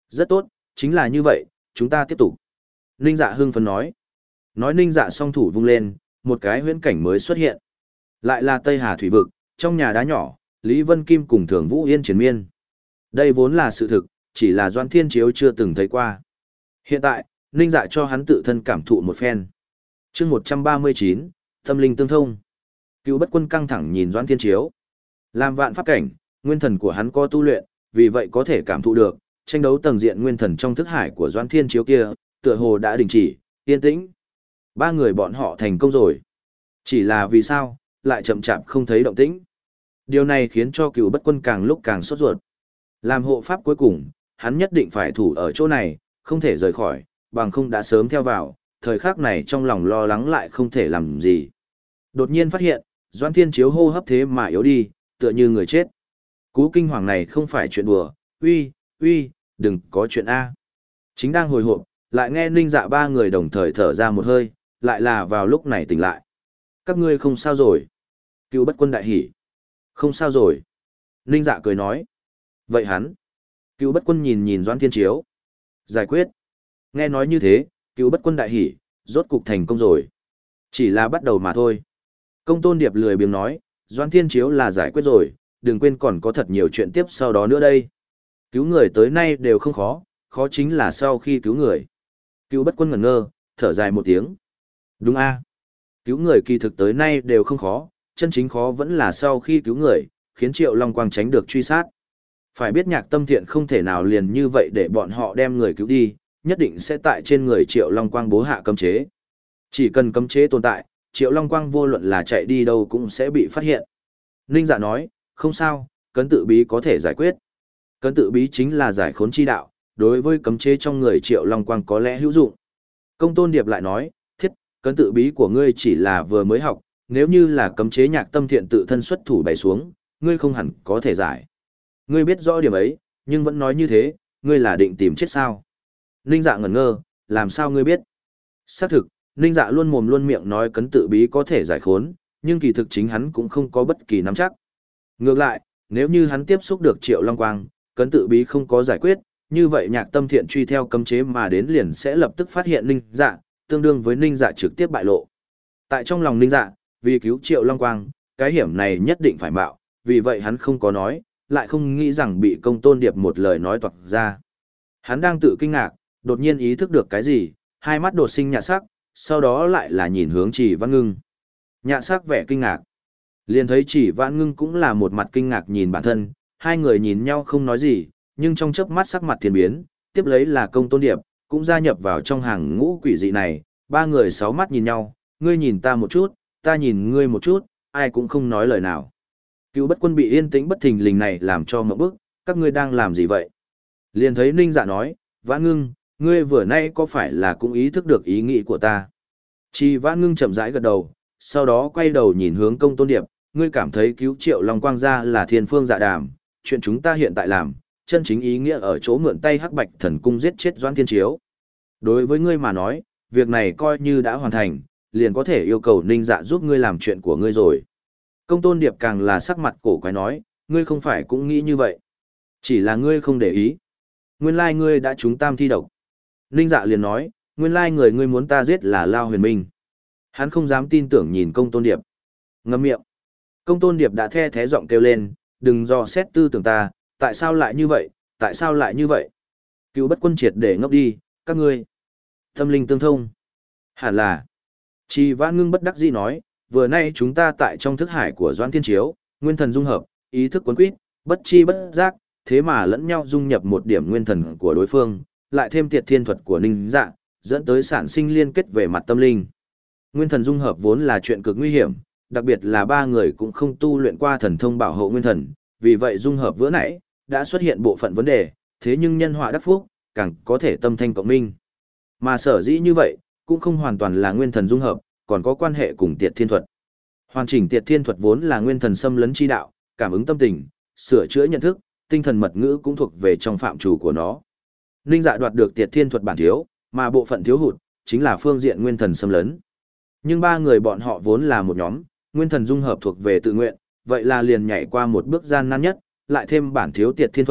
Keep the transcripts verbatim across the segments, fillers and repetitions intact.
Rất tốt, chính là như vậy, chúng ta tiếp tục. Ninh Dạ hưng phấn nói. Nói Ninh Dạ song thủ vung lên, một cái huyễn cảnh mới xuất hiện. Lại là Tây Hà thủy vực, trong nhà đá nhỏ, Lý Vân Kim cùng Thường Vũ Yên chiến miên. Đây vốn là sự thực, chỉ là Doan Thiên Chiếu chưa từng thấy qua. Hiện tại, Ninh Dạ cho hắn tự thân cảm thụ một phen. chương một trăm ba mươi chín, tâm linh tương thông. Cựu Bất Quân căng thẳng nhìn Doan Thiên Chiếu. Làm vạn pháp cảnh, nguyên thần của hắn có tu luyện, vì vậy có thể cảm thụ được, tranh đấu tầng diện nguyên thần trong thức hải của Doan Thiên Chiếu kia, tựa hồ đã đình chỉ, yên tĩnh. Ba người bọn họ thành công rồi. Chỉ là vì sao, lại chậm chạp không thấy động tĩnh. Điều này khiến cho Cựu Bất Quân càng lúc càng sốt ruột. Làm hộ pháp cuối cùng, hắn nhất định phải thủ ở chỗ này, không thể rời khỏi, bằng không đã sớm theo vào, thời khắc này trong lòng lo lắng lại không thể làm gì. Đột nhiên phát hiện, Doan Thiên Chiếu hô hấp thế mà yếu đi, tựa như người chết. Cú kinh hoàng này không phải chuyện đùa, uy, uy, đừng có chuyện A. Chính đang hồi hộp, lại nghe Ninh Dạ ba người đồng thời thở ra một hơi, lại là vào lúc này tỉnh lại. Các ngươi không sao rồi. Cựu Bất Quân đại hỉ. Không sao rồi. Ninh Dạ cười nói. Vậy hắn. Cựu Bất Quân nhìn nhìn Doan Thiên Chiếu. Giải quyết. Nghe nói như thế, Cựu Bất Quân đại hỉ, rốt cục thành công rồi. Chỉ là bắt đầu mà thôi. Công Tôn Điệp lười biếng nói, Doan Thiên Chiếu là giải quyết rồi, đừng quên còn có thật nhiều chuyện tiếp sau đó nữa đây. Cứu người tới nay đều không khó, khó chính là sau khi cứu người. Cựu Bất Quân ngẩn ngơ, thở dài một tiếng. Đúng a, cứu người kỳ thực tới nay đều không khó, chân chính khó vẫn là sau khi cứu người, khiến Triệu Long Quang tránh được truy sát. Phải biết Nhạc Tâm Thiện không thể nào liền như vậy để bọn họ đem người cứu đi, nhất định sẽ tại trên người Triệu Long Quang bố hạ cấm chế. Chỉ cần cấm chế tồn tại, Triệu Long Quang vô luận là chạy đi đâu cũng sẽ bị phát hiện. Ninh Dạ nói, không sao, cấn tự bí có thể giải quyết. Cấn tự bí chính là giải khốn chi đạo, đối với cấm chế trong người Triệu Long Quang có lẽ hữu dụng. Công Tôn Điệp lại nói, thiết, cấn tự bí của ngươi chỉ là vừa mới học, nếu như là cấm chế Nhạc Tâm Thiện tự thân xuất thủ bày xuống, ngươi không hẳn có thể giải. Ngươi biết rõ điểm ấy, nhưng vẫn nói như thế, ngươi là định tìm chết sao? Ninh Dạ ngẩn ngơ, làm sao ngươi biết? Xác thực, Ninh Dạ luôn mồm luôn miệng nói cấn tự bí có thể giải khốn, nhưng kỳ thực chính hắn cũng không có bất kỳ nắm chắc. Ngược lại, nếu như hắn tiếp xúc được Triệu Long Quang, cấn tự bí không có giải quyết, như vậy Nhạc Tâm Thiện truy theo cấm chế mà đến liền sẽ lập tức phát hiện Ninh Dạ, tương đương với Ninh Dạ trực tiếp bại lộ. Tại trong lòng Ninh Dạ, vì cứu Triệu Long Quang, cái hiểm này nhất định phải mạo, vì vậy hắn không có nói, lại không nghĩ rằng bị Công Tôn Điệp một lời nói toạc ra. Hắn đang tự kinh ngạc, đột nhiên ý thức được cái gì, hai mắt đột sinh nhạ sắc, sau đó lại là nhìn hướng Chỉ Văn Ngưng. Nhạ sắc vẻ kinh ngạc. Liền thấy Chỉ Văn Ngưng cũng là một mặt kinh ngạc nhìn bản thân, hai người nhìn nhau không nói gì, nhưng trong chớp mắt sắc mặt thiên biến, tiếp lấy là Công Tôn Điệp, cũng gia nhập vào trong hàng ngũ quỷ dị này, ba người sáu mắt nhìn nhau, ngươi nhìn ta một chút, ta nhìn ngươi một chút, ai cũng không nói lời nào. Cựu Bất Quân bị yên tĩnh bất thình lình này làm cho ngộp bức, các ngươi đang làm gì vậy? Liền thấy Ninh Dạ nói, Vãn Ngưng, ngươi vừa nay có phải là cũng ý thức được ý nghĩ của ta? Chỉ Vãn Ngưng chậm rãi gật đầu, sau đó quay đầu nhìn hướng Công Tôn Điệp, ngươi cảm thấy cứu Triệu Long Quang ra là thiên phương dạ đàm, chuyện chúng ta hiện tại làm, chân chính ý nghĩa ở chỗ mượn tay Hắc Bạch Thần Cung giết chết Doãn Thiên Chiếu. Đối với ngươi mà nói, việc này coi như đã hoàn thành, liền có thể yêu cầu Ninh Dạ giúp ngươi làm chuyện của ngươi rồi. Công Tôn Điệp càng là sắc mặt cổ quái nói, ngươi không phải cũng nghĩ như vậy. Chỉ là ngươi không để ý. Nguyên lai ngươi đã trúng tam thi độc. Ninh Dạ liền nói, nguyên lai người ngươi muốn ta giết là Lao Huyền Minh. Hắn không dám tin tưởng nhìn Công Tôn Điệp. Ngậm miệng. Công Tôn Điệp đã the thé giọng kêu lên, đừng dò xét tư tưởng ta, tại sao lại như vậy, tại sao lại như vậy? Cựu Bất Quân triệt để ngốc đi, các ngươi. Tâm linh tương thông. Hẳn là. Chỉ Vãn Ngưng bất đắc dĩ nói, vừa nay chúng ta tại trong thức hải của Doãn Thiên Chiếu, nguyên thần dung hợp, ý thức cuốn quýt, bất chi bất giác, thế mà lẫn nhau dung nhập một điểm nguyên thần của đối phương, lại thêm tiệt thiên thuật của Ninh Dạ, dẫn tới sản sinh liên kết về mặt tâm linh. Nguyên thần dung hợp vốn là chuyện cực nguy hiểm, đặc biệt là ba người cũng không tu luyện qua thần thông bảo hộ nguyên thần, vì vậy dung hợp vừa nãy đã xuất hiện bộ phận vấn đề, thế nhưng nhân họa đắc phúc, càng có thể tâm thanh cộng minh. Mà sở dĩ như vậy, cũng không hoàn toàn là nguyên thần dung hợp, còn có quan hệ cùng tiệt thiên thuật. Hoàn chỉnh tiệt thiên thuật vốn là nguyên thần xâm lấn chi đạo, cảm ứng tâm tình, sửa chữa nhận thức, tinh thần mật ngữ cũng thuộc về trong phạm chủ của nó. Ninh Dạ đoạt được tiệt thiên thuật bản thiếu, mà bộ phận thiếu hụt chính là phương diện nguyên thần xâm lấn. Nhưng ba người bọn họ vốn là một nhóm, nguyên thần dung hợp thuộc về tự nguyện, vậy là liền nhảy qua một bước gian nan nhất, lại thêm bản thiếu tiệt thiên thuật,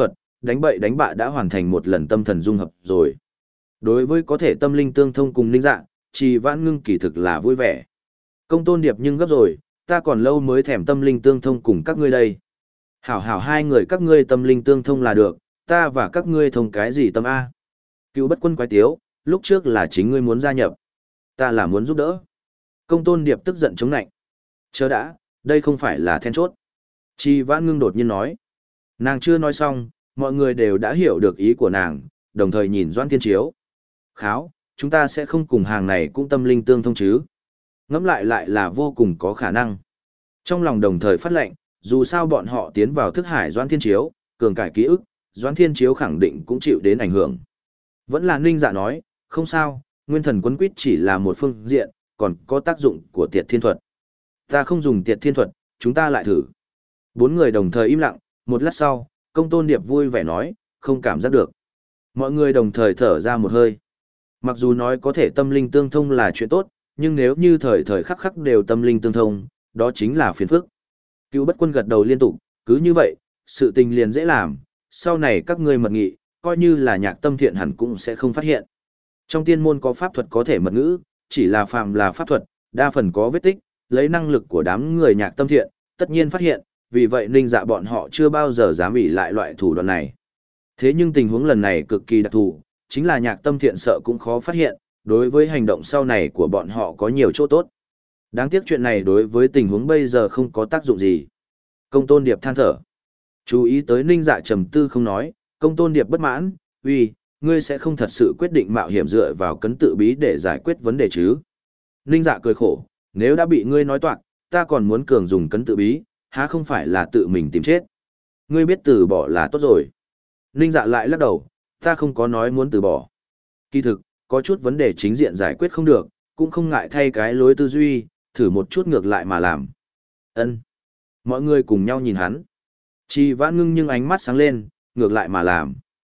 đánh bậy đánh bạ đã hoàn thành một lần tâm thần dung hợp rồi. Đối với có thể tâm linh tương thông cùng Ninh Dạ, Trì Vãn Ngưng kỳ thực là vui vẻ. Công Tôn Điệp nhưng gấp rồi, ta còn lâu mới thèm tâm linh tương thông cùng các ngươi đây. Hảo hảo hai người các ngươi tâm linh tương thông là được, ta và các ngươi thông cái gì tâm A. Cựu Bất Quân quái tiếu, lúc trước là chính ngươi muốn gia nhập. Ta là muốn giúp đỡ. Công Tôn Điệp tức giận chống nạnh. Chờ đã, đây không phải là then chốt. Trì Vãn Ngưng đột nhiên nói. Nàng chưa nói xong, mọi người đều đã hiểu được ý của nàng, đồng thời nhìn Doãn Thiên Chiếu. Kháo, chúng ta sẽ không cùng hàng này cũng tâm linh tương thông chứ. Ngẫm lại lại là vô cùng có khả năng. Trong lòng đồng thời phát lệnh, dù sao bọn họ tiến vào thức hải Doãn Thiên Chiếu, cường cải ký ức, Doãn Thiên Chiếu khẳng định cũng chịu đến ảnh hưởng. Vẫn là Ninh Dạ nói, không sao, nguyên thần quấn quýt chỉ là một phương diện, còn có tác dụng của tiệt thiên thuật. Ta không dùng tiệt thiên thuật, chúng ta lại thử. Bốn người đồng thời im lặng, một lát sau, Công Tôn Điệp vui vẻ nói, không cảm giác được. Mọi người đồng thời thở ra một hơi. Mặc dù nói có thể tâm linh tương thông là chuyện tốt, nhưng nếu như thời thời khắc khắc đều tâm linh tương thông, đó chính là phiền phức. Cựu Bất Quân gật đầu liên tục, cứ như vậy, sự tình liền dễ làm, sau này các ngươi mật nghị, coi như là Nhạc Tâm Thiện hẳn cũng sẽ không phát hiện. Trong tiên môn có pháp thuật có thể mật ngữ, chỉ là phàm là pháp thuật, đa phần có vết tích, lấy năng lực của đám người Nhạc Tâm Thiện, tất nhiên phát hiện, vì vậy Ninh Dạ bọn họ chưa bao giờ dám ỷ lại loại thủ đoạn này. Thế nhưng tình huống lần này cực kỳ đặc thù, chính là Nhạc Tâm Thiện sợ cũng khó phát hiện, đối với hành động sau này của bọn họ có nhiều chỗ tốt. Đáng tiếc chuyện này đối với tình huống bây giờ không có tác dụng gì. Công Tôn Điệp than thở. Chú ý tới Ninh Dạ trầm tư không nói, Công Tôn Điệp bất mãn, uy, ngươi sẽ không thật sự quyết định mạo hiểm dựa vào cấn tự bí để giải quyết vấn đề chứ. Ninh Dạ cười khổ, nếu đã bị ngươi nói toạc, ta còn muốn cường dùng cấn tự bí, há không phải là tự mình tìm chết. Ngươi biết từ bỏ là tốt rồi. Ninh Dạ lại lắc đầu, ta không có nói muốn từ bỏ. Kỳ thực, có chút vấn đề chính diện giải quyết không được, cũng không ngại thay cái lối tư duy, thử một chút ngược lại mà làm. Ân. Mọi người cùng nhau nhìn hắn. Trì Vãn Ngưng nhưng ánh mắt sáng lên, ngược lại mà làm.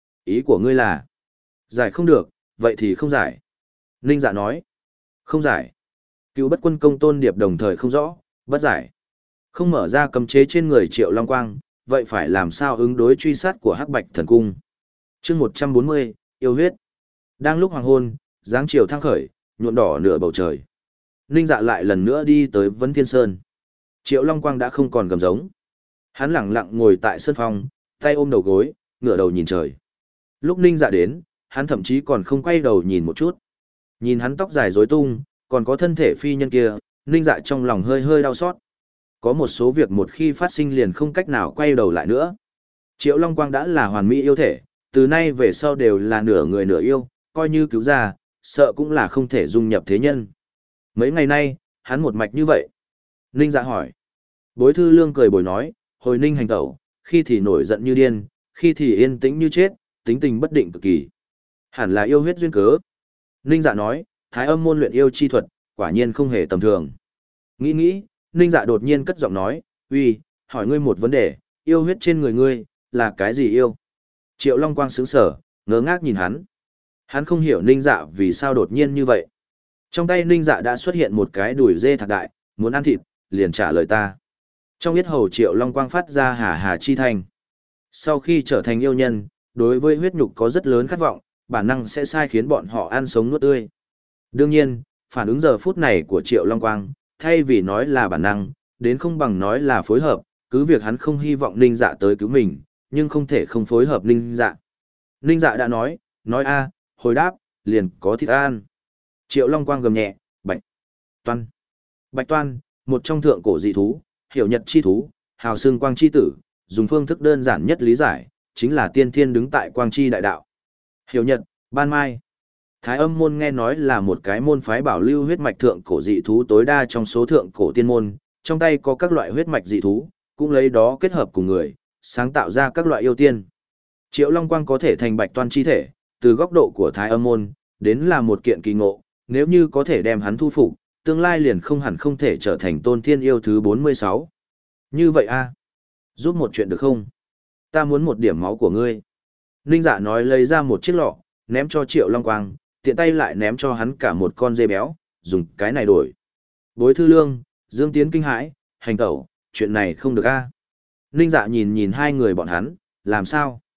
Ý của ngươi là, giải không được, vậy thì không giải. Ninh Dạ nói, không giải. Cựu Bất Quân Công Tôn Điệp đồng thời không rõ, bất giải. Không mở ra cấm chế trên người Triệu Long Quang, vậy phải làm sao ứng đối truy sát của Hắc Bạch Thần Cung. Chương một trăm bốn mươi, yêu huyết. Đang lúc hoàng hôn, dáng chiều thăng khởi, nhuộm đỏ nửa bầu trời. Ninh Dạ lại lần nữa đi tới Vấn Thiên Sơn. Triệu Long Quang đã không còn gầm giống. Hắn lặng lặng ngồi tại sân phong, tay ôm đầu gối, ngửa đầu nhìn trời. Lúc Ninh Dạ đến, hắn thậm chí còn không quay đầu nhìn một chút. Nhìn hắn tóc dài rối tung, còn có thân thể phi nhân kia, Ninh Dạ trong lòng hơi hơi đau xót. Có một số việc một khi phát sinh liền không cách nào quay đầu lại nữa. Triệu Long Quang đã là hoàn mỹ yêu thể, từ nay về sau đều là nửa người nửa yêu, coi như cứu ra, sợ cũng là không thể dung nhập thế nhân. Mấy ngày nay, hắn một mạch như vậy. Ninh Dạ hỏi. Bối Thư Lương cười bồi nói, hồi Ninh hành tẩu, khi thì nổi giận như điên, khi thì yên tĩnh như chết, tính tình bất định cực kỳ. Hẳn là yêu huyết duyên cớ. Ninh Dạ nói, Thái Âm môn luyện yêu chi thuật, quả nhiên không hề tầm thường. Nghĩ nghĩ, Ninh Dạ đột nhiên cất giọng nói, uy, hỏi ngươi một vấn đề, yêu huyết trên người ngươi, là cái gì yêu? Triệu Long Quang sững sờ, ngớ ngác nhìn hắn. Hắn không hiểu Ninh Dạ vì sao đột nhiên như vậy. Trong tay Ninh Dạ đã xuất hiện một cái đùi dê thạc đại, muốn ăn thịt, liền trả lời ta. Trong yết hầu Triệu Long Quang phát ra hà hà chi thanh. Sau khi trở thành yêu nhân, đối với huyết nhục có rất lớn khát vọng, bản năng sẽ sai khiến bọn họ ăn sống nuốt tươi. Đương nhiên, phản ứng giờ phút này của Triệu Long Quang, thay vì nói là bản năng, đến không bằng nói là phối hợp, cứ việc hắn không hy vọng Ninh Dạ tới cứu mình, nhưng không thể không phối hợp Ninh Dạ. Ninh Dạ đã nói, nói a, hồi đáp, liền có thịt ăn. Triệu Long Quang gầm nhẹ, Bạch Toan. Bạch Toan, một trong thượng cổ dị thú, hiểu nhật chi thú, hào xương quang chi tử, dùng phương thức đơn giản nhất lý giải, chính là tiên thiên đứng tại quang chi đại đạo. Hiểu nhật, ban mai. Thái Âm môn nghe nói là một cái môn phái bảo lưu huyết mạch thượng cổ dị thú tối đa trong số thượng cổ tiên môn, trong tay có các loại huyết mạch dị thú, cũng lấy đó kết hợp cùng người, sáng tạo ra các loại yêu tiên. Triệu Long Quang có thể thành Bạch Toan chi thể, từ góc độ của Thái Âm môn, đến là một kiện kỳ ngộ, nếu như có thể đem hắn thu phục, tương lai liền không hẳn không thể trở thành tôn thiên yêu thứ bốn mươi sáu. Như vậy a, giúp một chuyện được không? Ta muốn một điểm máu của ngươi. Ninh Dạ nói lấy ra một chiếc lọ, ném cho Triệu Long Quang, tiện tay lại ném cho hắn cả một con dê béo, dùng cái này đổi. Bối Thư Lương, Dương Tiến kinh hãi, hành tẩu, chuyện này không được a. Ninh Dạ nhìn nhìn hai người bọn hắn, làm sao?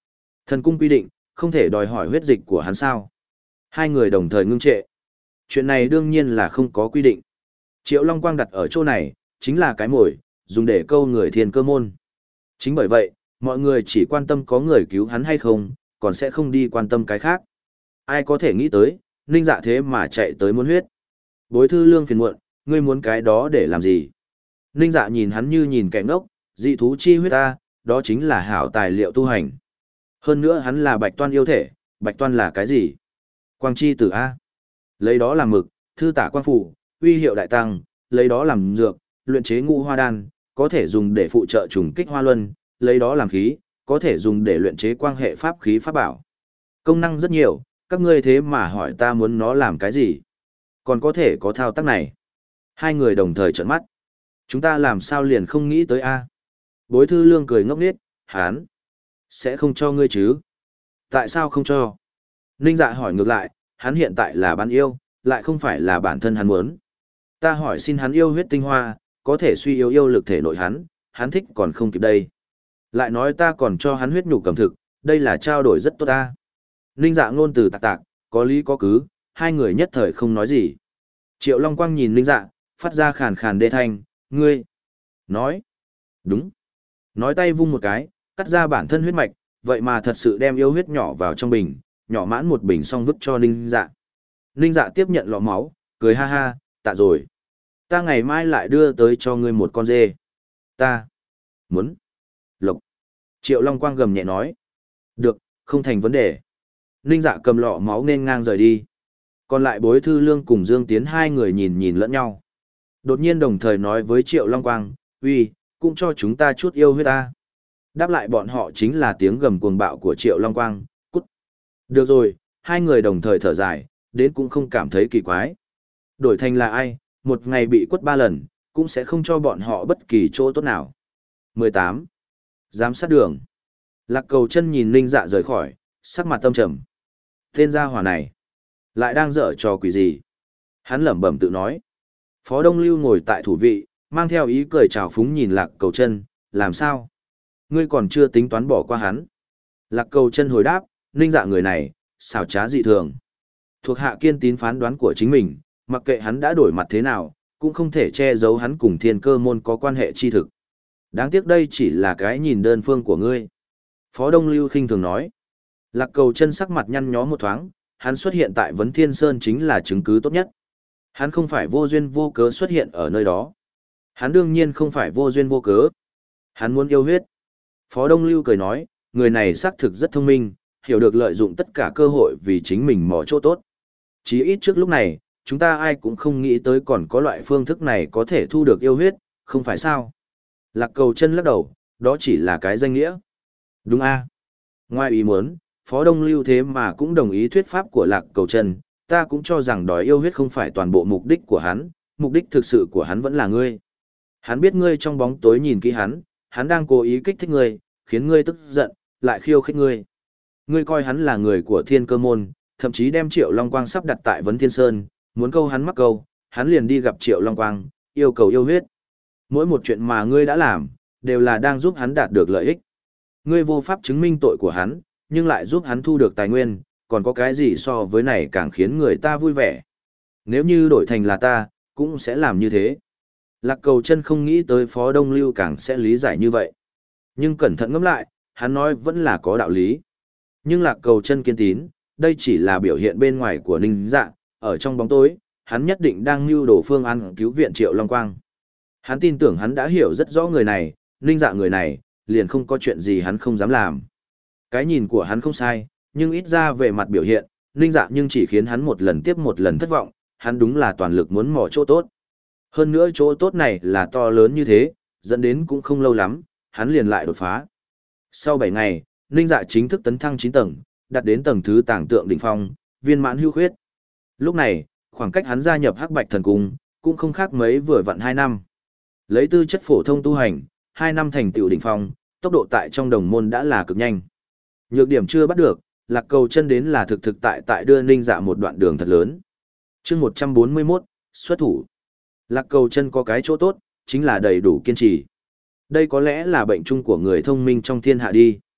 Thần cung quy định, không thể đòi hỏi huyết dịch của hắn sao. Hai người đồng thời ngưng trệ. Chuyện này đương nhiên là không có quy định. Triệu Long Quang đặt ở chỗ này, chính là cái mồi, dùng để câu người thiên cơ môn. Chính bởi vậy, mọi người chỉ quan tâm có người cứu hắn hay không, còn sẽ không đi quan tâm cái khác. Ai có thể nghĩ tới, Ninh Dạ thế mà chạy tới muốn huyết. Bối Thư Lương phiền muộn, ngươi muốn cái đó để làm gì? Ninh Dạ nhìn hắn như nhìn kẻ ngốc, dị thú chi huyết ta, đó chính là hảo tài liệu tu hành. Hơn nữa hắn là Bạch Toan yêu thể, Bạch Toan là cái gì? Quang chi tử A. Lấy đó làm mực, thư tả quang phủ, uy hiệu đại tăng, lấy đó làm dược, luyện chế ngũ hoa đan, có thể dùng để phụ trợ trùng kích hoa luân, lấy đó làm khí, có thể dùng để luyện chế quang hệ pháp khí pháp bảo. Công năng rất nhiều, các ngươi thế mà hỏi ta muốn nó làm cái gì? Còn có thể có thao tác này. Hai người đồng thời trợn mắt. Chúng ta làm sao liền không nghĩ tới A. Bối Thư Lương cười ngốc nghếch, hán. Sẽ không cho ngươi chứ? Tại sao không cho? Ninh Dạ hỏi ngược lại, hắn hiện tại là bán yêu, lại không phải là bản thân hắn muốn. Ta hỏi xin hắn yêu huyết tinh hoa, có thể suy yếu yêu lực thể nội hắn, hắn thích còn không kịp đây. Lại nói ta còn cho hắn huyết nhục cầm thực, đây là trao đổi rất tốt ta. Ninh Dạ ngôn từ tạc tạc, có lý có cứ, hai người nhất thời không nói gì. Triệu Long Quang nhìn Ninh Dạ, phát ra khàn khàn đê thanh, ngươi. Nói. Đúng. Nói tay vung một cái, cắt ra bản thân huyết mạch, vậy mà thật sự đem yêu huyết nhỏ vào trong bình, nhỏ mãn một bình xong vứt cho Ninh Dạ. Ninh Dạ tiếp nhận lọ máu, cười ha ha, tạ rồi. Ta ngày mai lại đưa tới cho ngươi một con dê. Ta. Muốn. Lộc. Triệu Long Quang gầm nhẹ nói. Được, không thành vấn đề. Ninh Dạ cầm lọ máu nên ngang rời đi. Còn lại Bối Thư Lương cùng Dương Tiến hai người nhìn nhìn lẫn nhau. Đột nhiên đồng thời nói với Triệu Long Quang, uy, cũng cho chúng ta chút yêu huyết ta. Đáp lại bọn họ chính là tiếng gầm cuồng bạo của Triệu Long Quang, cút. Được rồi, hai người đồng thời thở dài, đến cũng không cảm thấy kỳ quái. Đổi thành là ai, một ngày bị quất ba lần, cũng sẽ không cho bọn họ bất kỳ chỗ tốt nào. mười tám. Giám sát đường. Lạc Cầu Chân nhìn Ninh Dạ rời khỏi, sắc mặt tâm trầm. Tên gia hỏa này, lại đang dở trò quỷ gì? Hắn lẩm bẩm tự nói. Phó Đông Lưu ngồi tại thủ vị, mang theo ý cười trào phúng nhìn Lạc Cầu Chân, làm sao? Ngươi còn chưa tính toán bỏ qua hắn. Lạc Cầu Chân hồi đáp, Ninh Dạ người này, xảo trá dị thường. Thuộc hạ kiên tín phán đoán của chính mình, mặc kệ hắn đã đổi mặt thế nào, cũng không thể che giấu hắn cùng thiên cơ môn có quan hệ chi thực. Đáng tiếc đây chỉ là cái nhìn đơn phương của ngươi. Phó Đông Lưu khinh thường nói. Lạc Cầu Chân sắc mặt nhăn nhó một thoáng, hắn xuất hiện tại Vấn Thiên Sơn chính là chứng cứ tốt nhất. Hắn không phải vô duyên vô cớ xuất hiện ở nơi đó. Hắn đương nhiên không phải vô duyên vô cớ. Hắn muốn yêu huyết. Phó Đông Lưu cười nói, người này xác thực rất thông minh, hiểu được lợi dụng tất cả cơ hội vì chính mình mò chỗ tốt. Chí ít trước lúc này, chúng ta ai cũng không nghĩ tới còn có loại phương thức này có thể thu được yêu huyết, không phải sao? Lạc Cầu Chân lắc đầu, đó chỉ là cái danh nghĩa. Đúng a. Ngoài ý muốn, Phó Đông Lưu thế mà cũng đồng ý thuyết pháp của Lạc Cầu Chân, ta cũng cho rằng đòi yêu huyết không phải toàn bộ mục đích của hắn, mục đích thực sự của hắn vẫn là ngươi. Hắn biết ngươi trong bóng tối nhìn kỹ hắn, hắn đang cố ý kích thích ngươi, khiến ngươi tức giận, lại khiêu khích ngươi. Ngươi coi hắn là người của Thiên Cơ môn, thậm chí đem Triệu Long Quang sắp đặt tại Vấn Thiên Sơn, muốn câu hắn mắc câu, hắn liền đi gặp Triệu Long Quang, yêu cầu yêu huyết. Mỗi một chuyện mà ngươi đã làm, đều là đang giúp hắn đạt được lợi ích. Ngươi vô pháp chứng minh tội của hắn, nhưng lại giúp hắn thu được tài nguyên, còn có cái gì so với này càng khiến người ta vui vẻ. Nếu như đổi thành là ta, cũng sẽ làm như thế. Lạc Cầu Chân không nghĩ tới Phó Đông Lưu càng sẽ lý giải như vậy. Nhưng cẩn thận ngẫm lại, hắn nói vẫn là có đạo lý. Nhưng Lạc Cầu Chân kiên tín, đây chỉ là biểu hiện bên ngoài của Ninh Dạ, ở trong bóng tối, hắn nhất định đang mưu đồ phương án cứu viện Triệu Long Quang. Hắn tin tưởng hắn đã hiểu rất rõ người này, Ninh Dạ người này, liền không có chuyện gì hắn không dám làm. Cái nhìn của hắn không sai, nhưng ít ra về mặt biểu hiện, Ninh Dạ nhưng chỉ khiến hắn một lần tiếp một lần thất vọng, hắn đúng là toàn lực muốn mò chỗ tốt. Hơn nữa chỗ tốt này là to lớn như thế, dẫn đến cũng không lâu lắm, hắn liền lại đột phá. Sau bảy ngày, Ninh Dạ chính thức tấn thăng chín tầng, đạt đến tầng thứ tàng tượng đỉnh phong, viên mãn hưu khuyết. Lúc này, khoảng cách hắn gia nhập Hắc Bạch Thần Cung, cũng không khác mấy vừa vặn hai năm. Lấy tư chất phổ thông tu hành, hai năm thành tựu đỉnh phong, tốc độ tại trong đồng môn đã là cực nhanh. Nhược điểm chưa bắt được, Lạc Cầu Chân đến là thực thực tại tại đưa Ninh Dạ một đoạn đường thật lớn. Chương một trăm bốn mươi mốt, xuất thủ. Lạc Cầu Chân có cái chỗ tốt, chính là đầy đủ kiên trì. Đây có lẽ là bệnh chung của người thông minh trong thiên hạ đi.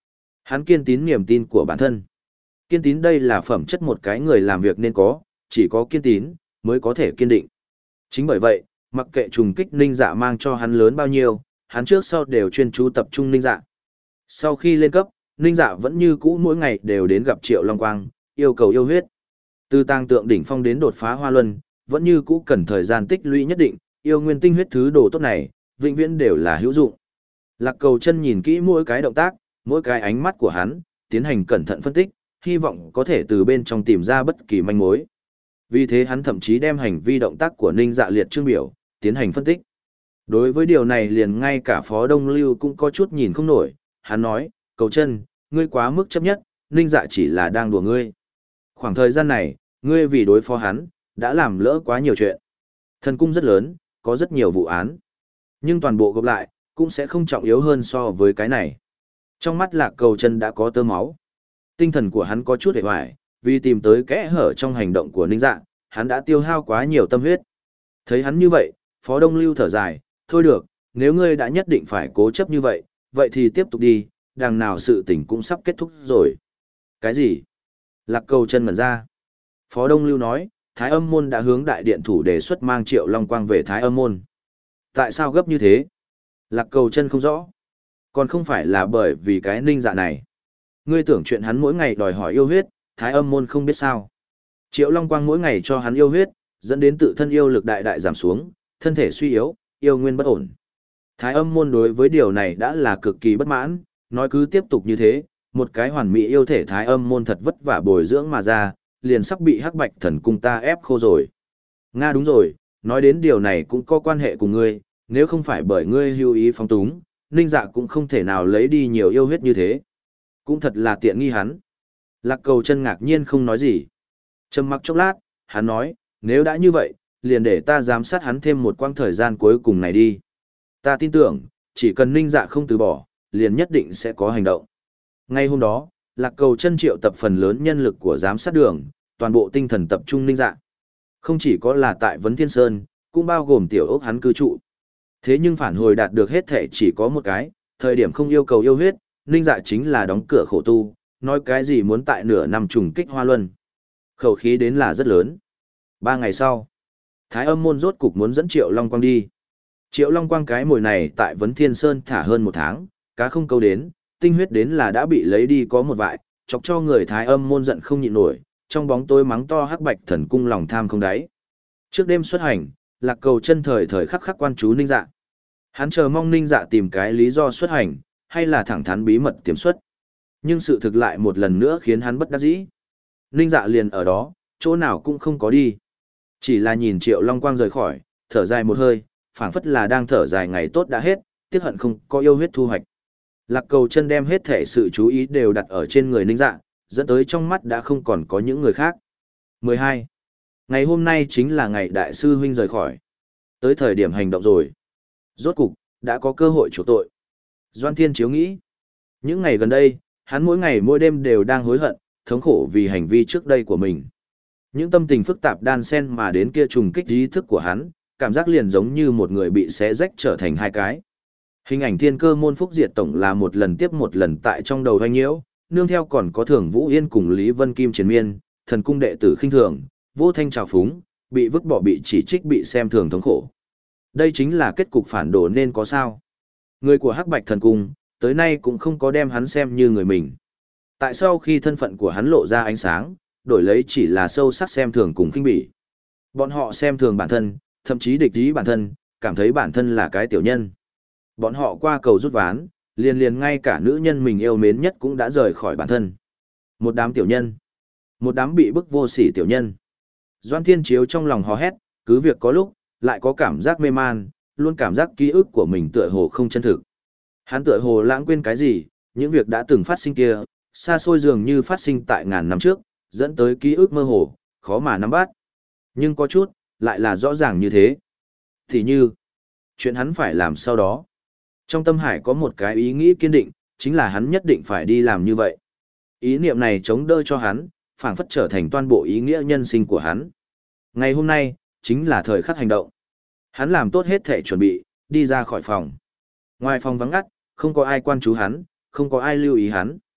Hắn kiên tín niềm tin của bản thân. Kiên tín đây là phẩm chất một cái người làm việc nên có, chỉ có kiên tín mới có thể kiên định. Chính bởi vậy, mặc kệ trùng kích Ninh Dạ mang cho hắn lớn bao nhiêu, hắn trước sau đều chuyên chú tập trung Ninh Dạ. Sau khi lên cấp, Ninh Dạ vẫn như cũ mỗi ngày đều đến gặp Triệu Long Quang, yêu cầu yêu huyết. Từ tang tượng đỉnh phong đến đột phá hoa luân, vẫn như cũ cần thời gian tích lũy nhất định, yêu nguyên tinh huyết thứ đồ tốt này, vĩnh viễn đều là hữu dụng. Lạc Cầu Chân nhìn kỹ mỗi cái động tác, mỗi cái ánh mắt của hắn, tiến hành cẩn thận phân tích, hy vọng có thể từ bên trong tìm ra bất kỳ manh mối. Vì thế hắn thậm chí đem hành vi động tác của Ninh Dạ liệt chương biểu, tiến hành phân tích. Đối với điều này liền ngay cả Phó Đông Lưu cũng có chút nhìn không nổi, hắn nói, Cầu Chân, ngươi quá mức chấp nhất, Ninh Dạ chỉ là đang đùa ngươi. Khoảng thời gian này, ngươi vì đối phó hắn, đã làm lỡ quá nhiều chuyện. Thần cung rất lớn, có rất nhiều vụ án. Nhưng toàn bộ gộp lại, cũng sẽ không trọng yếu hơn so với cái này. Trong mắt Lạc Cầu Chân đã có tơ máu. Tinh thần của hắn có chút hề hoài, vì tìm tới kẽ hở trong hành động của Ninh Dạ, hắn đã tiêu hao quá nhiều tâm huyết. Thấy hắn như vậy, Phó Đông Lưu thở dài, thôi được, nếu ngươi đã nhất định phải cố chấp như vậy, vậy thì tiếp tục đi, đằng nào sự tình cũng sắp kết thúc rồi. Cái gì? Lạc Cầu Chân ngẩn ra. Phó Đông Lưu nói, Thái Âm Môn đã hướng đại điện thủ đề xuất mang Triệu Long Quang về Thái Âm Môn. Tại sao gấp như thế? Lạc Cầu Chân không rõ. Còn không phải là bởi vì cái Ninh Dạ này. Ngươi tưởng chuyện hắn mỗi ngày đòi hỏi yêu huyết, Thái Âm Môn không biết sao. Triệu Long Quang mỗi ngày cho hắn yêu huyết, dẫn đến tự thân yêu lực đại đại giảm xuống, thân thể suy yếu, yêu nguyên bất ổn. Thái Âm Môn đối với điều này đã là cực kỳ bất mãn, nói cứ tiếp tục như thế, một cái hoàn mỹ yêu thể Thái Âm Môn thật vất vả bồi dưỡng mà ra, liền sắp bị Hắc Bạch Thần Cung ta ép khô rồi. Nga đúng rồi, nói đến điều này cũng có quan hệ cùng ngươi, nếu không phải bởi ngươi hưu ý phóng túng, Ninh Dạ cũng không thể nào lấy đi nhiều yêu huyết như thế. Cũng thật là tiện nghi hắn. Lạc Cầu Chân ngạc nhiên không nói gì. Trầm mặc chốc lát, hắn nói, nếu đã như vậy, liền để ta giám sát hắn thêm một quãng thời gian cuối cùng này đi. Ta tin tưởng, chỉ cần Ninh Dạ không từ bỏ, liền nhất định sẽ có hành động. Ngay hôm đó, Lạc Cầu Chân triệu tập phần lớn nhân lực của giám sát đường, toàn bộ tinh thần tập trung Ninh Dạ. Không chỉ có là tại Vấn Thiên Sơn, cũng bao gồm tiểu ốc hắn cư trụ. Thế nhưng phản hồi đạt được hết thể chỉ có một cái, thời điểm không yêu cầu yêu huyết, Ninh Dạ chính là đóng cửa khổ tu, nói cái gì muốn tại nửa năm trùng kích hoa luân. Khẩu khí đến là rất lớn. Ba ngày sau, Thái Âm Môn rốt cục muốn dẫn Triệu Long Quang đi. Triệu Long Quang cái mồi này tại Vấn Thiên Sơn thả hơn một tháng, cá không câu đến, tinh huyết đến là đã bị lấy đi có một vại, chọc cho người Thái Âm Môn giận không nhịn nổi, trong bóng tối mắng to Hắc Bạch Thần Cung lòng tham không đáy. Trước đêm xuất hành, Lạc Cầu Chân thời thời khắc khắc quan chú Ninh Dạ. Hắn chờ mong Ninh Dạ tìm cái lý do xuất hành, hay là thẳng thắn bí mật tiềm xuất. Nhưng sự thực lại một lần nữa khiến hắn bất đắc dĩ. Ninh Dạ liền ở đó, chỗ nào cũng không có đi. Chỉ là nhìn Triệu Long Quang rời khỏi, thở dài một hơi, phảng phất là đang thở dài ngày tốt đã hết, tiếc hận không có yêu huyết thu hoạch. Lạc Cầu Chân đem hết thể sự chú ý đều đặt ở trên người Ninh Dạ, dẫn tới trong mắt đã không còn có những người khác. mười hai. Ngày hôm nay chính là ngày đại sư huynh rời khỏi. Tới thời điểm hành động rồi. Rốt cục, đã có cơ hội chủ tội. Doan Thiên Chiếu nghĩ. Những ngày gần đây, hắn mỗi ngày mỗi đêm đều đang hối hận, thống khổ vì hành vi trước đây của mình. Những tâm tình phức tạp đan xen mà đến kia trùng kích ý thức của hắn, cảm giác liền giống như một người bị xé rách trở thành hai cái. Hình ảnh Thiên Cơ môn Phúc Diệt tổng là một lần tiếp một lần tại trong đầu hoanh nhiễu, nương theo còn có Thường Vũ Yên cùng Lý Vân Kim triền miên, thần cung đệ tử khinh thường, vô thanh trào phúng, bị vứt bỏ bị chỉ trích bị xem thường thống khổ. Đây chính là kết cục phản đồ nên có sao. Người của Hắc Bạch Thần Cung, tới nay cũng không có đem hắn xem như người mình. Tại sao khi thân phận của hắn lộ ra ánh sáng, đổi lấy chỉ là sâu sắc xem thường cùng khinh bỉ. Bọn họ xem thường bản thân, thậm chí địch ý bản thân, cảm thấy bản thân là cái tiểu nhân. Bọn họ qua cầu rút ván, liền liền ngay cả nữ nhân mình yêu mến nhất cũng đã rời khỏi bản thân. Một đám tiểu nhân. Một đám bị bức vô sỉ tiểu nhân. Doan Thiên Chiếu trong lòng hò hét, cứ việc có lúc, lại có cảm giác mê man, luôn cảm giác ký ức của mình tựa hồ không chân thực. Hắn tựa hồ lãng quên cái gì, những việc đã từng phát sinh kia, xa xôi dường như phát sinh tại ngàn năm trước, dẫn tới ký ức mơ hồ, khó mà nắm bắt. Nhưng có chút, lại là rõ ràng như thế. Thì như, chuyện hắn phải làm sau đó. Trong tâm hải có một cái ý nghĩ kiên định, chính là hắn nhất định phải đi làm như vậy. Ý niệm này chống đỡ cho hắn, phảng phất trở thành toàn bộ ý nghĩa nhân sinh của hắn. Ngày hôm nay, chính là thời khắc hành động. Hắn làm tốt hết thể chuẩn bị, đi ra khỏi phòng. Ngoài phòng vắng ngắt, không có ai quan chú hắn, không có ai lưu ý hắn.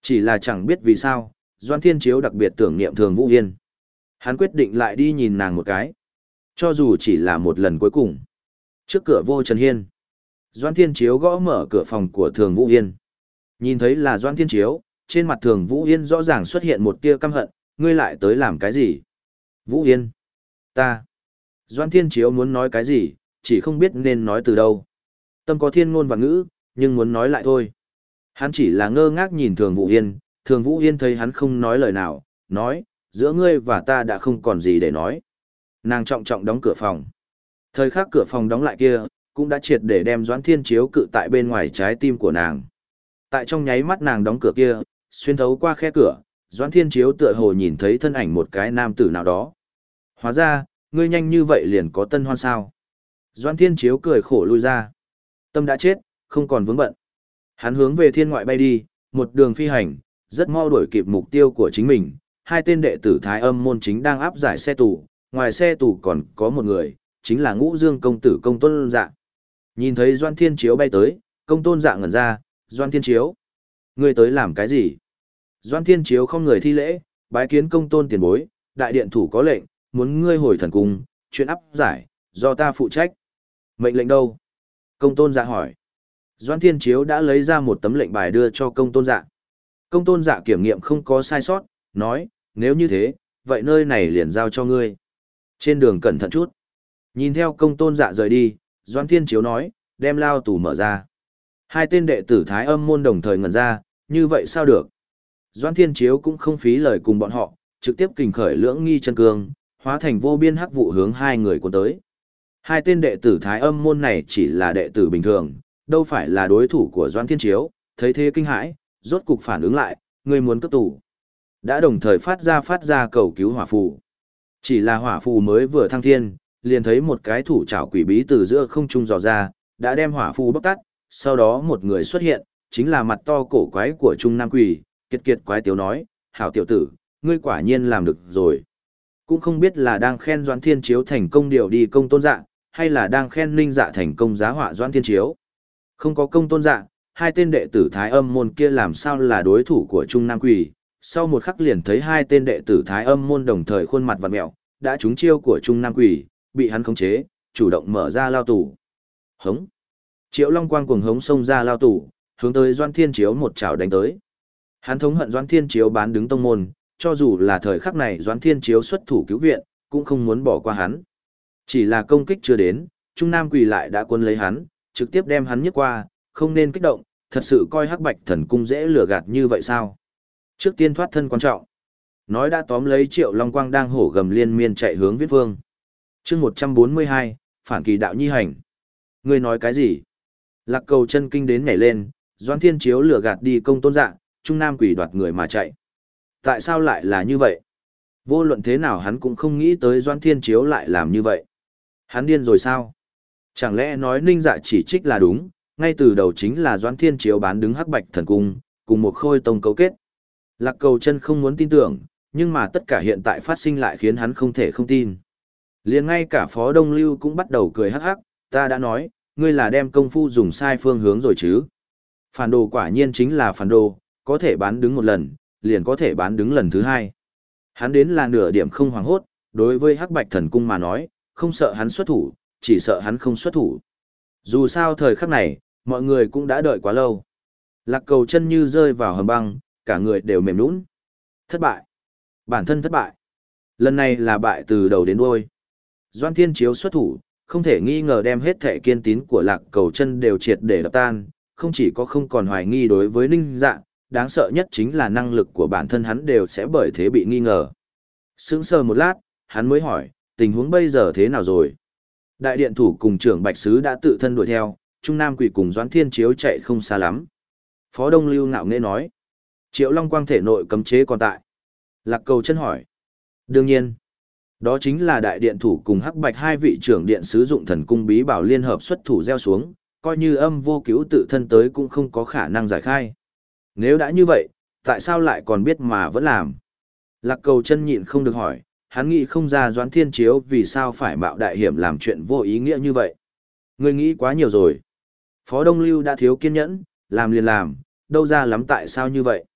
Chỉ là chẳng biết vì sao, Doãn Thiên Chiếu đặc biệt tưởng niệm Thường Vũ Yên. Hắn quyết định lại đi nhìn nàng một cái. Cho dù chỉ là một lần cuối cùng. Trước cửa vô Trần Hiên, Doãn Thiên Chiếu gõ mở cửa phòng của Thường Vũ Yên. Nhìn thấy là Doãn Thiên Chiếu, trên mặt Thường Vũ Yên rõ ràng xuất hiện một tia căm hận, ngươi lại tới làm cái gì? Vũ Yên, ta. Doãn Thiên Chiếu muốn nói cái gì, chỉ không biết nên nói từ đâu. Tâm có thiên ngôn và ngữ, nhưng muốn nói lại thôi. Hắn chỉ là ngơ ngác nhìn Thường Vũ Yên, Thường Vũ Yên thấy hắn không nói lời nào, nói, giữa ngươi và ta đã không còn gì để nói. Nàng trọng trọng đóng cửa phòng. Thời khắc cửa phòng đóng lại kia, cũng đã triệt để đem Doãn Thiên Chiếu cự tại bên ngoài trái tim của nàng. Tại trong nháy mắt nàng đóng cửa kia, xuyên thấu qua khe cửa, Doãn Thiên Chiếu tựa hồ nhìn thấy thân ảnh một cái nam tử nào đó. Hóa ra, ngươi nhanh như vậy liền có tân hoan sao. Doãn Thiên Chiếu cười khổ lui ra. Tâm đã chết, không còn vướng bận. Hắn hướng về thiên ngoại bay đi, một đường phi hành, rất mau đuổi kịp mục tiêu của chính mình. Hai tên đệ tử Thái Âm môn chính đang áp giải xe tù, ngoài xe tù còn có một người, chính là Ngũ Dương công tử Công Tôn Dạ. Nhìn thấy Doãn Thiên Chiếu bay tới, Công Tôn Dạ ngẩn ra, Doãn Thiên Chiếu, ngươi tới làm cái gì? Doãn Thiên Chiếu không người thi lễ, bái kiến Công Tôn tiền bối, đại điện thủ có lệnh, muốn ngươi hồi thần cung, chuyện áp giải, do ta phụ trách. Mệnh lệnh đâu? Công Tôn Dạ hỏi. Doãn Thiên Chiếu đã lấy ra một tấm lệnh bài đưa cho Công Tôn Dạ. Công Tôn Dạ kiểm nghiệm không có sai sót, nói, nếu như thế, vậy nơi này liền giao cho ngươi. Trên đường cẩn thận chút. Nhìn theo Công Tôn Dạ rời đi, Doãn Thiên Chiếu nói, đem lao tù mở ra. Hai tên đệ tử Thái Âm môn đồng thời ngẩn ra, như vậy sao được? Doãn Thiên Chiếu cũng không phí lời cùng bọn họ, trực tiếp kình khởi lưỡng nghi chân cương, hóa thành vô biên hắc vụ hướng hai người cuốn tới. Hai tên đệ tử Thái Âm môn này chỉ là đệ tử bình thường, đâu phải là đối thủ của Doãn Thiên Chiếu, thấy thế kinh hãi, rốt cục phản ứng lại, người muốn cấp tù. Đã đồng thời phát ra phát ra cầu cứu hỏa phù. Chỉ là hỏa phù mới vừa thăng thiên, liền thấy một cái thủ trảo quỷ bí từ giữa không trung dò ra, đã đem hỏa phù bóc tắt, sau đó một người xuất hiện, chính là mặt to cổ quái của Trung Nam Quỷ, kiệt kiệt quái tiếu nói, hảo tiểu tử, ngươi quả nhiên làm được rồi. Cũng không biết là đang khen Doãn Thiên Chiếu thành công điều đi Công Tôn Dạ, hay là đang khen Ninh Dạ thành công giá họa Doãn Thiên Chiếu. Không có Công Tôn Dạ, hai tên đệ tử Thái Âm môn kia làm sao là đối thủ của Trung Nam Quỷ. Sau một khắc liền thấy hai tên đệ tử Thái Âm môn đồng thời khuôn mặt vặn mẹo, đã trúng chiêu của Trung Nam Quỷ, bị hắn khống chế, chủ động mở ra lao tù. Hống. Triệu Long Quang cuồng hống xông ra lao tù, hướng tới Doãn Thiên Chiếu một chảo đánh tới. Hắn thống hận Doãn Thiên Chiếu bán đứng tông môn, cho dù là thời khắc này Doãn Thiên Chiếu xuất thủ cứu viện, cũng không muốn bỏ qua hắn. Chỉ là công kích chưa đến, Trung Nam Quỷ lại đã cuốn lấy hắn, trực tiếp đem hắn nhấc qua, không nên kích động, thật sự coi Hắc Bạch Thần Cung dễ lừa gạt như vậy sao? Trước tiên thoát thân quan trọng. Nói đã tóm lấy Triệu Long Quang đang hổ gầm liên miên chạy hướng Viết Vương. Chương một trăm bốn mươi hai, phản kỳ đạo nhi hành. Ngươi nói cái gì? Lạc Cầu chân kinh đến nhảy lên, Doãn Thiên Chiếu lừa gạt đi Công Tôn Dạ, Trung Nam Quỷ đoạt người mà chạy. Tại sao lại là như vậy? Vô luận thế nào hắn cũng không nghĩ tới Doãn Thiên Chiếu lại làm như vậy. Hắn điên rồi sao? Chẳng lẽ nói Ninh Dạ chỉ trích là đúng, ngay từ đầu chính là Doãn Thiên Chiếu bán đứng Hắc Bạch Thần Cung, cùng một Khôi Tông cấu kết. Lạc Cầu chân không muốn tin tưởng, nhưng mà tất cả hiện tại phát sinh lại khiến hắn không thể không tin. Liền ngay cả Phó Đông Lưu cũng bắt đầu cười hắc hắc, ta đã nói, ngươi là đem công phu dùng sai phương hướng rồi chứ. Phản đồ quả nhiên chính là phản đồ, có thể bán đứng một lần, liền có thể bán đứng lần thứ hai. Hắn đến là nửa điểm không hoảng hốt, đối với Hắc Bạch Thần Cung mà nói, không sợ hắn xuất thủ, chỉ sợ hắn không xuất thủ. Dù sao thời khắc này, mọi người cũng đã đợi quá lâu. Lạc Cầu chân như rơi vào hầm băng, cả người đều mềm nhũn. Thất bại. Bản thân thất bại. Lần này là bại từ đầu đến đuôi. Doãn Thiên Chiếu xuất thủ, không thể nghi ngờ đem hết thể kiên tín của Lạc Cầu chân đều triệt để đập tan, không chỉ có không còn hoài nghi đối với Ninh Dạ, đáng sợ nhất chính là năng lực của bản thân hắn đều sẽ bởi thế bị nghi ngờ. Sững sờ một lát, hắn mới hỏi, tình huống bây giờ thế nào rồi? Đại điện thủ cùng trưởng Bạch Sứ đã tự thân đuổi theo, Trung Nam Quỷ cùng Doãn Thiên Chiếu chạy không xa lắm. Phó Đông Lưu ngạo nghễ nói, Triệu Long Quang thể nội cấm chế còn tại. Lạc Cầu chân hỏi, đương nhiên, đó chính là đại điện thủ cùng Hắc Bạch hai vị trưởng điện sử dụng thần cung bí bảo liên hợp xuất thủ gieo xuống, coi như âm vô cứu tự thân tới cũng không có khả năng giải khai. Nếu đã như vậy, tại sao lại còn biết mà vẫn làm? Lạc Cầu chân nhịn không được hỏi, hắn nghĩ không ra Doãn Thiên Chiếu vì sao phải mạo đại hiểm làm chuyện vô ý nghĩa như vậy. Ngươi nghĩ quá nhiều rồi. Phó Đông Lưu đã thiếu kiên nhẫn, làm liền làm, đâu ra lắm tại sao như vậy.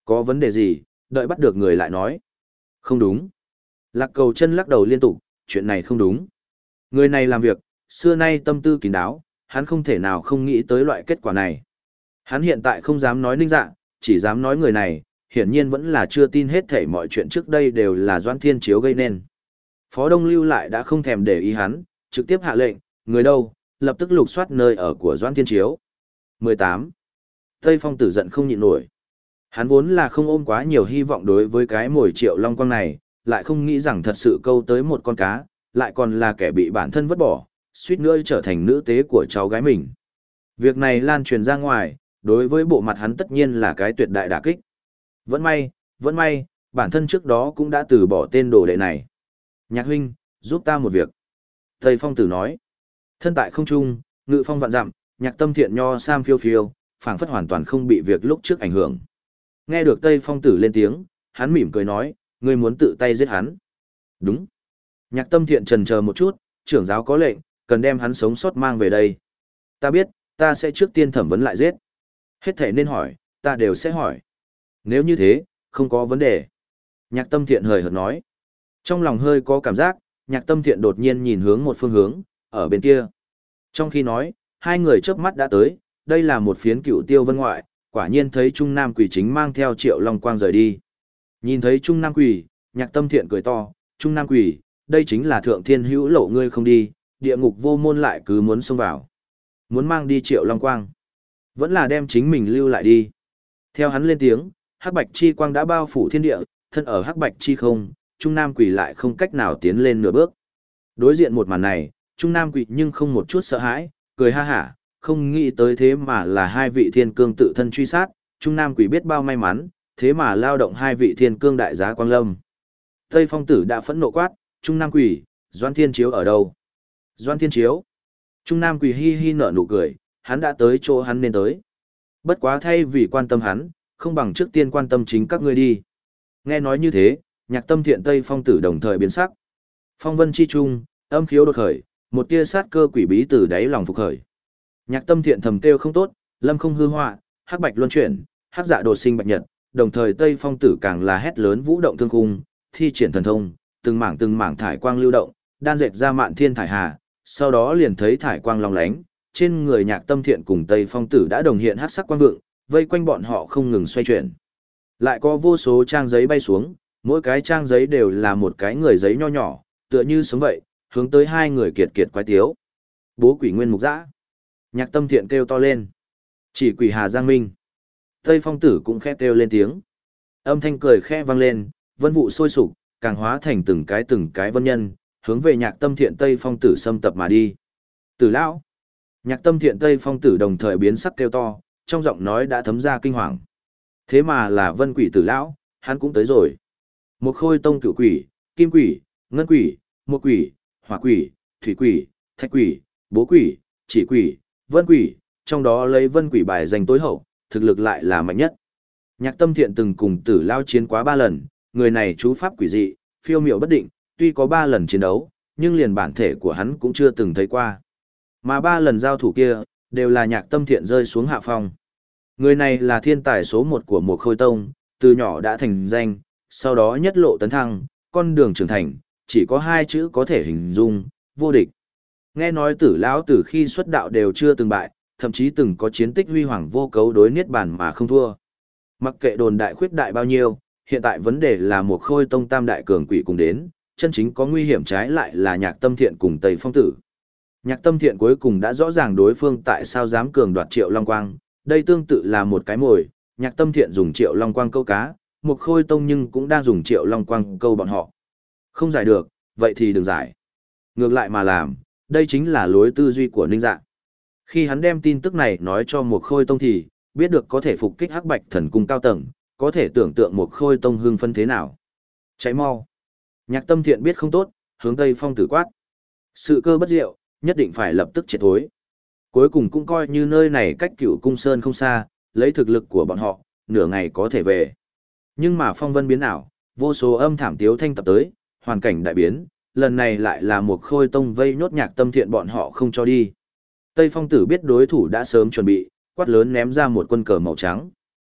Có vấn đề gì, đợi bắt được người lại nói. Không đúng. Lạc Cầu Chân lắc đầu liên tục, chuyện này không đúng. Người này làm việc, xưa nay tâm tư kín đáo, hắn không thể nào không nghĩ tới loại kết quả này. Hắn hiện tại không dám nói Ninh Dạ, chỉ dám nói người này, hiển nhiên vẫn là chưa tin hết thảy mọi chuyện trước đây đều là Doãn Thiên Chiếu gây nên. Phó Đông Lưu lại đã không thèm để ý hắn, trực tiếp hạ lệnh, người đâu, lập tức lục soát nơi ở của Doãn Thiên Chiếu. mười tám. Tây Phong Tử giận không nhịn nổi. Hắn vốn là không ôm quá nhiều hy vọng đối với cái mồi Triệu Long Quang này, lại không nghĩ rằng thật sự câu tới một con cá, lại còn là kẻ bị bản thân vứt bỏ, suýt nữa trở thành nữ tế của cháu gái mình. Việc này lan truyền ra ngoài, đối với bộ mặt hắn tất nhiên là cái tuyệt đại đả kích. Vẫn may, vẫn may, bản thân trước đó cũng đã từ bỏ tên đồ đệ này. Nhạc huynh, giúp ta một việc. Tây Phong Tử nói. Thân tại không trung, ngự phong vạn dặm, nhạc tâm thiện nho sam phiêu phiêu, phảng phất hoàn toàn không bị việc lúc trước ảnh hưởng. Nghe được Tây Phong Tử lên tiếng, hắn mỉm cười nói, ngươi muốn tự tay giết hắn. Đúng. Nhạc tâm thiện trần chờ một chút, trưởng giáo có lệnh, cần đem hắn sống sót mang về đây. Ta biết, ta sẽ trước tiên thẩm vấn lại giết. Hết thể nên hỏi, ta đều sẽ hỏi. Nếu như thế, không có vấn đề. Nhạc tâm thiện hời hợt nói. Trong lòng hơi có cảm giác, nhạc tâm thiện đột nhiên nhìn hướng một phương hướng, ở bên kia. Trong khi nói, hai người chớp mắt đã tới, đây là một phiến cựu tiêu vân ngoại, quả nhiên thấy Trung Nam Quỷ chính mang theo Triệu Long Quang rời đi. Nhìn thấy Trung Nam Quỷ, nhạc tâm thiện cười to, Trung Nam Quỷ, đây chính là thượng thiên hữu lộ ngươi không đi, địa ngục vô môn lại cứ muốn xông vào. Muốn mang đi Triệu Long Quang. Vẫn là đem chính mình lưu lại đi. Theo hắn lên tiếng, hắc bạch chi quang đã bao phủ thiên địa, thân ở hắc bạch chi không, Trung Nam Quỷ lại không cách nào tiến lên nửa bước. Đối diện một màn này, Trung Nam Quỷ nhưng không một chút sợ hãi, cười ha hả, không nghĩ tới thế mà là hai vị thiên cương tự thân truy sát, Trung Nam Quỷ biết bao may mắn, thế mà lao động hai vị thiên cương đại giá quang lâm. Tây Phong Tử đã phẫn nộ quát, Trung Nam Quỷ, Doãn Thiên Chiếu ở đâu? Doãn Thiên Chiếu. Trung Nam Quỷ hi hi nở nụ cười, hắn đã tới chỗ hắn nên tới. Bất quá thay vì quan tâm hắn, không bằng trước tiên quan tâm chính các ngươi đi. Nghe nói như thế, nhạc tâm thiện Tây Phong Tử đồng thời biến sắc. Phong vân chi trung, âm khiếu đột khởi, một tia sát cơ quỷ bí từ đáy lòng phục khởi. Nhạc tâm thiện thầm kêu không tốt, lâm không hư họa, hắc bạch luân chuyển, hắc dạ đột sinh bạch nhật, đồng thời Tây Phong Tử càng là hét lớn vũ động thương khung, thi triển thần thông, từng mảng từng mảng thải quang lưu động, đan dệt ra mạn thiên thải hà, sau đó liền thấy thải quang long lánh, trên người nhạc tâm thiện cùng Tây Phong Tử đã đồng hiện hắc sắc quang vượng, vây quanh bọn họ không ngừng xoay chuyển. Lại có vô số trang giấy bay xuống, mỗi cái trang giấy đều là một cái người giấy nho nhỏ, tựa như sống vậy, hướng tới hai người kiệt kiệt quái tiếu. Bố quỷ nguyên mục dã. Nhạc tâm thiện kêu to lên. Chỉ quỷ Hà Giang Minh. Tây Phong Tử cũng khẽ kêu lên tiếng. Âm thanh cười khẽ vang lên, vân vụ sôi sục, càng hóa thành từng cái từng cái vân nhân, hướng về nhạc tâm thiện Tây Phong Tử xâm tập mà đi. Tử lão. Nhạc tâm thiện Tây Phong Tử đồng thời biến sắc kêu to, trong giọng nói đã thấm ra kinh hoàng. Thế mà là vân quỷ Tử lão, hắn cũng tới rồi. Một khôi tông cửu quỷ, kim quỷ, ngân quỷ, một quỷ, hỏa quỷ, thủy quỷ, thạch quỷ, bố quỷ, chỉ quỷ, vân quỷ, trong đó lấy vân quỷ bài danh tối hậu, thực lực lại là mạnh nhất. Nhạc tâm thiện từng cùng Tử lão chiến quá ba lần, người này chú pháp quỷ dị, phiêu miệu bất định, tuy có ba lần chiến đấu, nhưng liền bản thể của hắn cũng chưa từng thấy qua. Mà ba lần giao thủ kia, đều là nhạc tâm thiện rơi xuống hạ phong. Người này là thiên tài số một của một khôi tông, từ nhỏ đã thành danh, sau đó nhất lộ tấn thăng, con đường trưởng thành, chỉ có hai chữ có thể hình dung, vô địch. Nghe nói Tử lão từ khi xuất đạo đều chưa từng bại, thậm chí từng có chiến tích huy hoàng vô cấu đối niết bàn mà không thua. Mặc kệ đồn đại khuyết đại bao nhiêu, hiện tại vấn đề là một khôi tông tam đại cường quỷ cùng đến, chân chính có nguy hiểm trái lại là nhạc tâm thiện cùng Tây Phong Tử. Nhạc tâm thiện cuối cùng đã rõ ràng đối phương tại sao dám cường đoạt Triệu Long Quang, đây tương tự là một cái mồi, nhạc tâm thiện dùng Triệu Long Quang câu cá, một khôi tông nhưng cũng đang dùng Triệu Long Quang câu bọn họ. Không giải được, vậy thì đừng giải. Ngược lại mà làm, đây chính là lối tư duy của Ninh Dạ. Khi hắn đem tin tức này nói cho một khôi tông thì, biết được có thể phục kích hắc bạch thần cung cao tầng, có thể tưởng tượng một khôi tông hưng phân thế nào. Cháy mau. Nhạc tâm thiện biết không tốt, hướng Tây Phong Tử quát. Sự cơ bất diệu, nhất định phải lập tức triệt thối. Cuối cùng cũng coi như nơi này cách Cửu Cung Sơn không xa, lấy thực lực của bọn họ, nửa ngày có thể về. Nhưng mà phong vân biến ảo, vô số âm thảm tiếu thanh tập tới, hoàn cảnh đại biến, lần này lại là một khôi tông vây nhốt nhạc tâm thiện bọn họ không cho đi. Tây Phong Tử biết đối thủ đã sớm chuẩn bị, quát lớn ném ra một quân cờ màu trắng.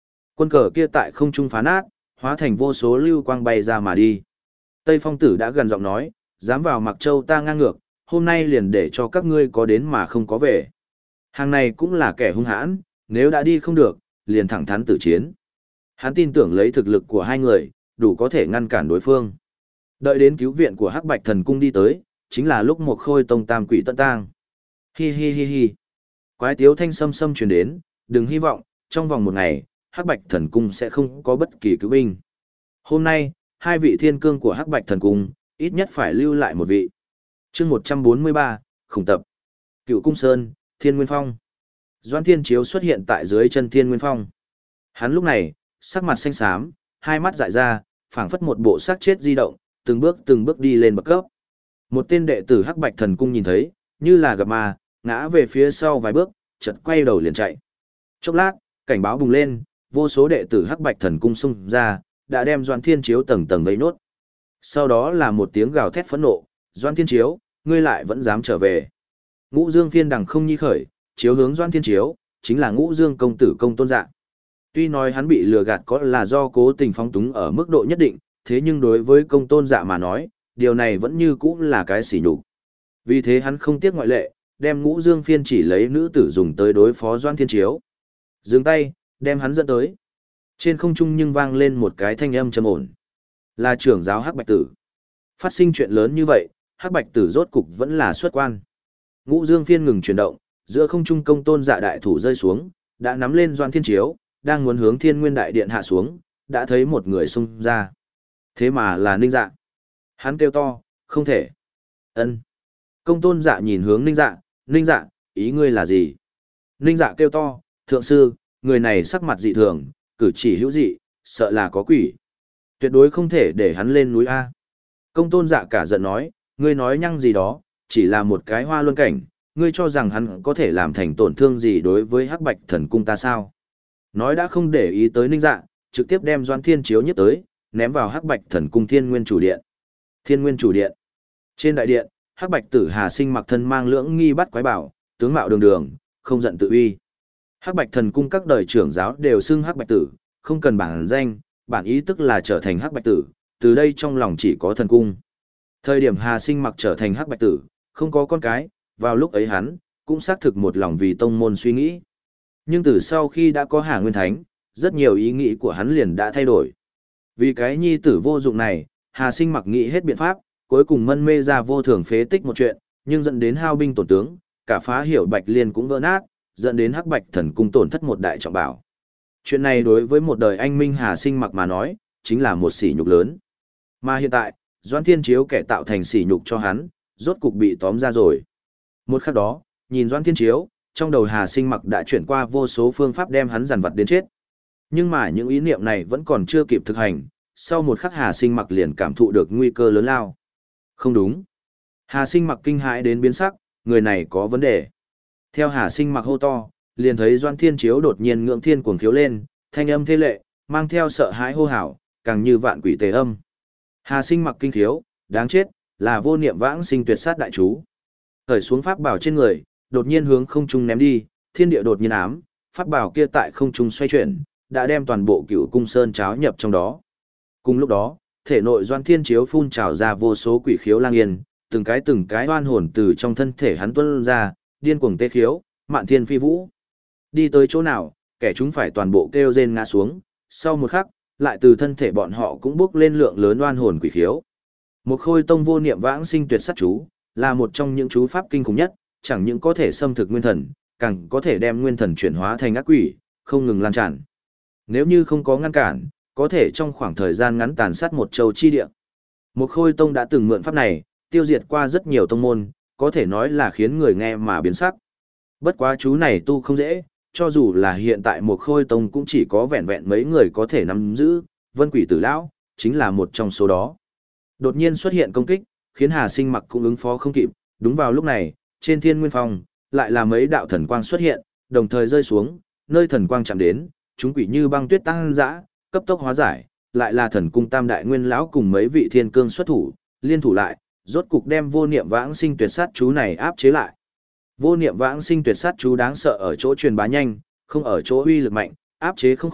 Quân cờ kia tại không trung phá nát, hóa thành vô số lưu quang bay ra mà đi. Tây Phong Tử đã gần giọng nói, dám vào Mặc Châu ta ngang ngược, hôm nay liền để cho các ngươi có đến mà không có về. Hàng này cũng là kẻ hung hãn, nếu đã đi không được, liền thẳng thắn tử chiến. Hắn tin tưởng lấy thực lực của hai người, đủ có thể ngăn cản đối phương. Đợi đến cứu viện của Hắc Bạch Thần Cung đi tới, chính là lúc một khôi tông tam quỷ tận tang. Hi hi hi hi. Quái tiếu thanh sâm sâm truyền đến, đừng hy vọng, trong vòng một ngày, Hắc Bạch Thần Cung sẽ không có bất kỳ cứu binh. Hôm nay, hai vị thiên cương của Hắc Bạch Thần Cung, ít nhất phải lưu lại một vị. Chương một trăm bốn mươi ba, khủng tập. Cựu Cung Sơn, Thiên Nguyên Phong. Doãn Thiên Chiếu xuất hiện tại dưới chân Thiên Nguyên Phong. Hắn lúc này, sắc mặt xanh xám, hai mắt dại ra, phảng phất một bộ xác chết di động, từng bước từng bước đi lên bậc cấp. Một tên đệ tử Hắc Bạch Thần Cung nhìn thấy, như là gặp ma, ngã về phía sau vài bước, chợt quay đầu liền chạy. Chốc lát, cảnh báo bùng lên, vô số đệ tử Hắc Bạch Thần Cung xung ra, đã đem Doãn Thiên Chiếu tầng tầng vây nốt. Sau đó là một tiếng gào thét phẫn nộ, Doãn Thiên Chiếu, ngươi lại vẫn dám trở về. Ngũ Dương Phiên đằng không nhi khởi, chiếu hướng Doãn Thiên Chiếu, chính là Ngũ Dương công tử Công Tôn Dạ. Tuy nói hắn bị lừa gạt có là do cố tình phóng túng ở mức độ nhất định, thế nhưng đối với Công Tôn Dạ mà nói, điều này vẫn như cũ là cái sỉ nhục. Vì thế hắn không tiếc ngoại lệ, đem Ngũ Dương Phiên chỉ lấy nữ tử dùng tới đối phó Doãn Thiên Chiếu. Dừng tay, đem hắn dẫn tới. Trên không trung nhưng vang lên một cái thanh âm trầm ổn. Là trưởng giáo Hắc Bạch Tử. Phát sinh chuyện lớn như vậy, Hắc Bạch Tử rốt cục vẫn là xuất quan. Ngũ Dương Phiên ngừng chuyển động, giữa không trung Công Tôn Dạ đại thủ rơi xuống, đã nắm lên Doãn Thiên Chiếu, đang muốn hướng Thiên Nguyên Đại Điện hạ xuống, đã thấy một người xung ra. Thế mà là Ninh Dạ. Hắn kêu to, không thể. Ân. Công Tôn Dạ nhìn hướng Ninh Dạ, Ninh Dạ, ý ngươi là gì? Ninh Dạ kêu to, thượng sư, người này sắc mặt dị thường, cử chỉ hữu dị, sợ là có quỷ. Tuyệt đối không thể để hắn lên núi A. Công Tôn Dạ cả giận nói, ngươi nói nhăng gì đó, chỉ là một cái hoa luân cảnh, ngươi cho rằng hắn có thể làm thành tổn thương gì đối với Hắc Bạch Thần Cung ta sao? Nói đã không để ý tới Ninh Dạ, trực tiếp đem Doãn Thiên Chiếu nhất tới, ném vào Hắc Bạch Thần Cung Thiên Nguyên Chủ Điện. Thiên Nguyên Chủ Điện. Trên đại điện, Hắc Bạch Tử Hà Sinh mặc thân mang lưỡng nghi bắt quái bảo, tướng mạo đường đường, không giận tự uy. Hắc Bạch Thần Cung các đời trưởng giáo đều xưng Hắc Bạch Tử, không cần bản danh, bản ý tức là trở thành Hắc Bạch Tử, từ đây trong lòng chỉ có thần cung. Thời điểm Hà Sinh mặc trở thành Hắc Bạch Tử, không có con cái, vào lúc ấy hắn cũng xác thực một lòng vì tông môn suy nghĩ. Nhưng từ sau khi đã có Hà Nguyên Thánh, rất nhiều ý nghĩ của hắn liền đã thay đổi. Vì cái nhi tử vô dụng này, Hà Sinh mặc nghĩ hết biện pháp, cuối cùng mân mê ra vô thường phế tích một chuyện, nhưng dẫn đến hao binh tổn tướng, cả phá hiểu Bạch Liên cũng vỡ nát, dẫn đến Hắc Bạch Thần Cung tổn thất một đại trọng bảo. Chuyện này đối với một đời anh minh Hà Sinh mặc mà nói, chính là một sỉ nhục lớn. Mà hiện tại, Doãn Thiên Chiếu kẻ tạo thành sỉ nhục cho hắn, rốt cục bị tóm ra rồi. Một khắc đó, nhìn Doãn Thiên Chiếu, trong đầu Hà Sinh mặc đã chuyển qua vô số phương pháp đem hắn dằn vặt đến chết. Nhưng mà những ý niệm này vẫn còn chưa kịp thực hành, sau một khắc Hà Sinh mặc liền cảm thụ được nguy cơ lớn lao. Không đúng. Hà Sinh mặc kinh hãi đến biến sắc, người này có vấn đề. Theo Hà Sinh mặc hô to, liền thấy Doãn Thiên Chiếu đột nhiên ngưỡng thiên cuồng khiếu lên, thanh âm thê lệ, mang theo sợ hãi hô hào, càng như vạn quỷ tề âm. Hà Sinh mặc kinh khiếu, đáng chết, là vô niệm vãng sinh tuyệt sát đại chú. Khởi xuống pháp bảo trên người, đột nhiên hướng không trung ném đi, thiên địa đột nhiên ám, pháp bảo kia tại không trung xoay chuyển, đã đem toàn bộ Cửu Cung Sơn cháo nhập trong đó. Cùng lúc đó, thể nội Doãn Thiên Chiếu phun trào ra vô số quỷ khiếu lang yên, từng cái từng cái oan hồn từ trong thân thể hắn tuôn ra, điên cuồng tê khiếu, mạn thiên phi vũ. Đi tới chỗ nào, kẻ chúng phải toàn bộ kêu rên ngã xuống, sau một khắc, lại từ thân thể bọn họ cũng bốc lên lượng lớn oan hồn quỷ khiếu. Một khôi tông vô niệm vãng sinh tuyệt sát chú, là một trong những chú pháp kinh khủng nhất, chẳng những có thể xâm thực nguyên thần, càng có thể đem nguyên thần chuyển hóa thành ác quỷ, không ngừng lan tràn. Nếu như không có ngăn cản, có thể trong khoảng thời gian ngắn tàn sát một châu chi địa. Một khôi tông đã từng mượn pháp này, tiêu diệt qua rất nhiều tông môn, có thể nói là khiến người nghe mà biến sắc. Bất quá chú này tu không dễ, cho dù là hiện tại một khôi tông cũng chỉ có vẹn vẹn mấy người có thể nắm giữ, Vân Quỷ Tử Lão, chính là một trong số đó. Đột nhiên xuất hiện công kích, khiến Hà Sinh mặc cũng ứng phó không kịp, đúng vào lúc này, trên Thiên Nguyên Phong, lại là mấy đạo thần quang xuất hiện, đồng thời rơi xuống, nơi thần quang chạm đến, chúng quỷ như băng tuyết tăng dã, cấp tốc hóa giải, lại là thần cung Tam Đại Nguyên lão cùng mấy vị thiên cương xuất thủ, liên thủ lại, rốt cục đem vô niệm vãng sinh tuyệt sát chú này áp chế lại. Vô niệm vãng sinh tuyệt sát chú đáng sợ ở chỗ truyền bá nhanh, không ở chỗ uy lực mạnh, áp chế không khó,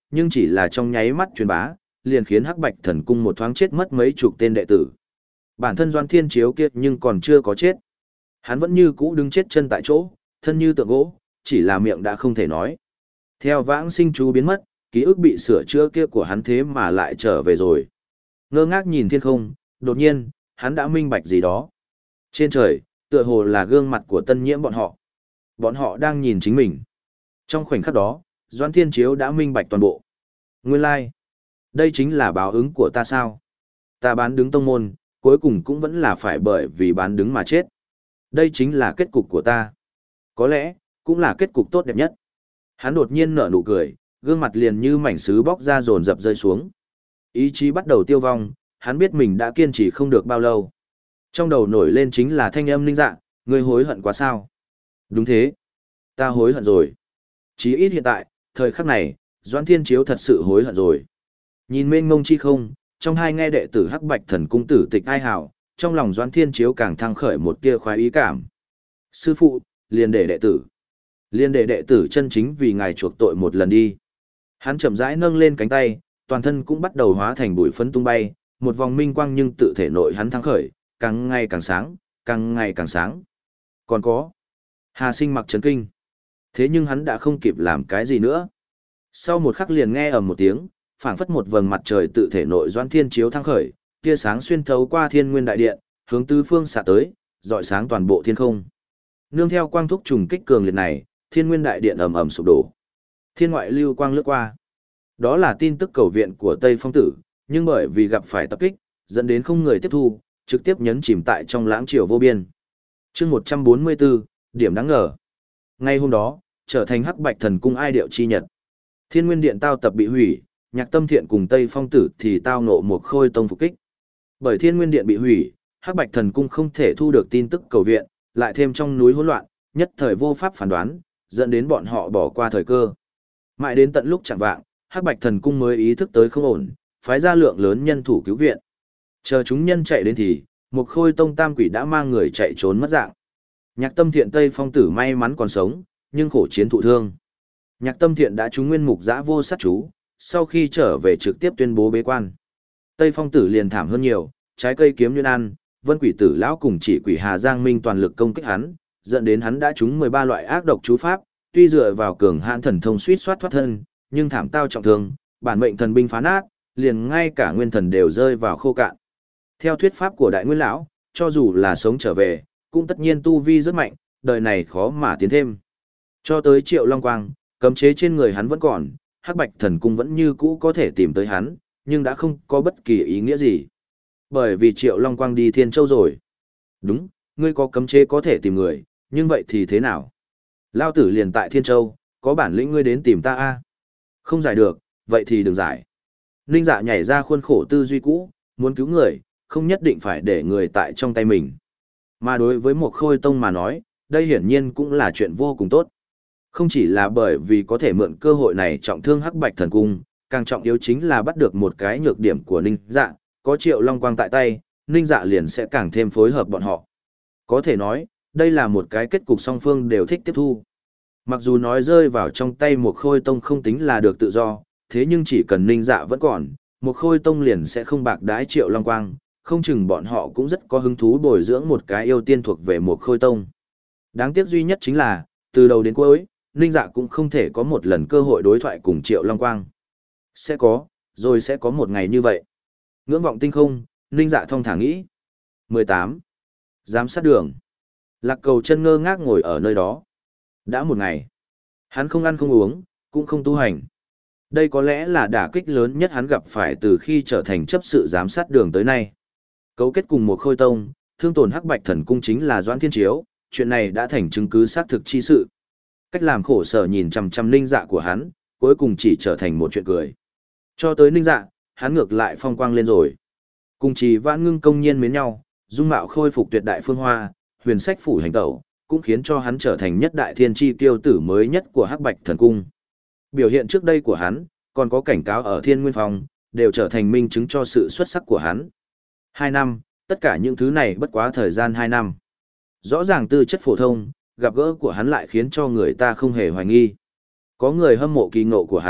nhưng chỉ là trong nháy mắt truyền bá, liền khiến Hắc Bạch Thần Cung một thoáng chết mất mấy chục tên đệ tử. Bản thân Doãn Thiên Chiếu kia nhưng còn chưa có chết. Hắn vẫn như cũ đứng chết chân tại chỗ, thân như tượng gỗ, chỉ là miệng đã không thể nói. Theo vãng sinh chú biến mất, ký ức bị sửa chữa kia của hắn thế mà lại trở về rồi. Ngơ ngác nhìn thiên không, đột nhiên, hắn đã minh bạch gì đó. Trên trời, tựa hồ là gương mặt của Tân Nhiễm bọn họ. Bọn họ đang nhìn chính mình. Trong khoảnh khắc đó, Doãn Thiên Chiếu đã minh bạch toàn bộ. Nguyên lai, like. Đây chính là báo ứng của ta sao? Ta bán đứng tông môn, cuối cùng cũng vẫn là phải bởi vì bán đứng mà chết. Đây chính là kết cục của ta. Có lẽ, cũng là kết cục tốt đẹp nhất. Hắn đột nhiên nở nụ cười, gương mặt liền như mảnh sứ bóc ra dồn dập rơi xuống. Ý chí bắt đầu tiêu vong, hắn biết mình đã kiên trì không được bao lâu. Trong đầu nổi lên chính là thanh âm Ninh Dạ, ngươi hối hận quá sao? Đúng thế. Ta hối hận rồi. Chí ít hiện tại, thời khắc này, Doãn Thiên Chiếu thật sự hối hận rồi. Nhìn mênh mông chi không, trong hai nghe đệ tử Hắc Bạch Thần Cung tử tịch ai hảo, trong lòng Doãn Thiên Chiếu càng thăng khởi một tia khoái ý cảm. Sư phụ, liền để đệ tử. Liên đệ đệ tử chân chính vì ngài chuộc tội một lần đi. Hắn chậm rãi nâng lên cánh tay, toàn thân cũng bắt đầu hóa thành bụi phấn tung bay, một vòng minh quang nhưng tự thể nội hắn thăng khởi, càng ngày càng sáng, càng ngày càng sáng. Còn có, Hà Sinh mặc chấn kinh. Thế nhưng hắn đã không kịp làm cái gì nữa. Sau một khắc liền nghe ầm một tiếng, phảng phất một vầng mặt trời tự thể nội Doãn Thiên Chiếu thăng khởi, tia sáng xuyên thấu qua Thiên Nguyên đại điện, hướng tứ phương xạ tới, rọi sáng toàn bộ thiên không. Nương theo quang thúc trùng kích cường liệt này, Thiên Nguyên đại điện ầm ầm sụp đổ. Thiên ngoại lưu quang lướt qua. Đó là tin tức cầu viện của Tây Phong tử, nhưng bởi vì gặp phải tập kích, dẫn đến không người tiếp thu, trực tiếp nhấn chìm tại trong lãng triều vô biên. Chương một trăm bốn mươi tư, điểm đáng ngờ. Ngay hôm đó, trở thành Hắc Bạch Thần Cung ai điệu chi nhật. Thiên Nguyên điện tao tập bị hủy, Nhạc Tâm Thiện cùng Tây Phong tử thì tao nộ một khôi tông phục kích. Bởi Thiên Nguyên điện bị hủy, Hắc Bạch Thần Cung không thể thu được tin tức cầu viện, lại thêm trong núi hỗn loạn, nhất thời vô pháp phán đoán, dẫn đến bọn họ bỏ qua thời cơ. Mãi đến tận lúc chẳng vạng, Hắc Bạch Thần Cung mới ý thức tới không ổn, phái ra lượng lớn nhân thủ cứu viện. Chờ chúng nhân chạy đến thì, một khôi tông tam quỷ đã mang người chạy trốn mất dạng. Nhạc Tâm Thiện Tây Phong tử may mắn còn sống, nhưng khổ chiến thụ thương. Nhạc Tâm Thiện đã trúng nguyên mục giã vô sát chú, sau khi trở về trực tiếp tuyên bố bế quan. Tây Phong tử liền thảm hơn nhiều, trái cây kiếm nguyên ăn, vân quỷ tử lão cùng chỉ quỷ Hà Giang Minh toàn lực công kích hắn, dẫn đến hắn đã trúng mười ba loại ác độc chú pháp, tuy dựa vào cường hãn thần thông suýt soát thoát thân, nhưng thảm tao trọng thương, bản mệnh thần binh phá nát, liền ngay cả nguyên thần đều rơi vào khô cạn. Theo thuyết pháp của đại nguyên lão, cho dù là sống trở về, cũng tất nhiên tu vi rất mạnh, đời này khó mà tiến thêm. Cho tới Triệu Long Quang, cấm chế trên người hắn vẫn còn, Hắc Bạch Thần Cung vẫn như cũ có thể tìm tới hắn, nhưng đã không có bất kỳ ý nghĩa gì. Bởi vì Triệu Long Quang đi Thiên Châu rồi. Đúng, ngươi có cấm chế có thể tìm người, nhưng vậy thì thế nào? Lao tử liền tại Thiên Châu, có bản lĩnh ngươi đến tìm ta a? Không giải được, vậy thì đừng giải. Ninh Dạ nhảy ra khuôn khổ tư duy cũ, muốn cứu người, không nhất định phải để người tại trong tay mình. Mà đối với một khôi tông mà nói, đây hiển nhiên cũng là chuyện vô cùng tốt. Không chỉ là bởi vì có thể mượn cơ hội này trọng thương Hắc Bạch Thần Cung, càng trọng yếu chính là bắt được một cái nhược điểm của Ninh Dạ, có Triệu Long Quang tại tay, Ninh Dạ liền sẽ càng thêm phối hợp bọn họ. Có thể nói, đây là một cái kết cục song phương đều thích tiếp thu. Mặc dù nói rơi vào trong tay một khôi tông không tính là được tự do, thế nhưng chỉ cần Ninh Dạ vẫn còn, một khôi tông liền sẽ không bạc đái Triệu Long Quang, không chừng bọn họ cũng rất có hứng thú bồi dưỡng một cái yêu tiên thuộc về một khôi tông. Đáng tiếc duy nhất chính là, từ đầu đến cuối, Ninh Dạ cũng không thể có một lần cơ hội đối thoại cùng Triệu Long Quang. Sẽ có, rồi sẽ có một ngày như vậy. Ngưỡng vọng tinh không, Ninh Dạ thong thả nghĩ. mười tám. Giám sát đường. Lạc Cầu chân ngơ ngác ngồi ở nơi đó. Đã một ngày. Hắn không ăn không uống, cũng không tu hành. Đây có lẽ là đả kích lớn nhất hắn gặp phải từ khi trở thành chấp sự giám sát đường tới nay. Cấu kết cùng một khôi tông, thương tổn Hắc Bạch Thần Cung chính là Doãn Thiên Chiếu, chuyện này đã thành chứng cứ xác thực chi sự. Cách làm khổ sở nhìn chằm chằm Ninh Dạ của hắn, cuối cùng chỉ trở thành một chuyện cười. Cho tới Ninh Dạ, hắn ngược lại phong quang lên rồi. Cùng Trì Vãn Ngưng công nhiên mến nhau, dung mạo khôi phục tuyệt đại phương hoa, huyền sách phủ hành tẩu, cũng khiến cho hắn trở thành nhất đại thiên chi tiêu tử mới nhất của Hắc Bạch Thần Cung. Biểu hiện trước đây của hắn, còn có cảnh cáo ở Thiên Nguyên Phòng, đều trở thành minh chứng cho sự xuất sắc của hắn. Hai năm, tất cả những thứ này bất quá thời gian hai năm. Rõ ràng tư chất phổ thông, gặp gỡ của hắn lại khiến cho người ta không hề hoài nghi. Có người hâm mộ kỳ ngộ của hắn,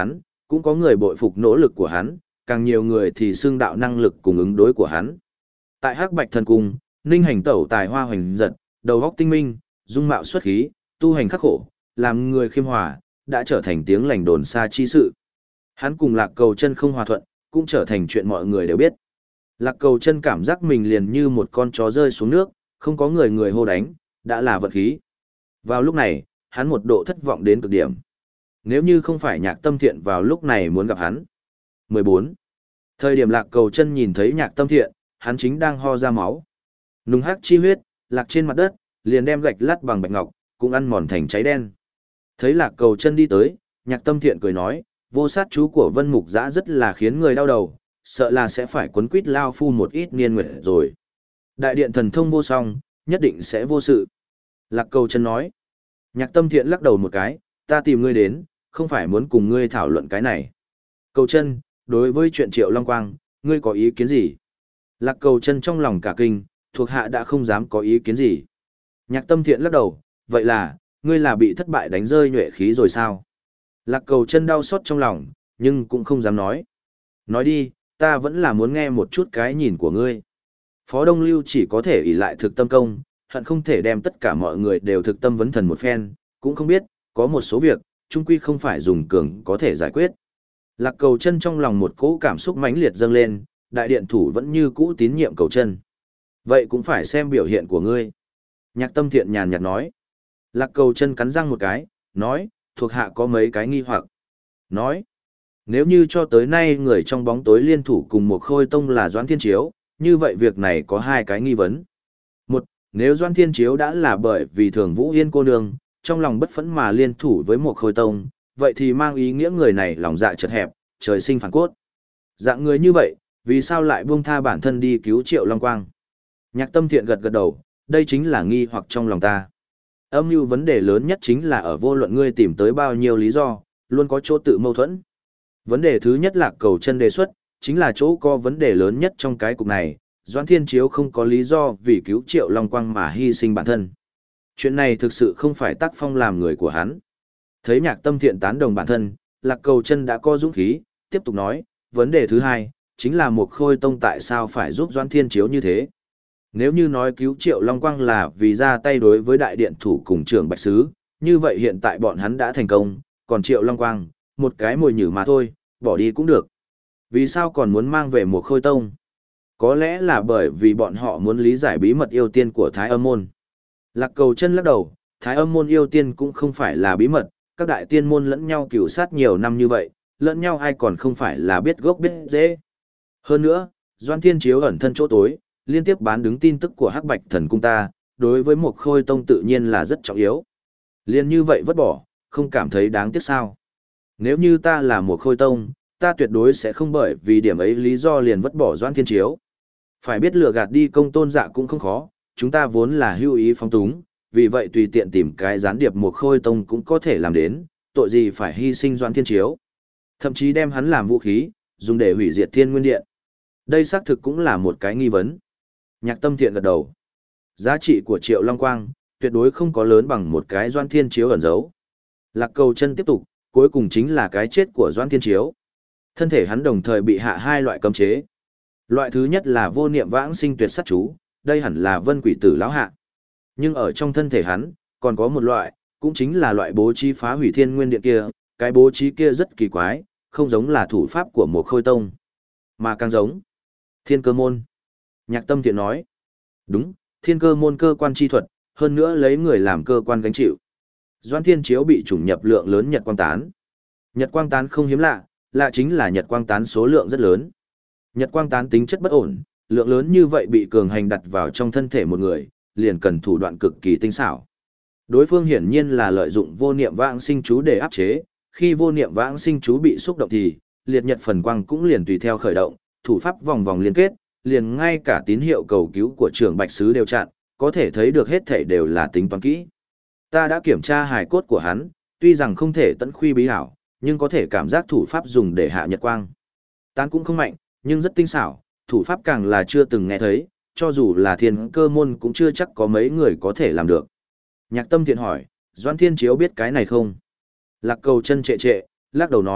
cũng có người bội phục nỗ lực của hắn, càng nhiều người thì xưng đạo năng lực cùng ứng đối của hắn. Tại Hắc Bạch Thần Cung, Ninh Hành tẩu tài hoa hoành giật, đầu óc tinh minh, dung mạo xuất khí, tu hành khắc khổ, làm người khiêm hòa, đã trở thành tiếng lành đồn xa chi sự. Hắn cùng Lạc Cầu Chân không hòa thuận, cũng trở thành chuyện mọi người đều biết. Lạc Cầu Chân cảm giác mình liền như một con chó rơi xuống nước, không có người người hô đánh, đã là vận khí. Vào lúc này, hắn một độ thất vọng đến cực điểm. Nếu như không phải Nhạc Tâm Thiện vào lúc này muốn gặp hắn. mười bốn. Thời điểm Lạc Cầu Chân nhìn thấy Nhạc Tâm Thiện, hắn chính đang ho ra máu. Nung hắc chi huyết, lạc trên mặt đất, liền đem gạch lát bằng bạch ngọc, cũng ăn mòn thành cháy đen. Thấy Lạc Cầu Chân đi tới, Nhạc Tâm Thiện cười nói, vô sát chú của Vân Mục Giã rất là khiến người đau đầu, sợ là sẽ phải quấn quýt lao phu một ít niên nguyệt rồi. Đại điện thần thông vô song, nhất định sẽ vô sự. Lạc Cầu Chân nói. Nhạc Tâm Thiện lắc đầu một cái, ta tìm ngươi đến, không phải muốn cùng ngươi thảo luận cái này. Cầu Chân, đối với chuyện Triệu Long Quang, ngươi có ý kiến gì? Lạc Cầu Chân trong lòng cả kinh, thuộc hạ đã không dám có ý kiến gì. Nhạc Tâm Thiện lắc đầu, vậy là, ngươi là bị thất bại đánh rơi nhuệ khí rồi sao? Lạc Cầu Chân đau xót trong lòng, nhưng cũng không dám nói. Nói đi, ta vẫn là muốn nghe một chút cái nhìn của ngươi. Phó Đông Lưu chỉ có thể ỷ lại thực tâm công, hận không thể đem tất cả mọi người đều thực tâm vấn thần một phen, cũng không biết, có một số việc, chung quy không phải dùng cường có thể giải quyết. Lạc Cầu Chân trong lòng một cỗ cảm xúc mãnh liệt dâng lên, đại điện thủ vẫn như cũ tín nhiệm Cầu Chân. Vậy cũng phải xem biểu hiện của ngươi. Nhạc Tâm Thiện nhàn nhạt nói. Lạc Cầu Chân cắn răng một cái, nói, thuộc hạ có mấy cái nghi hoặc. Nói, nếu như cho tới nay người trong bóng tối liên thủ cùng một Khôi Tông là Doãn Thiên Chiếu, như vậy việc này có hai cái nghi vấn. Một, nếu Doãn Thiên Chiếu đã là bởi vì Thường Vũ Yên cô nương, trong lòng bất phẫn mà liên thủ với một Khôi Tông, vậy thì mang ý nghĩa người này lòng dạ chật hẹp, trời sinh phản cốt. Dạng người như vậy, vì sao lại buông tha bản thân đi cứu Triệu Long Quang? Nhạc Tâm Thiện gật gật đầu, đây chính là nghi hoặc trong lòng ta. Âm mưu vấn đề lớn nhất chính là ở vô luận ngươi tìm tới bao nhiêu lý do, luôn có chỗ tự mâu thuẫn. Vấn đề thứ nhất là Cầu Chân đề xuất, chính là chỗ có vấn đề lớn nhất trong cái cục này, Doãn Thiên Chiếu không có lý do vì cứu Triệu Long Quang mà hy sinh bản thân. Chuyện này thực sự không phải tác phong làm người của hắn. Thấy Nhạc Tâm Thiện tán đồng bản thân, Lạc Cầu Chân đã có dũng khí, tiếp tục nói, vấn đề thứ hai, chính là một Khôi Tông tại sao phải giúp Doãn Thiên Chiếu như thế. Nếu như nói cứu Triệu Long Quang là vì ra tay đối với đại điện thủ cùng trưởng Bạch Sứ, như vậy hiện tại bọn hắn đã thành công, còn Triệu Long Quang, một cái mồi nhử mà thôi, bỏ đi cũng được. Vì sao còn muốn mang về một Khôi Tông? Có lẽ là bởi vì bọn họ muốn lý giải bí mật yêu tiên của Thái Âm Môn. Lạc Cầu Chân lắc đầu, Thái Âm Môn yêu tiên cũng không phải là bí mật, các đại tiên môn lẫn nhau cửu sát nhiều năm như vậy, lẫn nhau ai còn không phải là biết gốc biết rễ. Hơn nữa, Doãn Thiên Chiếu ẩn thân chỗ tối, liên tiếp bán đứng tin tức của Hắc Bạch Thần Cung ta, đối với một Khôi Tông tự nhiên là rất trọng yếu. Liên như vậy vứt bỏ, không cảm thấy đáng tiếc sao? Nếu như ta là một Khôi Tông, ta tuyệt đối sẽ không bởi vì điểm ấy lý do liền vứt bỏ Doãn Thiên Chiếu. Phải biết lừa gạt đi Công Tôn Dạ cũng không khó, chúng ta vốn là hưu ý phóng túng, vì vậy tùy tiện tìm cái gián điệp một Khôi Tông cũng có thể làm đến, tội gì phải hy sinh Doãn Thiên Chiếu. Thậm chí đem hắn làm vũ khí, dùng để hủy diệt Thiên Nguyên Điện. Đây xác thực cũng là một cái nghi vấn. Nhạc Tâm Thiện gật đầu. Giá trị của Triệu Long Quang, tuyệt đối không có lớn bằng một cái Doãn Thiên Chiếu ẩn giấu. Lạc Cầu Chân tiếp tục, cuối cùng chính là cái chết của Doãn Thiên Chiếu. Thân thể hắn đồng thời bị hạ hai loại cấm chế. Loại thứ nhất là vô niệm vãng sinh tuyệt sát chú, đây hẳn là Vân Quỷ Tử lão hạ. Nhưng ở trong thân thể hắn, còn có một loại, cũng chính là loại bố trí phá hủy Thiên Nguyên Điện kia, cái bố trí kia rất kỳ quái, không giống là thủ pháp của một Khôi Tông, mà càng giống Thiên Cơ Môn. Nhạc Tâm Thiện nói, đúng, Thiên Cơ Môn cơ quan chi thuật, hơn nữa lấy người làm cơ quan gánh chịu. Doãn Thiên Chiếu bị chủng nhập lượng lớn Nhật Quang Tán. Nhật Quang Tán không hiếm lạ, lạ chính là Nhật Quang Tán số lượng rất lớn. Nhật Quang Tán tính chất bất ổn, lượng lớn như vậy bị cường hành đặt vào trong thân thể một người, liền cần thủ đoạn cực kỳ tinh xảo. Đối phương hiển nhiên là lợi dụng vô niệm vãng sinh chú để áp chế, khi vô niệm vãng sinh chú bị xúc động thì, liệt nhật phần quang cũng liền tùy theo khởi động, thủ pháp vòng vòng liên kết, liền ngay cả tín hiệu cầu cứu của trưởng Bạch Sứ đều chặn, có thể thấy được hết thảy đều là tính toán kỹ. Ta đã kiểm tra hài cốt của hắn, tuy rằng không thể tận khuy bí hảo, nhưng có thể cảm giác thủ pháp dùng để hạ nhật quang. Tán cũng không mạnh, nhưng rất tinh xảo, thủ pháp càng là chưa từng nghe thấy, cho dù là Thiên Cơ Môn cũng chưa chắc có mấy người có thể làm được. Nhạc Tâm Thiện hỏi, Doãn Thiên Chiếu biết cái này không? Lạc Cầu Chân trệ trệ, lắc đầu nói,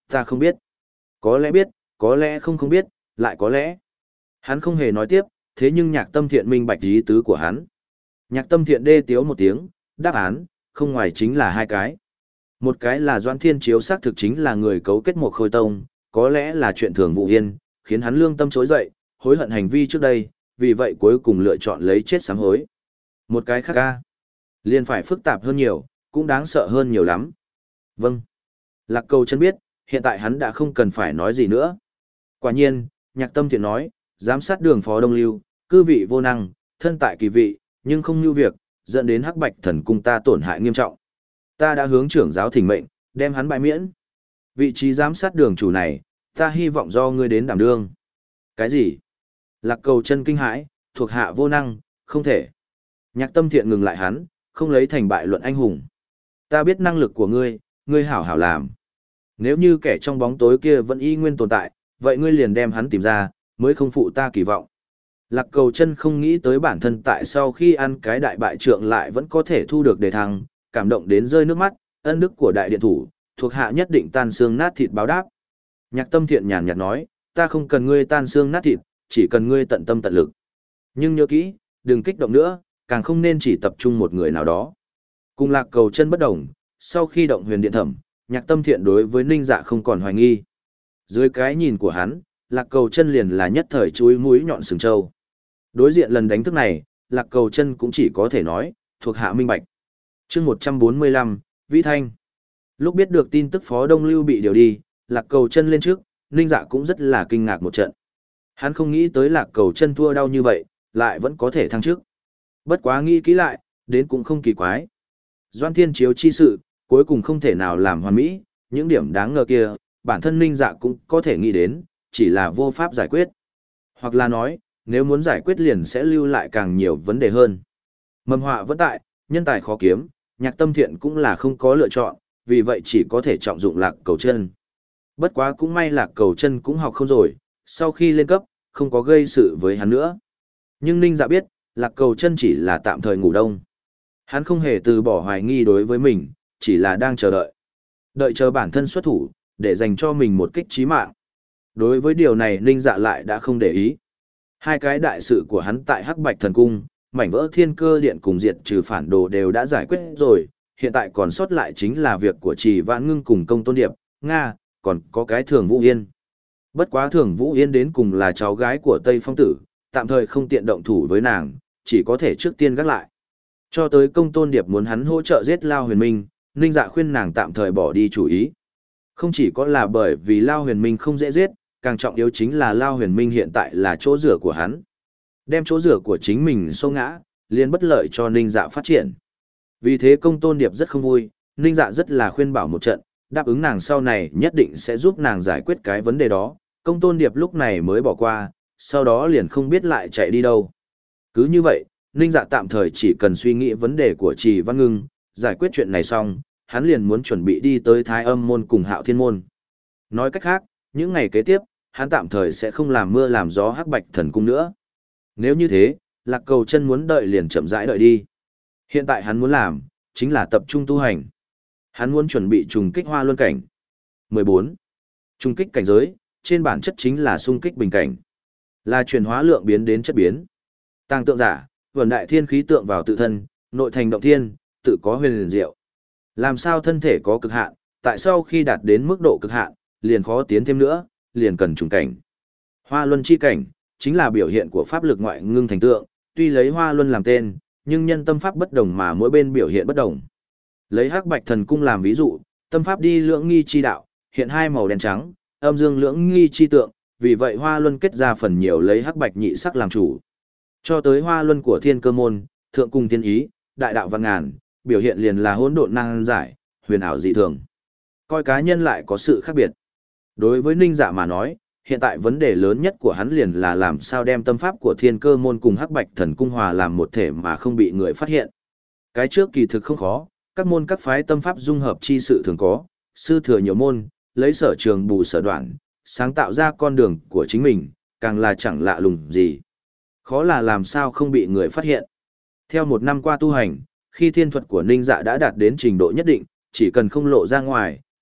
Ta không biết. Có lẽ biết, có lẽ không không biết, lại có lẽ. Hắn không hề nói tiếp, thế nhưng nhạc tâm thiện minh bạch ý tứ của hắn. Nhạc tâm thiện đê tiếu một tiếng, đáp án, không ngoài chính là hai cái. Một cái là Doãn Thiên Chiếu xác thực chính là người cấu kết một khôi tông, có lẽ là chuyện thường vụ yên, khiến hắn lương tâm trỗi dậy, hối hận hành vi trước đây, vì vậy cuối cùng lựa chọn lấy chết sám hối. Một cái khác ca, liền phải phức tạp hơn nhiều, cũng đáng sợ hơn nhiều lắm. Vâng. Lạc Cầu Chân biết, hiện tại hắn đã không cần phải nói gì nữa. Quả nhiên, nhạc tâm thiện nói, giám sát đường phó Đông Lưu, cư vị vô năng, thân tại kỳ vị, nhưng không như việc, dẫn đến hắc bạch thần cung ta tổn hại nghiêm trọng. Ta đã hướng trưởng giáo thỉnh mệnh, đem hắn bãi miễn. Vị trí giám sát đường chủ này, ta hy vọng do ngươi đến đảm đương. Cái gì? Lạc Cầu Chân kinh hãi, thuộc hạ vô năng, không thể. Nhạc tâm thiện ngừng lại hắn, không lấy thành bại luận anh hùng. Ta biết năng lực của ngươi, ngươi hảo hảo làm. Nếu như kẻ trong bóng tối kia vẫn y nguyên tồn tại, vậy ngươi liền đem hắn tìm ra, mới không phụ ta kỳ vọng. Lạc Cầu Chân không nghĩ tới bản thân tại sau khi ăn cái đại bại trượng lại vẫn có thể thu được đề thăng, cảm động đến rơi nước mắt, ân đức của đại điện thủ, thuộc hạ nhất định tan xương nát thịt báo đáp. Nhạc tâm thiện nhàn nhạt nói, ta không cần ngươi tan xương nát thịt, chỉ cần ngươi tận tâm tận lực. Nhưng nhớ kỹ, đừng kích động nữa, càng không nên chỉ tập trung một người nào đó. Cùng Lạc Cầu Chân bất đồng, sau khi động huyền điện thẩm, nhạc tâm thiện đối với Ninh Dạ không còn hoài nghi. Dưới cái nhìn của hắn, Lạc Cầu Chân liền là nhất thời chuối mũi nhọn sừng trâu. Đối diện lần đánh thức này, Lạc Cầu Chân cũng chỉ có thể nói, thuộc hạ minh bạch. Chương một trăm bốn mươi lăm, Vĩ Thanh. Lúc biết được tin tức Phó Đông Lưu bị điều đi, Lạc Cầu Chân lên trước, Ninh Dạ cũng rất là kinh ngạc một trận. Hắn không nghĩ tới Lạc Cầu Chân thua đau như vậy, lại vẫn có thể thăng trước. Bất quá nghĩ kỹ lại, đến cũng không kỳ quái. Doãn Thiên Chiếu chi sự, cuối cùng không thể nào làm hoàn mỹ, những điểm đáng ngờ kia, bản thân Ninh Dạ cũng có thể nghĩ đến, chỉ là vô pháp giải quyết. Hoặc là nói, nếu muốn giải quyết liền sẽ lưu lại càng nhiều vấn đề hơn. Mầm họa vẫn tại, nhân tài khó kiếm, nhạc tâm thiện cũng là không có lựa chọn, vì vậy chỉ có thể trọng dụng Lạc Cầu Chân. Bất quá cũng may Lạc Cầu Chân cũng học không rồi, sau khi lên cấp, không có gây sự với hắn nữa. Nhưng Ninh Dạ biết, Lạc Cầu Chân chỉ là tạm thời ngủ đông. Hắn không hề từ bỏ hoài nghi đối với mình, chỉ là đang chờ đợi. Đợi chờ bản thân xuất thủ, để dành cho mình một kích chí mạng. Đối với điều này Ninh Dạ lại đã không để ý. Hai cái đại sự của hắn tại Hắc Bạch Thần Cung, mảnh vỡ Thiên Cơ Điện cùng diệt trừ phản đồ đều đã giải quyết rồi, hiện tại còn sót lại chính là việc của Trì Vãn Ngưng cùng Công Tôn Điệp, Nga, còn có cái Thường Vũ Yên. Bất quá Thường Vũ Yên đến cùng là cháu gái của Tây Phong Tử, tạm thời không tiện động thủ với nàng, chỉ có thể trước tiên gác lại. Cho tới Công Tôn Điệp muốn hắn hỗ trợ giết Lao Huyền Minh, Ninh Dạ khuyên nàng tạm thời bỏ đi chủ ý. Không chỉ có là bởi vì Lao Huyền Minh không dễ giết, càng trọng yếu chính là Lao Huyền Minh hiện tại là chỗ rửa của hắn. Đem chỗ rửa của chính mình xô ngã, liền bất lợi cho Ninh Dạ phát triển. Vì thế Công Tôn Điệp rất không vui, Ninh Dạ rất là khuyên bảo một trận, đáp ứng nàng sau này nhất định sẽ giúp nàng giải quyết cái vấn đề đó. Công Tôn Điệp lúc này mới bỏ qua, sau đó liền không biết lại chạy đi đâu. Cứ như vậy, Ninh Dạ tạm thời chỉ cần suy nghĩ vấn đề của Trì Văn Ngưng, giải quyết chuyện này xong, hắn liền muốn chuẩn bị đi tới Thái Âm Môn cùng Hạo Thiên Môn. Nói cách khác, những ngày kế tiếp, hắn tạm thời sẽ không làm mưa làm gió Hắc Bạch Thần Cung nữa. Nếu như thế, Lạc Cầu Chân muốn đợi liền chậm rãi đợi đi. Hiện tại hắn muốn làm, chính là tập trung tu hành. Hắn muốn chuẩn bị trùng kích Hoa Luân cảnh. mười bốn. Trùng kích cảnh giới, trên bản chất chính là xung kích bình cảnh. Là chuyển hóa lượng biến đến chất biến. Tàng tượng giả, vẩn đại thiên khí tượng vào tự thân, nội thành động thiên, tự có huyền liền diệu. Làm sao thân thể có cực hạn, tại sao khi đạt đến mức độ cực hạn, liền khó tiến thêm nữa, liền cần trùng cảnh. Hoa Luân chi cảnh, chính là biểu hiện của pháp lực ngoại ngưng thành tượng, tuy lấy Hoa Luân làm tên, nhưng nhân tâm pháp bất đồng mà mỗi bên biểu hiện bất đồng. Lấy Hắc Bạch Thần Cung làm ví dụ, tâm pháp đi lưỡng nghi chi đạo, hiện hai màu đen trắng, âm dương lưỡng nghi chi tượng, vì vậy Hoa Luân kết ra phần nhiều lấy hắc bạch nhị sắc làm chủ. Cho tới Hoa Luân của Thiên Cơ môn, thượng cung thiên ý, đại đạo văn ngàn, biểu hiện liền là hỗn độn năng giải, huyền ảo dị thường. Coi cá nhân lại có sự khác biệt. Đối với Ninh Dạ mà nói, hiện tại vấn đề lớn nhất của hắn liền là làm sao đem tâm pháp của Thiên Cơ môn cùng Hắc Bạch Thần Cung hòa làm một thể mà không bị người phát hiện. Cái trước kỳ thực không khó, các môn các phái tâm pháp dung hợp chi sự thường có, sư thừa nhiều môn, lấy sở trường bù sở đoạn, sáng tạo ra con đường của chính mình, càng là chẳng lạ lùng gì. Khó là làm sao không bị người phát hiện. Theo một năm qua tu hành, khi thiên thuật của Ninh Dạ đã đạt đến trình độ nhất định, chỉ cần không lộ ra ngoài,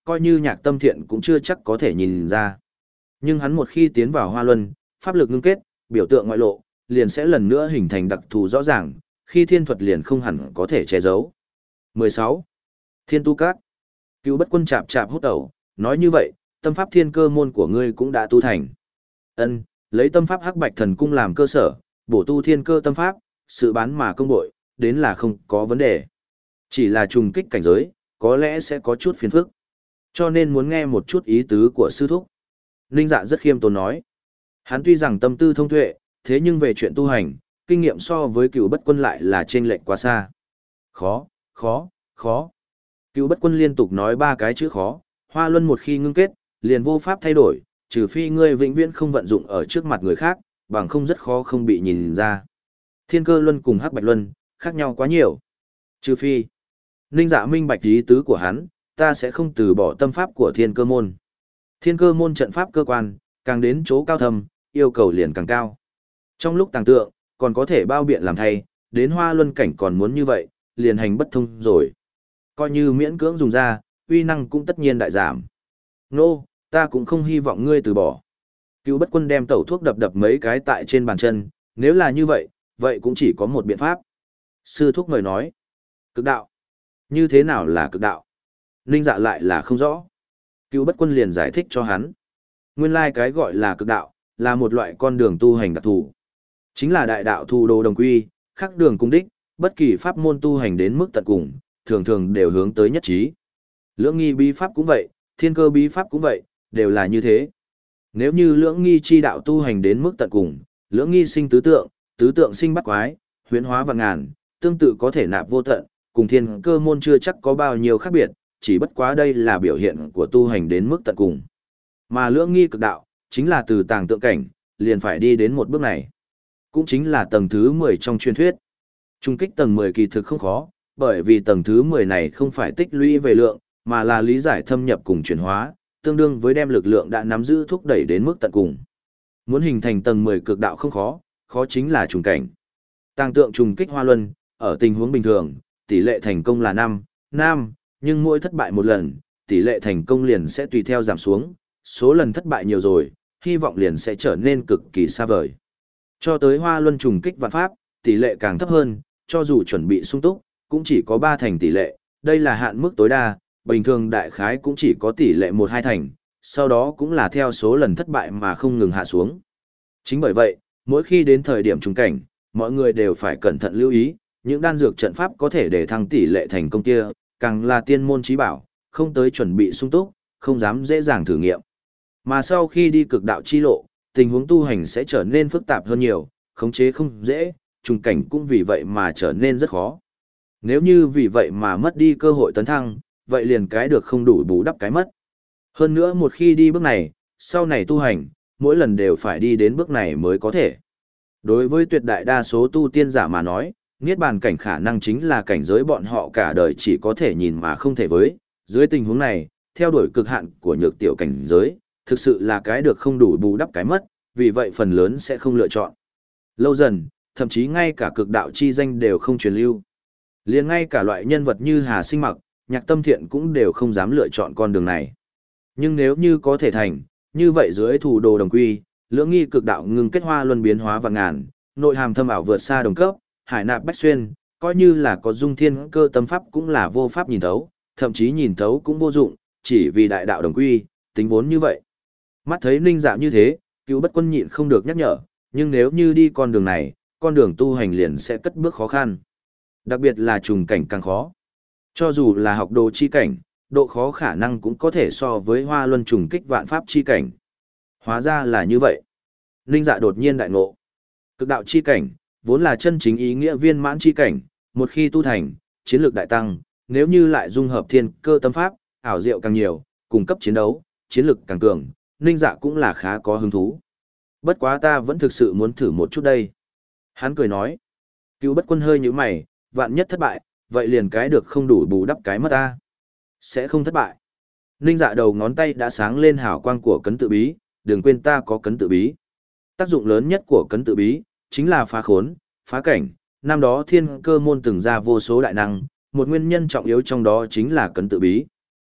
coi như Nhạc Tâm Thiện cũng chưa chắc có thể nhìn ra. Nhưng hắn một khi tiến vào Hoa Luân, pháp lực ngưng kết, biểu tượng ngoại lộ, liền sẽ lần nữa hình thành đặc thù rõ ràng, khi thiên thuật liền không hẳn có thể che giấu. mười sáu. Thiên Tu Các. Cựu Bất Quân chạp chạp hút ẩu, nói như vậy, tâm pháp thiên cơ môn của ngươi cũng đã tu thành. Ân, lấy tâm pháp Hắc Bạch Thần Cung làm cơ sở, bổ tu thiên cơ tâm pháp, sự bán mà công bội, đến là không có vấn đề. Chỉ là trùng kích cảnh giới, có lẽ sẽ có chút phiền phức. Cho nên muốn nghe một chút ý tứ của sư thúc. Ninh Dạ rất khiêm tốn nói. Hắn tuy rằng tâm tư thông tuệ, thế nhưng về chuyện tu hành, kinh nghiệm so với Cựu Bất Quân lại là chênh lệch quá xa. Khó, khó, khó. Cựu Bất Quân liên tục nói ba cái chữ khó, Hoa Luân một khi ngưng kết, liền vô pháp thay đổi, trừ phi ngươi vĩnh viễn không vận dụng ở trước mặt người khác, bằng không rất khó không bị nhìn ra. Thiên Cơ Luân cùng Hắc Bạch Luân, khác nhau quá nhiều. Trừ phi. Ninh Dạ minh bạch ý tứ của hắn, ta sẽ không từ bỏ tâm pháp của Thiên Cơ môn. Thiên Cơ môn trận pháp cơ quan, càng đến chỗ cao thâm, yêu cầu liền càng cao. Trong lúc tàng tượng, còn có thể bao biện làm thay, đến Hoa Luân cảnh còn muốn như vậy, liền hành bất thông rồi. Coi như miễn cưỡng dùng ra, uy năng cũng tất nhiên đại giảm. Nô, ta cũng không hy vọng ngươi từ bỏ. Cựu Bất Quân đem tẩu thuốc đập đập mấy cái tại trên bàn chân, nếu là như vậy, vậy cũng chỉ có một biện pháp. Sư thúc người nói, cực đạo. Như thế nào là cực đạo? Ninh Dạ lại là không rõ. Cựu Bất Quân liền giải thích cho hắn. Nguyên lai cái gọi là cực đạo, là một loại con đường tu hành đặc thù. Chính là đại đạo thu đồ đồng quy, khắc đường cung đích, bất kỳ pháp môn tu hành đến mức tận cùng, thường thường đều hướng tới nhất trí. Lưỡng nghi bí pháp cũng vậy, thiên cơ bí pháp cũng vậy, đều là như thế. Nếu như lưỡng nghi chi đạo tu hành đến mức tận cùng, lưỡng nghi sinh tứ tượng, tứ tượng sinh bắt quái, huyễn hóa vạn ngàn, tương tự có thể nạp vô tận, cùng thiên cơ môn chưa chắc có bao nhiêu khác biệt, chỉ bất quá đây là biểu hiện của tu hành đến mức tận cùng. Mà lưỡng nghi cực đạo, chính là từ tàng tượng cảnh, liền phải đi đến một bước này. Cũng chính là tầng thứ mười trong truyền thuyết. Trung kích tầng mười kỳ thực không khó, bởi vì tầng thứ mười này không phải tích lũy về lượng, mà là lý giải thâm nhập cùng chuyển hóa, tương đương với đem lực lượng đã nắm giữ thúc đẩy đến mức tận cùng. Muốn hình thành tầng mười cực đạo không khó, khó chính là trùng cảnh. Tàng tượng trùng kích Hoa Luân, ở tình huống bình thường, tỷ lệ thành công là năm, năm, nhưng mỗi thất bại một lần, tỷ lệ thành công liền sẽ tùy theo giảm xuống, số lần thất bại nhiều rồi, hy vọng liền sẽ trở nên cực kỳ xa vời. Cho tới Hoa Luân trùng kích vạn pháp, tỷ lệ càng thấp hơn, cho dù chuẩn bị sung túc, cũng chỉ có ba thành tỷ lệ, đây là hạn mức tối đa, bình thường đại khái cũng chỉ có tỷ lệ một hai thành, sau đó cũng là theo số lần thất bại mà không ngừng hạ xuống. Chính bởi vậy, mỗi khi đến thời điểm trùng cảnh, mọi người đều phải cẩn thận lưu ý, những đan dược trận pháp có thể để thăng tỷ lệ thành công kia, càng là tiên môn trí bảo, không tới chuẩn bị sung túc, không dám dễ dàng thử nghiệm. Mà sau khi đi cực đạo chi lộ, tình huống tu hành sẽ trở nên phức tạp hơn nhiều, khống chế không dễ, trùng cảnh cũng vì vậy mà trở nên rất khó. Nếu như vì vậy mà mất đi cơ hội tấn thăng, vậy liền cái được không đủ bù đắp cái mất. Hơn nữa một khi đi bước này, sau này tu hành, mỗi lần đều phải đi đến bước này mới có thể. Đối với tuyệt đại đa số tu tiên giả mà nói, niết bàn cảnh khả năng chính là cảnh giới bọn họ cả đời chỉ có thể nhìn mà không thể với. Dưới tình huống này, theo đuổi cực hạn của nhược tiểu cảnh giới, thực sự là cái được không đủ bù đắp cái mất, vì vậy phần lớn sẽ không lựa chọn. Lâu dần, thậm chí ngay cả cực đạo chi danh đều không truyền lưu. Liền ngay cả loại nhân vật như Hà Sinh Mặc, Nhạc Tâm Thiện cũng đều không dám lựa chọn con đường này. Nhưng nếu như có thể thành, như vậy dưới thủ đồ đồng quy, lưỡng nghi cực đạo ngưng kết Hoa Luân biến hóa vạn ngàn, nội hàm thâm ảo vượt xa đồng cấp, hải nạp bách xuyên, coi như là có dung thiên cơ tâm pháp cũng là vô pháp nhìn thấu, thậm chí nhìn thấu cũng vô dụng, chỉ vì đại đạo đồng quy, tính vốn như vậy. Mắt thấy Ninh Dạ như thế, Cựu Bất Quân nhịn không được nhắc nhở, nhưng nếu như đi con đường này, con đường tu hành liền sẽ cất bước khó khăn. Đặc biệt là trùng cảnh càng khó. Cho dù là học đồ chi cảnh, độ khó khả năng cũng có thể so với Hoa Luân trùng kích vạn pháp chi cảnh. Hóa ra là như vậy. Ninh Dạ đột nhiên đại ngộ. Cực đạo chi cảnh, vốn là chân chính ý nghĩa viên mãn chi cảnh, một khi tu thành, chiến lược đại tăng, nếu như lại dung hợp thiên cơ tâm pháp, ảo diệu càng nhiều, cung cấp chiến đấu, chiến lược càng cường, Ninh Dạ cũng là khá có hứng thú. Bất quá ta vẫn thực sự muốn thử một chút đây. Hắn cười nói. Cựu Bất Quân hơi nhíu mày, vạn nhất thất bại, vậy liền cái được không đủ bù đắp cái mất ta. Sẽ không thất bại. Ninh Dạ đầu ngón tay đã sáng lên hào quang của cấn tự bí, đừng quên ta có cấn tự bí. Tác dụng lớn nhất của cấn tự bí, chính là phá khốn, phá cảnh. Năm đó thiên cơ môn từng ra vô số đại năng, một nguyên nhân trọng yếu trong đó chính là cấn tự bí.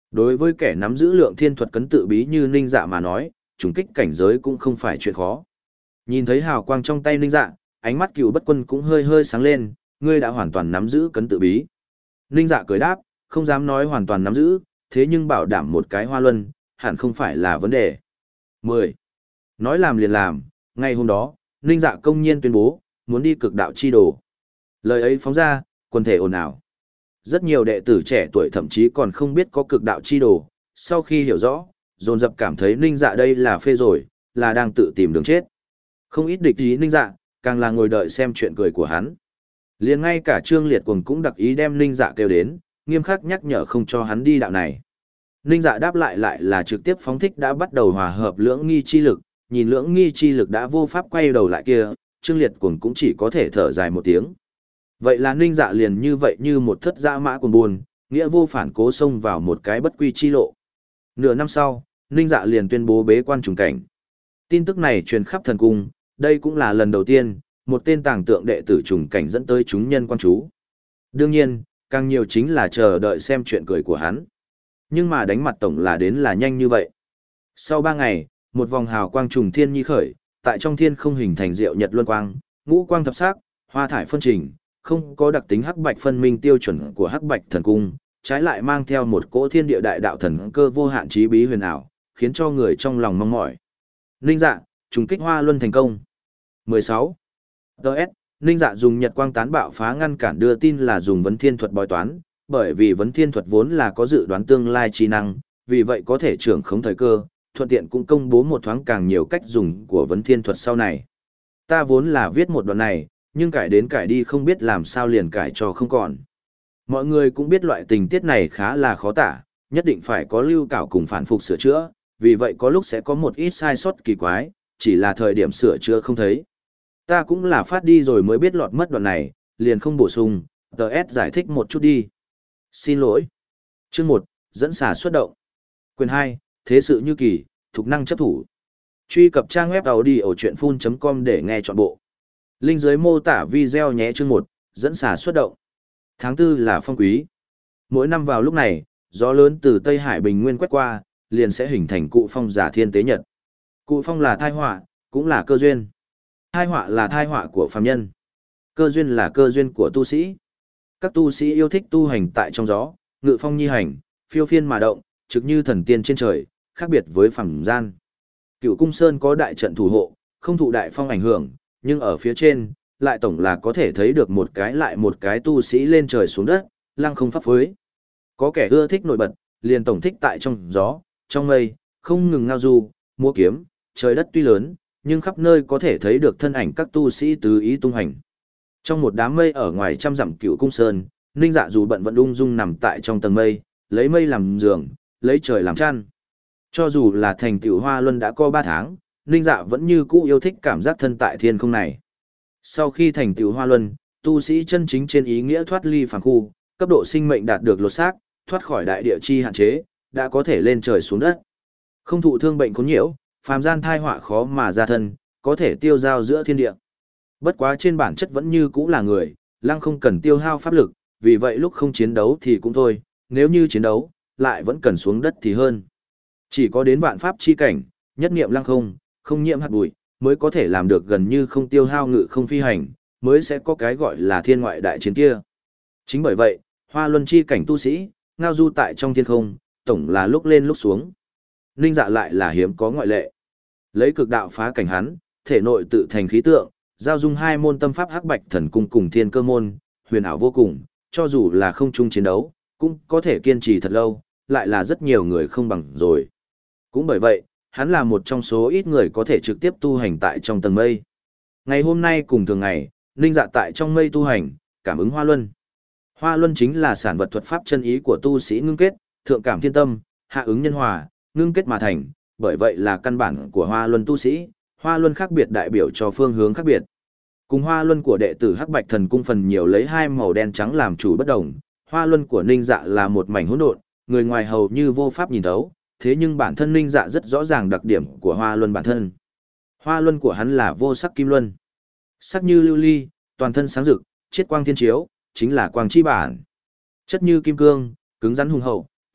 Đối với kẻ nắm giữ lượng thiên thuật cấn tự bí như Ninh Dạ mà nói, trùng kích cảnh giới cũng không phải chuyện khó. Nhìn thấy hào quang trong tay Ninh Dạ, ánh mắt Cửu Bất Quân cũng hơi hơi sáng lên, ngươi đã hoàn toàn nắm giữ cấn tự bí. Ninh Dạ cười đáp, không dám nói hoàn toàn nắm giữ, thế nhưng bảo đảm một cái hoa luân, hẳn không phải là vấn đề. mười. Nói làm liền làm, ngay hôm đó, Ninh Dạ công nhiên tuyên bố, muốn đi cực đạo chi đồ. Lời ấy phóng ra, quần thể ồn ào. Rất nhiều đệ tử trẻ tuổi thậm chí còn không biết có cực đạo chi đồ, sau khi hiểu rõ, dồn dập cảm thấy Ninh Dạ đây là phê rồi, là đang tự tìm đường chết. Không ít địch ý Ninh Dạ, càng là ngồi đợi xem chuyện cười của hắn. Liền ngay cả Trương Liệt Cuồng cũng đặc ý đem Ninh Dạ kêu đến, nghiêm khắc nhắc nhở không cho hắn đi đạo này. Ninh Dạ đáp lại lại là trực tiếp phóng thích đã bắt đầu hòa hợp lưỡng nghi chi lực, nhìn lưỡng nghi chi lực đã vô pháp quay đầu lại kia, Trương Liệt Cuồng cũng chỉ có thể thở dài một tiếng. Vậy là Ninh Dạ liền như vậy như một thất dã mã cuồng buồn, nghĩa vô phản cố xông vào một cái bất quy chi lộ. Nửa năm sau, Ninh Dạ liền tuyên bố bế quan trùng cảnh. Tin tức này truyền khắp thần cung, đây cũng là lần đầu tiên, một tên tàng tượng đệ tử trùng cảnh dẫn tới chúng nhân quan chú. Đương nhiên, càng nhiều chính là chờ đợi xem chuyện cười của hắn. Nhưng mà đánh mặt tổng là đến là nhanh như vậy. Sau ba ngày, một vòng hào quang trùng thiên nhi khởi, tại trong thiên không hình thành diệu nhật luân quang, ngũ quang thập sắc, hoa thải phân trình, không có đặc tính hắc bạch phân minh tiêu chuẩn của hắc bạch thần cung, trái lại mang theo một cỗ thiên địa đại đạo thần cơ vô hạn trí bí huyền ảo, khiến cho người trong lòng mong mỏi. Ninh Dạ, trùng kích hoa luân thành công. mười sáu. đê ét, Ninh Dạ dùng nhật quang tán bạo phá ngăn cản đưa tin là dùng vấn thiên thuật bói toán, bởi vì vấn thiên thuật vốn là có dự đoán tương lai trí năng, vì vậy có thể trưởng khống thời cơ, thuận tiện cũng công bố một thoáng càng nhiều cách dùng của vấn thiên thuật sau này. Ta vốn là viết một đoạn này, nhưng cải đến cải đi không biết làm sao liền cải cho không còn. Mọi người cũng biết loại tình tiết này khá là khó tả, nhất định phải có lưu cảo cùng phản phục sửa chữa, vì vậy có lúc sẽ có một ít sai sót kỳ quái, chỉ là thời điểm sửa chữa không thấy. Ta cũng là phát đi rồi mới biết lọt mất đoạn này, liền không bổ sung, tê ét giải thích một chút đi. Xin lỗi. Chương một, dẫn xả xuất động. Quyền hai, thế sự như kỳ, thuộc năng chấp thủ. Truy cập trang web audiochuyenphun chấm com để nghe trọn bộ. Link dưới mô tả video nhé. Chương một, dẫn xả xuất động. Tháng tư là phong quý. Mỗi năm vào lúc này, gió lớn từ Tây Hải Bình Nguyên quét qua, liền sẽ hình thành cụ phong giả thiên tế nhật. Cụ phong là thai họa, cũng là cơ duyên. Thai họa là thai họa của phàm nhân. Cơ duyên là cơ duyên của tu sĩ. Các tu sĩ yêu thích tu hành tại trong gió, ngự phong nhi hành, phiêu phiên mà động, trực như thần tiên trên trời, khác biệt với phàm gian. Cựu Cung Sơn có đại trận thủ hộ, không thụ đại phong ảnh hưởng, nhưng ở phía trên, lại tổng là có thể thấy được một cái lại một cái tu sĩ lên trời xuống đất, lăng không pháp phối. Có kẻ ưa thích nổi bật, liền tổng thích tại trong gió, trong mây, không ngừng ngao du, múa kiếm, trời đất tuy lớn, nhưng khắp nơi có thể thấy được thân ảnh các tu sĩ tứ ý tung hành. Trong một đám mây ở ngoài trăm dặm Cựu Cung Sơn, Ninh Dạ dù bận vẫn ung dung nằm tại trong tầng mây, lấy mây làm giường, lấy trời làm chăn. Cho dù là thành tựu Hoa Luân đã có ba tháng, Ninh Dạ vẫn như cũ yêu thích cảm giác thân tại thiên không này. Sau khi thành tựu Hoa Luân, tu sĩ chân chính trên ý nghĩa thoát ly phàm khu, cấp độ sinh mệnh đạt được lột xác, thoát khỏi đại địa chi hạn chế, đã có thể lên trời xuống đất. Không thụ thương bệnh khốn nhiễu, phàm gian thai họa khó mà ra thân, có thể tiêu giao giữa thiên địa. Bất quá trên bản chất vẫn như cũ là người, lăng không cần tiêu hao pháp lực, vì vậy lúc không chiến đấu thì cũng thôi, nếu như chiến đấu, lại vẫn cần xuống đất thì hơn. Chỉ có đến vạn pháp chi cảnh, nhất niệm lăng không, không nhiễm hạt bụi, mới có thể làm được gần như không tiêu hao ngự không phi hành, mới sẽ có cái gọi là thiên ngoại đại chiến kia. Chính bởi vậy, Hoa Luân chi cảnh tu sĩ, ngao du tại trong thiên không, tổng là lúc lên lúc xuống. Ninh Dạ lại là hiếm có ngoại lệ. Lấy cực đạo phá cảnh hắn, thể nội tự thành khí tượng, giao dung hai môn tâm pháp hắc bạch thần cung cùng thiên cơ môn, huyền ảo vô cùng, cho dù là không chung chiến đấu, cũng có thể kiên trì thật lâu, lại là rất nhiều người không bằng rồi. Cũng bởi vậy, hắn là một trong số ít người có thể trực tiếp tu hành tại trong tầng mây. Ngày hôm nay cùng thường ngày, Ninh Dạ tại trong mây tu hành, cảm ứng Hoa Luân. Hoa Luân chính là sản vật thuật pháp chân ý của tu sĩ ngưng kết, thượng cảm thiên tâm, hạ ứng nhân hòa, ngưng kết mà thành, bởi vậy là căn bản của Hoa Luân tu sĩ, Hoa Luân khác biệt đại biểu cho phương hướng khác biệt. Cùng Hoa Luân của đệ tử Hắc Bạch Thần Cung phần nhiều lấy hai màu đen trắng làm chủ bất đồng, Hoa Luân của Ninh Dạ là một mảnh hỗn độn, người ngoài hầu như vô pháp nhìn thấu, thế nhưng bản thân Ninh Dạ rất rõ ràng đặc điểm của Hoa Luân bản thân. Hoa Luân của hắn là vô sắc kim luân, sắc như lưu ly, toàn thân sáng rực, chiết quang thiên chiếu, chính là quang chi bản. Chất như kim cương, cứng rắn hùng hậu,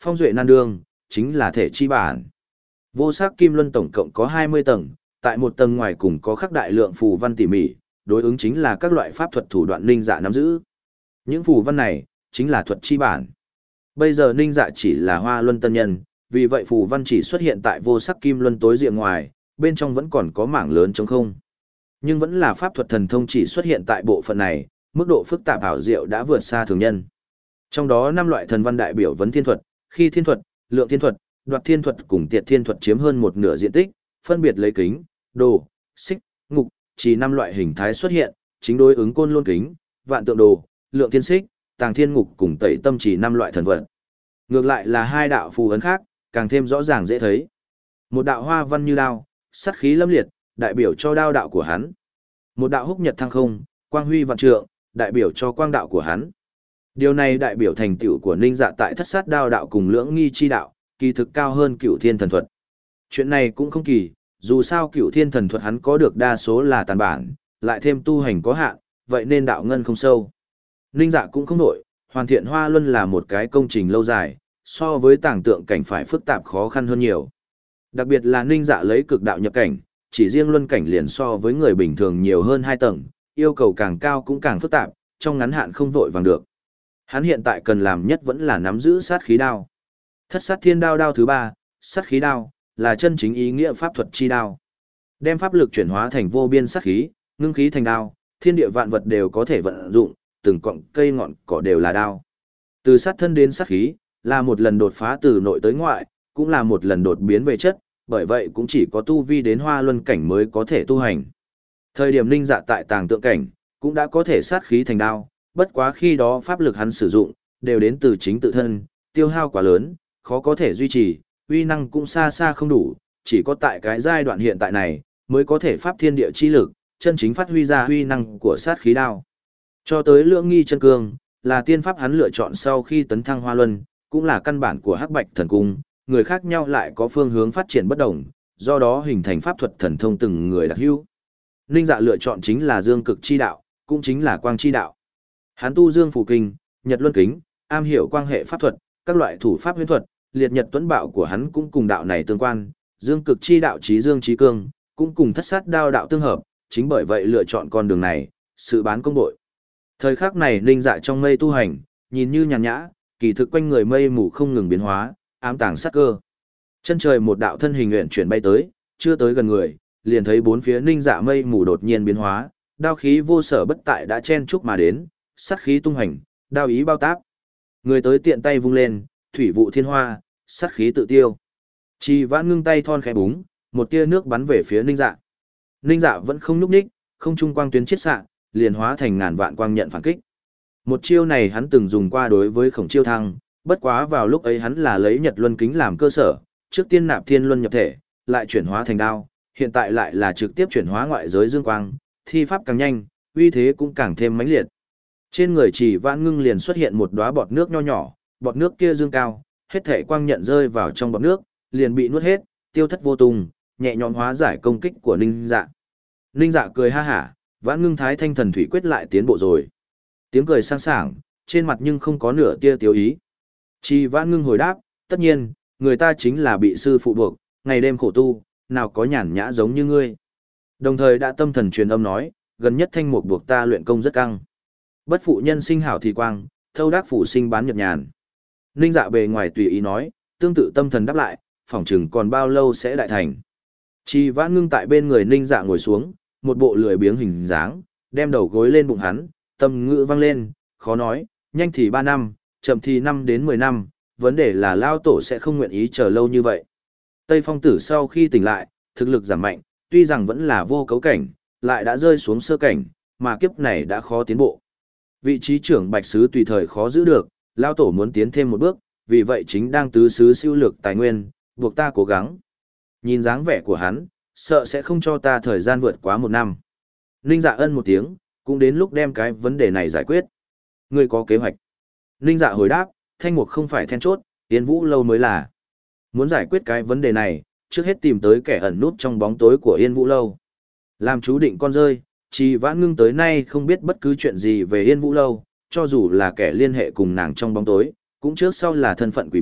phong duệ nan đương, chính là thể chi bản. Vô sắc kim luân tổng cộng có hai mươi tầng, tại một tầng ngoài cùng có khắc đại lượng phù văn tỉ mỉ, đối ứng chính là các loại pháp thuật thủ đoạn Ninh Dạ nắm giữ. Những phù văn này, chính là thuật chi bản. Bây giờ Ninh Dạ chỉ là hoa luân tân nhân, vì vậy phù văn chỉ xuất hiện tại vô sắc kim luân tối diện ngoài, bên trong vẫn còn có mảng lớn trống không. Nhưng vẫn là pháp thuật thần thông chỉ xuất hiện tại bộ phận này, mức độ phức tạp ảo diệu đã vượt xa thường nhân. Trong đó năm loại thần văn đại biểu vấn thiên thuật, khi thiên thuật, lượng thiên thuật, đoạt thiên thuật cùng tiệt thiên thuật chiếm hơn một nửa diện tích, phân biệt lấy kính, đồ, xích, ngục, chỉ năm loại hình thái xuất hiện, chính đối ứng côn lôn kính, vạn tượng đồ, lượng thiên xích, tàng thiên ngục cùng tẩy tâm chỉ năm loại thần vật. Ngược lại là hai đạo phù ấn khác, càng thêm rõ ràng dễ thấy. Một đạo hoa văn như đao, sát khí lâm liệt, đại biểu cho đao đạo của hắn. Một đạo húc nhật thăng không, quang huy vạn trượng, đại biểu cho quang đạo của hắn. Điều này đại biểu thành tựu của Ninh Dạ tại thất sát đao đạo cùng lưỡng nghi chi đạo, kỳ thực cao hơn cửu thiên thần thuật. Chuyện này cũng không kỳ, dù sao cửu thiên thần thuật hắn có được đa số là tàn bản, lại thêm tu hành có hạn, vậy nên đạo ngân không sâu. Ninh Dạ cũng không nổi, hoàn thiện hoa luân là một cái công trình lâu dài, so với tàng tượng cảnh phải phức tạp khó khăn hơn nhiều. Đặc biệt là Ninh Dạ lấy cực đạo nhập cảnh, chỉ riêng luân cảnh liền so với người bình thường nhiều hơn hai tầng, yêu cầu càng cao cũng càng phức tạp, trong ngắn hạn không vội vàng được. Hắn hiện tại cần làm nhất vẫn là nắm giữ sát khí đao. Thất sát thiên đao đao thứ ba, sát khí đao, là chân chính ý nghĩa pháp thuật chi đao. Đem pháp lực chuyển hóa thành vô biên sát khí, ngưng khí thành đao, thiên địa vạn vật đều có thể vận dụng, từng cọng cây ngọn cỏ đều là đao. Từ sát thân đến sát khí, là một lần đột phá từ nội tới ngoại, cũng là một lần đột biến về chất, bởi vậy cũng chỉ có tu vi đến hoa luân cảnh mới có thể tu hành. Thời điểm Ninh Dạ tại tàng tượng cảnh, cũng đã có thể sát khí thành đao, bất quá khi đó pháp lực hắn sử dụng, đều đến từ chính tự thân, tiêu hao quá lớn, khó có thể duy trì, uy năng cũng xa xa không đủ, chỉ có tại cái giai đoạn hiện tại này, mới có thể pháp thiên địa chi lực, chân chính phát huy ra uy năng của sát khí đao. Cho tới lưỡng nghi chân cương, là tiên pháp hắn lựa chọn sau khi tấn thăng hoa luân, cũng là căn bản của hắc bạch thần cung, người khác nhau lại có phương hướng phát triển bất đồng, do đó hình thành pháp thuật thần thông từng người đặc hữu. Ninh Dạ lựa chọn chính là dương cực chi đạo, cũng chính là quang chi đạo. Hắn tu dương phù kinh, nhật luân kính, am hiểu quang hệ pháp thuật, các loại thủ pháp huyễn thuật, liệt nhật tuấn bạo của hắn cũng cùng đạo này tương quan, dương cực chi đạo trí dương trí cương, cũng cùng thất sát đao đạo tương hợp, chính bởi vậy lựa chọn con đường này, sự bán công đội. Thời khắc này Ninh Dạ trong mây tu hành, nhìn như nhàn nhã, kỳ thực quanh người mây mù không ngừng biến hóa, ám tàng sát cơ. Chân trời một đạo thân hình uyển chuyển bay tới, chưa tới gần người, liền thấy bốn phía Ninh Dạ mây mù đột nhiên biến hóa, đao khí vô sở bất tại đã chen chúc mà đến, sát khí tung hành, đao ý bao táp. Người tới tiện tay vung lên, thủy vụ thiên hoa, sát khí tự tiêu. Chỉ Vãn ngưng tay thon khẽ búng, một tia nước bắn về phía Ninh Dạ. Ninh Dạ vẫn không nhúc nhích, không trung quang tuyến chiết xạ, liền hóa thành ngàn vạn quang nhận phản kích. Một chiêu này hắn từng dùng qua đối với Khổng Chiêu Thăng, bất quá vào lúc ấy hắn là lấy Nhật Luân kính làm cơ sở, trước tiên nạp Thiên Luân nhập thể, lại chuyển hóa thành đao, hiện tại lại là trực tiếp chuyển hóa ngoại giới dương quang, thi pháp càng nhanh, uy thế cũng càng thêm mãnh liệt. Trên người Chỉ Vãn ngưng liền xuất hiện một đóa bọt nước nho nhỏ, bọt nước kia dương cao, hết thảy quang nhận rơi vào trong bọt nước, liền bị nuốt hết, tiêu thất vô tung, nhẹ nhõm hóa giải công kích của Ninh Dạ. Ninh Dạ cười ha hả, Vãn ngưng thái thanh thần thủy quyết lại tiến bộ rồi. Tiếng cười sang sảng, trên mặt nhưng không có nửa tia tiêu ý. Chỉ Vãn ngưng hồi đáp, tất nhiên, người ta chính là bị sư phụ buộc, ngày đêm khổ tu, nào có nhàn nhã giống như ngươi. Đồng thời đã tâm thần truyền âm nói, gần nhất thanh mục buộc ta luyện công rất căng. Bất phụ nhân sinh hảo thì quang, thâu đắc phụ sinh bán nhật nhàn. Ninh Dạ bề ngoài tùy ý nói, tương tự tâm thần đáp lại, phỏng chừng còn bao lâu sẽ đại thành. Chỉ Vãn ngưng tại bên người Ninh Dạ ngồi xuống, một bộ lười biếng hình dáng, đem đầu gối lên bụng hắn, tâm ngữ vang lên, khó nói, nhanh thì ba năm, chậm thì năm đến mười năm, vấn đề là lao tổ sẽ không nguyện ý chờ lâu như vậy. Tây Phong Tử sau khi tỉnh lại, thực lực giảm mạnh, tuy rằng vẫn là vô cấu cảnh, lại đã rơi xuống sơ cảnh, mà kiếp này đã khó tiến bộ. Vị trí trưởng Bạch Sứ tùy thời khó giữ được, lao tổ muốn tiến thêm một bước, vì vậy chính đang tứ sứ siêu lược tài nguyên, buộc ta cố gắng. Nhìn dáng vẻ của hắn, sợ sẽ không cho ta thời gian vượt quá một năm. Ninh Dạ ân một tiếng, cũng đến lúc đem cái vấn đề này giải quyết. Ngươi có kế hoạch. Ninh Dạ hồi đáp, thanh mục không phải then chốt, Yên Vũ Lâu mới là. Muốn giải quyết cái vấn đề này, trước hết tìm tới kẻ ẩn nút trong bóng tối của Yên Vũ Lâu. Làm chú định con rơi, Chỉ Vãn ngưng tới nay không biết bất cứ chuyện gì về Yên Vũ Lâu, cho dù là kẻ liên hệ cùng nàng trong bóng tối, cũng trước sau là thân phận quỷ bí,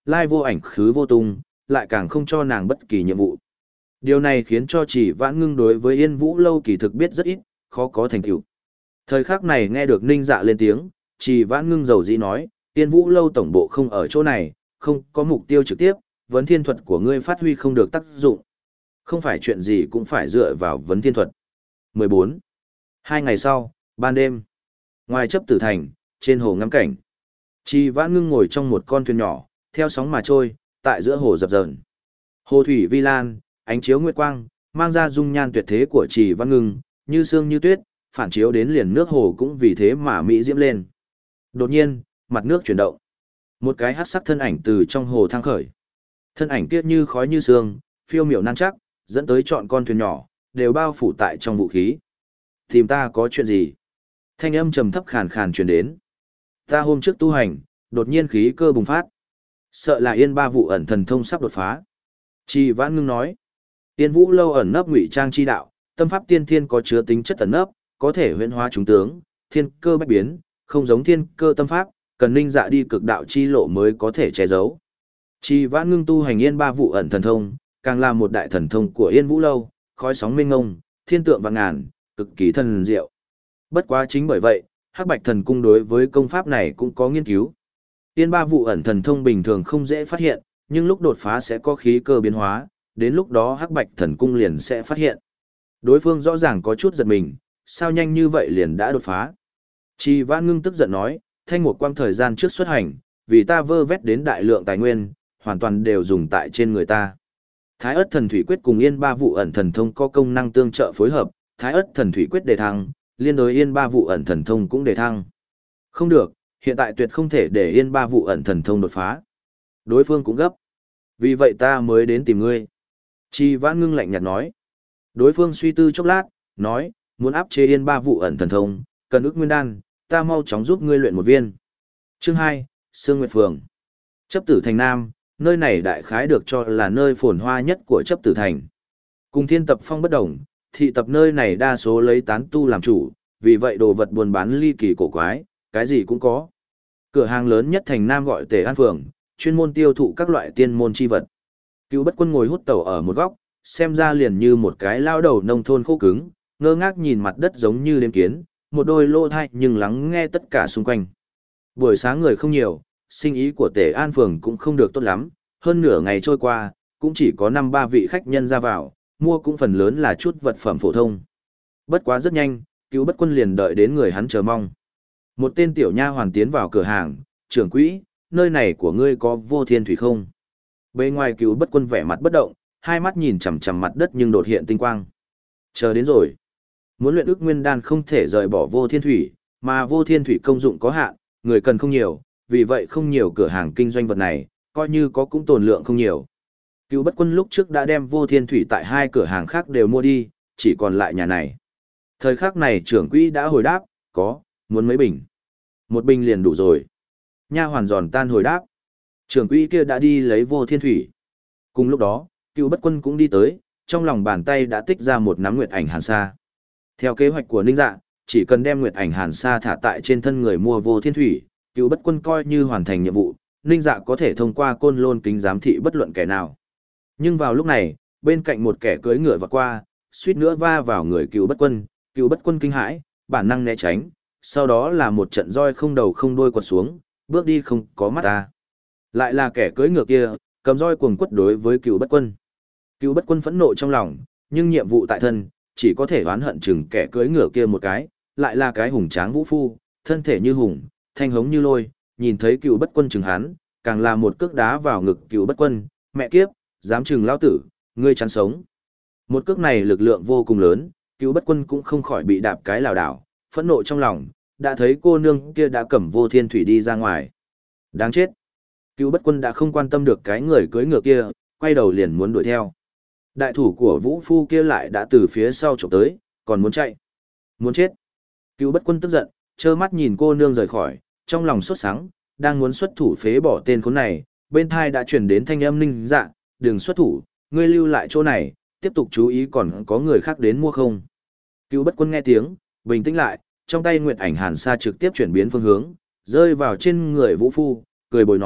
lai vô ảnh khứ vô tung, lại càng không cho nàng bất kỳ nhiệm vụ. Điều này khiến cho Chỉ Vãn Ngưng đối với Yên Vũ Lâu kỳ thực biết rất ít, khó có thành tựu. Thời khắc này nghe được Ninh Dạ lên tiếng, Chỉ Vãn Ngưng dầu dĩ nói, Yên Vũ Lâu tổng bộ không ở chỗ này, không có mục tiêu trực tiếp, vấn thiên thuật của ngươi phát huy không được tác dụng. Không phải chuyện gì cũng phải dựa vào vấn thiên thuật. mười bốn. Hai ngày sau, ban đêm, ngoài chấp tử thành, trên hồ ngắm cảnh, Chỉ Vãn Ngưng ngồi trong một con thuyền nhỏ, theo sóng mà trôi, tại giữa hồ dập dờn. Hồ thủy vi lan, ánh chiếu nguyệt quang, mang ra dung nhan tuyệt thế của Chỉ Vãn Ngưng, như sương như tuyết, phản chiếu đến liền nước hồ cũng vì thế mà mỹ diễm lên. Đột nhiên, mặt nước chuyển động. Một cái hắc sắc thân ảnh từ trong hồ thăng khởi. Thân ảnh kia như khói như sương, phiêu miểu nan chắc, dẫn tới trọn con thuyền nhỏ, đều bao phủ tại trong vũ khí. Tìm ta có chuyện gì? Thanh âm trầm thấp khàn khàn truyền đến. Ta hôm trước tu hành, đột nhiên khí cơ bùng phát. Sợ là Yên Ba vụ ẩn thần thông sắp đột phá. Chỉ Vãn Ngưng nói. Yên Vũ Lâu ẩn nấp ngụy trang chi đạo, tâm pháp tiên thiên có chứa tính chất ẩn nấp, có thể huyễn hóa chúng tướng, thiên cơ bách biến, không giống thiên cơ tâm pháp, cần Ninh Dạ đi cực đạo chi lộ mới có thể che giấu. Chỉ Vãn Ngưng tu hành Yên Ba vụ ẩn thần thông, càng là một đại thần thông của Yên Vũ Lâu, khói sóng mênh ngông, thiên tượng vạn ngàn, cực kỳ thần diệu. Bất quá chính bởi vậy, Hắc Bạch Thần Cung đối với công pháp này cũng có nghiên cứu. Yên Ba vụ ẩn thần thông bình thường không dễ phát hiện, nhưng lúc đột phá sẽ có khí cơ biến hóa, đến lúc đó Hắc Bạch Thần Cung liền sẽ phát hiện. Đối phương rõ ràng có chút giật mình, sao nhanh như vậy liền đã đột phá. Chỉ Vãn Ngưng tức giận nói, thanh một quang thời gian trước xuất hành, vì ta vơ vét đến đại lượng tài nguyên, hoàn toàn đều dùng tại trên người ta. Thái ất thần thủy quyết cùng Yên Ba vụ ẩn thần thông có công năng tương trợ phối hợp, Thái ất thần thủy quyết đề thăng, liên đối Yên Ba vụ ẩn thần thông cũng đề thăng. Không được, hiện tại tuyệt không thể để Yên Ba vụ ẩn thần thông đột phá. Đối phương cũng gấp. Vì vậy ta mới đến tìm ngươi. Chỉ Vãn Ngưng lạnh nhạt nói. Đối phương suy tư chốc lát, nói, muốn áp chế Yên Ba vụ ẩn thần thông, cần ức nguyên đan, ta mau chóng giúp ngươi luyện một viên. Chương hai, Sương Nguyệt Phường. Chấp tử thành Nam, nơi này đại khái được cho là nơi phồn hoa nhất của chấp tử thành. Cùng Thiên Tập Phong bất đồng, thị tập nơi này đa số lấy tán tu làm chủ, vì vậy đồ vật buôn bán ly kỳ cổ quái, cái gì cũng có. Cửa hàng lớn nhất thành Nam gọi Tề An Phường, chuyên môn tiêu thụ các loại tiên môn chi vật. Cựu Bất Quân ngồi hút tẩu ở một góc, xem ra liền như một cái lao đầu nông thôn khô cứng, ngơ ngác nhìn mặt đất giống như đêm kiến, một đôi lô thai nhưng lắng nghe tất cả xung quanh. Buổi sáng người không nhiều, sinh ý của Tề An Phường cũng không được tốt lắm, hơn nửa ngày trôi qua, cũng chỉ có năm ba vị khách nhân ra vào, mua cũng phần lớn là chút vật phẩm phổ thông. Bất quá rất nhanh, Cựu Bất Quân liền đợi đến người hắn chờ mong. Một tên tiểu nha hoàn tiến vào cửa hàng, trưởng quỹ, nơi này của ngươi có vô thiên thủy không? Bên ngoài Cựu Bất Quân vẻ mặt bất động, hai mắt nhìn chằm chằm mặt đất nhưng đột hiện tinh quang. Chờ đến rồi. Muốn luyện ức nguyên đan không thể rời bỏ vô thiên thủy, mà vô thiên thủy công dụng có hạn, người cần không nhiều, vì vậy không nhiều cửa hàng kinh doanh vật này, coi như có cũng tồn lượng không nhiều. Cựu Bất Quân lúc trước đã đem vô thiên thủy tại hai cửa hàng khác đều mua đi, chỉ còn lại nhà này. Thời khắc này trưởng quỹ đã hồi đáp, có, muốn mấy bình. Một bình liền đủ rồi. Nha hoàn giòn tan hồi đáp. Trưởng quỹ kia đã đi lấy vô thiên thủy. Cùng lúc đó, Cựu Bất Quân cũng đi tới, trong lòng bàn tay đã tích ra một nắm nguyệt ảnh hàn sa. Theo kế hoạch của Ninh Dạ, chỉ cần đem nguyệt ảnh hàn sa thả tại trên thân người mua vô thiên thủy, Cựu Bất Quân coi như hoàn thành nhiệm vụ, Ninh Dạ có thể thông qua côn lôn kính giám thị bất luận kẻ nào. Nhưng vào lúc này, bên cạnh một kẻ cưỡi ngựa vọt qua, suýt nữa va vào người Cựu Bất Quân, Cựu Bất Quân kinh hãi, bản năng né tránh, sau đó là một trận roi không đầu không đuôi quật xuống, bước đi không có mắt ta. Lại là kẻ cưỡi ngựa kia, cầm roi cuồng quất đối với Cựu Bất Quân. Cựu Bất Quân phẫn nộ trong lòng, nhưng nhiệm vụ tại thân, chỉ có thể oán hận chừng kẻ cưỡi ngựa kia một cái, lại là cái hùng tráng vũ phu, thân thể như hùng, thanh hống như lôi, nhìn thấy Cựu Bất Quân chừng hắn, càng là một cước đá vào ngực Cựu Bất Quân, mẹ kiếp, dám chừng lão tử, ngươi chán sống. Một cước này lực lượng vô cùng lớn, Cựu Bất Quân cũng không khỏi bị đạp cái lảo đảo, phẫn nộ trong lòng, đã thấy cô nương kia đã cầm vô thiên thủy đi ra ngoài. Đáng chết. Cựu Bất Quân đã không quan tâm được cái người cưỡi ngựa kia, quay đầu liền muốn đuổi theo. Đại thủ của Vũ Phu kia lại đã từ phía sau chụp tới, còn muốn chạy. Muốn chết. Cựu Bất Quân tức giận, trơ mắt nhìn cô nương rời khỏi, trong lòng sốt sắng, đang muốn xuất thủ phế bỏ tên khốn này, bên thai đã chuyển đến thanh âm Ninh Dạ, đừng xuất thủ, ngươi lưu lại chỗ này, tiếp tục chú ý còn có người khác đến mua không. Cựu Bất Quân nghe tiếng, bình tĩnh lại, trong tay nguyệt ảnh hàn sa trực tiếp chuyển biến phương hướng, rơi vào trên người Vũ Phu, cười bồi nói,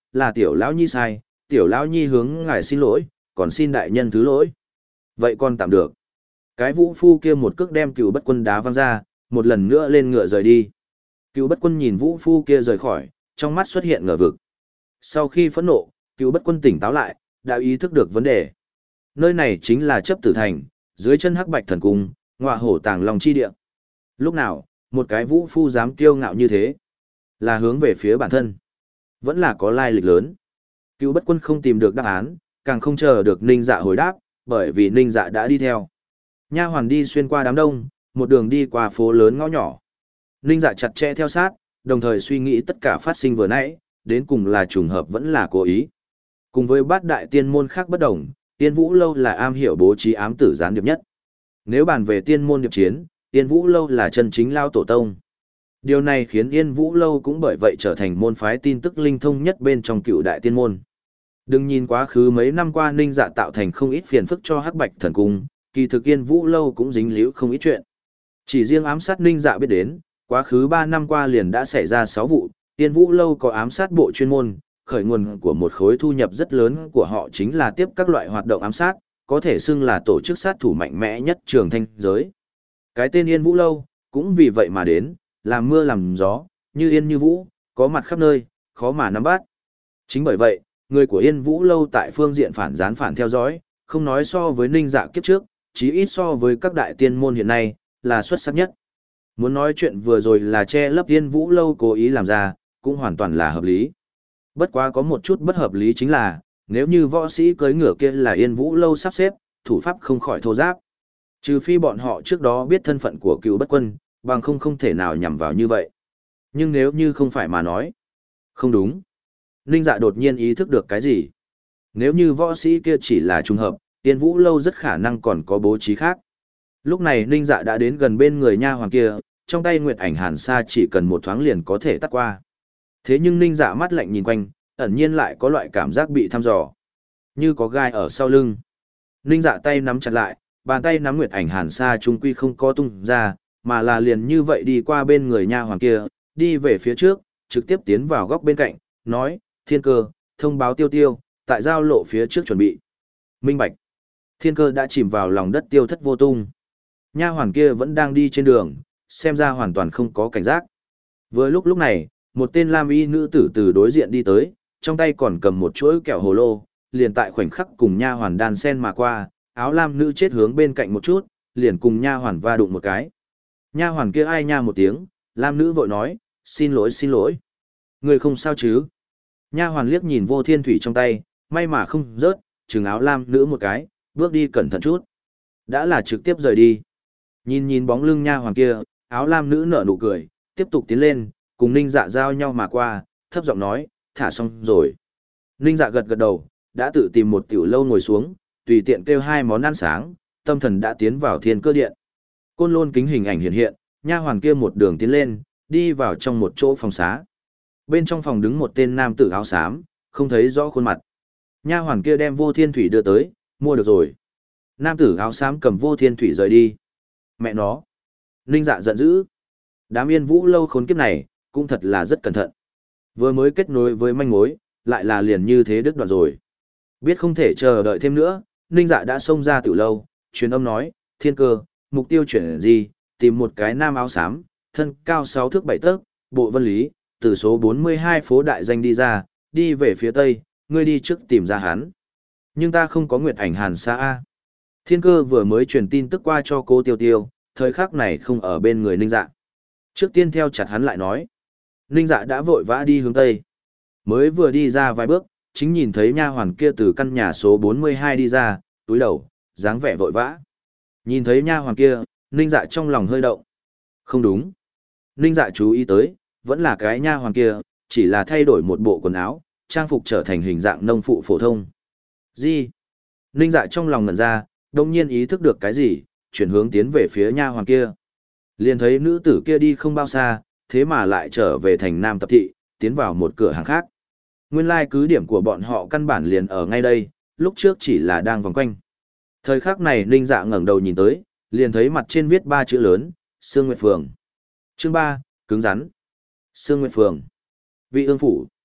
là tiểu lão nhi sai, tiểu lão nhi hướng ngài xin lỗi, còn xin đại nhân thứ lỗi. Vậy còn tạm được. Cái vũ phu kia một cước đem Cửu Bất Quân đá văng ra, một lần nữa lên ngựa rời đi. Cửu Bất Quân nhìn vũ phu kia rời khỏi, trong mắt xuất hiện ngờ vực. Sau khi phẫn nộ, Cửu Bất Quân tỉnh táo lại, đã ý thức được vấn đề. Nơi này chính là chấp tử thành, dưới chân hắc bạch thần cung, ngọa hổ tàng long chi địa. Lúc nào, một cái vũ phu dám kiêu ngạo như thế, là hướng về phía bản thân. Vẫn là có lai lịch lớn. Cửu Bất Quân không tìm được đáp án, càng không chờ được Ninh Dạ hồi đáp, bởi vì Ninh Dạ đã đi theo. Nha hoàn đi xuyên qua đám đông, một đường đi qua phố lớn ngõ nhỏ. Ninh Dạ chặt chẽ theo sát, đồng thời suy nghĩ tất cả phát sinh vừa nãy, đến cùng là trùng hợp vẫn là cố ý. Cùng với bát đại tiên môn khác bất đồng, Tiên Vũ Lâu là am hiểu bố trí ám tử gián điệp nhất. Nếu bàn về tiên môn điệp chiến, Tiên Vũ Lâu là chân chính lao tổ tông. Điều này khiến Yên Vũ Lâu cũng bởi vậy trở thành môn phái tin tức linh thông nhất bên trong cựu đại tiên môn. Đừng nhìn quá khứ mấy năm qua Ninh Dạ tạo thành không ít phiền phức cho Hắc Bạch Thần Cung, kỳ thực Yên Vũ Lâu cũng dính líu không ít chuyện. Chỉ riêng ám sát Ninh Dạ biết đến, quá khứ ba năm qua liền đã xảy ra sáu vụ, Yên Vũ Lâu có ám sát bộ chuyên môn, khởi nguồn của một khối thu nhập rất lớn của họ chính là tiếp các loại hoạt động ám sát, có thể xưng là tổ chức sát thủ mạnh mẽ nhất trường thanh giới. Cái tên Yên Vũ Lâu, cũng vì vậy mà đến, làm mưa làm gió, như yên như vũ, có mặt khắp nơi, khó mà nắm bắt. Chính bởi vậy, người của Yên Vũ Lâu tại phương diện phản gián phản theo dõi, không nói so với Ninh Dạ kiếp trước, chí ít so với các đại tiên môn hiện nay, là xuất sắc nhất. Muốn nói chuyện vừa rồi là che lấp Yên Vũ Lâu cố ý làm ra, cũng hoàn toàn là hợp lý. Bất quá có một chút bất hợp lý chính là, nếu như võ sĩ cưỡi ngựa kia là Yên Vũ Lâu sắp xếp, thủ pháp không khỏi thô giáp. Trừ phi bọn họ trước đó biết thân phận của Cửu Bất Quân, bằng không không thể nào nhằm vào như vậy. Nhưng nếu như không phải mà nói, không đúng. Ninh Dạ đột nhiên ý thức được cái gì? Nếu như võ sĩ kia chỉ là trùng hợp, Yên Vũ Lâu rất khả năng còn có bố trí khác. Lúc này Ninh Dạ đã đến gần bên người nha hoàng kia, trong tay Nguyệt Ảnh Hàn Sa chỉ cần một thoáng liền có thể tắt qua. Thế nhưng Ninh Dạ mắt lạnh nhìn quanh, ẩn nhiên lại có loại cảm giác bị thăm dò, như có gai ở sau lưng. Ninh Dạ tay nắm chặt lại, bàn tay nắm Nguyệt Ảnh Hàn Sa trung quy không có tung ra, mà là liền như vậy đi qua bên người nha hoàng kia, đi về phía trước, trực tiếp tiến vào góc bên cạnh, nói, Thiên Cơ, thông báo Tiêu Tiêu, tại giao lộ phía trước chuẩn bị. Minh bạch. Thiên Cơ đã chìm vào lòng đất tiêu thất vô tung. Nha hoàn kia vẫn đang đi trên đường, xem ra hoàn toàn không có cảnh giác. Vừa lúc lúc này, một tên lam y nữ tử từ đối diện đi tới, trong tay còn cầm một chuỗi kẹo hồ lô, liền tại khoảnh khắc cùng nha hoàn đan sen mà qua, áo lam nữ chết hướng bên cạnh một chút, liền cùng nha hoàn va đụng một cái. Nha hoàn kia ai nha một tiếng, lam nữ vội nói, xin lỗi xin lỗi. Người không sao chứ? Nha hoàn liếc nhìn Vô Thiên Thủy trong tay, may mà không rớt, chừng áo lam nữ một cái, bước đi cẩn thận chút. Đã là trực tiếp rời đi. Nhìn nhìn bóng lưng nha hoàn kia, áo lam nữ nở nụ cười, tiếp tục tiến lên, cùng Ninh Dạ giao nhau mà qua, thấp giọng nói, thả xong rồi. Ninh Dạ gật gật đầu, đã tự tìm một tiểu lâu ngồi xuống, tùy tiện kêu hai món ăn sáng, tâm thần đã tiến vào Thiên Cơ điện. Côn lôn kính hình ảnh hiện hiện, nha hoàn kia một đường tiến lên, đi vào trong một chỗ phòng xá. Bên trong phòng đứng một tên nam tử áo xám, không thấy rõ khuôn mặt. Nha hoàn kia đem Vô Thiên Thủy đưa tới, mua được rồi. Nam tử áo xám cầm Vô Thiên Thủy rời đi. Mẹ nó. Ninh Dạ giận dữ. Đám Yên Vũ Lâu khốn kiếp này, cũng thật là rất cẩn thận. Vừa mới kết nối với manh mối, lại là liền như thế đứt đoạn rồi. Biết không thể chờ đợi thêm nữa, Ninh Dạ đã xông ra tiểu lâu, truyền âm nói, Thiên Cơ, mục tiêu chuyển gì, tìm một cái nam áo xám, thân cao sáu thước bảy tấc, bộ vân lý, từ số bốn mươi hai phố đại danh đi ra, đi về phía tây, ngươi đi trước tìm ra hắn. Nhưng ta không có Nguyệt Ảnh Hàn Sa A. Thiên Cơ vừa mới truyền tin tức qua cho cô Tiêu Tiêu, thời khắc này không ở bên người Ninh Dạ. Trước tiên theo chặt hắn lại nói. Ninh Dạ đã vội vã đi hướng tây. Mới vừa đi ra vài bước, chính nhìn thấy nha hoàn kia từ căn nhà số bốn mươi hai đi ra, túi đầu, dáng vẻ vội vã. Nhìn thấy nha hoàn kia, Ninh Dạ trong lòng hơi động. Không đúng. Ninh Dạ chú ý tới, vẫn là cái nha hoàn kia, chỉ là thay đổi một bộ quần áo, trang phục trở thành hình dạng nông phụ phổ thông. Gì? Ninh Dạ trong lòng ngẩn ra, đồng nhiên ý thức được cái gì, chuyển hướng tiến về phía nha hoàn kia. Liền thấy nữ tử kia đi không bao xa, thế mà lại trở về thành Nam Tập Thị, tiến vào một cửa hàng khác. Nguyên lai cứ điểm của bọn họ căn bản liền ở ngay đây, lúc trước chỉ là đang vòng quanh. Thời khắc này Ninh Dạ ngẩng đầu nhìn tới, liền thấy mặt trên viết ba chữ lớn, Sương Nguyệt Phường. Chương ba, cứng rắn. Sương Nguyệt Phường. Vị ương phủ.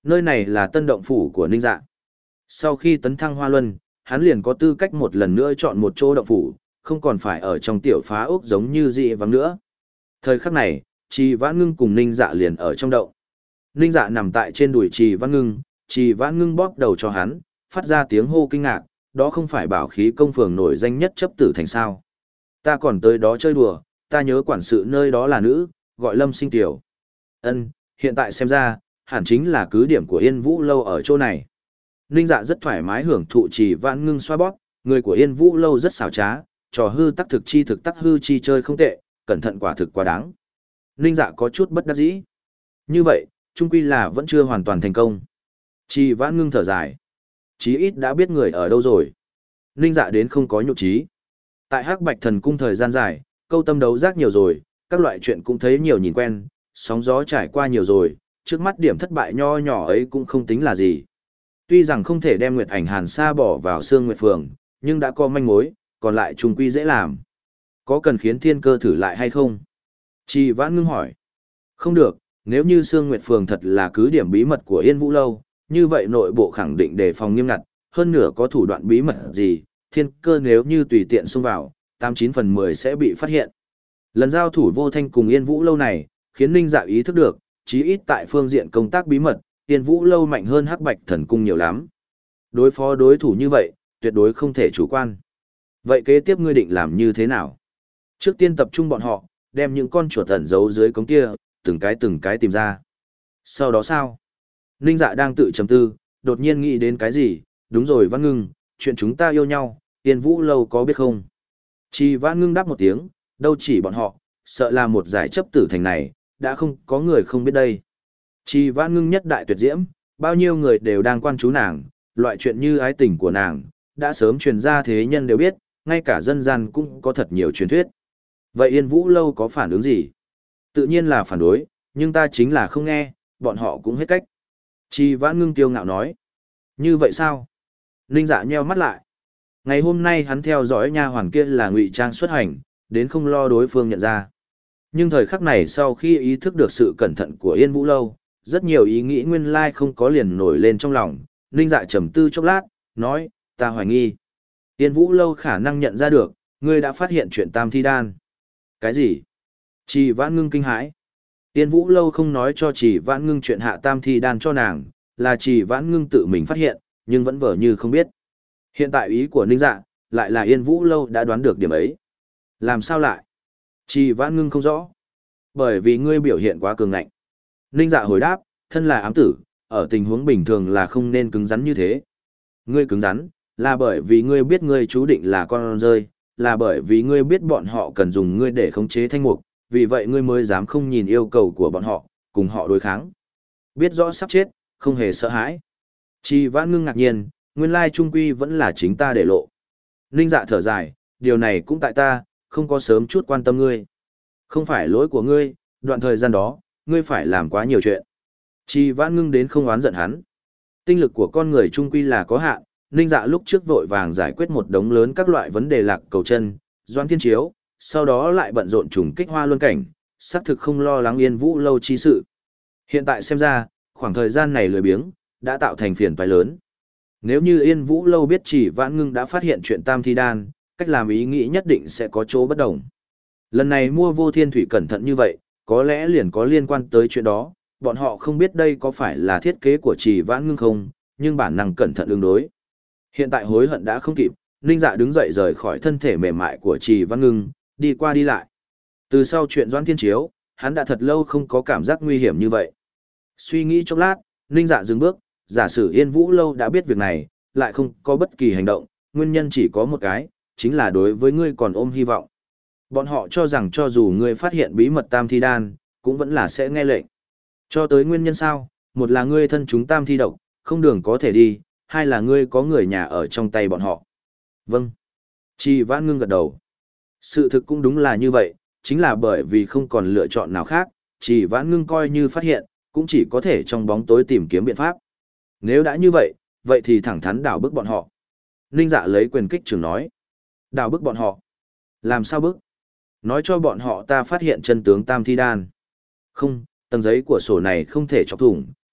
Nơi này là tân động phủ của Ninh Dạ. Sau khi tấn thăng Hoa Luân, hắn liền có tư cách một lần nữa chọn một chỗ động phủ, không còn phải ở trong tiểu phá ốc giống như dị vắng nữa. Thời khắc này, Trì Vãn Ngưng cùng Ninh Dạ liền ở trong động. Ninh Dạ nằm tại trên đùi Trì Vãn Ngưng, Trì Vãn Ngưng bóp đầu cho hắn, phát ra tiếng hô kinh ngạc, đó không phải bảo khí công phường nổi danh nhất chấp tử thành sao. Ta còn tới đó chơi đùa, ta nhớ quản sự nơi đó là nữ, gọi Lâm Sinh Tiểu. Ân, hiện tại xem ra, hẳn chính là cứ điểm của Yên Vũ Lâu ở chỗ này. Ninh Dạ rất thoải mái hưởng thụ Trì Vãn Ngưng xoa bóp, người của Yên Vũ Lâu rất xảo trá, trò hư tắc thực chi thực tắc hư chi chơi không tệ, cẩn thận quả thực quá đáng. Ninh Dạ có chút bất đắc dĩ. Như vậy, chung quy là vẫn chưa hoàn toàn thành công. Trì Vãn Ngưng thở dài. Chí ít đã biết người ở đâu rồi. Ninh Dạ đến không có nhục trí. Tại Hắc Bạch Thần Cung thời gian dài, câu tâm đấu giác nhiều rồi, các loại chuyện cũng thấy nhiều nhìn quen, sóng gió trải qua nhiều rồi, trước mắt điểm thất bại nho nhỏ ấy cũng không tính là gì. Tuy rằng không thể đem Nguyệt Ảnh Hàn Sa bỏ vào Sương Nguyệt Phường, nhưng đã có manh mối, còn lại chung quy dễ làm. Có cần khiến Thiên Cơ thử lại hay không? Trì Vãn Ngưng hỏi. Không được, nếu như Sương Nguyệt Phường thật là cứ điểm bí mật của Yên Vũ Lâu, như vậy nội bộ khẳng định đề phòng nghiêm ngặt, hơn nữa có thủ đoạn bí mật gì, Thiên Cơ nếu như tùy tiện xông vào, tám chín phần mười sẽ bị phát hiện. Lần giao thủ vô thanh cùng Yên Vũ Lâu này, khiến Ninh Dạ ý thức được, chí ít tại phương diện công tác bí mật, Yên Vũ Lâu mạnh hơn Hắc Bạch Thần Cung nhiều lắm. Đối phó đối thủ như vậy, tuyệt đối không thể chủ quan. Vậy kế tiếp ngươi định làm như thế nào? Trước tiên tập trung bọn họ, đem những con chuột ẩn giấu dưới cống kia, từng cái từng cái tìm ra. Sau đó sao? Ninh Dạ đang tự trầm tư, đột nhiên nghĩ đến cái gì, đúng rồi Vãn Ngưng, chuyện chúng ta yêu nhau, Yên Vũ Lâu có biết không? Trì Vãn Ngưng đáp một tiếng, đâu chỉ bọn họ, sợ là một giải chấp tử thành này, đã không có người không biết đây. Trì Vãn Ngưng nhất đại tuyệt diễm, bao nhiêu người đều đang quan chú nàng, loại chuyện như ái tình của nàng, đã sớm truyền ra thế nhân đều biết, ngay cả dân gian cũng có thật nhiều truyền thuyết. Vậy Yên Vũ Lâu có phản ứng gì? Tự nhiên là phản đối, nhưng ta chính là không nghe, bọn họ cũng hết cách. Trì Vãn Ngưng kiêu ngạo nói. Như vậy sao? Ninh Dạ nheo mắt lại. Ngày hôm nay hắn theo dõi nha hoàn kia là ngụy trang xuất hành, đến không lo đối phương nhận ra. Nhưng thời khắc này sau khi ý thức được sự cẩn thận của Yên Vũ Lâu, rất nhiều ý nghĩ nguyên lai không có liền nổi lên trong lòng. Ninh Dạ trầm tư chốc lát, nói, ta hoài nghi. Yên Vũ Lâu khả năng nhận ra được, ngươi đã phát hiện chuyện Tam Thi Đan. Cái gì? Trì Vãn Ngưng kinh hãi. Yên Vũ Lâu không nói cho Trì Vãn Ngưng chuyện hạ Tam Thi Đan cho nàng, là Trì Vãn Ngưng tự mình phát hiện, nhưng vẫn vờ như không biết. Hiện tại ý của Ninh Dạ, lại là Yên Vũ Lâu đã đoán được điểm ấy. Làm sao lại? Trì Vãn Ngưng không rõ. Bởi vì ngươi biểu hiện quá cường ngạnh. Ninh Dạ hồi đáp, thân là ám tử, ở tình huống bình thường là không nên cứng rắn như thế. Ngươi cứng rắn, là bởi vì ngươi biết ngươi chú định là con rơi, là bởi vì ngươi biết bọn họ cần dùng ngươi để khống chế thanh mục, vì vậy ngươi mới dám không nhìn yêu cầu của bọn họ, cùng họ đối kháng. Biết rõ sắp chết, không hề sợ hãi. Trì Vãn Ngưng ngạc nhiên, nguyên lai trung quy vẫn là chính ta để lộ. Ninh Dạ thở dài, điều này cũng tại ta, không có sớm chút quan tâm ngươi. Không phải lỗi của ngươi, đoạn thời gian đó, ngươi phải làm quá nhiều chuyện. Trì Vãn Ngưng đến không oán giận hắn. Tinh lực của con người trung quy là có hạn, Ninh Dạ lúc trước vội vàng giải quyết một đống lớn các loại vấn đề lạc cầu chân, Doãn Thiên Chiếu, sau đó lại bận rộn trùng kích Hoa Luân cảnh, xác thực không lo lắng Yên Vũ Lâu chi sự. Hiện tại xem ra, khoảng thời gian này lười biếng, đã tạo thành phiền toái lớn. Nếu như Yên Vũ Lâu biết Trì Vãn Ngưng đã phát hiện chuyện Tam Thi Đan, cách làm ý nghĩ nhất định sẽ có chỗ bất đồng. Lần này mua Vô Thiên Thủy cẩn thận như vậy, có lẽ liền có liên quan tới chuyện đó, bọn họ không biết đây có phải là thiết kế của Trì Vãn Ngưng không, nhưng bản năng cẩn thận ứng đối. Hiện tại hối hận đã không kịp, Ninh Dạ đứng dậy rời khỏi thân thể mềm mại của Trì Vãn Ngưng, đi qua đi lại. Từ sau chuyện Doãn Thiên Chiếu, hắn đã thật lâu không có cảm giác nguy hiểm như vậy. Suy nghĩ chốc lát, Ninh Dạ dừng bước, giả sử Yên Vũ Lâu đã biết việc này, lại không có bất kỳ hành động, nguyên nhân chỉ có một cái, chính là đối với ngươi còn ôm hy vọng. Bọn họ cho rằng cho dù ngươi phát hiện bí mật Tam Thi Đan, cũng vẫn là sẽ nghe lệnh. Cho tới nguyên nhân sao, một là ngươi thân chúng Tam Thi độc, không đường có thể đi, hai là ngươi có người nhà ở trong tay bọn họ. Vâng. Trì Vãn Ngưng gật đầu. Sự thực cũng đúng là như vậy, chính là bởi vì không còn lựa chọn nào khác, Trì Vãn Ngưng coi như phát hiện, cũng chỉ có thể trong bóng tối tìm kiếm biện pháp. Nếu đã như vậy, vậy thì thẳng thắn đảo bức bọn họ. Ninh Dạ lấy quyền kích trưởng nói. Đảo bức bọn họ. Làm sao bức? Nói cho bọn họ ta phát hiện chân tướng Tam Thi Đan. Không, tầng giấy của sổ này không thể chọc thủng,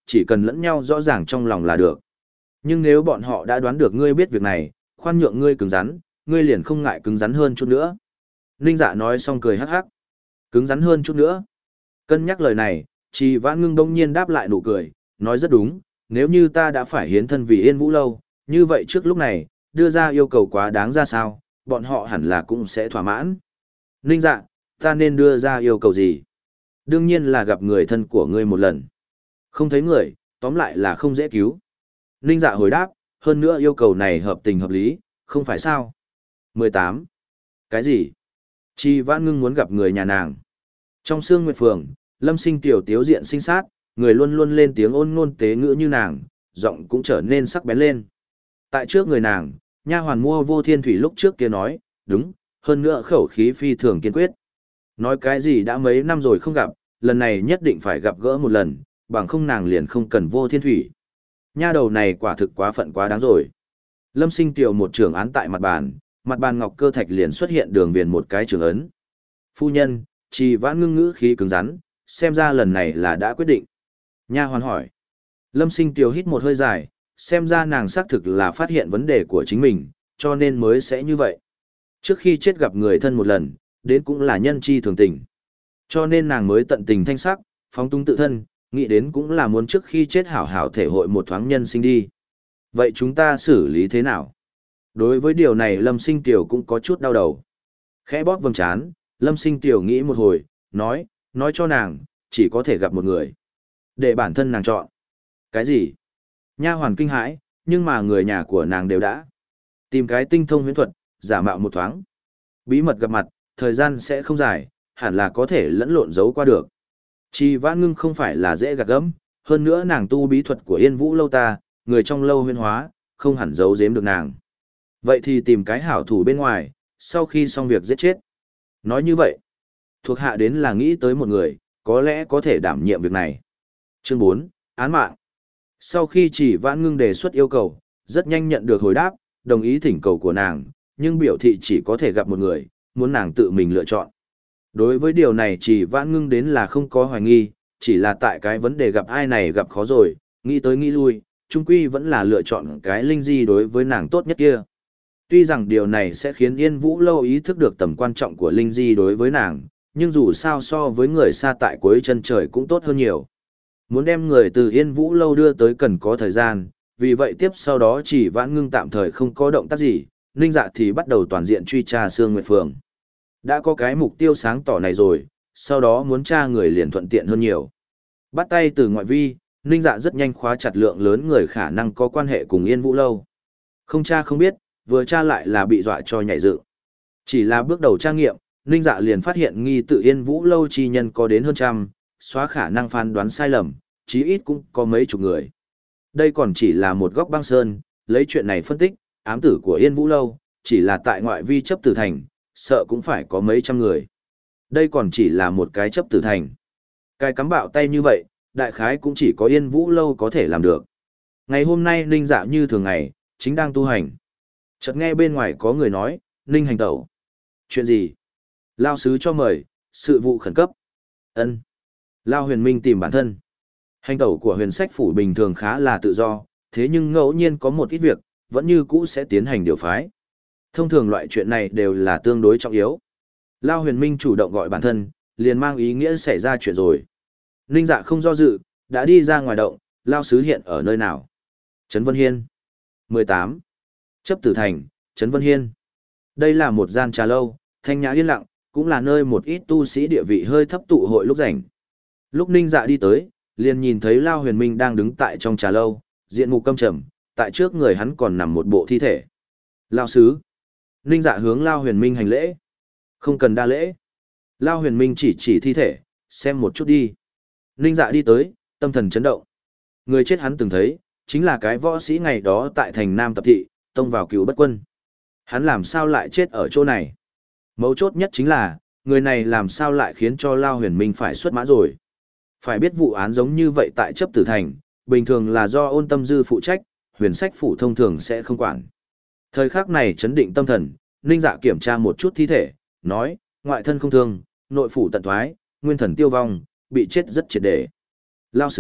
chỉ cần lẫn nhau rõ ràng trong lòng là được. Nhưng nếu bọn họ đã đoán được ngươi biết việc này, khoan nhượng ngươi cứng rắn, ngươi liền không ngại cứng rắn hơn chút nữa. Ninh Dạ nói xong cười hắc hắc. Cứng rắn hơn chút nữa. Cân nhắc lời này, Trì Vãn Ngưng đông nhiên đáp lại nụ cười, nói rất đúng, nếu như ta đã phải hiến thân vì Yên Vũ Lâu, như vậy trước lúc này, đưa ra yêu cầu quá đáng ra sao, bọn họ hẳn là cũng sẽ thỏa mãn. Ninh Dạ, ta nên đưa ra yêu cầu gì? Đương nhiên là gặp người thân của ngươi một lần. Không thấy người, tóm lại là không dễ cứu. Ninh Dạ hồi đáp, hơn nữa yêu cầu này hợp tình hợp lý, không phải sao? mười tám. Cái gì? Trì Vãn Ngưng muốn gặp người nhà nàng. Trong Sương Nguyệt Phường, Lâm Sinh tiểu tiếu diện sinh sát, người luôn luôn lên tiếng ôn ngôn tế ngữ như nàng, giọng cũng trở nên sắc bén lên. Tại trước người nàng, nha hoàn mua Vô Thiên Thủy lúc trước kia nói, đúng, hơn nữa khẩu khí phi thường kiên quyết. Nói cái gì đã mấy năm rồi không gặp, lần này nhất định phải gặp gỡ một lần, bằng không nàng liền không cần Vô Thiên Thủy. Nha đầu này quả thực quá phận quá đáng rồi. Lâm Sinh tiểu một trường án tại mặt bàn, mặt bàn ngọc cơ thạch liền xuất hiện đường viền một cái trường ấn. Phu nhân, Trì Vãn Ngưng ngữ khí cứng rắn, xem ra lần này là đã quyết định. Nha hoàn hỏi. Lâm Sinh tiểu hít một hơi dài, xem ra nàng xác thực là phát hiện vấn đề của chính mình, cho nên mới sẽ như vậy. Trước khi chết gặp người thân một lần, đến cũng là nhân chi thường tình. Cho nên nàng mới tận tình thanh sắc, phóng túng tự thân, nghĩ đến cũng là muốn trước khi chết hảo hảo thể hội một thoáng nhân sinh đi. Vậy chúng ta xử lý thế nào? Đối với điều này Lâm Sinh Tiểu cũng có chút đau đầu. Khẽ bóp vầng trán, Lâm Sinh Tiểu nghĩ một hồi, nói, nói cho nàng, chỉ có thể gặp một người. Để bản thân nàng chọn. Cái gì? Nha hoàn kinh hãi, nhưng mà người nhà của nàng đều đã tìm cái tinh thông huyễn thuật, giả mạo một thoáng. Bí mật gặp mặt, thời gian sẽ không dài, hẳn là có thể lẫn lộn giấu qua được. Trì Vãn Ngưng không phải là dễ gạt gẫm, hơn nữa nàng tu bí thuật của Yên Vũ Lâu ta, người trong lâu huyễn hóa, không hẳn giấu giếm được nàng. Vậy thì tìm cái hảo thủ bên ngoài, sau khi xong việc giết chết. Nói như vậy, thuộc hạ đến là nghĩ tới một người, có lẽ có thể đảm nhiệm việc này. Chương bốn, án mạng. Sau khi Trì Vãn Ngưng đề xuất yêu cầu, rất nhanh nhận được hồi đáp, đồng ý thỉnh cầu của nàng, nhưng biểu thị chỉ có thể gặp một người, muốn nàng tự mình lựa chọn. Đối với điều này Trì Vãn Ngưng đến là không có hoài nghi, chỉ là tại cái vấn đề gặp ai này gặp khó rồi, nghĩ tới nghĩ lui, chung quy vẫn là lựa chọn cái linh di đối với nàng tốt nhất kia. Tuy rằng điều này sẽ khiến Yên Vũ Lâu ý thức được tầm quan trọng của linh di đối với nàng, nhưng dù sao so với người xa tại cuối chân trời cũng tốt hơn nhiều. Muốn đem người từ Yên Vũ Lâu đưa tới cần có thời gian, vì vậy tiếp sau đó Trì Vãn Ngưng tạm thời không có động tác gì, Ninh Dạ thì bắt đầu toàn diện truy tra Sương Nguyệt Phường. Đã có cái mục tiêu sáng tỏ này rồi, sau đó muốn tra người liền thuận tiện hơn nhiều. Bắt tay từ ngoại vi, Ninh Dạ rất nhanh khóa chặt lượng lớn người khả năng có quan hệ cùng Yên Vũ Lâu. Không tra không biết, vừa tra lại là bị dọa cho nhảy dựng. Chỉ là bước đầu tra nghiệm, Ninh Dạ liền phát hiện nghi tự Yên Vũ Lâu chi nhân có đến hơn trăm, xóa khả năng phán đoán sai lầm, chí ít cũng có mấy chục người. Đây còn chỉ là một góc băng sơn, lấy chuyện này phân tích, ám tử của Yên Vũ Lâu, chỉ là tại ngoại vi chấp tử thành, sợ cũng phải có mấy trăm người. Đây còn chỉ là một cái chấp tử thành. Cái cắm bạo tay như vậy, đại khái cũng chỉ có Yên Vũ Lâu có thể làm được. Ngày hôm nay Ninh Dạ như thường ngày, chính đang tu hành. Chợt nghe bên ngoài có người nói, Ninh hành tẩu. Chuyện gì? Lao sứ cho mời, sự vụ khẩn cấp. Ân. Lao Huyền Minh tìm bản thân. Hành tẩu của huyền sách phủ bình thường khá là tự do, thế nhưng ngẫu nhiên có một ít việc, vẫn như cũ sẽ tiến hành điều phái. Thông thường loại chuyện này đều là tương đối trọng yếu. Lao Huyền Minh chủ động gọi bản thân, liền mang ý nghĩa xảy ra chuyện rồi. Ninh Dạ không do dự, đã đi ra ngoài động, Lao sứ hiện ở nơi nào? Trấn Vân Hiên. mười tám. Chấp tử thành, Trấn Vân Hiên. Đây là một gian trà lâu, thanh nhã yên lặng, cũng là nơi một ít tu sĩ địa vị hơi thấp tụ hội lúc rảnh. Lúc Ninh Dạ đi tới, liền nhìn thấy Lao Huyền Minh đang đứng tại trong trà lâu, diện mục căm trầm, tại trước người hắn còn nằm một bộ thi thể. Lao sứ. Ninh Dạ hướng Lao Huyền Minh hành lễ. Không cần đa lễ. Lao Huyền Minh chỉ chỉ thi thể, xem một chút đi. Ninh Dạ đi tới, tâm thần chấn động. Người chết hắn từng thấy, chính là cái võ sĩ ngày đó tại thành Nam Tập Thị, tông vào Cửu Bất Quân. Hắn làm sao lại chết ở chỗ này? Mấu chốt nhất chính là, người này làm sao lại khiến cho Lao Huyền Minh phải xuất mã rồi? Phải biết vụ án giống như vậy tại chấp tử thành, bình thường là do Ôn Tâm Dư phụ trách, huyền sách phủ thông thường sẽ không quản. Thời khắc này chấn định tâm thần, Ninh Dạ kiểm tra một chút thi thể, nói, ngoại thân không thương, nội phủ tận thoái, nguyên thần tiêu vong, bị chết rất triệt để. Lao sứ,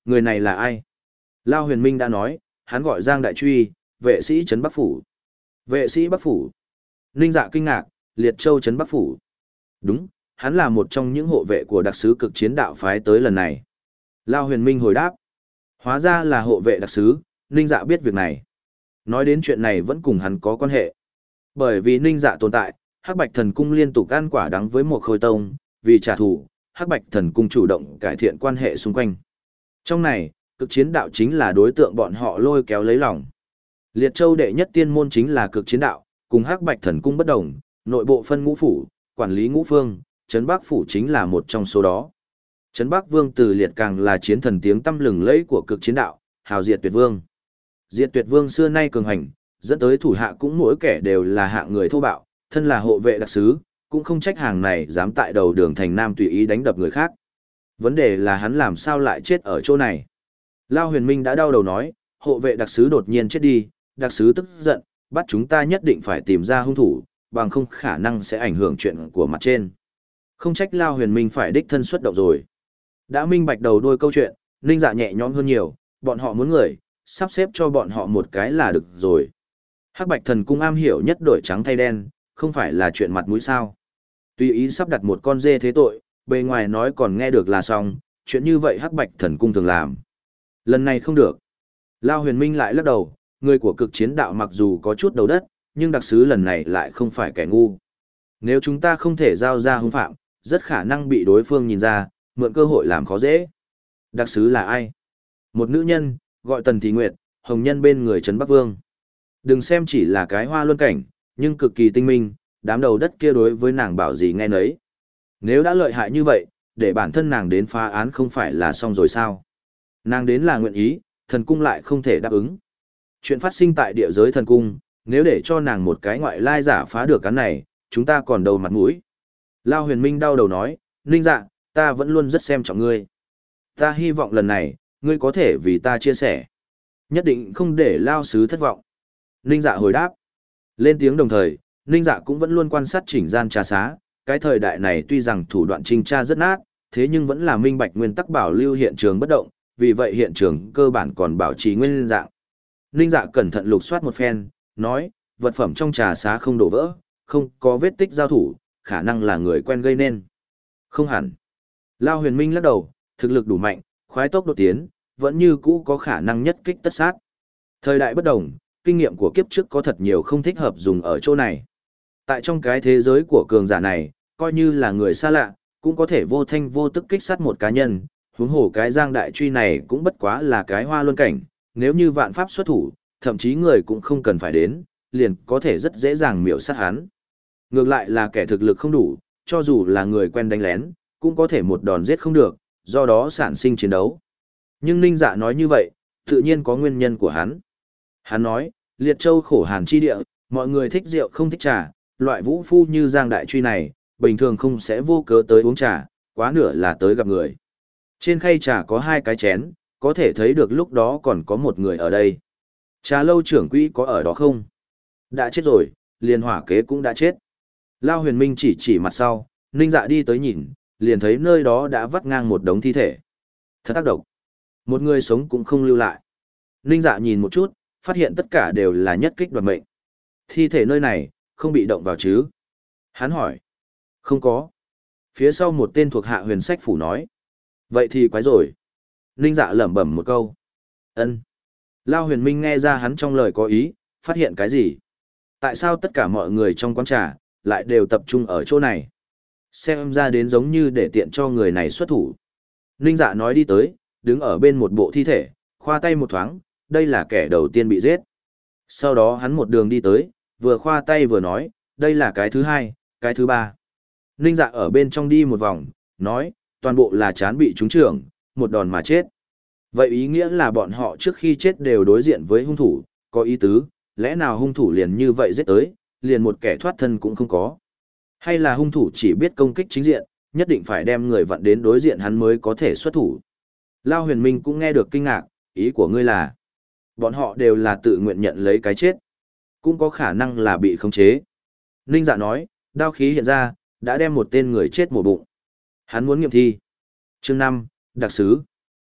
Người này là ai? Lao Huyền Minh đã nói, hắn gọi Giang Đại Truy, vệ sĩ trấn Bắc Phủ. Vệ sĩ Bắc Phủ. Ninh Dạ kinh ngạc, Liệt Châu trấn Bắc Phủ. Đúng, hắn là một trong những hộ vệ của đặc sứ cực chiến đạo phái tới lần này. Lao Huyền Minh hồi đáp. Hóa ra là hộ vệ đặc sứ, Ninh Dạ biết việc này. Nói đến chuyện này vẫn cùng hắn có quan hệ. Bởi vì Ninh Dạ tồn tại, Hắc Bạch Thần Cung liên tục ăn quả đắng với một khôi tông, vì trả thù, Hắc Bạch Thần Cung chủ động cải thiện quan hệ xung quanh. Trong này, cực chiến đạo chính là đối tượng bọn họ lôi kéo lấy lòng. Liệt Châu đệ nhất tiên môn chính là cực chiến đạo, cùng Hắc Bạch Thần Cung bất đồng, nội bộ phân ngũ phủ, quản lý ngũ phương, Trấn Bắc Phủ chính là một trong số đó. Trấn Bắc Vương Từ Liệt càng là chiến thần tiếng tăm lừng lẫy của cực chiến đạo, hào Diệt Tuyệt Vương. Diệt Tuyệt Vương xưa nay cường hành, dẫn tới thủ hạ cũng mỗi kẻ đều là hạng người thô bạo, thân là hộ vệ đặc sứ, cũng không trách hàng này dám tại đầu đường thành Nam tùy ý đánh đập người khác. Vấn đề là hắn làm sao lại chết ở chỗ này. Lao Huyền Minh đã đau đầu nói, hộ vệ đặc sứ đột nhiên chết đi, đặc sứ tức giận, bắt chúng ta nhất định phải tìm ra hung thủ, bằng không khả năng sẽ ảnh hưởng chuyện của mặt trên. Không trách Lao Huyền Minh phải đích thân xuất động rồi. Đã minh bạch đầu đuôi câu chuyện, Ninh Dạ nhẹ nhõm hơn nhiều, bọn họ muốn người, sắp xếp cho bọn họ một cái là được rồi. Hắc Bạch Thần Cung am hiểu nhất đổi trắng thay đen, không phải là chuyện mặt mũi sao. Tùy ý sắp đặt một con dê thế tội, bề ngoài nói còn nghe được là xong, chuyện như vậy Hắc Bạch Thần Cung thường làm. Lần này không được. Lao Huyền Minh lại lắc đầu, người của cực chiến đạo mặc dù có chút đầu đất, nhưng đặc sứ lần này lại không phải kẻ ngu. Nếu chúng ta không thể giao ra hung phạm, rất khả năng bị đối phương nhìn ra, mượn cơ hội làm khó dễ. Đặc sứ là ai? Một nữ nhân, gọi Tần Thị Nguyệt, hồng nhân bên người Trấn Bắc Vương. Đừng xem chỉ là cái hoa luân cảnh, nhưng cực kỳ tinh minh, đám đầu đất kia đối với nàng bảo gì nghe nấy. Nếu đã lợi hại như vậy, để bản thân nàng đến phá án không phải là xong rồi sao? Nàng đến là nguyện ý, thần cung lại không thể đáp ứng. Chuyện phát sinh tại địa giới thần cung, nếu để cho nàng một cái ngoại lai giả phá được cái này, chúng ta còn đầu mặt mũi. Lao Huyền Minh đau đầu nói, Ninh Dạ, ta vẫn luôn rất xem trọng ngươi. Ta hy vọng lần này, ngươi có thể vì ta chia sẻ. Nhất định không để Lao Sứ thất vọng. Ninh Dạ hồi đáp. Lên tiếng đồng thời, Ninh Dạ cũng vẫn luôn quan sát chỉnh gian trà xá. Cái thời đại này tuy rằng thủ đoạn trinh tra rất nát, thế nhưng vẫn là minh bạch nguyên tắc bảo lưu hiện trường bất động, vì vậy hiện trường cơ bản còn bảo trì nguyên dạng. Ninh Dạ cẩn thận lục soát một phen, nói, vật phẩm trong trà xá không đổ vỡ, không có vết tích giao thủ, khả năng là người quen gây nên. Không hẳn. Lao Huyền Minh lắc đầu, thực lực đủ mạnh, khoái tốc đột tiến, vẫn như cũ có khả năng nhất kích tất sát. Thời đại bất đồng, kinh nghiệm của kiếp trước có thật nhiều không thích hợp dùng ở chỗ này. Tại trong cái thế giới của cường giả này, coi như là người xa lạ, cũng có thể vô thanh vô tức kích sát một cá nhân, huống hồ cái Giang Đại Truy này cũng bất quá là cái hoa luân cảnh, nếu như vạn pháp xuất thủ, thậm chí người cũng không cần phải đến, liền có thể rất dễ dàng miểu sát hắn. Ngược lại là kẻ thực lực không đủ, cho dù là người quen đánh lén, cũng có thể một đòn giết không được, do đó sản sinh chiến đấu. Nhưng Ninh Dạ nói như vậy, tự nhiên có nguyên nhân của hắn. Hắn nói, Liệt Châu khổ hàn chi địa, mọi người thích rượu không thích trà, loại vũ phu như Giang Đại Truy này, bình thường không sẽ vô cớ tới uống trà, quá nửa là tới gặp người. Trên khay trà có hai cái chén, có thể thấy được lúc đó còn có một người ở đây. Trà lâu trưởng quỹ có ở đó không? Đã chết rồi, liền hỏa kế cũng đã chết. Lao Huyền Minh chỉ chỉ mặt sau, Ninh Dạ đi tới nhìn, liền thấy nơi đó đã vắt ngang một đống thi thể. Thật ác độc. Một người sống cũng không lưu lại. Ninh Dạ nhìn một chút, phát hiện tất cả đều là nhất kích đoạt mệnh. Thi thể nơi này, không bị động vào chứ? Hắn hỏi. Không có. Phía sau một tên thuộc hạ huyền sách phủ nói. Vậy thì quái rồi. Ninh Dạ lẩm bẩm một câu. Ân. Lao Huyền Minh nghe ra hắn trong lời có ý, phát hiện cái gì? Tại sao tất cả mọi người trong quán trà, lại đều tập trung ở chỗ này? Xem ra đến giống như để tiện cho người này xuất thủ. Ninh Dạ nói đi tới, đứng ở bên một bộ thi thể, khoa tay một thoáng, đây là kẻ đầu tiên bị giết. Sau đó hắn một đường đi tới, vừa khoa tay vừa nói, đây là cái thứ hai, cái thứ ba. Ninh Dạ ở bên trong đi một vòng, nói, toàn bộ là chán bị trúng trưởng, một đòn mà chết. Vậy ý nghĩa là bọn họ trước khi chết đều đối diện với hung thủ, có ý tứ, lẽ nào hung thủ liền như vậy giết tới, liền một kẻ thoát thân cũng không có. Hay là hung thủ chỉ biết công kích chính diện, nhất định phải đem người vặn đến đối diện hắn mới có thể xuất thủ. Lao Huyền Minh cũng nghe được kinh ngạc, ý của ngươi là, bọn họ đều là tự nguyện nhận lấy cái chết, cũng có khả năng là bị khống chế. Ninh Dạ nói, đao khí hiện ra, đã đem một tên người chết mổ bụng. Hắn muốn nghiệm thi. Chương năm, đặc sứ.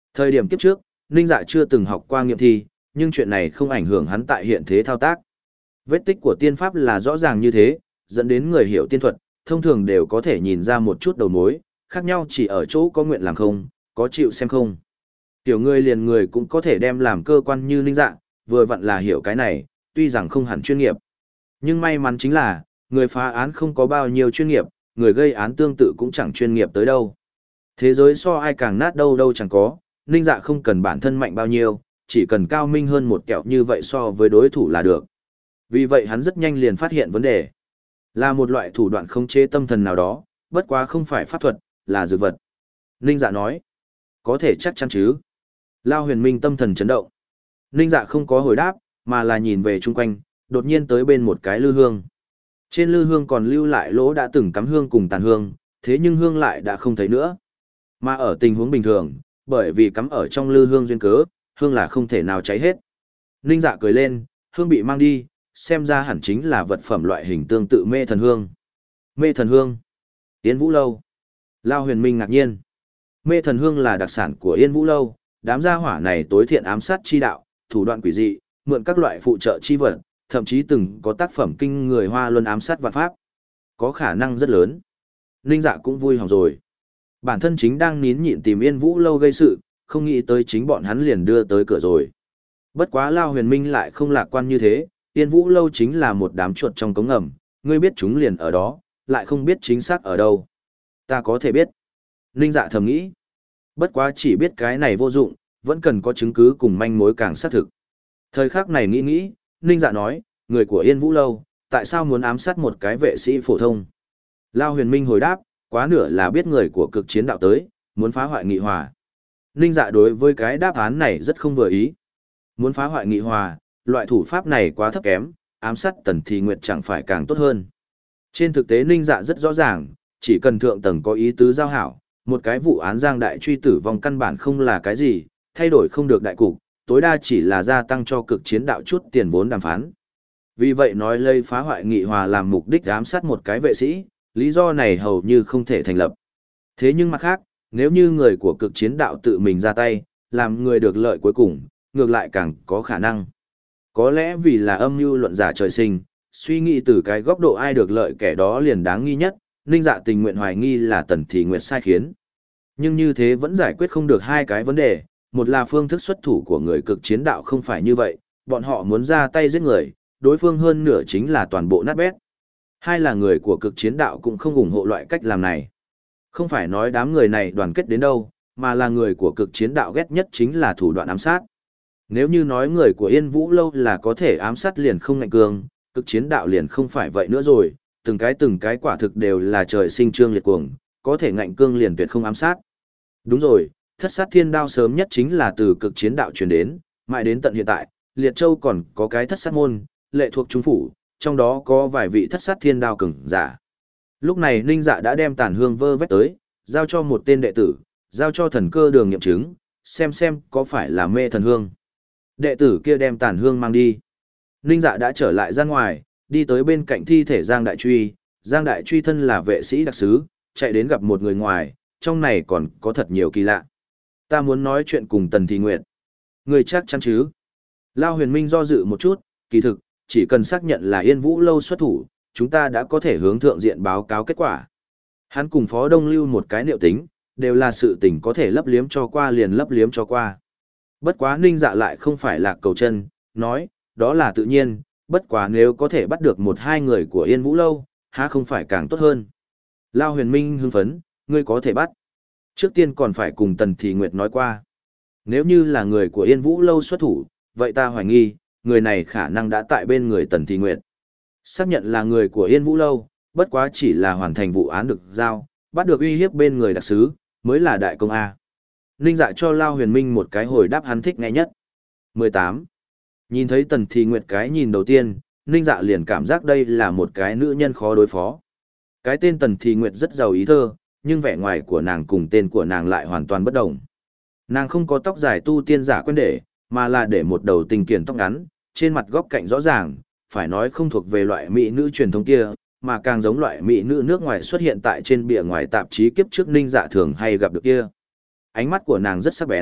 Thời điểm kiếp trước, Ninh Dạ chưa từng học qua nghiệm thi, nhưng chuyện này không ảnh hưởng hắn tại hiện thế thao tác. Vết tích của tiên pháp là rõ ràng như thế, dẫn đến người hiểu tiên thuật, thông thường đều có thể nhìn ra một chút đầu mối, khác nhau chỉ ở chỗ có nguyện làm không, có chịu xem không. Tiểu người liền người cũng có thể đem làm cơ quan như Ninh Dạ, vừa vặn là hiểu cái này, tuy rằng không hẳn chuyên nghiệp. Nhưng may mắn chính là, người phá án không có bao nhiêu chuyên nghiệp, người gây án tương tự cũng chẳng chuyên nghiệp tới đâu. Thế giới so ai càng nát đâu đâu chẳng có, Ninh Dạ không cần bản thân mạnh bao nhiêu, chỉ cần cao minh hơn một kẹo như vậy so với đối thủ là được. Vì vậy hắn rất nhanh liền phát hiện vấn đề. Là một loại thủ đoạn khống chế tâm thần nào đó, bất quá không phải pháp thuật, là dược vật. Ninh Dạ nói, có thể chắc chắn chứ. Lao Huyền Minh tâm thần chấn động. Ninh Dạ không có hồi đáp, mà là nhìn về chung quanh, đột nhiên tới bên một cái lư hương. Trên lư hương còn lưu lại lỗ đã từng cắm hương cùng tàn hương, thế nhưng hương lại đã không thấy nữa. Mà ở tình huống bình thường, bởi vì cắm ở trong lư hương duyên cớ, hương là không thể nào cháy hết. Ninh Dạ cười lên, hương bị mang đi, xem ra hẳn chính là vật phẩm loại hình tương tự mê thần hương. Mê thần hương. Yên Vũ Lâu. Lao Huyền Minh ngạc nhiên. Mê thần hương là đặc sản của Yên Vũ Lâu, đám gia hỏa này tối thiện ám sát chi đạo, thủ đoạn quỷ dị, mượn các loại phụ trợ chi vật, thậm chí từng có tác phẩm kinh người Hoa Luân ám sát vạn pháp. Có khả năng rất lớn. Ninh Dạ cũng vui hỏng rồi. Bản thân chính đang nín nhịn tìm Yên Vũ Lâu gây sự, không nghĩ tới chính bọn hắn liền đưa tới cửa rồi. Bất quá Lao Huyền Minh lại không lạc quan như thế, Yên Vũ Lâu chính là một đám chuột trong cống ngầm, ngươi biết chúng liền ở đó, lại không biết chính xác ở đâu. Ta có thể biết. Ninh Dạ thầm nghĩ. Bất quá chỉ biết cái này vô dụng, vẫn cần có chứng cứ cùng manh mối càng xác thực. Thời khắc này nghĩ nghĩ, Ninh Dạ nói, người của Yên Vũ Lâu, tại sao muốn ám sát một cái vệ sĩ phổ thông? Lao Huyền Minh hồi đáp, quá nửa là biết người của cực chiến đạo tới, muốn phá hoại nghị hòa. Ninh Dạ đối với cái đáp án này rất không vừa ý. Muốn phá hoại nghị hòa, loại thủ pháp này quá thấp kém, ám sát Tần Thì Nguyệt chẳng phải càng tốt hơn. Trên thực tế Ninh Dạ rất rõ ràng, chỉ cần thượng tầng có ý tứ giao hảo, một cái vụ án giang đại truy tử vong căn bản không là cái gì, thay đổi không được đại cục, tối đa chỉ là gia tăng cho cực chiến đạo chút tiền vốn đàm phán. Vì vậy nói lây phá hoại nghị hòa làm mục đích ám sát một cái vệ sĩ, lý do này hầu như không thể thành lập. Thế nhưng mặt khác, nếu như người của cực chiến đạo tự mình ra tay, làm người được lợi cuối cùng, ngược lại càng có khả năng. Có lẽ vì là âm mưu luận giả trời sinh, suy nghĩ từ cái góc độ ai được lợi kẻ đó liền đáng nghi nhất, Ninh Dạ tình nguyện hoài nghi là Tần Thì Nguyệt sai khiến. Nhưng như thế vẫn giải quyết không được hai cái vấn đề, một là phương thức xuất thủ của người cực chiến đạo không phải như vậy, bọn họ muốn ra tay giết người, đối phương hơn nửa chính là toàn bộ nát bét. Hai là người của cực chiến đạo cũng không ủng hộ loại cách làm này. Không phải nói đám người này đoàn kết đến đâu, mà là người của cực chiến đạo ghét nhất chính là thủ đoạn ám sát. Nếu như nói người của Yên Vũ Lâu là có thể ám sát liền không ngạnh cương, cực chiến đạo liền không phải vậy nữa rồi, từng cái từng cái quả thực đều là trời sinh trương liệt cuồng, có thể ngạnh cương liền tuyệt không ám sát. Đúng rồi, thất sát thiên đao sớm nhất chính là từ cực chiến đạo truyền đến, mãi đến tận hiện tại, Liệt Châu còn có cái thất sát môn, lệ thuộc trung phủ, trong đó có vài vị thất sát thiên đao cường giả. Lúc này Ninh Dạ đã đem tàn hương vơ vét tới, giao cho một tên đệ tử, giao cho thần cơ đường nghiệm chứng, xem xem có phải là mê thần hương. Đệ tử kia đem tàn hương mang đi. Ninh Dạ đã trở lại ra ngoài, đi tới bên cạnh thi thể Giang Đại Truy. Giang Đại Truy thân là vệ sĩ đặc sứ, chạy đến gặp một người ngoài, trong này còn có thật nhiều kỳ lạ. Ta muốn nói chuyện cùng Tần Thì Nguyệt. Người chắc chắn chứ? Lao Huyền Minh do dự một chút, kỳ thực, chỉ cần xác nhận là Yên Vũ Lâu xuất thủ, chúng ta đã có thể hướng thượng diện báo cáo kết quả. Hắn cùng Phó Đông Lưu một cái niệu tính, đều là sự tình có thể lấp liếm cho qua liền lấp liếm cho qua. Bất quá Ninh Dạ lại không phải là cầu chân, nói, đó là tự nhiên, bất quá nếu có thể bắt được một hai người của Yên Vũ Lâu, há không phải càng tốt hơn. Lao Huyền Minh hưng phấn, ngươi có thể bắt. Trước tiên còn phải cùng Tần Thì Nguyệt nói qua. Nếu như là người của Yên Vũ Lâu xuất thủ, vậy ta hoài nghi, người này khả năng đã tại bên người Tần Thì Nguyệt. Xác nhận là người của Yên Vũ Lâu, bất quá chỉ là hoàn thành vụ án được giao, bắt được uy hiếp bên người đặc sứ, mới là đại công A. Ninh Dạ cho Lao Huyền Minh một cái hồi đáp hắn thích nghe nhất. mười tám. Nhìn thấy Tần Thì Nguyệt cái nhìn đầu tiên, Ninh Dạ liền cảm giác đây là một cái nữ nhân khó đối phó. Cái tên Tần Thì Nguyệt rất giàu ý thơ, nhưng vẻ ngoài của nàng cùng tên của nàng lại hoàn toàn bất đồng. Nàng không có tóc dài tu tiên giả quen để, mà là để một đầu tình kiền tóc ngắn, trên mặt góc cạnh rõ ràng, phải nói không thuộc về loại mỹ nữ truyền thống kia, mà càng giống loại mỹ nữ nước ngoài xuất hiện tại trên bìa ngoài tạp chí kiếp trước Ninh Dạ thường hay gặp được kia. Ánh mắt của nàng rất sắc bén,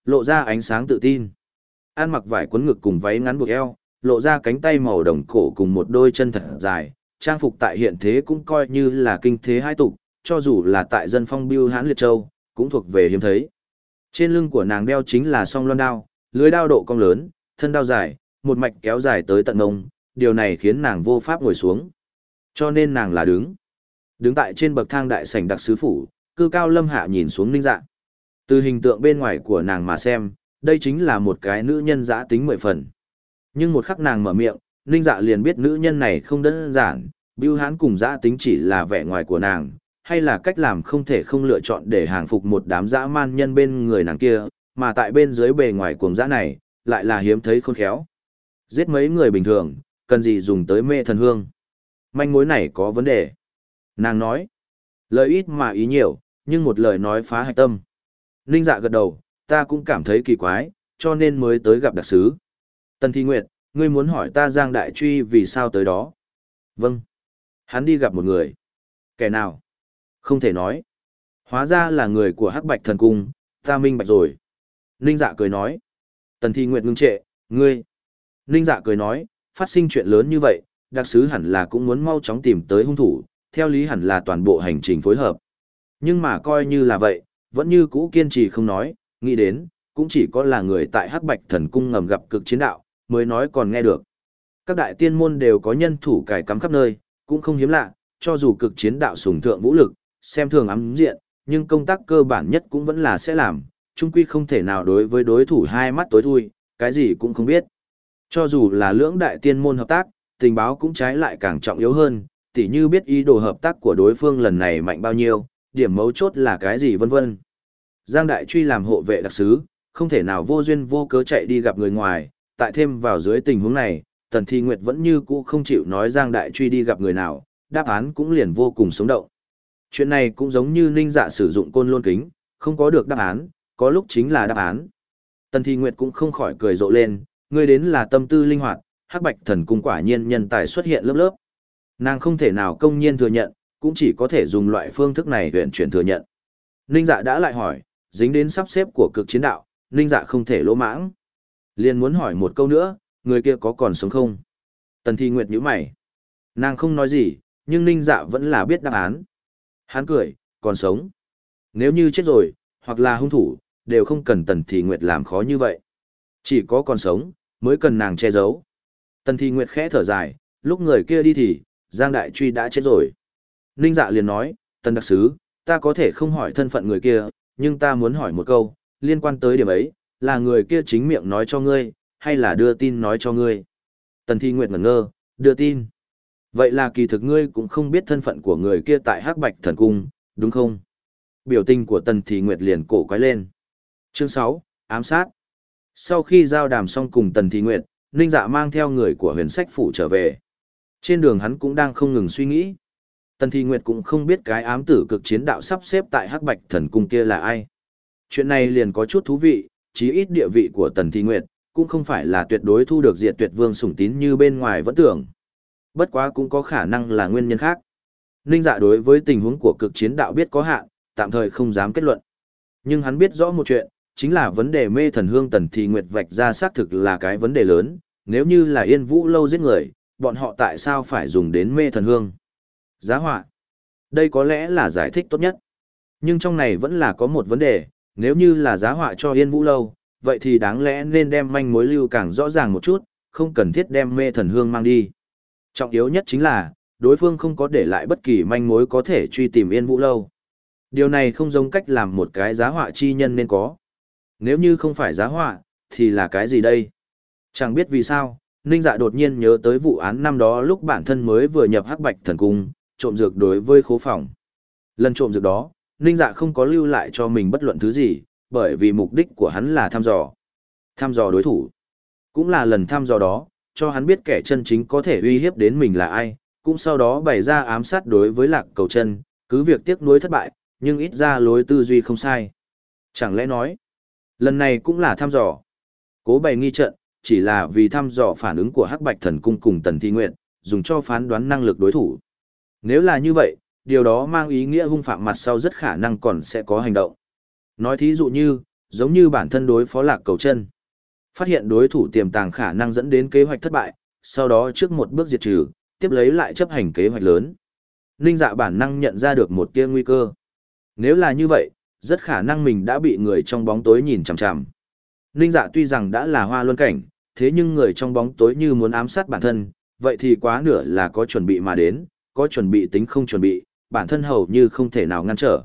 lộ ra ánh sáng tự tin. Ăn mặc vải quấn ngực cùng váy ngắn buộc eo, lộ ra cánh tay màu đồng cổ cùng một đôi chân thật dài, trang phục tại hiện thế cũng coi như là kinh thế hai tục, cho dù là tại dân phong biêu hãn liệt châu, cũng thuộc về hiếm thấy. Trên lưng của nàng đeo chính là song loan đao, lưới đao độ cong lớn, thân đao dài, một mạch kéo dài tới tận ngông, điều này khiến nàng vô pháp ngồi xuống. Cho nên nàng là đứng. Đứng tại trên bậc thang đại sảnh đặc sứ phủ, cư cao lâm hạ nhìn xuống Ninh Dạ. Từ hình tượng bên ngoài của nàng mà xem, đây chính là một cái nữ nhân dã tính mười phần. Nhưng một khắc nàng mở miệng, Ninh Dạ liền biết nữ nhân này không đơn giản, bưu hãn cùng dã tính chỉ là vẻ ngoài của nàng, hay là cách làm không thể không lựa chọn để hàng phục một đám dã man nhân bên người nàng kia, mà tại bên dưới bề ngoài cuồng dã này, lại là hiếm thấy khôn khéo. Giết mấy người bình thường, cần gì dùng tới mê thần hương. Manh mối này có vấn đề. Nàng nói, lời ít mà ý nhiều, nhưng một lời nói phá hạch tâm. Ninh Dạ gật đầu, ta cũng cảm thấy kỳ quái, cho nên mới tới gặp đặc sứ. Tần Thi Nguyệt, ngươi muốn hỏi ta Giang Đại Truy vì sao tới đó? Vâng. Hắn đi gặp một người. Kẻ nào? Không thể nói. Hóa ra là người của Hắc Bạch Thần Cung, ta minh bạch rồi. Ninh Dạ cười nói. Tần Thi Nguyệt ngưng trệ, ngươi. Ninh Dạ cười nói, phát sinh chuyện lớn như vậy, đặc sứ hẳn là cũng muốn mau chóng tìm tới hung thủ, theo lý hẳn là toàn bộ hành trình phối hợp. Nhưng mà coi như là vậy, vẫn như cũ kiên trì không nói, nghĩ đến, cũng chỉ có là người tại Hắc Bạch Thần Cung ngầm gặp cực chiến đạo, mới nói còn nghe được. Các đại tiên môn đều có nhân thủ cài cắm khắp nơi, cũng không hiếm lạ, cho dù cực chiến đạo sùng thượng vũ lực, xem thường ám diện, nhưng công tác cơ bản nhất cũng vẫn là sẽ làm, chung quy không thể nào đối với đối thủ hai mắt tối thui, cái gì cũng không biết. Cho dù là lưỡng đại tiên môn hợp tác, tình báo cũng trái lại càng trọng yếu hơn, tỉ như biết ý đồ hợp tác của đối phương lần này mạnh bao nhiêu, điểm mấu chốt là cái gì vân vân. Giang Đại Truy làm hộ vệ đặc sứ, không thể nào vô duyên vô cớ chạy đi gặp người ngoài, tại thêm vào dưới tình huống này, Tần Thi Nguyệt vẫn như cũ không chịu nói Giang Đại Truy đi gặp người nào, đáp án cũng liền vô cùng sống động. Chuyện này cũng giống như Ninh Dạ sử dụng côn lôn kính, không có được đáp án, có lúc chính là đáp án. Tần Thi Nguyệt cũng không khỏi cười rộ lên, ngươi đến là tâm tư linh hoạt, Hắc Bạch Thần Cung quả nhiên nhân tài xuất hiện lớp lớp. Nàng không thể nào công nhiên thừa nhận, cũng chỉ có thể dùng loại phương thức này huyện chuyển thừa nhận. Ninh Dạ đã lại hỏi, dính đến sắp xếp của cực chiến đạo, Ninh Dạ không thể lỗ mãng. Liền muốn hỏi một câu nữa, người kia có còn sống không? Tần Thi Nguyệt nhíu mày. Nàng không nói gì, nhưng Ninh Dạ vẫn là biết đáp án. Hắn cười, còn sống. Nếu như chết rồi, hoặc là hung thủ, đều không cần Tần Thi Nguyệt làm khó như vậy. Chỉ có còn sống, mới cần nàng che giấu. Tần Thi Nguyệt khẽ thở dài, lúc người kia đi thì, Giang Đại Truy đã chết rồi. Ninh Dạ liền nói, Tần đặc sứ, ta có thể không hỏi thân phận người kia, nhưng ta muốn hỏi một câu, liên quan tới điểm ấy, là người kia chính miệng nói cho ngươi, hay là đưa tin nói cho ngươi? Tần Thi Nguyệt ngẩn ngơ, đưa tin. Vậy là kỳ thực ngươi cũng không biết thân phận của người kia tại Hắc Bạch Thần Cung, đúng không? Biểu tình của Tần Thi Nguyệt liền cổ quái lên. Chương sáu, ám sát. Sau khi giao đàm xong cùng Tần Thi Nguyệt, Ninh Dạ mang theo người của huyền sách phủ trở về. Trên đường hắn cũng đang không ngừng suy nghĩ. Tần Thi Nguyệt cũng không biết cái ám tử cực chiến đạo sắp xếp tại Hắc Bạch Thần Cung kia là ai. Chuyện này liền có chút thú vị, chí ít địa vị của Tần Thi Nguyệt, cũng không phải là tuyệt đối thu được diệt tuyệt vương sủng tín như bên ngoài vẫn tưởng. Bất quá cũng có khả năng là nguyên nhân khác. Ninh Dạ đối với tình huống của cực chiến đạo biết có hạn, tạm thời không dám kết luận. Nhưng hắn biết rõ một chuyện, chính là vấn đề mê thần hương Tần Thi Nguyệt vạch ra xác thực là cái vấn đề lớn, nếu như là Yên Vũ Lâu giết người, bọn họ tại sao phải dùng đến mê thần hương? Giá họa. Đây có lẽ là giải thích tốt nhất. Nhưng trong này vẫn là có một vấn đề, nếu như là giá họa cho Yên Vũ Lâu, vậy thì đáng lẽ nên đem manh mối lưu càng rõ ràng một chút, không cần thiết đem mê thần hương mang đi. Trọng yếu nhất chính là, đối phương không có để lại bất kỳ manh mối có thể truy tìm Yên Vũ Lâu. Điều này không giống cách làm một cái giá họa chi nhân nên có. Nếu như không phải giá họa, thì là cái gì đây? Chẳng biết vì sao, Ninh Dạ đột nhiên nhớ tới vụ án năm đó lúc bản thân mới vừa nhập Hắc Bạch Thần Cung, trộm dược đối với khố phòng. Lần trộm dược đó, Ninh Dạ không có lưu lại cho mình bất luận thứ gì, bởi vì mục đích của hắn là thăm dò. Thăm dò đối thủ. Cũng là lần thăm dò đó, cho hắn biết kẻ chân chính có thể uy hiếp đến mình là ai, cũng sau đó bày ra ám sát đối với Lạc Cầu Chân, cứ việc tiếc nuối thất bại, nhưng ít ra lối tư duy không sai. Chẳng lẽ nói, lần này cũng là thăm dò. Cố bày nghi trận, chỉ là vì thăm dò phản ứng của Hắc Bạch Thần Cung cùng Tần Thi Nguyệt, dùng cho phán đoán năng lực đối thủ. Nếu là như vậy, điều đó mang ý nghĩa hung phạm mặt sau rất khả năng còn sẽ có hành động. Nói thí dụ như, giống như bản thân đối phó Lạc Cầu Chân. Phát hiện đối thủ tiềm tàng khả năng dẫn đến kế hoạch thất bại, sau đó trước một bước diệt trừ, tiếp lấy lại chấp hành kế hoạch lớn. Ninh Dạ bản năng nhận ra được một tia nguy cơ. Nếu là như vậy, rất khả năng mình đã bị người trong bóng tối nhìn chằm chằm. Ninh Dạ tuy rằng đã là hoa luân cảnh, thế nhưng người trong bóng tối như muốn ám sát bản thân, vậy thì quá nửa là có chuẩn bị mà đến, có chuẩn bị tính không chuẩn bị, bản thân hầu như không thể nào ngăn trở.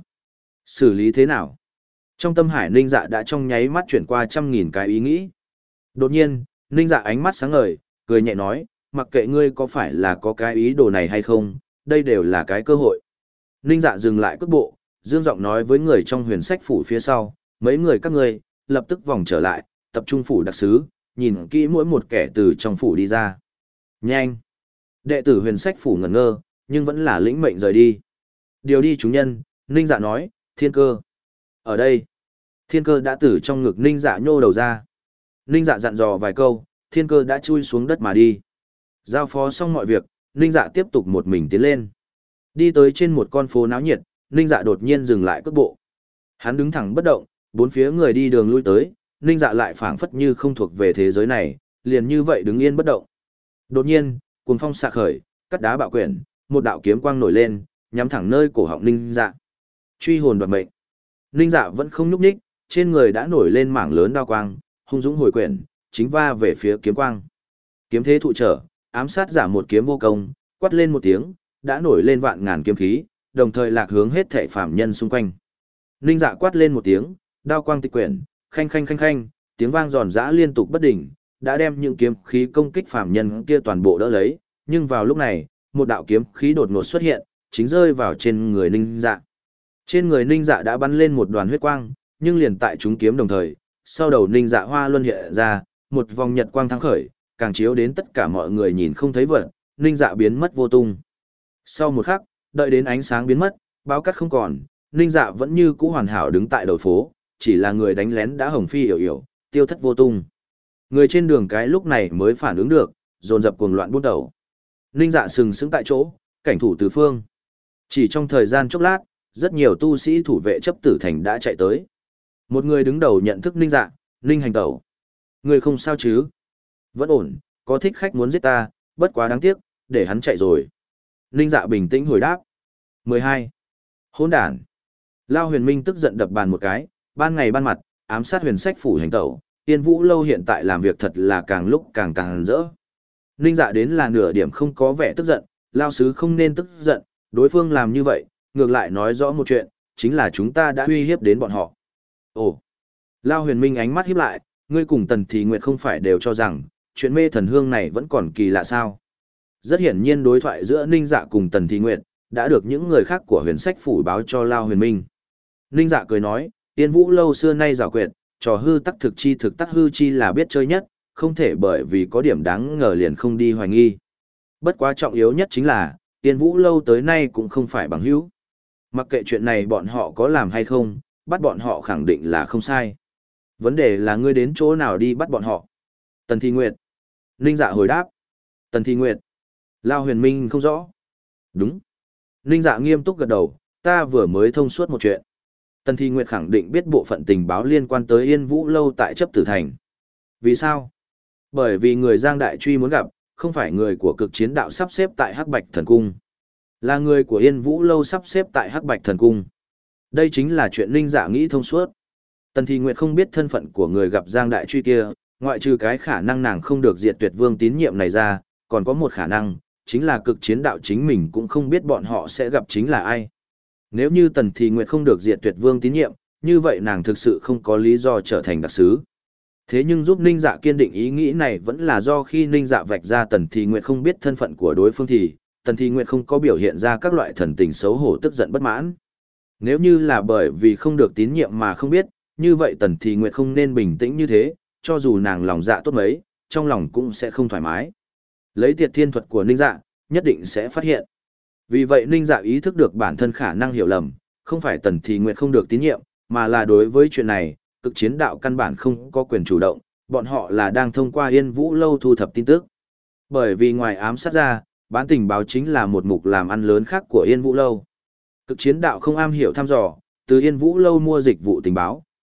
Xử lý thế nào? Trong tâm hải Ninh Dạ đã trong nháy mắt chuyển qua trăm nghìn cái ý nghĩ. Đột nhiên, Ninh Dạ ánh mắt sáng ngời, cười nhẹ nói, mặc kệ ngươi có phải là có cái ý đồ này hay không, đây đều là cái cơ hội. Ninh Dạ dừng lại cước bộ, dương giọng nói với người trong huyền sách phủ phía sau, mấy người các ngươi, lập tức vòng trở lại, tập trung phủ đặc sứ, nhìn kỹ mỗi một kẻ từ trong phủ đi ra. Nhanh! Đệ tử huyền sách phủ ngẩn ngơ, nhưng vẫn là lĩnh mệnh rời đi. Điều đi chúng nhân, Ninh Dạ nói, Thiên Cơ. Ở đây, Thiên Cơ đã từ trong ngực Ninh Dạ nhô đầu ra. Ninh Dạ dặn dò vài câu, Thiên Cơ đã chui xuống đất mà đi. Giao phó xong mọi việc, Ninh Dạ tiếp tục một mình tiến lên. Đi tới trên một con phố náo nhiệt, Ninh Dạ đột nhiên dừng lại cước bộ. Hắn đứng thẳng bất động, bốn phía người đi đường lui tới, Ninh Dạ lại phảng phất như không thuộc về thế giới này, liền như vậy đứng yên bất động. Đột nhiên, cuồng phong xạ khởi, cắt đá bạo quyển, một đạo kiếm quang nổi lên, nhắm thẳng nơi cổ họng Ninh Dạ. Truy hồn đoạt mệnh. Ninh Dạ vẫn không nhúc nhích, trên người đã nổi lên mảng lớn đao quang, hung dũng hồi quyển, chính va về phía kiếm quang. Kiếm thế thụ trở, ám sát giả một kiếm vô công, quát lên một tiếng, đã nổi lên vạn ngàn kiếm khí, đồng thời lạc hướng hết thảy phàm nhân xung quanh. Ninh Dạ quát lên một tiếng, đao quang tịch quyển, khanh khanh khanh khanh, tiếng vang giòn giã liên tục bất định, đã đem những kiếm khí công kích phàm nhân kia toàn bộ đỡ lấy, nhưng vào lúc này, một đạo kiếm khí đột ngột xuất hiện, chính rơi vào trên người Ninh Dạ. Trên người Ninh Dạ đã bắn lên một đoàn huyết quang, nhưng liền tại chúng kiếm đồng thời, sau đầu Ninh Dạ hoa luân hiện ra, một vòng nhật quang thắng khởi, càng chiếu đến tất cả mọi người nhìn không thấy vật, Ninh Dạ biến mất vô tung. Sau một khắc, đợi đến ánh sáng biến mất, báo cắt không còn, Ninh Dạ vẫn như cũ hoàn hảo đứng tại đầu phố, chỉ là người đánh lén đã hồng phi hiểu hiểu, tiêu thất vô tung. Người trên đường cái lúc này mới phản ứng được, dồn dập cuồng loạn buôn đầu. Ninh Dạ sừng sững tại chỗ, cảnh thủ tứ phương. Chỉ trong thời gian chốc lát, rất nhiều tu sĩ thủ vệ chấp tử thành đã chạy tới. Một người đứng đầu nhận thức Ninh Dạ, Ninh Hành Tẩu. Người không sao chứ? Vẫn ổn, có thích khách muốn giết ta, bất quá đáng tiếc, để hắn chạy rồi. Ninh Dạ bình tĩnh hồi đáp. mười hai. Hỗn đản. Lao Huyền Minh tức giận đập bàn một cái, ban ngày ban mặt, ám sát huyền sách phủ Hành Tẩu, Tiên Vũ Lâu hiện tại làm việc thật là càng lúc càng càng rỡ. Ninh Dạ đến là nửa điểm không có vẻ tức giận, Lao Sứ không nên tức giận, đối phương làm như vậy, ngược lại nói rõ một chuyện, chính là chúng ta đã uy hiếp đến bọn họ. Ồ! Lao Huyền Minh ánh mắt híp lại, ngươi cùng Tần Thị Nguyệt không phải đều cho rằng, chuyện mê thần hương này vẫn còn kỳ lạ sao? Rất hiển nhiên đối thoại giữa Ninh Dạ cùng Tần Thị Nguyệt, đã được những người khác của huyền sách phủ báo cho Lao Huyền Minh. Ninh Dạ cười nói, Tiên Vũ Lâu xưa nay giảo quyệt, trò hư tắc thực chi thực tắc hư chi là biết chơi nhất, không thể bởi vì có điểm đáng ngờ liền không đi hoài nghi. Bất quá trọng yếu nhất chính là, Tiên Vũ Lâu tới nay cũng không phải bằng hữu. Mặc kệ chuyện này bọn họ có làm hay không, bắt bọn họ khẳng định là không sai. Vấn đề là ngươi đến chỗ nào đi bắt bọn họ. Tần Thị Nguyệt. Ninh Dạ hồi đáp. Tần Thị Nguyệt. Lao Huyền Minh không rõ. Đúng. Ninh Dạ nghiêm túc gật đầu, ta vừa mới thông suốt một chuyện. Tần Thị Nguyệt khẳng định biết bộ phận tình báo liên quan tới Yên Vũ Lâu tại chấp tử thành. Vì sao? Bởi vì người Giang Đại Truy muốn gặp, không phải người của cực chiến đạo sắp xếp tại Hắc Bạch Thần Cung. Là người của Yên Vũ Lâu sắp xếp tại Hắc Bạch Thần Cung. Đây chính là chuyện Ninh Dạ nghĩ thông suốt. Tần Thị Nguyệt không biết thân phận của người gặp Giang Đại Truy kia, ngoại trừ cái khả năng nàng không được diệt tuyệt vương tín nhiệm này ra, còn có một khả năng, chính là cực chiến đạo chính mình cũng không biết bọn họ sẽ gặp chính là ai. Nếu như Tần Thị Nguyệt không được diệt tuyệt vương tín nhiệm, như vậy nàng thực sự không có lý do trở thành đặc sứ. Thế nhưng giúp Ninh Dạ kiên định ý nghĩ này vẫn là do khi Ninh Dạ vạch ra Tần Thị Nguyệt không biết thân phận của đối phương thì, Tần Thị Nguyệt không có biểu hiện ra các loại thần tình xấu hổ tức giận bất mãn. Nếu như là bởi vì không được tín nhiệm mà không biết, như vậy Tần Thị Nguyệt không nên bình tĩnh như thế, cho dù nàng lòng dạ tốt mấy, trong lòng cũng sẽ không thoải mái. Lấy tiệt thiên thuật của Ninh Dạ, nhất định sẽ phát hiện. Vì vậy Ninh Dạ ý thức được bản thân khả năng hiểu lầm, không phải Tần Thị Nguyệt không được tín nhiệm, mà là đối với chuyện này, cực chiến đạo căn bản không có quyền chủ động, bọn họ là đang thông qua Yên Vũ Lâu thu thập tin tức. Bởi vì ngoài ám sát ra, bán tình báo chính là một mục làm ăn lớn khác của Yên Vũ Lâu. Cực chiến đạo không am hiểu thăm dò, từ Yên Vũ Lâu mua dịch vụ tình báo,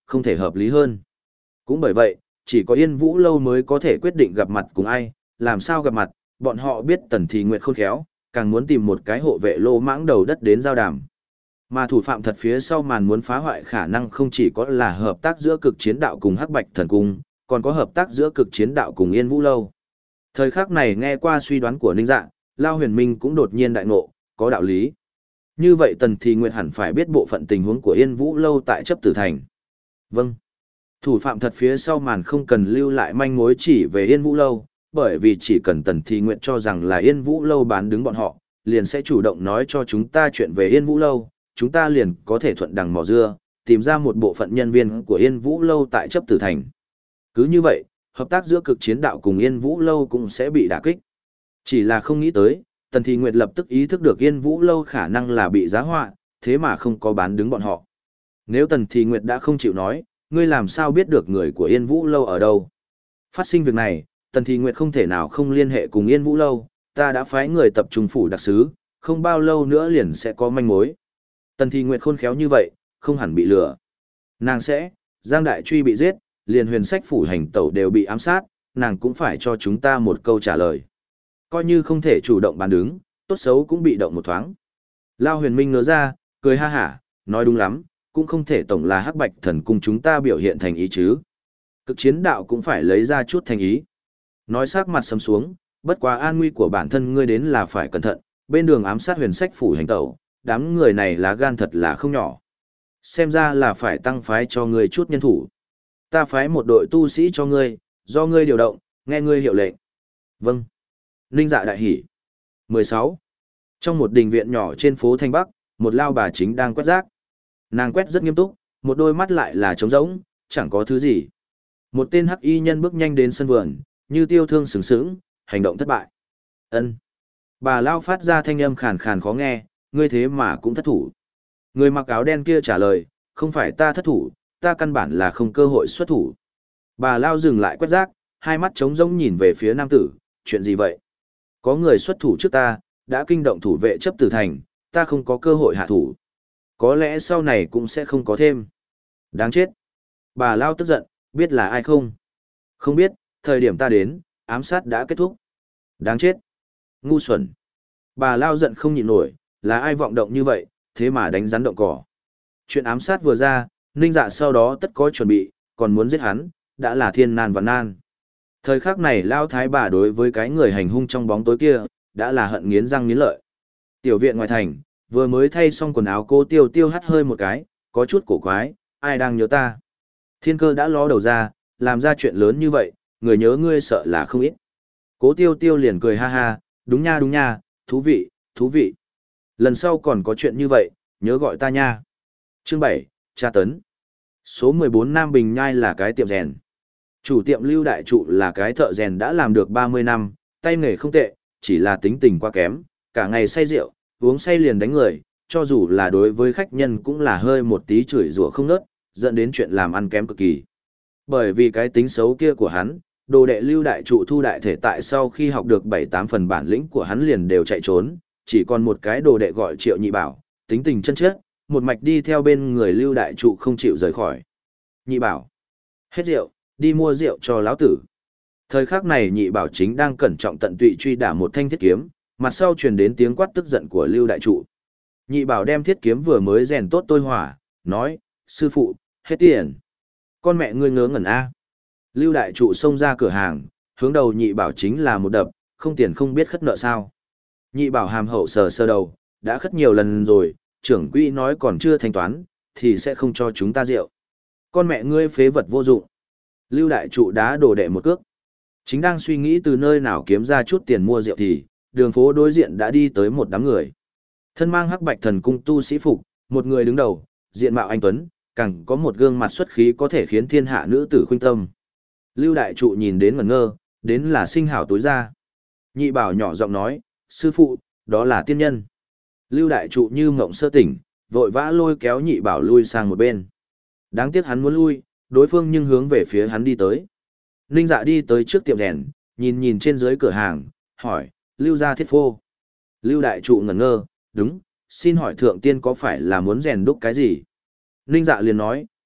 không thể hợp lý hơn. Cũng bởi vậy, chỉ có Yên Vũ Lâu mới có thể quyết định gặp mặt cùng ai, làm sao gặp mặt, bọn họ biết Tần Thị Nguyệt khôn khéo, càng muốn tìm một cái hộ vệ lô mãng đầu đất đến giao đàm. Mà thủ phạm thật phía sau màn muốn phá hoại khả năng không chỉ có là hợp tác giữa cực chiến đạo cùng Hắc Bạch Thần Cung, còn có hợp tác giữa cực chiến đạo cùng Yên Vũ Lâu. Thời khắc này nghe qua suy đoán của Ninh Dạ, Lao Huyền Minh cũng đột nhiên đại ngộ, có đạo lý. Như vậy Tần Thị Nguyệt hẳn phải biết bộ phận tình huống của Yên Vũ Lâu tại chấp tử thành. Vâng. Thủ phạm thật phía sau màn không cần lưu lại manh mối chỉ về Yên Vũ Lâu, bởi vì chỉ cần Tần Thị Nguyệt cho rằng là Yên Vũ Lâu bán đứng bọn họ, liền sẽ chủ động nói cho chúng ta chuyện về Yên Vũ Lâu, chúng ta liền có thể thuận đằng mò dưa, tìm ra một bộ phận nhân viên của Yên Vũ Lâu tại chấp tử thành. Cứ như vậy, hợp tác giữa cực chiến đạo cùng Yên Vũ Lâu cũng sẽ bị đả kích. Chỉ là không nghĩ tới, Tần Thị Nguyệt lập tức ý thức được Yên Vũ Lâu khả năng là bị giá họa, thế mà không có bán đứng bọn họ. Nếu Tần Thị Nguyệt đã không chịu nói, ngươi làm sao biết được người của Yên Vũ Lâu ở đâu? Phát sinh việc này, Tần Thị Nguyệt không thể nào không liên hệ cùng Yên Vũ Lâu, ta đã phái người tập trung phủ đặc sứ, không bao lâu nữa liền sẽ có manh mối. Tần Thị Nguyệt khôn khéo như vậy, không hẳn bị lừa. Nàng sẽ, Giang Đại Truy bị giết, liền huyền sách phủ hành tẩu đều bị ám sát, nàng cũng phải cho chúng ta một câu trả lời. Coi như không thể chủ động bán đứng, tốt xấu cũng bị động một thoáng. Lao Huyền Minh ngớ ra, cười ha hả, nói đúng lắm, cũng không thể tổng là Hắc Bạch Thần Cung chúng ta biểu hiện thành ý chứ. Cực chiến đạo cũng phải lấy ra chút thành ý. Nói sắc mặt sầm xuống, bất quá an nguy của bản thân ngươi đến là phải cẩn thận, bên đường ám sát huyền sách phủ hành tẩu, đám người này lá gan thật là không nhỏ. Xem ra là phải tăng phái cho ngươi chút nhân thủ. Ta phái một đội tu sĩ cho ngươi, do ngươi điều động, nghe ngươi hiệu lệnh. Vâng. Ninh Dạ đại hỉ. mười sáu. Trong một đình viện nhỏ trên phố Thanh Bắc, một lao bà chính đang quét rác. Nàng quét rất nghiêm túc, một đôi mắt lại là trống rỗng, chẳng có thứ gì. Một tên hắc y nhân bước nhanh đến sân vườn, như tiêu thương sừng sững, hành động thất bại. Ân. Bà lao phát ra thanh âm khàn khàn khó nghe, ngươi thế mà cũng thất thủ. Người mặc áo đen kia trả lời, không phải ta thất thủ, ta căn bản là không cơ hội xuất thủ. Bà lao dừng lại quét rác, hai mắt trống rỗng nhìn về phía nam tử, chuyện gì vậy? Có người xuất thủ trước ta, đã kinh động thủ vệ chấp tử thành, ta không có cơ hội hạ thủ. Có lẽ sau này cũng sẽ không có thêm. Đáng chết. Bà lao tức giận, biết là ai không? Không biết, thời điểm ta đến, ám sát đã kết thúc. Đáng chết. Ngu xuẩn. Bà lao giận không nhịn nổi, là ai vọng động như vậy, thế mà đánh rắn động cỏ. Chuyện ám sát vừa ra, Ninh Dạ sau đó tất có chuẩn bị, còn muốn giết hắn, đã là thiên nan và nan. Thời khắc này lao thái bà đối với cái người hành hung trong bóng tối kia, đã là hận nghiến răng nghiến lợi. Tiểu viện ngoài thành, vừa mới thay xong quần áo cô tiêu tiêu hắt hơi một cái, có chút cổ quái, ai đang nhớ ta. Thiên cơ đã ló đầu ra, làm ra chuyện lớn như vậy, người nhớ ngươi sợ là không ít. Cố tiêu tiêu liền cười ha ha, đúng nha đúng nha, thú vị, thú vị. Lần sau còn có chuyện như vậy, nhớ gọi ta nha. Chương bảy, tra tấn. Số mười bốn Nam Bình Nhai là cái tiệm rèn. Chủ tiệm Lưu Đại Trụ là cái thợ rèn đã làm được ba mươi năm, tay nghề không tệ, chỉ là tính tình quá kém, cả ngày say rượu, uống say liền đánh người, cho dù là đối với khách nhân cũng là hơi một tí chửi rủa không nớt, dẫn đến chuyện làm ăn kém cực kỳ. Bởi vì cái tính xấu kia của hắn, đồ đệ Lưu Đại Trụ thu đại thể tại sau khi học được bảy tám phần bản lĩnh của hắn liền đều chạy trốn, chỉ còn một cái đồ đệ gọi Triệu Nhị Bảo, tính tình chân chất, một mạch đi theo bên người Lưu Đại Trụ không chịu rời khỏi. Nhị Bảo, hết rượu, đi mua rượu cho lão tử. Thời khắc này Nhị Bảo chính đang cẩn trọng tận tụy truy đả một thanh thiết kiếm, mặt sau truyền đến tiếng quát tức giận của Lưu Đại Trụ. Nhị Bảo đem thiết kiếm vừa mới rèn tốt tôi hỏa, nói, sư phụ, hết tiền. Con mẹ ngươi ngớ ngẩn a. Lưu Đại Trụ xông ra cửa hàng, hướng đầu Nhị Bảo chính là một đập, không tiền không biết khất nợ sao. Nhị Bảo hàm hậu sờ sờ đầu, đã khất nhiều lần rồi, trưởng quỹ nói còn chưa thanh toán, thì sẽ không cho chúng ta rượu. Con mẹ ngươi phế vật vô dụng. Lưu Đại Trụ đá đổ đệ một cước. Chính đang suy nghĩ từ nơi nào kiếm ra chút tiền mua rượu thì, đường phố đối diện đã đi tới một đám người. Thân mang Hắc Bạch Thần Cung tu sĩ phục, một người đứng đầu, diện mạo anh tuấn, càng có một gương mặt xuất khí có thể khiến thiên hạ nữ tử khuynh tâm. Lưu Đại Trụ nhìn đến ngẩn ngơ, đến là sinh hảo tối ra. Nhị Bảo nhỏ giọng nói, sư phụ, đó là tiên nhân. Lưu Đại Trụ như mộng sơ tỉnh, vội vã lôi kéo Nhị Bảo lui sang một bên. Đáng tiếc hắn muốn lui, đối phương nhưng hướng về phía hắn đi tới. Ninh Dạ đi tới trước tiệm rèn, nhìn nhìn trên dưới cửa hàng, hỏi, Lưu gia thiết phô. Lưu Đại Trụ ngẩn ngơ, đúng, xin hỏi thượng tiên có phải là muốn rèn đúc cái gì? Ninh Dạ liền nói,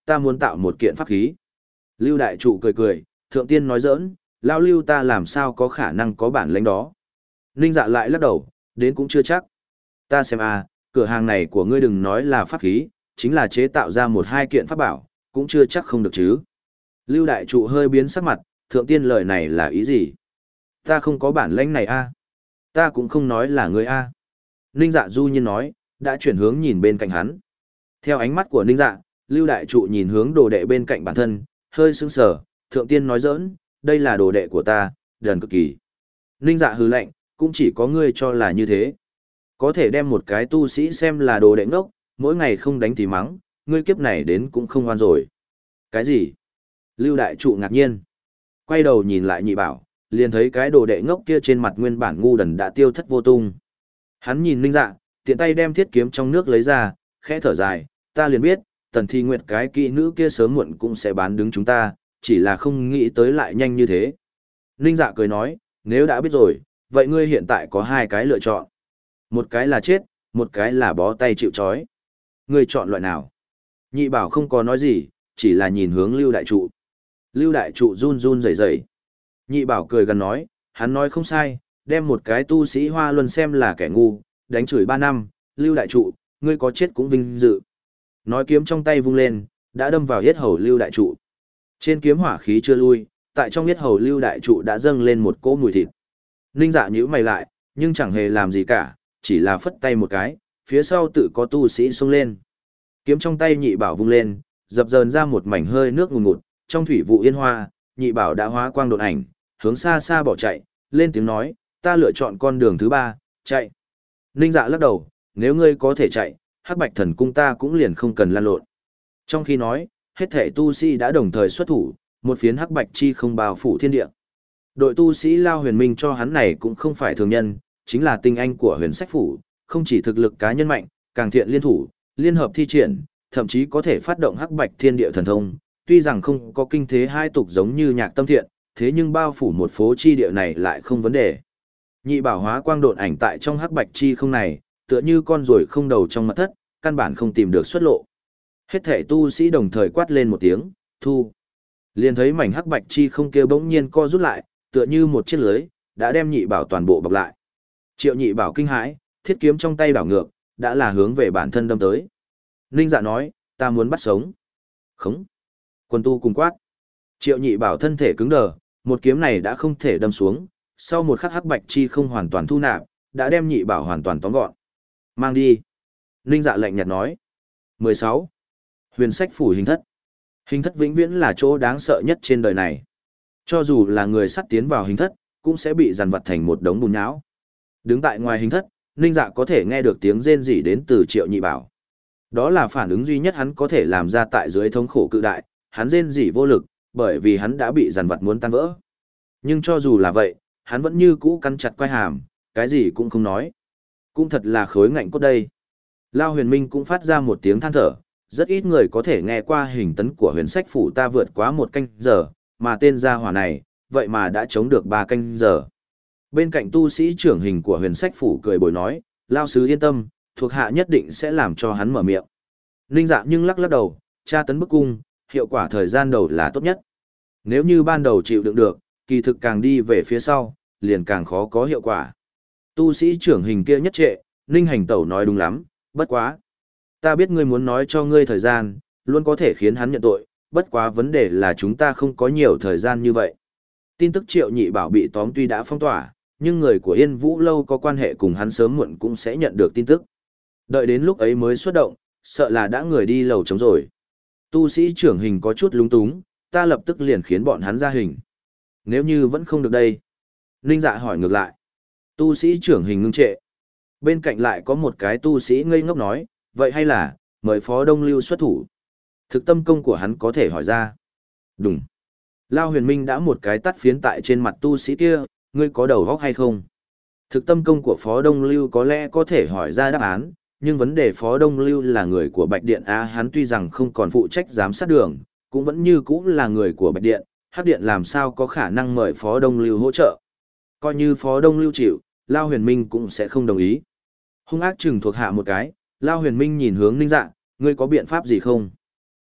ta muốn tạo một kiện pháp khí. Lưu đại trụ cười cười, thượng tiên nói giỡn, lao lưu ta làm sao có khả năng có bản lĩnh đó. Ninh dạ lại lắc đầu, đến cũng chưa chắc. Ta xem à, cửa hàng này của ngươi đừng nói là pháp khí, chính là chế tạo ra một hai kiện pháp bảo, cũng chưa chắc không được chứ. Lưu đại trụ hơi biến sắc mặt, thượng tiên lời này là ý gì? Ta không có bản lĩnh này a, ta cũng không nói là ngươi a. Ninh dạ du nhiên nói, đã chuyển hướng nhìn bên cạnh hắn. Theo ánh mắt của Ninh dạ, Lưu đại trụ nhìn hướng đồ đệ bên cạnh bản thân, hơi sững sờ, thượng tiên nói giỡn, đây là đồ đệ của ta, đần cực kỳ. Ninh dạ hừ lạnh, cũng chỉ có ngươi cho là như thế. Có thể đem một cái tu sĩ xem là đồ đệ ngốc, mỗi ngày không đánh thì mắng, ngươi kiếp này đến cũng không oan rồi. Cái gì? Lưu đại trụ ngạc nhiên. Quay đầu nhìn lại nhị bảo, liền thấy cái đồ đệ ngốc kia trên mặt nguyên bản ngu đần đã tiêu thất vô tung. Hắn nhìn Ninh dạ, tiện tay đem thiết kiếm trong nước lấy ra, khẽ thở dài, ta liền biết, tần thi nguyệt cái kỹ nữ kia sớm muộn cũng sẽ bán đứng chúng ta, chỉ là không nghĩ tới lại nhanh như thế. Ninh dạ cười nói, nếu đã biết rồi, vậy ngươi hiện tại có hai cái lựa chọn. Một cái là chết, một cái là bó tay chịu trói. Ngươi chọn loại nào? Nhị bảo không có nói gì, chỉ là nhìn hướng Lưu đại trụ. Lưu đại trụ run run rẩy rẩy. Nhị bảo cười gần nói, hắn nói không sai, đem một cái tu sĩ hoa luân xem là kẻ ngu, đánh chửi ba năm, Lưu đại trụ, ngươi có chết cũng vinh dự. Nói kiếm trong tay vung lên, đã đâm vào yết hầu Lưu đại trụ. Trên kiếm hỏa khí chưa lui, tại trong yết hầu Lưu đại trụ đã dâng lên một cỗ mùi thịt. Ninh dạ nhíu mày lại, nhưng chẳng hề làm gì cả, chỉ là phất tay một cái, phía sau tự có tu sĩ xông lên. Kiếm trong tay nhị bảo vung lên, dập dờn ra một mảnh hơi nước ngùn ngụt, trong thủy vụ yên hoa, nhị bảo đã hóa quang đột ảnh, hướng xa xa bỏ chạy, lên tiếng nói, ta lựa chọn con đường thứ ba, chạy. Ninh dạ lắc đầu, nếu ngươi có thể chạy, hắc bạch thần cung ta cũng liền không cần lan lộn. Trong khi nói, hết thể tu sĩ đã đồng thời xuất thủ, một phiến hắc bạch chi không bao phủ thiên địa. Đội tu sĩ Lao Huyền Minh cho hắn này cũng không phải thường nhân, chính là tinh anh của huyền sách phủ, không chỉ thực lực cá nhân mạnh, càng thiện liên thủ, liên hợp thi triển, thậm chí có thể phát động hắc bạch thiên địa thần thông. Tuy rằng không có kinh thế hai tục giống như nhạc tâm thiện, thế nhưng bao phủ một phố chi địa này lại không vấn đề. Nhị bảo hóa quang độn ảnh tại trong hắc bạch chi không này, tựa như con ruồi không đầu trong mật thất, căn bản không tìm được xuất lộ. Hết thể tu sĩ đồng thời quát lên một tiếng, thu. Liền thấy mảnh hắc bạch chi không kia bỗng nhiên co rút lại, tựa như một chiếc lưới, đã đem nhị bảo toàn bộ bọc lại. Triệu nhị bảo kinh hãi, thiết kiếm trong tay đảo ngược, đã là hướng về bản thân đâm tới. Ninh dạ nói, ta muốn bắt sống. Khống. Quân tu cùng quát. Triệu nhị bảo thân thể cứng đờ, một kiếm này đã không thể đâm xuống, sau một khắc hắc bạch chi không hoàn toàn thu nạp, đã đem nhị bảo hoàn toàn tóm gọn. Mang đi. Ninh dạ lạnh nhạt nói. mười sáu. Huyền sách phủ hình thất. Hình thất vĩnh viễn là chỗ đáng sợ nhất trên đời này. Cho dù là người sắt tiến vào hình thất, cũng sẽ bị dằn vặt thành một đống bùn nhão. Đứng tại ngoài hình thất, Ninh dạ có thể nghe được tiếng rên rỉ đến từ Triệu nhị bảo. Đó là phản ứng duy nhất hắn có thể làm ra tại dưới thống khổ cự đại, hắn rên rỉ vô lực, bởi vì hắn đã bị dằn vặt muốn tan vỡ. Nhưng cho dù là vậy, hắn vẫn như cũ cắn chặt quai hàm, cái gì cũng không nói. Cũng thật là khối ngạnh cốt đây. Lao Huyền Minh cũng phát ra một tiếng than thở, rất ít người có thể nghe qua hình tấn của huyền sách phủ ta vượt quá một canh giờ, mà tên gia hỏa này, vậy mà đã chống được ba canh giờ. Bên cạnh tu sĩ trưởng hình của huyền sách phủ cười bồi nói, Lao sứ yên tâm, thuộc hạ nhất định sẽ làm cho hắn mở miệng. Ninh dạ nhưng lắc lắc đầu, tra tấn bức cung, hiệu quả thời gian đầu là tốt nhất. Nếu như ban đầu chịu đựng được, kỳ thực càng đi về phía sau, liền càng khó có hiệu quả. Tu sĩ trưởng hình kia nhất trệ, Ninh hành tẩu nói đúng lắm, bất quá. Ta biết ngươi muốn nói cho ngươi thời gian, luôn có thể khiến hắn nhận tội, bất quá vấn đề là chúng ta không có nhiều thời gian như vậy. Tin tức Triệu nhị bảo bị tóm tuy đã phong tỏa, nhưng người của Yên Vũ Lâu có quan hệ cùng hắn sớm muộn cũng sẽ nhận được tin tức. Đợi đến lúc ấy mới xuất động, sợ là đã người đi lầu trống rồi. Tu sĩ trưởng hình có chút lúng túng, ta lập tức liền khiến bọn hắn ra hình. Nếu như vẫn không được đây. Ninh dạ hỏi ngược lại. Tu sĩ trưởng hình ngưng trệ. Bên cạnh lại có một cái tu sĩ ngây ngốc nói, vậy hay là, mời Phó Đông Lưu xuất thủ. Thực tâm công của hắn có thể hỏi ra. Đúng. Lao Huyền Minh đã một cái tắt phiến tại trên mặt tu sĩ kia, ngươi có đầu óc hay không? Thực tâm công của Phó Đông Lưu có lẽ có thể hỏi ra đáp án, nhưng vấn đề Phó Đông Lưu là người của Bạch Điện A, hắn tuy rằng không còn phụ trách giám sát đường, cũng vẫn như cũ là người của Bạch Điện, Hắc Điện làm sao có khả năng mời Phó Đông Lưu hỗ trợ. Coi như Phó Đông Lưu chịu, Lao Huyền Minh cũng sẽ không đồng ý. Hung ác chừng thuộc hạ một cái, Lao Huyền Minh nhìn hướng Ninh Dạ, ngươi có biện pháp gì không?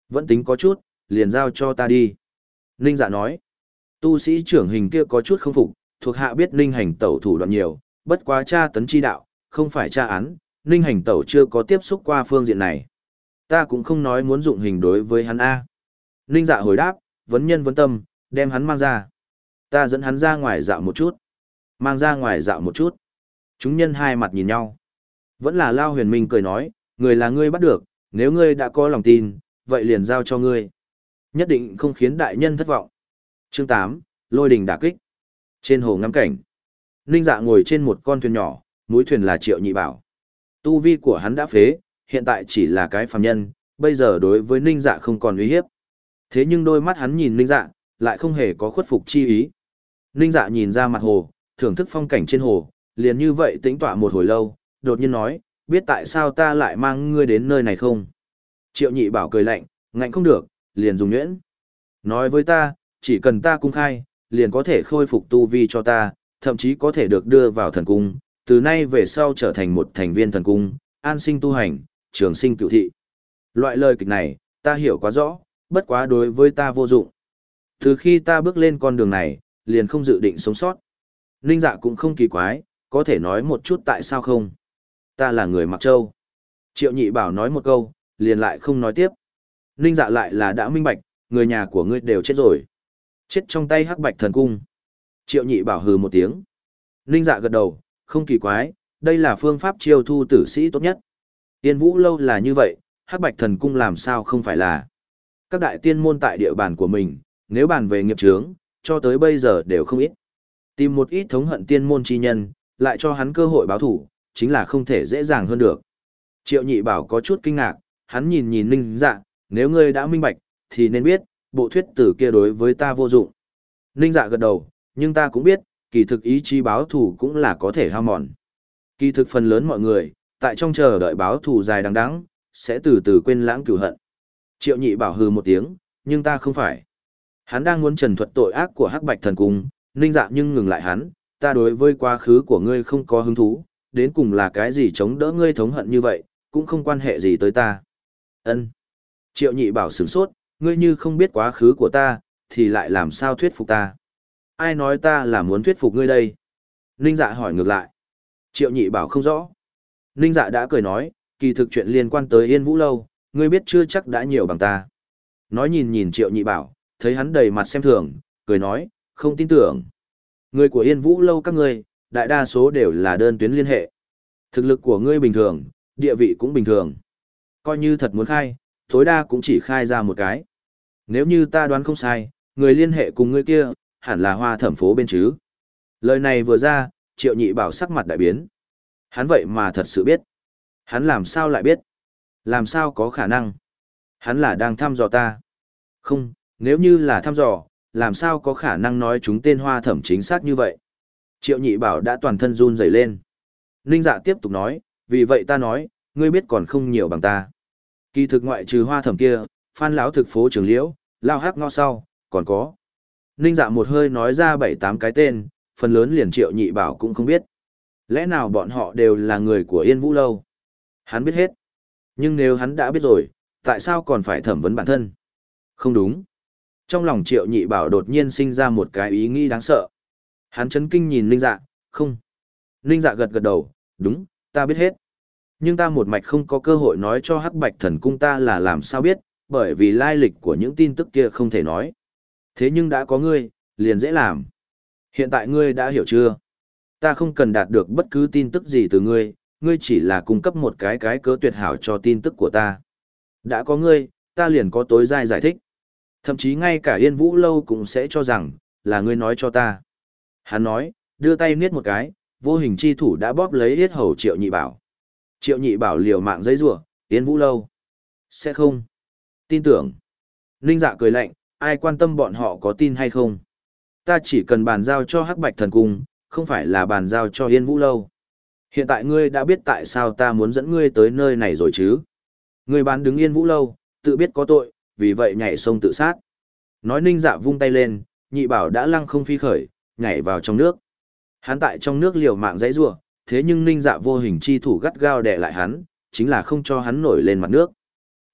Vẫn tính có chút, liền giao cho ta đi. Ninh Dạ nói. Tu sĩ trưởng hình kia có chút không phục, thuộc hạ biết Ninh Hành Tẩu thủ đoạn nhiều, bất quá tra tấn chi đạo, không phải tra án, Ninh Hành Tẩu chưa có tiếp xúc qua phương diện này. Ta cũng không nói muốn dụng hình đối với hắn A. Ninh Dạ hồi đáp, vấn nhân vấn tâm, đem hắn mang ra. Ta dẫn hắn ra ngoài dạo một chút. Mang ra ngoài dạo một chút. Chúng nhân hai mặt nhìn nhau. Vẫn là Lao Huyền Minh cười nói, người là ngươi bắt được, nếu ngươi đã có lòng tin, vậy liền giao cho ngươi. Nhất định không khiến đại nhân thất vọng. Chương tám, Lôi đình đả kích. Trên hồ ngắm cảnh. Ninh Dạ ngồi trên một con thuyền nhỏ, mũi thuyền là Triệu Nhị Bảo. Tu vi của hắn đã phế, hiện tại chỉ là cái phàm nhân, bây giờ đối với Ninh Dạ không còn uy hiếp. Thế nhưng đôi mắt hắn nhìn Ninh Dạ, lại không hề có khuất phục chi ý. Ninh Dạ nhìn ra mặt hồ, thưởng thức phong cảnh trên hồ, liền như vậy tĩnh tọa một hồi lâu, đột nhiên nói, biết tại sao ta lại mang ngươi đến nơi này không? Triệu Nhị Bảo cười lạnh, ngạnh không được, liền dùng nhuyễn. Nói với ta, chỉ cần ta cung khai, liền có thể khôi phục tu vi cho ta, thậm chí có thể được đưa vào thần cung, từ nay về sau trở thành một thành viên thần cung, an sinh tu hành, trường sinh cựu thị. Loại lời kịch này, ta hiểu quá rõ, bất quá đối với ta vô dụng. Từ khi ta bước lên con đường này, liền không dự định sống sót. Ninh Dạ cũng không kỳ quái, có thể nói một chút tại sao không? Ta là người Mặc Châu. Triệu Nhị Bảo nói một câu, liền lại không nói tiếp. Ninh Dạ lại là đã minh bạch, người nhà của ngươi đều chết rồi. Chết trong tay Hắc Bạch Thần Cung. Triệu Nhị Bảo hừ một tiếng. Ninh Dạ gật đầu, không kỳ quái, đây là phương pháp chiêu thu tử sĩ tốt nhất. Tiên Vũ Lâu là như vậy, Hắc Bạch Thần Cung làm sao không phải là. Các đại tiên môn tại địa bàn của mình, nếu bàn về nghiệp chướng, cho tới bây giờ đều không ít. Tìm một ít thống hận tiên môn chi nhân, lại cho hắn cơ hội báo thủ, chính là không thể dễ dàng hơn được. Triệu Nhị Bảo có chút kinh ngạc, hắn nhìn nhìn Ninh Dạ, nếu ngươi đã minh bạch, thì nên biết, bộ thuyết tử kia đối với ta vô dụng. Ninh Dạ gật đầu, nhưng ta cũng biết, kỳ thực ý chí báo thù cũng là có thể hao mòn. Kỳ thực phần lớn mọi người, tại trong chờ đợi báo thù dài đằng đẵng, sẽ từ từ quên lãng cửu hận. Triệu Nhị Bảo hừ một tiếng, nhưng ta không phải. Hắn đang muốn trần thuật tội ác của Hắc Bạch Thần Cung, Ninh Dạ nhưng ngừng lại hắn, ta đối với quá khứ của ngươi không có hứng thú, đến cùng là cái gì chống đỡ ngươi thống hận như vậy, cũng không quan hệ gì tới ta. Ân. Triệu Nhị Bảo sửng sốt, ngươi như không biết quá khứ của ta, thì lại làm sao thuyết phục ta? Ai nói ta là muốn thuyết phục ngươi đây? Ninh Dạ hỏi ngược lại. Triệu Nhị Bảo không rõ. Ninh Dạ đã cười nói, kỳ thực chuyện liên quan tới Yên Vũ Lâu, ngươi biết chưa chắc đã nhiều bằng ta. Nói nhìn nhìn Triệu Nhị Bảo, thấy hắn đầy mặt xem thường, cười nói, không tin tưởng. Người của Yên Vũ Lâu các ngươi, đại đa số đều là đơn tuyến liên hệ. Thực lực của ngươi bình thường, địa vị cũng bình thường. Coi như thật muốn khai, tối đa cũng chỉ khai ra một cái. Nếu như ta đoán không sai, người liên hệ cùng ngươi kia, hẳn là Hoa Thẩm phố bên chứ. Lời này vừa ra, Triệu Nhị Bảo sắc mặt đại biến. Hắn vậy mà thật sự biết. Hắn làm sao lại biết? Làm sao có khả năng? Hắn là đang thăm dò ta. Không, nếu như là thăm dò, làm sao có khả năng nói chúng tên Hoa Thẩm chính xác như vậy? Triệu Nhị Bảo đã toàn thân run rẩy lên. Ninh Dạ tiếp tục nói, vì vậy ta nói, ngươi biết còn không nhiều bằng ta. Kỳ thực ngoại trừ Hoa Thẩm kia, Phan lão thực phố Trường Liễu, Lao Hắc ngõ sau, còn có. Ninh Dạ một hơi nói ra bảy tám cái tên, phần lớn liền Triệu Nhị Bảo cũng không biết. Lẽ nào bọn họ đều là người của Yên Vũ Lâu? Hắn biết hết. Nhưng nếu hắn đã biết rồi, tại sao còn phải thẩm vấn bản thân? Không đúng. Trong lòng Triệu Nhị Bảo đột nhiên sinh ra một cái ý nghĩ đáng sợ. Hắn chấn kinh nhìn Ninh Dạ, không. Ninh Dạ gật gật đầu, đúng, ta biết hết. Nhưng ta một mạch không có cơ hội nói cho Hắc Bạch Thần Cung ta là làm sao biết, bởi vì lai lịch của những tin tức kia không thể nói. Thế nhưng đã có ngươi, liền dễ làm. Hiện tại ngươi đã hiểu chưa? Ta không cần đạt được bất cứ tin tức gì từ ngươi, ngươi chỉ là cung cấp một cái cái cớ tuyệt hảo cho tin tức của ta. Đã có ngươi, ta liền có tối giai giải thích. Thậm chí ngay cả Yên Vũ Lâu cũng sẽ cho rằng, là ngươi nói cho ta. Hắn nói, đưa tay niết một cái, vô hình chi thủ đã bóp lấy yết hầu Triệu Nhị Bảo. Triệu Nhị Bảo liều mạng giấy rủa, Yên Vũ Lâu. Sẽ không. Tin tưởng. Ninh Dạ cười lạnh, ai quan tâm bọn họ có tin hay không. Ta chỉ cần bàn giao cho Hắc Bạch Thần Cung, không phải là bàn giao cho Yên Vũ Lâu. Hiện tại ngươi đã biết tại sao ta muốn dẫn ngươi tới nơi này rồi chứ. Ngươi bán đứng Yên Vũ Lâu, tự biết có tội, vì vậy nhảy sông tự sát. Nói Ninh Dạ vung tay lên, Nhị Bảo đã lăng không phi khởi, nhảy vào trong nước. Hắn tại trong nước liều mạng dãy rủa, thế nhưng Ninh Dạ vô hình chi thủ gắt gao đè lại hắn, chính là không cho hắn nổi lên mặt nước.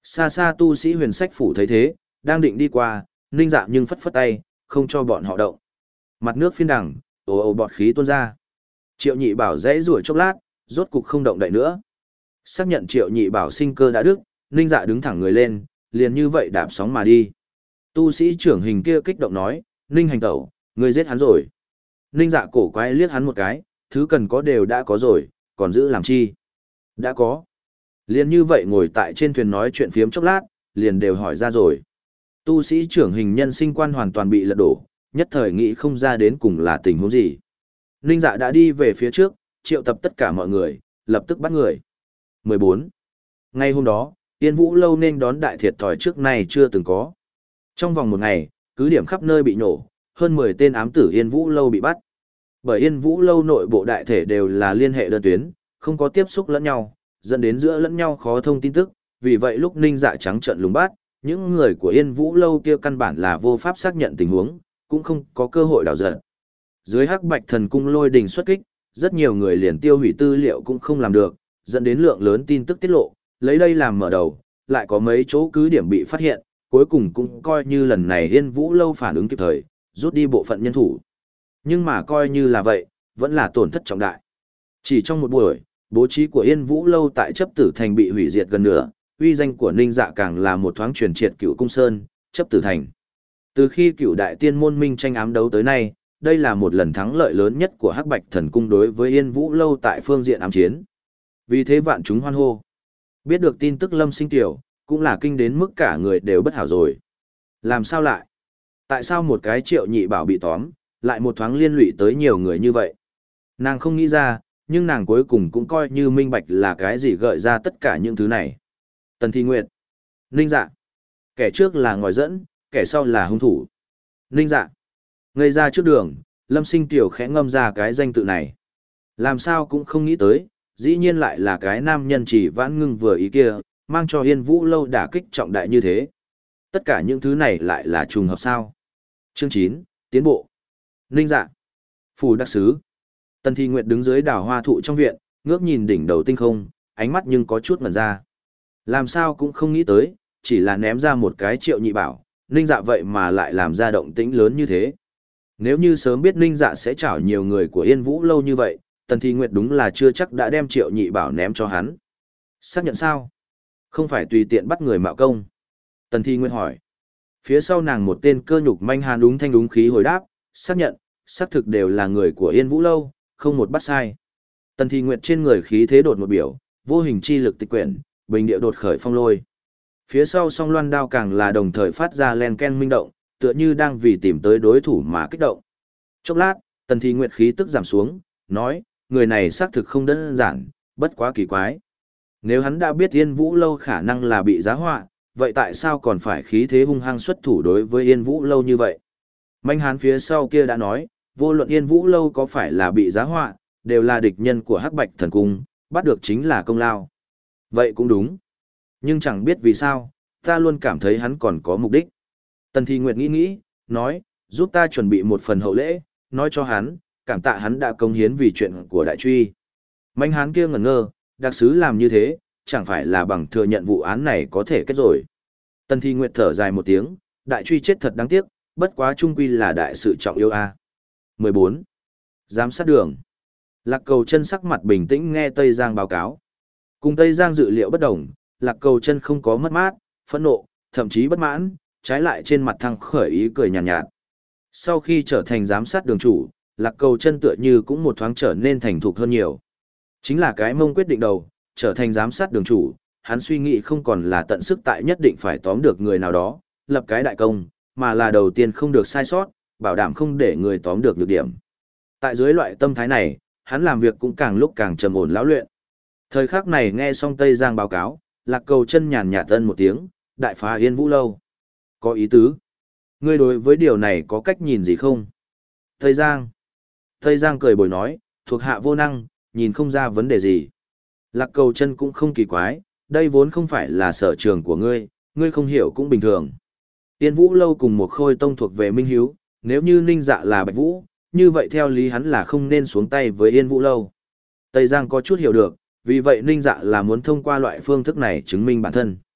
Xa xa tu sĩ huyền sách phủ thấy thế, đang định đi qua, Ninh Dạ nhưng phất phất tay, không cho bọn họ động. Mặt nước phiên đằng, ồ ồ bọt khí tuôn ra. Triệu Nhị Bảo dãy rủa chốc lát, rốt cục không động đậy nữa. Xác nhận Triệu Nhị Bảo sinh cơ đã đứt, Ninh Dạ đứng thẳng người lên, liền như vậy đạp sóng mà đi. Tu sĩ trưởng hình kia kích động nói, Ninh hành tẩu, người giết hắn rồi. Ninh Dạ cổ quái liếc hắn một cái, thứ cần có đều đã có rồi, còn giữ làm chi? Đã có. Liền như vậy ngồi tại trên thuyền nói chuyện phiếm chốc lát, liền đều hỏi ra rồi. Tu sĩ trưởng hình nhân sinh quan hoàn toàn bị lật đổ, nhất thời nghĩ không ra đến cùng là tình huống gì. Ninh Dạ đã đi về phía trước, triệu tập tất cả mọi người, lập tức bắt người. mười bốn. Ngay hôm đó, Yên Vũ Lâu nên đón đại thiệt thòi trước nay chưa từng có. Trong vòng một ngày, cứ điểm khắp nơi bị nổ, hơn mười tên ám tử Yên Vũ Lâu bị bắt. Bởi Yên Vũ Lâu nội bộ đại thể đều là liên hệ đơn tuyến, không có tiếp xúc lẫn nhau, dẫn đến giữa lẫn nhau khó thông tin tức, vì vậy lúc Ninh Dạ trắng trợn lùng bắt, những người của Yên Vũ Lâu kia căn bản là vô pháp xác nhận tình huống, cũng không có cơ hội đào giật. Dưới Hắc Bạch Thần Cung lôi đình xuất kích, rất nhiều người liền tiêu hủy tư liệu cũng không làm được, dẫn đến lượng lớn tin tức tiết lộ, lấy đây làm mở đầu, lại có mấy chỗ cứ điểm bị phát hiện, cuối cùng cũng coi như lần này Yên Vũ Lâu phản ứng kịp thời, rút đi bộ phận nhân thủ. Nhưng mà coi như là vậy, vẫn là tổn thất trọng đại. Chỉ trong một buổi, bố trí của Yên Vũ Lâu tại chấp tử thành bị hủy diệt gần nửa, uy danh của Ninh Dạ càng là một thoáng truyền triệt Cựu Cung Sơn, chấp tử thành. Từ khi Cựu Đại Tiên môn minh tranh ám đấu tới nay, đây là một lần thắng lợi lớn nhất của Hắc Bạch Thần Cung đối với Yên Vũ Lâu tại phương diện ám chiến. Vì thế vạn chúng hoan hô. Biết được tin tức Lâm Sinh Tiểu, cũng là kinh đến mức cả người đều bất hảo rồi. Làm sao lại? Tại sao một cái Triệu Nhị Bảo bị tóm, lại một thoáng liên lụy tới nhiều người như vậy? Nàng không nghĩ ra, nhưng nàng cuối cùng cũng coi như minh bạch là cái gì gợi ra tất cả những thứ này. Tần Thi Nguyệt, Ninh Dạ. Kẻ trước là ngòi dẫn, kẻ sau là hung thủ. Ninh Dạ. Ngây ra trước đường, Lâm Sinh Tiểu khẽ ngâm ra cái danh tự này. Làm sao cũng không nghĩ tới, dĩ nhiên lại là cái nam nhân chỉ vãn ngưng vừa ý kia, mang cho Yên Vũ Lâu đả kích trọng đại như thế. Tất cả những thứ này lại là trùng hợp sao. Chương chín, tiến bộ. Ninh Dạ. Phủ đặc sứ. Tần Thi Nguyệt đứng dưới đào hoa thụ trong viện, ngước nhìn đỉnh đầu tinh không, ánh mắt nhưng có chút ngẩn ra. Làm sao cũng không nghĩ tới, chỉ là ném ra một cái Triệu Nhị Bảo, Ninh Dạ vậy mà lại làm ra động tĩnh lớn như thế. Nếu như sớm biết Ninh Dạ sẽ chảo nhiều người của Yên Vũ Lâu như vậy, Tần Thi Nguyệt đúng là chưa chắc đã đem Triệu Nhị Bảo ném cho hắn. Xác nhận sao? Không phải tùy tiện bắt người mạo công. Tần Thi Nguyệt hỏi. Phía sau nàng một tên cơ nhục manh hàn đúng thanh đúng khí hồi đáp, xác nhận, xác thực đều là người của Yên Vũ Lâu, không một bắt sai. Tần Thi Nguyệt trên người khí thế đột một biểu, vô hình chi lực tịch quyển, bình địa đột khởi phong lôi. Phía sau song loan đao càng là đồng thời phát ra len ken minh động, tựa như đang vì tìm tới đối thủ mà kích động. Chốc lát, Tần Thi Nguyệt khí tức giảm xuống, nói, người này xác thực không đơn giản, bất quá kỳ quái. Nếu hắn đã biết Yên Vũ Lâu khả năng là bị giá họa, vậy tại sao còn phải khí thế hung hăng xuất thủ đối với Yên Vũ Lâu như vậy? Manh hán phía sau kia đã nói, vô luận Yên Vũ Lâu có phải là bị giá họa, đều là địch nhân của Hắc Bạch Thần Cung, bắt được chính là công lao. Vậy cũng đúng. Nhưng chẳng biết vì sao, ta luôn cảm thấy hắn còn có mục đích. Tần Thi Nguyệt nghĩ nghĩ, nói, giúp ta chuẩn bị một phần hậu lễ, nói cho hắn, cảm tạ hắn đã công hiến vì chuyện của đại truy. Manh hán kia ngẩn ngơ, đặc sứ làm như thế, chẳng phải là bằng thừa nhận vụ án này có thể kết rồi. Tần Thi Nguyệt thở dài một tiếng, đại truy chết thật đáng tiếc, bất quá trung quy là đại sự trọng yêu a. mười bốn. Giám sát đường. Lạc Cầu Chân sắc mặt bình tĩnh nghe Tây Giang báo cáo. Cùng Tây Giang dự liệu bất đồng, Lạc Cầu Chân không có mất mát, phẫn nộ, thậm chí bất mãn, trái lại trên mặt thăng khởi ý cười nhàn nhạt, nhạt. Sau khi trở thành giám sát đường chủ, Lạc Cầu Chân tựa như cũng một thoáng trở nên thành thục hơn nhiều. Chính là cái mông quyết định đầu, trở thành giám sát đường chủ, hắn suy nghĩ không còn là tận sức tại nhất định phải tóm được người nào đó, lập cái đại công, mà là đầu tiên không được sai sót, bảo đảm không để người tóm được nhược điểm. Tại dưới loại tâm thái này, hắn làm việc cũng càng lúc càng trầm ổn lão luyện. Thời khắc này nghe xong Tây Giang báo cáo, Lạc Cầu Chân nhàn nhạt tân một tiếng, đại phá Yên Vũ Lâu. Có ý tứ. Ngươi đối với điều này có cách nhìn gì không? Tây Giang. Tây Giang cười bồi nói, thuộc hạ vô năng, nhìn không ra vấn đề gì. Lạc Cầu Chân cũng không kỳ quái, đây vốn không phải là sở trường của ngươi, ngươi không hiểu cũng bình thường. Yên Vũ Lâu cùng một Khôi Tông thuộc về Minh Hiếu, nếu như Ninh Dạ là Bạch Vũ, như vậy theo lý hắn là không nên xuống tay với Yên Vũ Lâu. Tây Giang có chút hiểu được, vì vậy Ninh Dạ là muốn thông qua loại phương thức này chứng minh bản thân.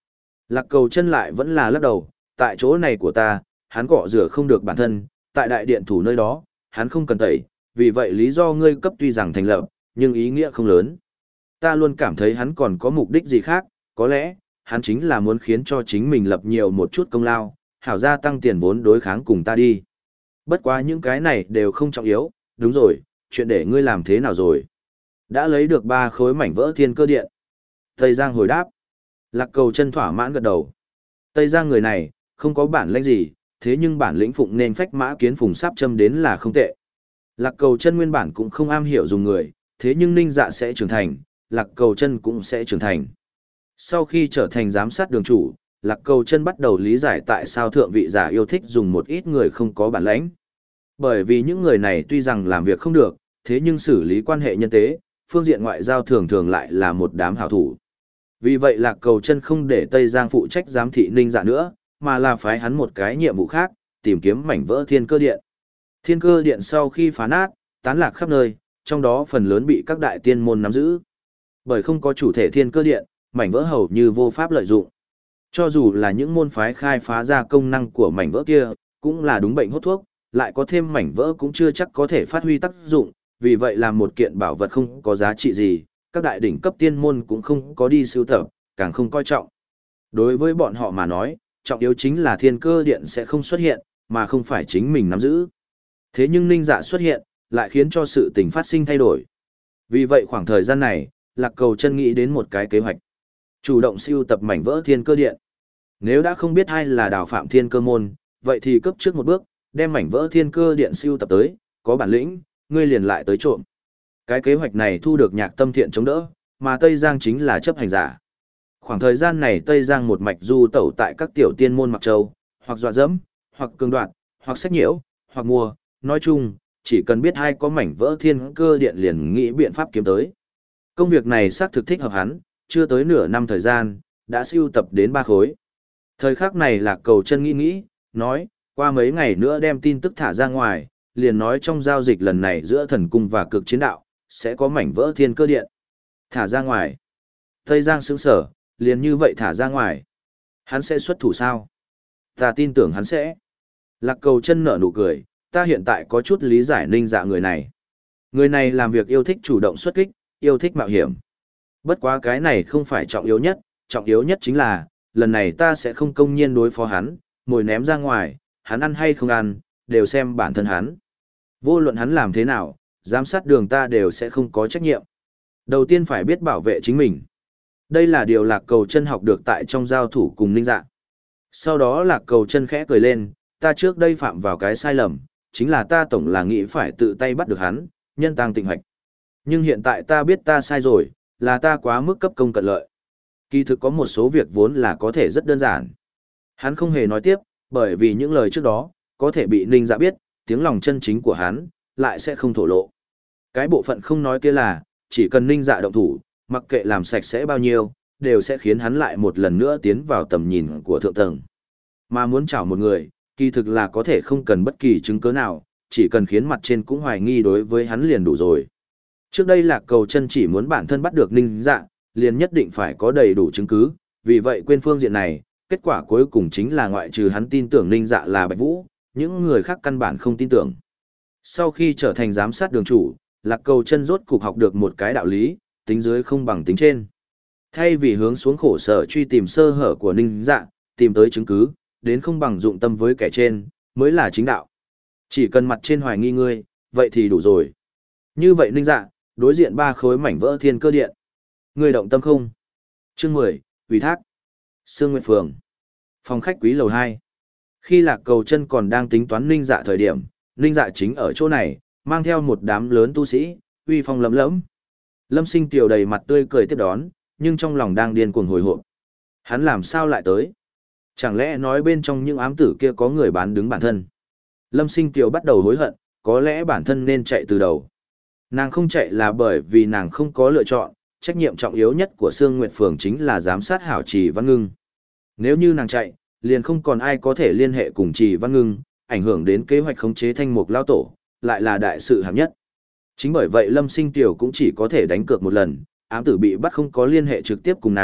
Lạc cầu chân lại vẫn là lắc đầu, tại chỗ này của ta, hắn cọ rửa không được bản thân, tại đại điện thủ nơi đó, hắn không cần tẩy, vì vậy lý do ngươi cấp tuy rằng thành lập, nhưng ý nghĩa không lớn. Ta luôn cảm thấy hắn còn có mục đích gì khác, có lẽ, hắn chính là muốn khiến cho chính mình lập nhiều một chút công lao, hảo gia tăng tiền vốn đối kháng cùng ta đi. Bất quá những cái này đều không trọng yếu, đúng rồi, chuyện để ngươi làm thế nào rồi? Đã lấy được ba khối mảnh vỡ thiên cơ điện. Tây Giang hồi đáp. Lạc cầu chân thỏa mãn gật đầu. Tây Giang người này, không có bản lĩnh gì, thế nhưng bản lĩnh phụng nên phách mã kiến phùng sáp châm đến là không tệ. Lạc cầu chân nguyên bản cũng không am hiểu dùng người, thế nhưng ninh dạ sẽ trưởng thành, lạc cầu chân cũng sẽ trưởng thành. Sau khi trở thành giám sát đường chủ, lạc cầu chân bắt đầu lý giải tại sao thượng vị giả yêu thích dùng một ít người không có bản lĩnh. Bởi vì những người này tuy rằng làm việc không được, thế nhưng xử lý quan hệ nhân tế, phương diện ngoại giao thường thường lại là một đám hảo thủ. Vì vậy lạc cầu chân không để Tây Giang phụ trách giám thị ninh dạ nữa, mà là phái hắn một cái nhiệm vụ khác, tìm kiếm mảnh vỡ thiên cơ điện. Thiên cơ điện sau khi phá nát, tán lạc khắp nơi, trong đó phần lớn bị các đại tiên môn nắm giữ. Bởi không có chủ thể thiên cơ điện, mảnh vỡ hầu như vô pháp lợi dụng. Cho dù là những môn phái khai phá ra công năng của mảnh vỡ kia, cũng là đúng bệnh hốt thuốc, lại có thêm mảnh vỡ cũng chưa chắc có thể phát huy tác dụng, vì vậy làm một kiện bảo vật không có giá trị gì, các đại đỉnh cấp tiên môn cũng không có đi sưu tập, càng không coi trọng. Đối với bọn họ mà nói, trọng yếu chính là thiên cơ điện sẽ không xuất hiện, mà không phải chính mình nắm giữ. Thế nhưng ninh dạ xuất hiện, lại khiến cho sự tình phát sinh thay đổi. Vì vậy khoảng thời gian này, lạc cầu chân nghĩ đến một cái kế hoạch. Chủ động sưu tập mảnh vỡ thiên cơ điện. Nếu đã không biết ai là đào phạm thiên cơ môn, vậy thì cấp trước một bước, đem mảnh vỡ thiên cơ điện sưu tập tới, có bản lĩnh, ngươi liền lại tới trộm. Cái kế hoạch này thu được nhạc tâm thiện chống đỡ, mà Tây Giang chính là chấp hành giả. Khoảng thời gian này Tây Giang một mạch du tẩu tại các tiểu tiên môn Mặc Châu, hoặc dọa dẫm, hoặc cường đoạt, hoặc sách nhiễu, hoặc mua, nói chung, chỉ cần biết ai có mảnh vỡ thiên cơ điện liền nghĩ biện pháp kiếm tới. Công việc này xác thực thích hợp hắn, chưa tới nửa năm thời gian, đã sưu tập đến ba khối. Thời khắc này Lạc cầu chân nghĩ nghĩ, nói, qua mấy ngày nữa đem tin tức thả ra ngoài, liền nói trong giao dịch lần này giữa thần cung và cực chiến đạo, sẽ có mảnh vỡ thiên cơ điện. Thả ra ngoài. Tây Giang sững sở, liền như vậy thả ra ngoài. Hắn sẽ xuất thủ sao? Ta tin tưởng hắn sẽ. Lạc cầu chân nở nụ cười, ta hiện tại có chút lý giải ninh dạ người này. Người này làm việc yêu thích chủ động xuất kích, yêu thích mạo hiểm. Bất quá cái này không phải trọng yếu nhất, trọng yếu nhất chính là, lần này ta sẽ không công nhiên đối phó hắn, mồi ném ra ngoài, hắn ăn hay không ăn, đều xem bản thân hắn. Vô luận hắn làm thế nào, giám sát đường ta đều sẽ không có trách nhiệm. Đầu tiên phải biết bảo vệ chính mình. Đây là điều lạc cầu chân học được tại trong giao thủ cùng ninh dạ. Sau đó lạc cầu chân khẽ cười lên, ta trước đây phạm vào cái sai lầm, chính là ta tổng là nghĩ phải tự tay bắt được hắn, nhân tăng tịnh hoạch. Nhưng hiện tại ta biết ta sai rồi, là ta quá mức cấp công cận lợi. Kỳ thực có một số việc vốn là có thể rất đơn giản. Hắn không hề nói tiếp, bởi vì những lời trước đó, có thể bị ninh dạ biết, tiếng lòng chân chính của hắn, lại sẽ không thổ lộ. Cái bộ phận không nói kia là, chỉ cần ninh dạ động thủ, mặc kệ làm sạch sẽ bao nhiêu, đều sẽ khiến hắn lại một lần nữa tiến vào tầm nhìn của thượng tầng. Mà muốn chảo một người, kỳ thực là có thể không cần bất kỳ chứng cứ nào, chỉ cần khiến mặt trên cũng hoài nghi đối với hắn liền đủ rồi. Trước đây Lạc cầu chân chỉ muốn bản thân bắt được ninh dạ, liền nhất định phải có đầy đủ chứng cứ, vì vậy quên phương diện này, kết quả cuối cùng chính là ngoại trừ hắn tin tưởng ninh dạ là Bạch Vũ, những người khác căn bản không tin tưởng. Sau khi trở thành giám sát đường chủ, Lạc cầu chân rốt cục học được một cái đạo lý, tính dưới không bằng tính trên. Thay vì hướng xuống khổ sở truy tìm sơ hở của ninh dạ, tìm tới chứng cứ, đến không bằng dụng tâm với kẻ trên, mới là chính đạo. Chỉ cần mặt trên hoài nghi ngươi, vậy thì đủ rồi. Như vậy ninh dạ, đối diện ba khối mảnh vỡ thiên cơ điện. Ngươi động tâm không? Chương mười, ủy thác. Sương Nguyệt Phường. Phòng khách quý lầu hai. Khi Lạc cầu chân còn đang tính toán ninh dạ thời điểm, ninh dạ chính ở chỗ này, mang theo một đám lớn tu sĩ, uy phong lấm lẫm. Lâm Sinh Kiều đầy mặt tươi cười tiếp đón, nhưng trong lòng đang điên cuồng hồi hộp. Hắn làm sao lại tới? Chẳng lẽ nói bên trong những ám tử kia có người bán đứng bản thân? Lâm Sinh Kiều bắt đầu hối hận, có lẽ bản thân nên chạy từ đầu. Nàng không chạy là bởi vì nàng không có lựa chọn, trách nhiệm trọng yếu nhất của Sương Nguyệt Phường chính là giám sát hảo Trì Văn Ngưng. Nếu như nàng chạy, liền không còn ai có thể liên hệ cùng Trì Văn Ngưng, ảnh hưởng đến kế hoạch khống chế Thanh Mục Lao Tổ, lại là đại sự hạng nhất. Chính bởi vậy Lâm Sinh Kiều cũng chỉ có thể đánh cược một lần, ám tử bị bắt không có liên hệ trực tiếp cùng nàng,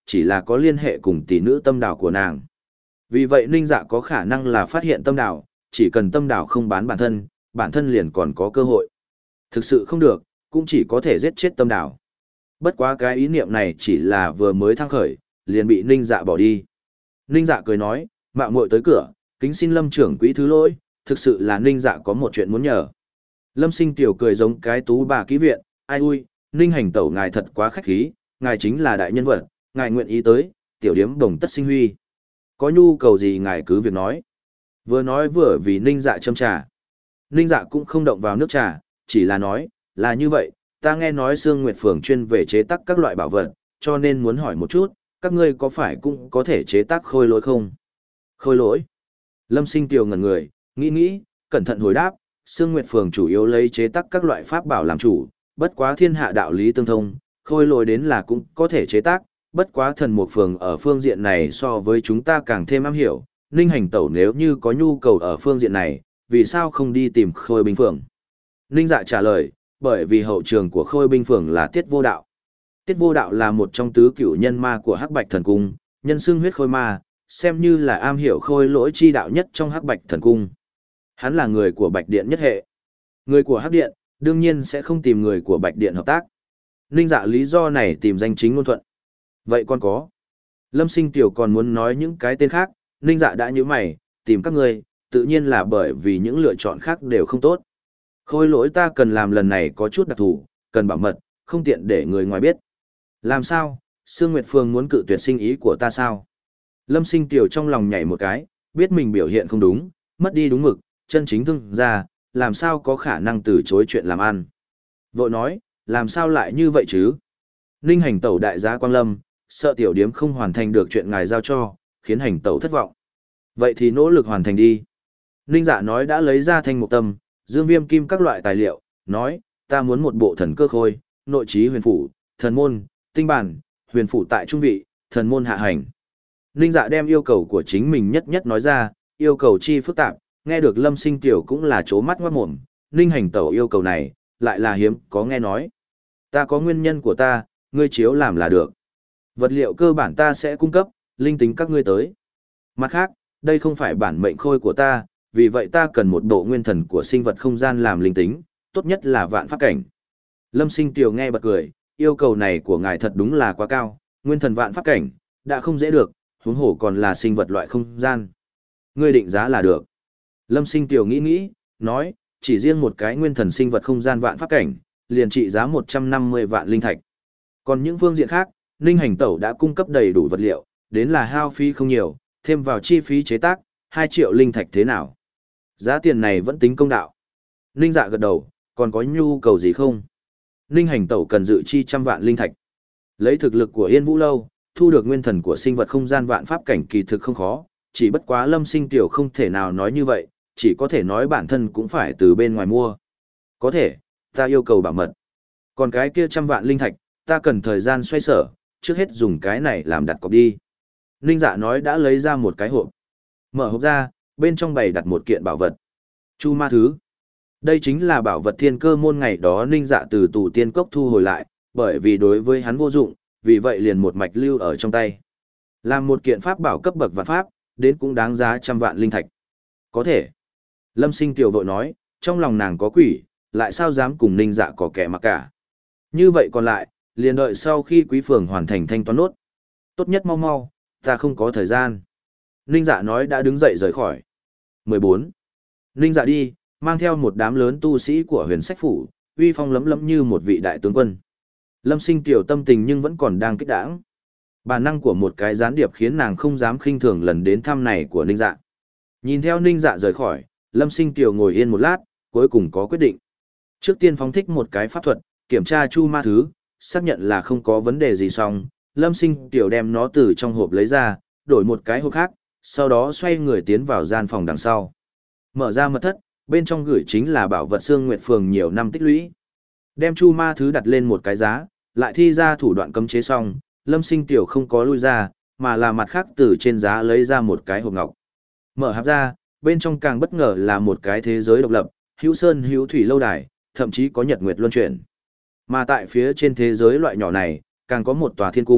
chỉ là có liên hệ cùng tỷ nữ tâm đảo của nàng. Vì vậy Ninh Dạ có khả năng là phát hiện tâm đảo, chỉ cần tâm đảo không bán bản thân, bản thân liền còn có cơ hội. Thực sự không được, cũng chỉ có thể giết chết tâm đảo. Bất quá cái ý niệm này chỉ là vừa mới thăng khởi, liền bị Ninh Dạ bỏ đi. Ninh Dạ cười nói, mạo muội tới cửa, kính xin Lâm trưởng quỹ thứ lỗi, thực sự là Ninh Dạ có một chuyện muốn nhờ. Lâm Sinh tiểu cười giống cái tú bà ký viện, ai ui, Ninh hành tẩu ngài thật quá khách khí, ngài chính là đại nhân vật, ngài nguyện ý tới, tiểu điếm đồng tất sinh huy. Có nhu cầu gì ngài cứ việc nói. Vừa nói vừa vì Ninh Dạ châm trà. Ninh Dạ cũng không động vào nước trà, chỉ là nói, là như vậy, ta nghe nói Sương Nguyệt Phường chuyên về chế tác các loại bảo vật, cho nên muốn hỏi một chút, các ngươi có phải cũng có thể chế tác khôi lỗi không? Khôi lỗi? Lâm Sinh Tiều ngẩn người, nghĩ nghĩ, cẩn thận hồi đáp, Sương Nguyệt Phường chủ yếu lấy chế tác các loại pháp bảo làm chủ, bất quá thiên hạ đạo lý tương thông, khôi lỗi đến là cũng có thể chế tác, bất quá thần mục phường ở phương diện này so với chúng ta càng thêm am hiểu, Ninh hành tẩu nếu như có nhu cầu ở phương diện này, vì sao không đi tìm khôi binh phường? Ninh Dạ trả lời, bởi vì hậu trường của khôi binh phường là Tiết Vô Đạo. Tiết Vô Đạo là một trong tứ cửu nhân ma của Hắc Bạch Thần Cung, nhân xưng huyết khôi ma, xem như là am hiểu khôi lỗi chi đạo nhất trong Hắc Bạch Thần Cung. Hắn là người của Bạch Điện nhất hệ. Người của Hắc Điện, đương nhiên sẽ không tìm người của Bạch Điện hợp tác. Ninh Dạ lý do này tìm danh chính ngôn thuận. Vậy còn có. Lâm Sinh Tiểu còn muốn nói những cái tên khác, Ninh Dạ đã nhíu mày, tìm các người, tự nhiên là bởi vì những lựa chọn khác đều không tốt. Khôi lỗi ta cần làm lần này có chút đặc thù, cần bảo mật, không tiện để người ngoài biết. Làm sao, Sương Nguyệt Phương muốn cự tuyệt sinh ý của ta sao? Lâm Sinh Tiểu trong lòng nhảy một cái, biết mình biểu hiện không đúng, mất đi đúng mực, chân chính thương ra, làm sao có khả năng từ chối chuyện làm ăn. Vội nói, làm sao lại như vậy chứ? Ninh hành tẩu đại gia Quang Lâm, sợ tiểu điếm không hoàn thành được chuyện ngài giao cho, khiến hành tẩu thất vọng. Vậy thì nỗ lực hoàn thành đi. Ninh Dạ nói đã lấy ra thanh mục tâm, dương viêm kim các loại tài liệu, nói, ta muốn một bộ thần cơ khôi, nội trí huyền phủ, thần môn, tinh bản, huyền phủ tại trung vị, thần môn hạ hành. Ninh Dạ đem yêu cầu của chính mình nhất nhất nói ra, yêu cầu chi phức tạp, nghe được Lâm Sinh Tiểu cũng là chố mắt ngoát mồm, Ninh hành tẩu yêu cầu này, lại là hiếm có nghe nói. Ta có nguyên nhân của ta, ngươi chiếu làm là được. Vật liệu cơ bản ta sẽ cung cấp, linh tính các ngươi tới. Mặt khác, đây không phải bản mệnh khôi của ta, vì vậy ta cần một bộ nguyên thần của sinh vật không gian làm linh tính, tốt nhất là vạn pháp cảnh. Lâm Sinh Tiểu nghe bật cười, yêu cầu này của ngài thật đúng là quá cao, nguyên thần vạn pháp cảnh, đã không dễ được, huống hồ còn là sinh vật loại không gian. Ngươi định giá là được. Lâm Sinh Tiểu nghĩ nghĩ, nói, chỉ riêng một cái nguyên thần sinh vật không gian vạn pháp cảnh, liền trị giá một trăm năm mươi vạn linh thạch. Còn những phương diện khác, Ninh hành tẩu đã cung cấp đầy đủ vật liệu, đến là hao phí không nhiều, thêm vào chi phí chế tác, hai triệu linh thạch thế nào? Giá tiền này vẫn tính công đạo. Ninh Dạ gật đầu, còn có nhu cầu gì không? Ninh hành tẩu cần dự chi trăm vạn linh thạch. Lấy thực lực của Yên Vũ Lâu, thu được nguyên thần của sinh vật không gian vạn pháp cảnh kỳ thực không khó, chỉ bất quá Lâm Sinh Tiểu không thể nào nói như vậy, chỉ có thể nói bản thân cũng phải từ bên ngoài mua. Có thể, ta yêu cầu bảo mật. Còn cái kia trăm vạn linh thạch, ta cần thời gian xoay sở, trước hết dùng cái này làm đặt cọc đi. Ninh Dạ nói đã lấy ra một cái hộp. Mở hộp ra, bên trong bày đặt một kiện bảo vật. Chu ma thứ. Đây chính là bảo vật thiên cơ môn ngày đó Ninh Dạ từ tù tiên cốc thu hồi lại, bởi vì đối với hắn vô dụng, vì vậy liền một mạch lưu ở trong tay. Làm một kiện pháp bảo cấp bậc vạn pháp, đến cũng đáng giá trăm vạn linh thạch. Có thể. Lâm Sinh Tiểu vội nói, trong lòng nàng có quỷ, lại sao dám cùng Ninh Dạ có kẻ mặc cả. Như vậy còn lại, liền đợi sau khi quý phường hoàn thành thanh toán nốt. Tốt nhất mau mau, ta không có thời gian. Ninh Dạ nói đã đứng dậy rời khỏi. mười bốn. Ninh Dạ đi, mang theo một đám lớn tu sĩ của huyền sách phủ, uy phong lấm lấm như một vị đại tướng quân. Lâm Sinh Tiểu tâm tình nhưng vẫn còn đang kích đãng. Bản năng của một cái gián điệp khiến nàng không dám khinh thường lần đến thăm này của Ninh Dạ. Nhìn theo Ninh Dạ rời khỏi, Lâm Sinh Tiểu ngồi yên một lát, cuối cùng có quyết định. Trước tiên phóng thích một cái pháp thuật, kiểm tra chu ma thứ, xác nhận là không có vấn đề gì xong, Lâm Sinh Tiểu đem nó từ trong hộp lấy ra, đổi một cái hộp khác, sau đó xoay người tiến vào gian phòng đằng sau. Mở ra mật thất, bên trong gửi chính là bảo vật Sương Nguyệt Phường nhiều năm tích lũy. Đem chu ma thứ đặt lên một cái giá, lại thi ra thủ đoạn cấm chế xong, Lâm Sinh Tiểu không có lui ra, mà là mặt khác từ trên giá lấy ra một cái hộp ngọc. Mở hạp ra, bên trong càng bất ngờ là một cái thế giới độc lập, hữu sơn hữu thủy lâu đài, thậm chí có nhật nguyệt luân chuyển. Mà tại phía trên thế giới loại nhỏ này, càng có một tòa thiên cung,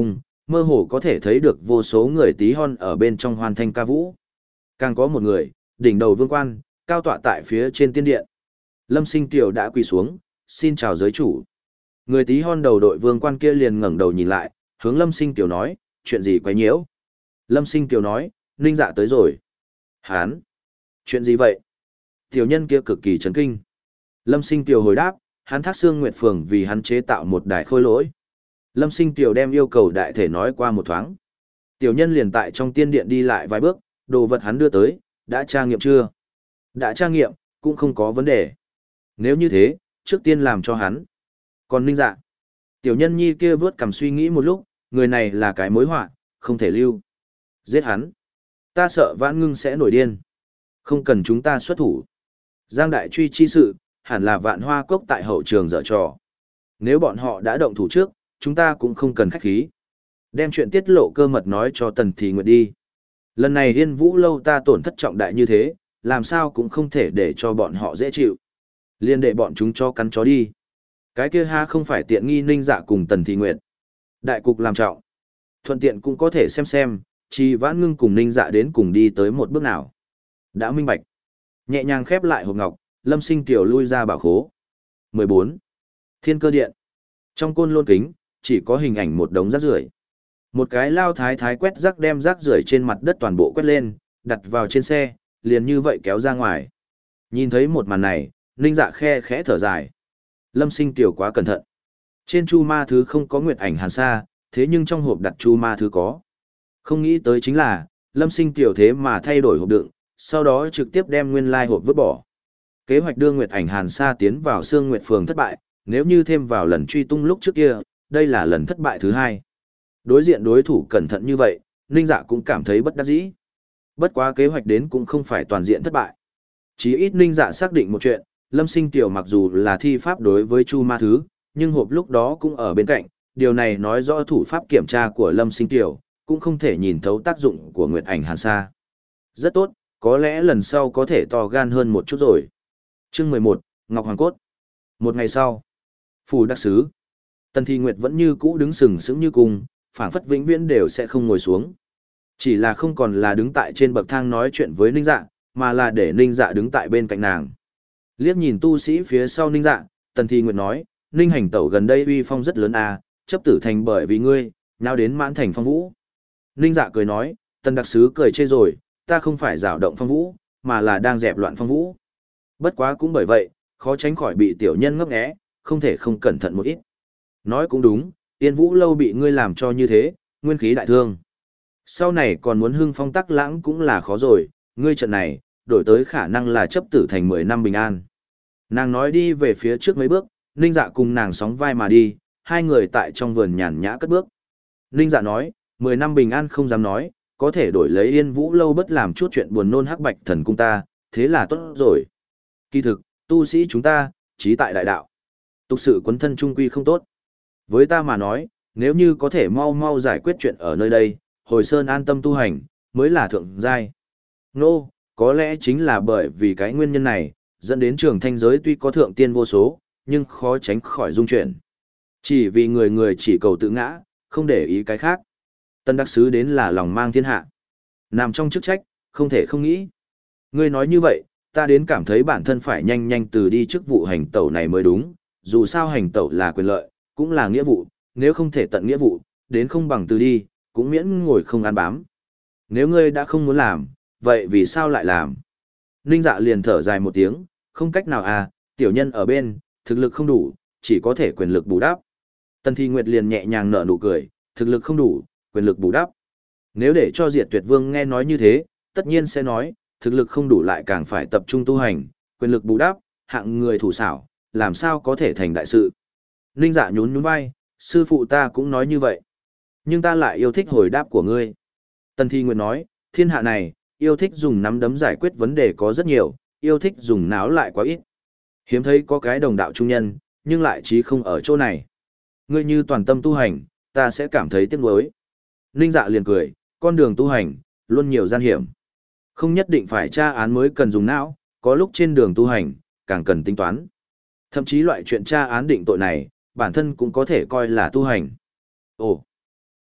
mơ hồ có thể thấy được vô số người tí hon ở bên trong hoàn thanh ca vũ. Càng có một người, đỉnh đầu vương quan, cao tọa tại phía trên tiên điện. Lâm Sinh Tiểu đã quỳ xuống, xin chào giới chủ. Người tí hon đầu đội vương quan kia liền ngẩng đầu nhìn lại, hướng Lâm Sinh Tiểu nói, chuyện gì quấy nhiễu? Lâm Sinh Tiểu nói, Ninh Dạ tới rồi. Hán! Chuyện gì vậy? Tiểu nhân kia cực kỳ chấn kinh. Lâm Sinh Tiểu hồi đáp, hắn thác Sương Nguyệt Phường vì hắn chế tạo một đài khôi lỗi. Lâm Sinh Tiểu đem yêu cầu đại thể nói qua một thoáng. Tiểu nhân liền tại trong tiên điện đi lại vài bước, đồ vật hắn đưa tới, đã tra nghiệm chưa? Đã tra nghiệm, cũng không có vấn đề. Nếu như thế, trước tiên làm cho hắn. Còn Ninh Dạ, tiểu nhân nhi kia vớt cầm suy nghĩ một lúc, người này là cái mối họa, không thể lưu. Giết hắn. Ta sợ Vãn Ngưng sẽ nổi điên. Không cần chúng ta xuất thủ. Giang Đại Truy chi sự, hẳn là Vạn Hoa Cốc tại hậu trường dở trò. Nếu bọn họ đã động thủ trước, chúng ta cũng không cần khách khí. Đem chuyện tiết lộ cơ mật nói cho Tần Thị Nguyệt đi. Lần này Yên Vũ Lâu ta tổn thất trọng đại như thế, làm sao cũng không thể để cho bọn họ dễ chịu. Liên để bọn chúng cho cắn chó đi. Cái kia ha không phải tiện nghi Ninh Dạ cùng Tần Thị Nguyệt. Đại cục làm trọng. Thuận tiện cũng có thể xem xem, Trì Vãn Ngưng cùng Ninh Dạ đến cùng đi tới một bước nào. Đã minh bạch. Nhẹ nhàng khép lại hộp ngọc, Lâm Sinh Tiểu lui ra bảo khố. mười bốn. Thiên Cơ Điện. Trong côn lôn kính, chỉ có hình ảnh một đống rác rưởi. Một cái lao thái thái quét rác đem rác rưởi trên mặt đất toàn bộ quét lên, đặt vào trên xe, liền như vậy kéo ra ngoài. Nhìn thấy một màn này, Ninh Dạ khe khẽ thở dài. Lâm Sinh Tiểu quá cẩn thận. Trên chu ma thứ không có nguyệt ảnh hàn sa, thế nhưng trong hộp đặt chu ma thứ có. Không nghĩ tới chính là, Lâm Sinh Tiểu thế mà thay đổi hộp đựng, sau đó trực tiếp đem nguyên lai hộp vứt bỏ. Kế hoạch đưa nguyệt ảnh hàn sa tiến vào Sương Nguyệt Phường thất bại, nếu như thêm vào lần truy tung lúc trước kia, đây là lần thất bại thứ hai. Đối diện đối thủ cẩn thận như vậy, Ninh Dạ cũng cảm thấy bất đắc dĩ. Bất quá kế hoạch đến cũng không phải toàn diện thất bại. Chỉ ít Ninh Dạ xác định một chuyện, Lâm Sinh Tiểu mặc dù là thi pháp đối với Chu Ma Thứ, nhưng hộp lúc đó cũng ở bên cạnh, điều này nói rõ thủ pháp kiểm tra của Lâm Sinh Tiểu, cũng không thể nhìn thấu tác dụng của Nguyệt Ảnh Hàn Sa. Rất tốt, có lẽ lần sau có thể to gan hơn một chút rồi. Chương mười một, Ngọc Hoàng Cốt. Một ngày sau, phủ đặc sứ, Tần Thị Nguyệt vẫn như cũ đứng sừng sững như cung, phảng phất vĩnh viễn đều sẽ không ngồi xuống. Chỉ là không còn là đứng tại trên bậc thang nói chuyện với Ninh Dạ, mà là để Ninh Dạ đứng tại bên cạnh nàng. Liếc nhìn tu sĩ phía sau Ninh Dạ, Tần Thị Nguyệt nói, Ninh hành tẩu gần đây uy phong rất lớn à, chấp tử thành bởi vì ngươi, nào đến mãn thành phong vũ. Ninh Dạ cười nói, Tần đặc sứ cười chê rồi, ta không phải rào động phong vũ, mà là đang dẹp loạn phong vũ. Bất quá cũng bởi vậy, khó tránh khỏi bị tiểu nhân ngấp nghé, không thể không cẩn thận một ít. Nói cũng đúng, Yên Vũ Lâu bị ngươi làm cho như thế, nguyên khí đại thương. Sau này còn muốn hưng phong tắc lãng cũng là khó rồi, ngươi trận này, đổi tới khả năng là chấp tử thành mười năm bình an. Nàng nói đi về phía trước mấy bước, Ninh Dạ cùng nàng sóng vai mà đi, hai người tại trong vườn nhàn nhã cất bước. Ninh Dạ nói, mười năm bình an không dám nói, có thể đổi lấy Yên Vũ Lâu bất làm chút chuyện buồn nôn hắc bạch thần cung ta, thế là tốt rồi. Kỳ thực, tu sĩ chúng ta, trí tại đại đạo. Tục sự quấn thân trung quy không tốt. Với ta mà nói, nếu như có thể mau mau giải quyết chuyện ở nơi đây, hồi sơn an tâm tu hành, mới là thượng giai. Nô, no, có lẽ chính là bởi vì cái nguyên nhân này, dẫn đến trường thanh giới tuy có thượng tiên vô số, nhưng khó tránh khỏi dung chuyển. Chỉ vì người người chỉ cầu tự ngã, không để ý cái khác. Tân đắc sứ đến là lòng mang thiên hạ. Nằm trong chức trách, không thể không nghĩ. Ngươi nói như vậy, ta đến cảm thấy bản thân phải nhanh nhanh từ đi chức vụ hành tẩu này mới đúng, dù sao hành tẩu là quyền lợi, cũng là nghĩa vụ, nếu không thể tận nghĩa vụ, đến không bằng từ đi, cũng miễn ngồi không ăn bám. Nếu ngươi đã không muốn làm, vậy vì sao lại làm? Ninh Dạ liền thở dài một tiếng, không cách nào à, tiểu nhân ở bên, thực lực không đủ, chỉ có thể quyền lực bù đắp. Tần Thị Nguyệt liền nhẹ nhàng nở nụ cười, thực lực không đủ, quyền lực bù đắp. Nếu để cho Diệt Tuyệt Vương nghe nói như thế, tất nhiên sẽ nói, thực lực không đủ lại càng phải tập trung tu hành, quyền lực bù đắp, hạng người thủ xảo, làm sao có thể thành đại sự. Ninh Dạ nhún nhún vai, sư phụ ta cũng nói như vậy. Nhưng ta lại yêu thích hồi đáp của ngươi. Tần Thị Nguyệt nói, thiên hạ này, yêu thích dùng nắm đấm giải quyết vấn đề có rất nhiều, yêu thích dùng náo lại quá ít. Hiếm thấy có cái đồng đạo trung nhân, nhưng lại chí không ở chỗ này. Ngươi như toàn tâm tu hành, ta sẽ cảm thấy tiếc nuối. Ninh Dạ liền cười, con đường tu hành, luôn nhiều gian hiểm. Không nhất định phải tra án mới cần dùng não, có lúc trên đường tu hành, càng cần tính toán. Thậm chí loại chuyện tra án định tội này, bản thân cũng có thể coi là tu hành. Ồ,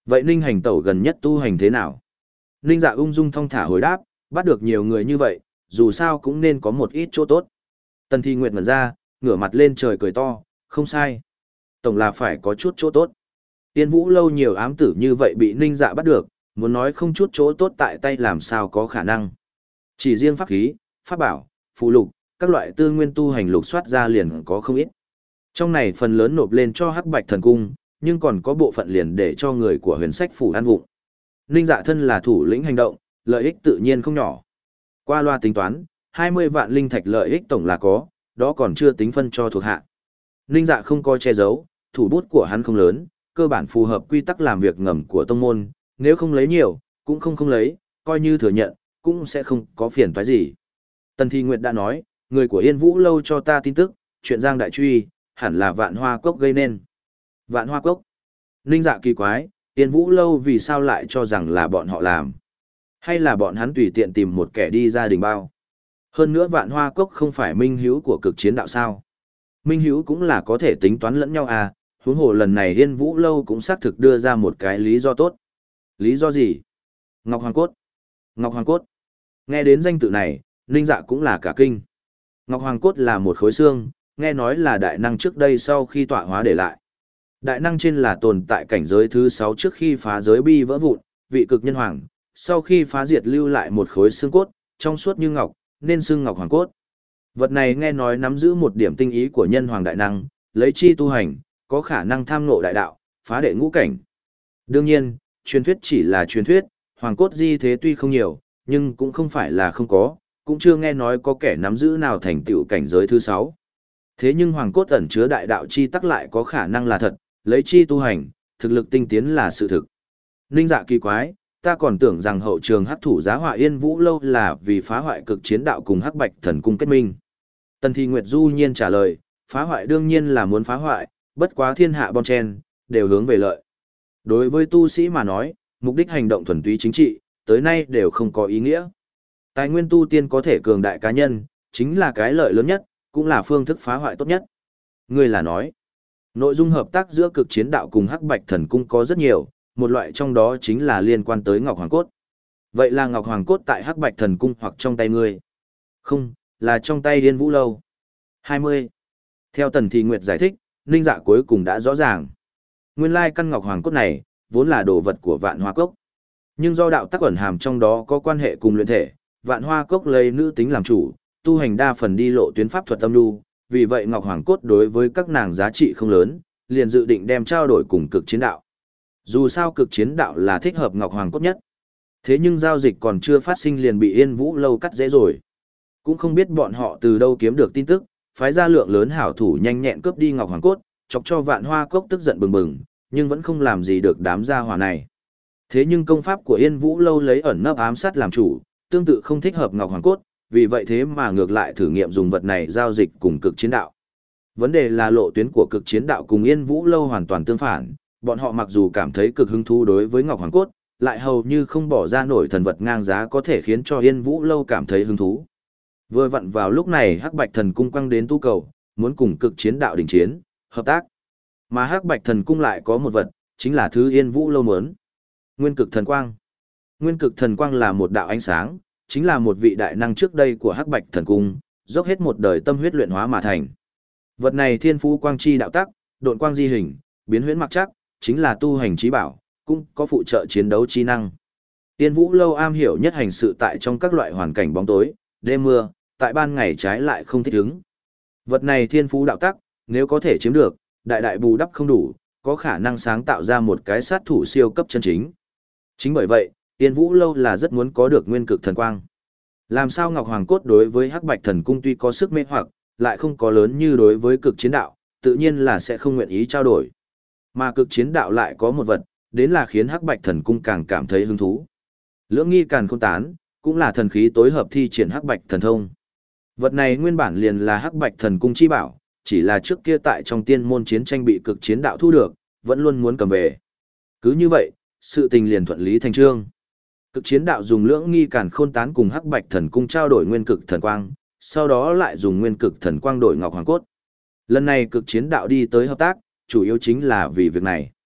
Vậy Ninh hành tẩu gần nhất tu hành thế nào? Ninh Dạ ung dung thong thả hồi đáp, bắt được nhiều người như vậy, dù sao cũng nên có một ít chỗ tốt. Tần Thi Nguyệt ngẩn ra, ngửa mặt lên trời cười to, không sai. Tổng là phải có chút chỗ tốt. Tiên Vũ lâu nhiều ám tử như vậy bị Ninh Dạ bắt được, muốn nói không chút chỗ tốt tại tay làm sao có khả năng. Chỉ riêng pháp khí, pháp bảo, phù lục, các loại tư nguyên tu hành lục soát ra liền có không ít. Trong này phần lớn nộp lên cho Hắc Bạch Thần Cung, nhưng còn có bộ phận liền để cho người của huyền sách phủ ăn vụng. Ninh Dạ thân là thủ lĩnh hành động, lợi ích tự nhiên không nhỏ. Qua loa tính toán, hai mươi vạn linh thạch lợi ích tổng là có, đó còn chưa tính phân cho thuộc hạ. Ninh Dạ không có che giấu, thủ bút của hắn không lớn, cơ bản phù hợp quy tắc làm việc ngầm của tông môn, nếu không lấy nhiều, cũng không không lấy, coi như thừa nhận, cũng sẽ không có phiền toái gì. Tần Thi Nguyệt đã nói, người của Yên Vũ lâu cho ta tin tức, chuyện Giang Đại Truy, hẳn là Vạn Hoa Cốc gây nên. Vạn Hoa Cốc? Ninh Dạ kỳ quái, Yên Vũ lâu vì sao lại cho rằng là bọn họ làm? Hay là bọn hắn tùy tiện tìm một kẻ đi gia đình bao? Hơn nữa Vạn Hoa Cốc không phải minh hữu của cực chiến đạo sao? Minh hữu cũng là có thể tính toán lẫn nhau à, huống hồ lần này Yên Vũ lâu cũng xác thực đưa ra một cái lý do tốt. Lý do gì? Ngọc Hoàng Cốt. Ngọc Hoàng Cốt. Nghe đến danh tự này, Ninh Dạ cũng là cả kinh. Ngọc Hoàng Cốt là một khối xương, nghe nói là đại năng trước đây sau khi tọa hóa để lại. Đại năng trên là tồn tại cảnh giới thứ sáu trước khi phá giới bi vỡ vụn, vị cực nhân hoàng, sau khi phá diệt lưu lại một khối xương cốt, trong suốt như ngọc, nên xưng Ngọc Hoàng Cốt. Vật này nghe nói nắm giữ một điểm tinh ý của nhân hoàng đại năng, lấy chi tu hành, có khả năng tham ngộ đại đạo, phá đệ ngũ cảnh. Đương nhiên, truyền thuyết chỉ là truyền thuyết, hoàng cốt di thế tuy không nhiều, nhưng cũng không phải là không có, cũng chưa nghe nói có kẻ nắm giữ nào thành tựu cảnh giới thứ sáu. Thế nhưng hoàng cốt ẩn chứa đại đạo chi tắc lại có khả năng là thật, lấy chi tu hành, thực lực tinh tiến là sự thực. Ninh Dạ kỳ quái, ta còn tưởng rằng hậu trường hắc thủ giá họa Yên Vũ lâu là vì phá hoại cực chiến đạo cùng Hắc Bạch Thần Cung kết minh. Tần Thi Nguyệt du nhiên trả lời, phá hoại đương nhiên là muốn phá hoại, bất quá thiên hạ bon chen, đều hướng về lợi. Đối với tu sĩ mà nói, mục đích hành động thuần túy chính trị, tới nay đều không có ý nghĩa. Tài nguyên tu tiên có thể cường đại cá nhân, chính là cái lợi lớn nhất, cũng là phương thức phá hoại tốt nhất. Ngươi là nói, nội dung hợp tác giữa cực chiến đạo cùng Hắc Bạch Thần Cung có rất nhiều, một loại trong đó chính là liên quan tới Ngọc Hoàng Cốt. Vậy là Ngọc Hoàng Cốt tại Hắc Bạch Thần Cung hoặc trong tay ngươi? Không, là trong tay Yên Vũ lâu. hai mươi. Theo Tần Thi Nguyệt giải thích, Ninh Dạ cuối cùng đã rõ ràng. Nguyên lai căn Ngọc Hoàng Cốt này, vốn là đồ vật của Vạn Hoa Cốc. Nhưng do đạo tắc ẩn hàm trong đó có quan hệ cùng luyện thể, Vạn Hoa Cốc lấy nữ tính làm chủ, tu hành đa phần đi lộ tuyến pháp thuật âm nhu, vì vậy Ngọc Hoàng Cốt đối với các nàng giá trị không lớn, liền dự định đem trao đổi cùng cực chiến đạo. Dù sao cực chiến đạo là thích hợp Ngọc Hoàng Cốt nhất. Thế nhưng giao dịch còn chưa phát sinh liền bị Yên Vũ lâu cắt dễ rồi. Cũng không biết bọn họ từ đâu kiếm được tin tức, phái ra lượng lớn hảo thủ nhanh nhẹn cướp đi Ngọc Hoàng Cốt, chọc cho Vạn Hoa Cốc tức giận bừng bừng, nhưng vẫn không làm gì được đám gia hỏa này. Thế nhưng công pháp của Yên Vũ lâu lấy ẩn nấp ám sát làm chủ, tương tự không thích hợp Ngọc Hoàng Cốt, vì vậy thế mà ngược lại thử nghiệm dùng vật này giao dịch cùng cực chiến đạo. Vấn đề là lộ tuyến của cực chiến đạo cùng Yên Vũ lâu hoàn toàn tương phản, bọn họ mặc dù cảm thấy cực hứng thú đối với Ngọc Hoàng Cốt, lại hầu như không bỏ ra nổi thần vật ngang giá có thể khiến cho Yên Vũ lâu cảm thấy hứng thú. Vừa vặn vào lúc này Hắc Bạch Thần Cung quăng đến tu cầu, muốn cùng cực chiến đạo đình chiến, hợp tác. Mà Hắc Bạch Thần Cung lại có một vật, chính là thứ Yên Vũ lâu muốn. Nguyên Cực Thần Quang. Nguyên Cực Thần Quang là một đạo ánh sáng, chính là một vị đại năng trước đây của Hắc Bạch Thần Cung, dốc hết một đời tâm huyết luyện hóa mà thành. Vật này thiên phú quang chi đạo tắc, độn quang di hình, biến huyễn mặc chắc, chính là tu hành trí bảo, cũng có phụ trợ chiến đấu chi năng. Yên Vũ lâu am hiểu nhất hành sự tại trong các loại hoàn cảnh bóng tối, đêm mưa, tại ban ngày trái lại không thích ứng. Vật này thiên phú đạo tắc, nếu có thể chiếm được, đại đại bù đắp không đủ, có khả năng sáng tạo ra một cái sát thủ siêu cấp chân chính. Chính bởi vậy, Yên Vũ lâu là rất muốn có được Nguyên Cực Thần Quang. Làm sao Ngọc Hoàng Cốt đối với Hắc Bạch Thần Cung tuy có sức mê hoặc, lại không có lớn như đối với cực chiến đạo, tự nhiên là sẽ không nguyện ý trao đổi. Mà cực chiến đạo lại có một vật, đến là khiến Hắc Bạch Thần Cung càng cảm thấy hứng thú. Lưỡng nghi càn khôn tán, cũng là thần khí tối hợp thi triển Hắc Bạch Thần Thông. Vật này nguyên bản liền là Hắc Bạch Thần Cung chi bảo, chỉ là trước kia tại trong tiên môn chiến tranh bị cực chiến đạo thu được, vẫn luôn muốn cầm về. Cứ như vậy, sự tình liền thuận lý thành trương. Cực chiến đạo dùng lưỡng nghi càn khôn tán cùng Hắc Bạch Thần Cung trao đổi Nguyên Cực Thần Quang, sau đó lại dùng Nguyên Cực Thần Quang đổi Ngọc Hoàng Cốt. Lần này cực chiến đạo đi tới hợp tác, chủ yếu chính là vì việc này.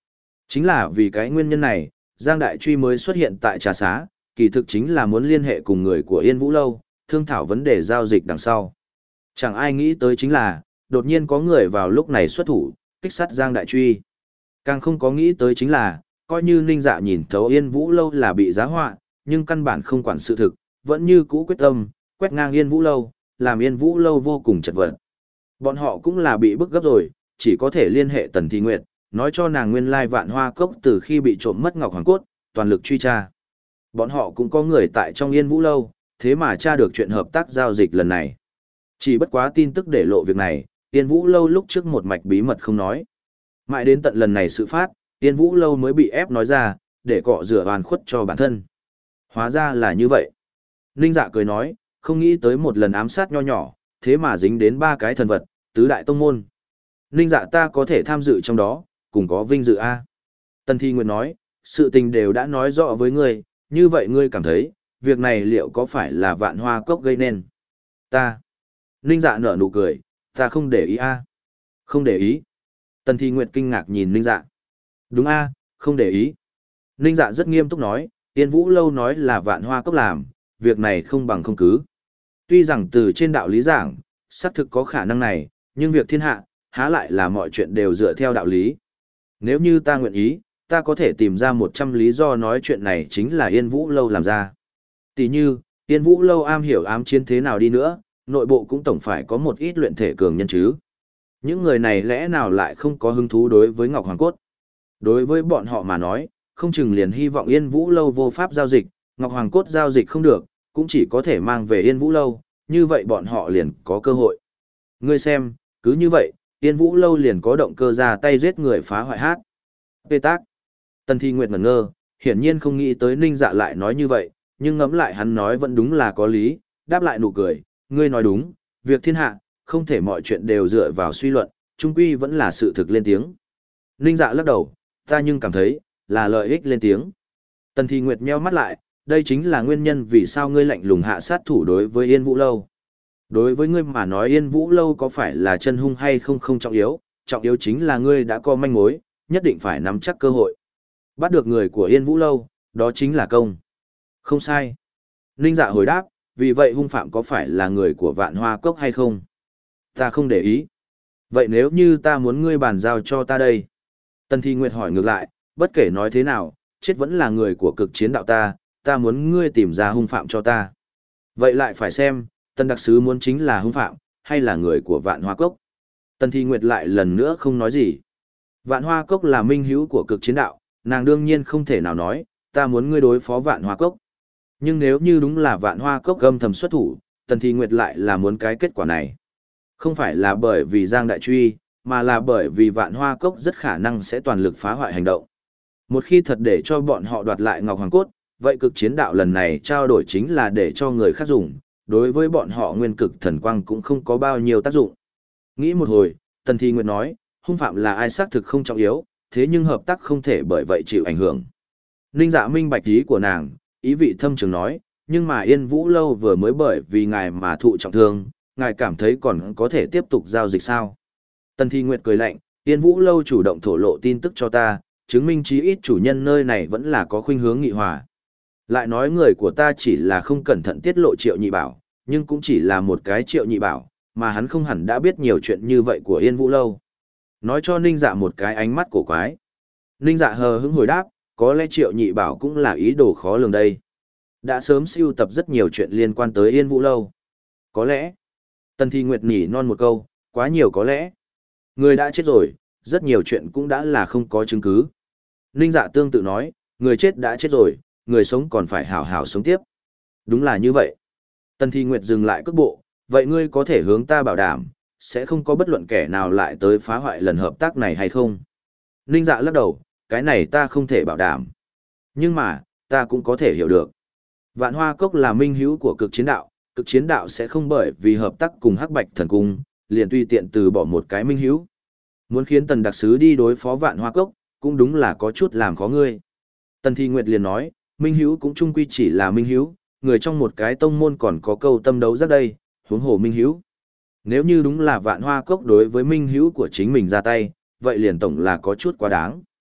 Chính là vì cái nguyên nhân này, Giang Đại Truy mới xuất hiện tại trà xá, kỳ thực chính là muốn liên hệ cùng người của Yên Vũ Lâu, thương thảo vấn đề giao dịch đằng sau. Chẳng ai nghĩ tới chính là, đột nhiên có người vào lúc này xuất thủ, kích sát Giang Đại Truy. Càng không có nghĩ tới chính là, coi như Ninh Dạ nhìn thấu Yên Vũ Lâu là bị giá họa, nhưng căn bản không quản sự thực, vẫn như cũ quyết tâm, quét ngang Yên Vũ Lâu, làm Yên Vũ Lâu vô cùng chật vật. Bọn họ cũng là bị bức gấp rồi, chỉ có thể liên hệ Tần Thi Nguyệt, nói cho nàng nguyên lai Vạn Hoa Cốc từ khi bị trộm mất Ngọc Hoàng Cốt, toàn lực truy tra. Bọn họ cũng có người tại trong Yên Vũ Lâu, thế mà tra được chuyện hợp tác giao dịch lần này. Chỉ bất quá tin tức để lộ việc này, Yên Vũ Lâu lúc trước một mạch bí mật không nói. Mãi đến tận lần này sự phát, Yên Vũ Lâu mới bị ép nói ra, để cọ rửa oan khuất cho bản thân. Hóa ra là như vậy. Ninh Dạ cười nói, không nghĩ tới một lần ám sát nho nhỏ, thế mà dính đến ba cái thần vật, tứ đại tông môn. Ninh Dạ ta có thể tham dự trong đó, cùng có vinh dự a. Tần Thi Nguyệt nói, sự tình đều đã nói rõ với ngươi, như vậy ngươi cảm thấy, việc này liệu có phải là Vạn Hoa Cốc gây nên? Ta. Ninh Dạ nở nụ cười, ta không để ý a. Không để ý. Tần Thi Nguyệt kinh ngạc nhìn Ninh Dạ. Đúng a, không để ý. Ninh Dạ rất nghiêm túc nói, Yên Vũ Lâu nói là Vạn Hoa Cốc làm, việc này không bằng không cứ. Tuy rằng từ trên đạo lý giảng, xác thực có khả năng này, nhưng việc thiên hạ, há lại là mọi chuyện đều dựa theo đạo lý. Nếu như ta nguyện ý, ta có thể tìm ra một trăm lý do nói chuyện này chính là Yên Vũ Lâu làm ra. Tỷ như, Yên Vũ Lâu am hiểu ám chiến thế nào đi nữa, nội bộ cũng tổng phải có một ít luyện thể cường nhân chứ. Những người này lẽ nào lại không có hứng thú đối với Ngọc Hoàng Cốt? Đối với bọn họ mà nói, không chừng liền hy vọng Yên Vũ Lâu vô pháp giao dịch, Ngọc Hoàng Cốt giao dịch không được, cũng chỉ có thể mang về Yên Vũ Lâu, như vậy bọn họ liền có cơ hội. Ngươi xem, cứ như vậy, Yên Vũ Lâu liền có động cơ ra tay giết người phá hoại hát. Tê tác. Tần Thi Nguyệt ngẩn ngơ, hiển nhiên không nghĩ tới Ninh Dạ lại nói như vậy, nhưng ngẫm lại hắn nói vẫn đúng là có lý, đáp lại nụ cười, ngươi nói đúng, việc thiên hạ, không thể mọi chuyện đều dựa vào suy luận, chung quy vẫn là sự thực lên tiếng. Ninh Dạ lắc đầu, ta nhưng cảm thấy, là lợi ích lên tiếng. Tần Thi Nguyệt nheo mắt lại, đây chính là nguyên nhân vì sao ngươi lạnh lùng hạ sát thủ đối với Yên Vũ Lâu. Đối với ngươi mà nói Yên Vũ Lâu có phải là chân hung hay không không trọng yếu, trọng yếu chính là ngươi đã có manh mối, nhất định phải nắm chắc cơ hội. Bắt được người của Yên Vũ Lâu, đó chính là công. Không sai. Ninh Dạ hồi đáp, vì vậy hung phạm có phải là người của Vạn Hoa Cốc hay không? Ta không để ý. Vậy nếu như ta muốn ngươi bàn giao cho ta đây? Tần Thi Nguyệt hỏi ngược lại, bất kể nói thế nào, chết vẫn là người của cực chiến đạo ta, ta muốn ngươi tìm ra hung phạm cho ta. Vậy lại phải xem, Tần đặc sứ muốn chính là hung phạm, hay là người của Vạn Hoa Cốc? Tần Thi Nguyệt lại lần nữa không nói gì. Vạn Hoa Cốc là minh hữu của cực chiến đạo, nàng đương nhiên không thể nào nói, ta muốn ngươi đối phó Vạn Hoa Cốc. Nhưng nếu như đúng là Vạn Hoa Cốc gâm thầm xuất thủ, Tần Thi Nguyệt lại là muốn cái kết quả này. Không phải là bởi vì Giang Đại Truy, mà là bởi vì Vạn Hoa Cốc rất khả năng sẽ toàn lực phá hoại hành động. Một khi thật để cho bọn họ đoạt lại Ngọc Hoàng Cốt, vậy cực chiến đạo lần này trao đổi chính là để cho người khác dùng, đối với bọn họ nguyên cực thần quang cũng không có bao nhiêu tác dụng. Nghĩ một hồi, Tần Thi Nguyệt nói, hung phạm là ai xác thực không trọng yếu, thế nhưng hợp tác không thể bởi vậy chịu ảnh hưởng. Ninh Dạ minh bạch ý của nàng, ý vị thâm trường nói, nhưng mà Yên Vũ Lâu vừa mới bởi vì ngài mà thụ trọng thương, ngài cảm thấy còn có thể tiếp tục giao dịch sao? Tần Thi Nguyệt cười lạnh, Yên Vũ Lâu chủ động thổ lộ tin tức cho ta, chứng minh chí ít chủ nhân nơi này vẫn là có khuynh hướng nghị hòa. Lại nói người của ta chỉ là không cẩn thận tiết lộ Triệu Nhị Bảo, nhưng cũng chỉ là một cái Triệu Nhị Bảo, mà hắn không hẳn đã biết nhiều chuyện như vậy của Yên Vũ Lâu. Nói cho Ninh Dạ một cái ánh mắt cổ quái. Ninh Dạ hờ hững hồi đáp, có lẽ Triệu Nhị Bảo cũng là ý đồ khó lường đây. Đã sớm sưu tập rất nhiều chuyện liên quan tới Yên Vũ Lâu. Có lẽ. Tần Thi Nguyệt nhỉ non một câu, quá nhiều có lẽ. Người đã chết rồi, rất nhiều chuyện cũng đã là không có chứng cứ. Ninh Dạ tương tự nói, người chết đã chết rồi, người sống còn phải hảo hảo sống tiếp. Đúng là như vậy. Tần Thi Nguyệt dừng lại cước bộ, vậy ngươi có thể hướng ta bảo đảm, sẽ không có bất luận kẻ nào lại tới phá hoại lần hợp tác này hay không? Ninh Dạ lắc đầu, cái này ta không thể bảo đảm. Nhưng mà, ta cũng có thể hiểu được. Vạn Hoa Cốc là minh hữu của cực chiến đạo, cực chiến đạo sẽ không bởi vì hợp tác cùng Hắc Bạch Thần Cung, liền tùy tiện từ bỏ một cái minh hữu. Muốn khiến Tần đặc sứ đi đối phó Vạn Hoa Cốc, cũng đúng là có chút làm khó ngươi. Tần Thi Nguyệt liền nói, minh hữu cũng chung quy chỉ là minh hữu, người trong một cái tông môn còn có câu tâm đấu rất đây, huống hồ minh hữu. Nếu như đúng là Vạn Hoa Cốc đối với minh hữu của chính mình ra tay, vậy liền tổng là có chút quá đáng.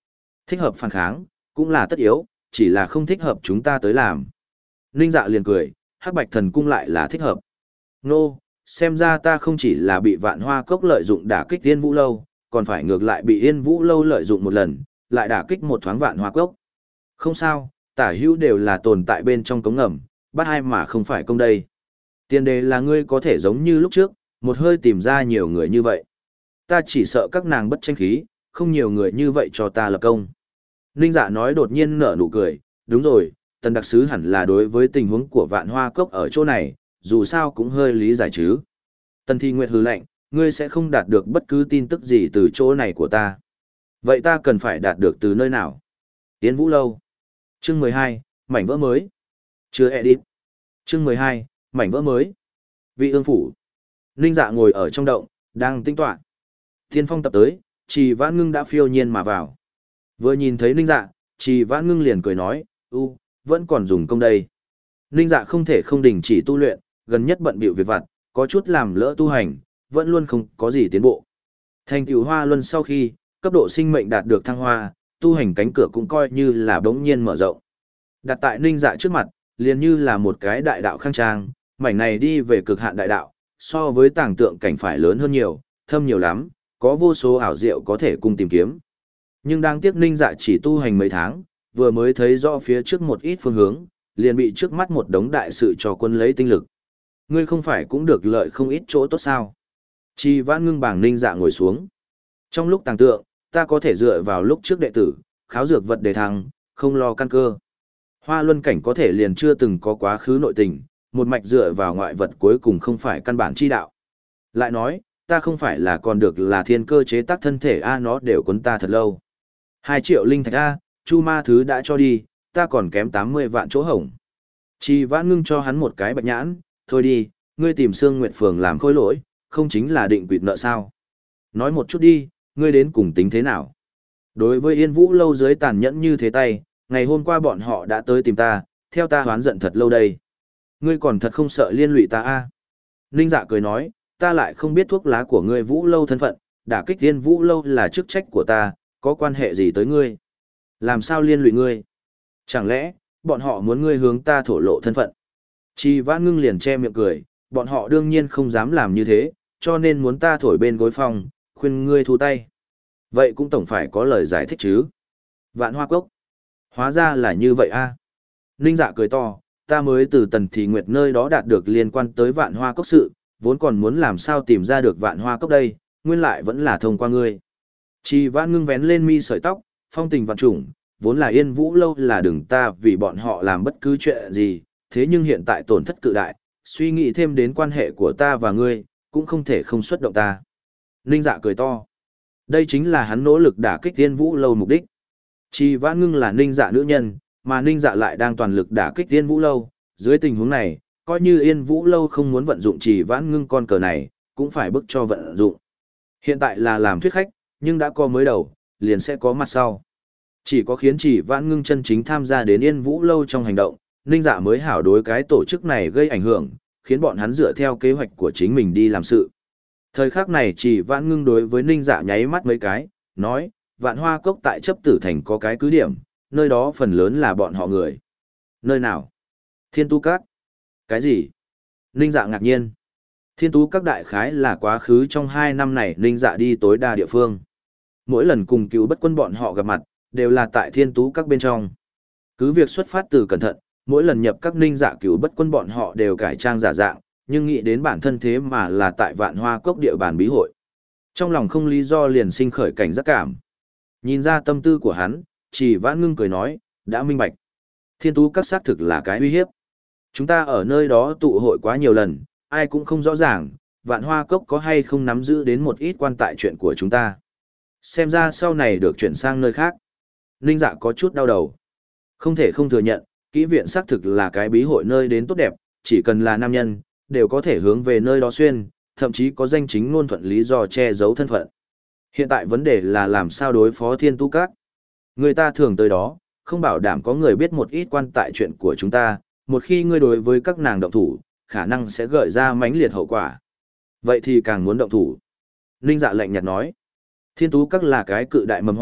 Thích hợp phản kháng, cũng là tất yếu, chỉ là không thích hợp chúng ta tới làm. Ninh Dạ liền cười, Hắc Bạch Thần Cung lại là thích hợp. Nô, xem ra ta không chỉ là bị Vạn Hoa Cốc lợi dụng đả kích Yên Vũ Lâu, còn phải ngược lại bị Yên Vũ Lâu lợi dụng một lần, lại đả kích một thoáng Vạn Hoa Cốc. Không sao, tả hữu đều là tồn tại bên trong cống ngầm, bắt hai mà không phải công đây. Tiền đề là ngươi có thể giống như lúc trước, một hơi tìm ra nhiều người như vậy. Ta chỉ sợ các nàng bất tranh khí, không nhiều người như vậy cho ta lập công. Ninh Dạ nói đột nhiên nở nụ cười, đúng rồi, Tần đặc sứ hẳn là đối với tình huống của Vạn Hoa Cốc ở chỗ này, dù sao cũng hơi lý giải chứ. Tần Thi Nguyệt hừ lạnh, ngươi sẽ không đạt được bất cứ tin tức gì từ chỗ này của ta. Vậy ta cần phải đạt được từ nơi nào? Yến Vũ Lâu. Chương mười hai, mảnh vỡ mới. Chưa edit. Chương mười hai, mảnh vỡ mới. Vị ương phủ. Ninh Dạ ngồi ở trong động, đang tinh toán. Thiên phong tập tới, Trì Vãn Ngưng đã phiêu nhiên mà vào. Vừa nhìn thấy Ninh Dạ, Trì Vãn Ngưng liền cười nói, u, vẫn còn dùng công đây. Ninh Dạ không thể không đình chỉ tu luyện, gần nhất bận bịu việc vặt, có chút làm lỡ tu hành, vẫn luôn không có gì tiến bộ. Thành tựu Hoa Luân sau khi, cấp độ sinh mệnh đạt được thăng hoa, tu hành cánh cửa cũng coi như là bỗng nhiên mở rộng. Đặt tại Ninh Dạ trước mặt, liền như là một cái đại đạo khang trang, mảnh này đi về cực hạn đại đạo, so với tàng tượng cảnh phải lớn hơn nhiều, thâm nhiều lắm, có vô số ảo diệu có thể cùng tìm kiếm. Nhưng đáng tiếc Ninh Dạ chỉ tu hành mấy tháng, vừa mới thấy rõ phía trước một ít phương hướng, liền bị trước mắt một đống đại sự cho quân lấy tinh lực. Ngươi không phải cũng được lợi không ít chỗ tốt sao? Trì Vãn Ngưng bảng Ninh Dạ ngồi xuống. Trong lúc tàng tượng, ta có thể dựa vào lúc trước đệ tử, kháo dược vật để thăng, không lo căn cơ. Hoa Luân cảnh có thể liền chưa từng có quá khứ nội tình, một mạch dựa vào ngoại vật cuối cùng không phải căn bản chi đạo. Lại nói, ta không phải là còn được là thiên cơ chế tác thân thể A, nó đều quấn ta thật lâu. Hai triệu linh thạch A, Chu Ma thứ đã cho đi, ta còn kém tám mươi vạn chỗ hổng. Trì Vãn Ngưng cho hắn một cái bạch nhãn, thôi đi, ngươi tìm Sương Nguyệt Phường làm khôi lỗi, không chính là định quỵt nợ sao? Nói một chút đi, ngươi đến cùng tính thế nào? Đối với Yên Vũ Lâu dưới tàn nhẫn như thế tay, ngày hôm qua bọn họ đã tới tìm ta, theo ta hoán giận thật lâu đây. Ngươi còn thật không sợ liên lụy ta a? Ninh Dạ cười nói, ta lại không biết thuốc lá của ngươi Vũ Lâu thân phận, đả kích Yên Vũ Lâu là chức trách của ta, có quan hệ gì tới ngươi? Làm sao liên lụy ngươi? Chẳng lẽ, bọn họ muốn ngươi hướng ta thổ lộ thân phận? Trì Vãn Ngưng liền che miệng cười, bọn họ đương nhiên không dám làm như thế, cho nên muốn ta thổi bên gối phòng, khuyên ngươi thu tay. Vậy cũng tổng phải có lời giải thích chứ. Vạn Hoa Cốc. Hóa ra là như vậy a. Ninh Dạ cười to, ta mới từ Tần Thị Nguyệt nơi đó đạt được liên quan tới Vạn Hoa Cốc sự, vốn còn muốn làm sao tìm ra được Vạn Hoa Cốc đây, nguyên lại vẫn là thông qua ngươi. Trì Vãn Ngưng vén lên mi sợi tóc, phong tình vạn trùng, vốn là Yên Vũ Lâu là đừng ta vì bọn họ làm bất cứ chuyện gì, thế nhưng hiện tại tổn thất cự đại, suy nghĩ thêm đến quan hệ của ta và ngươi, cũng không thể không xuất động ta. Ninh Dạ cười to. Đây chính là hắn nỗ lực đả kích Yên Vũ Lâu mục đích. Trì Vãn Ngưng là Ninh Dạ nữ nhân, mà Ninh Dạ lại đang toàn lực đả kích Yên Vũ Lâu. Dưới tình huống này, coi như Yên Vũ Lâu không muốn vận dụng Trì Vãn Ngưng con cờ này, cũng phải bức cho vận dụng. Hiện tại là làm thuyết khách, nhưng đã có mới đầu, liền sẽ có mặt sau. Chỉ có khiến Trì Vãn Ngưng chân chính tham gia đến Yên Vũ Lâu trong hành động, Ninh Dạ mới hảo đối cái tổ chức này gây ảnh hưởng, khiến bọn hắn dựa theo kế hoạch của chính mình đi làm sự. Thời khắc này Trì Vãn Ngưng đối với Ninh Dạ nháy mắt mấy cái, nói, Vạn Hoa Cốc tại chấp tử thành có cái cứ điểm, nơi đó phần lớn là bọn họ người. Nơi nào? Thiên Tu Các. Cái gì? Ninh Dạ ngạc nhiên. Thiên Tu Các đại khái là quá khứ trong hai năm này Ninh Dạ đi tối đa địa phương. Mỗi lần cùng cứu bất quân bọn họ gặp mặt, đều là tại Thiên Tú Các bên trong. Cứ việc xuất phát từ cẩn thận, mỗi lần nhập các Ninh Dạ cứu bất quân bọn họ đều cải trang giả dạng, nhưng nghĩ đến bản thân thế mà là tại Vạn Hoa Cốc địa bàn bí hội. Trong lòng không lý do liền sinh khởi cảnh giác cảm. Nhìn ra tâm tư của hắn, Trì Vãn Ngưng cười nói, đã minh bạch. Thiên Tú Các xác thực là cái uy hiếp. Chúng ta ở nơi đó tụ hội quá nhiều lần, ai cũng không rõ ràng, Vạn Hoa Cốc có hay không nắm giữ đến một ít quan tại chuyện của chúng ta. Xem ra sau này được chuyển sang nơi khác. Ninh Dạ có chút đau đầu. Không thể không thừa nhận, kỹ viện xác thực là cái bí hội nơi đến tốt đẹp, chỉ cần là nam nhân, đều có thể hướng về nơi đó xuyên, thậm chí có danh chính ngôn thuận lý do che giấu thân phận. Hiện tại vấn đề là làm sao đối phó Thiên Tu Các. Người ta thường tới đó, không bảo đảm có người biết một ít quan tại chuyện của chúng ta, một khi ngươi đối với các nàng động thủ, khả năng sẽ gợi ra mãnh liệt hậu quả. Vậy thì càng muốn động thủ. Ninh Dạ lạnh nhạt nói, Thiên Tú Các là cái cự đại mầm họa,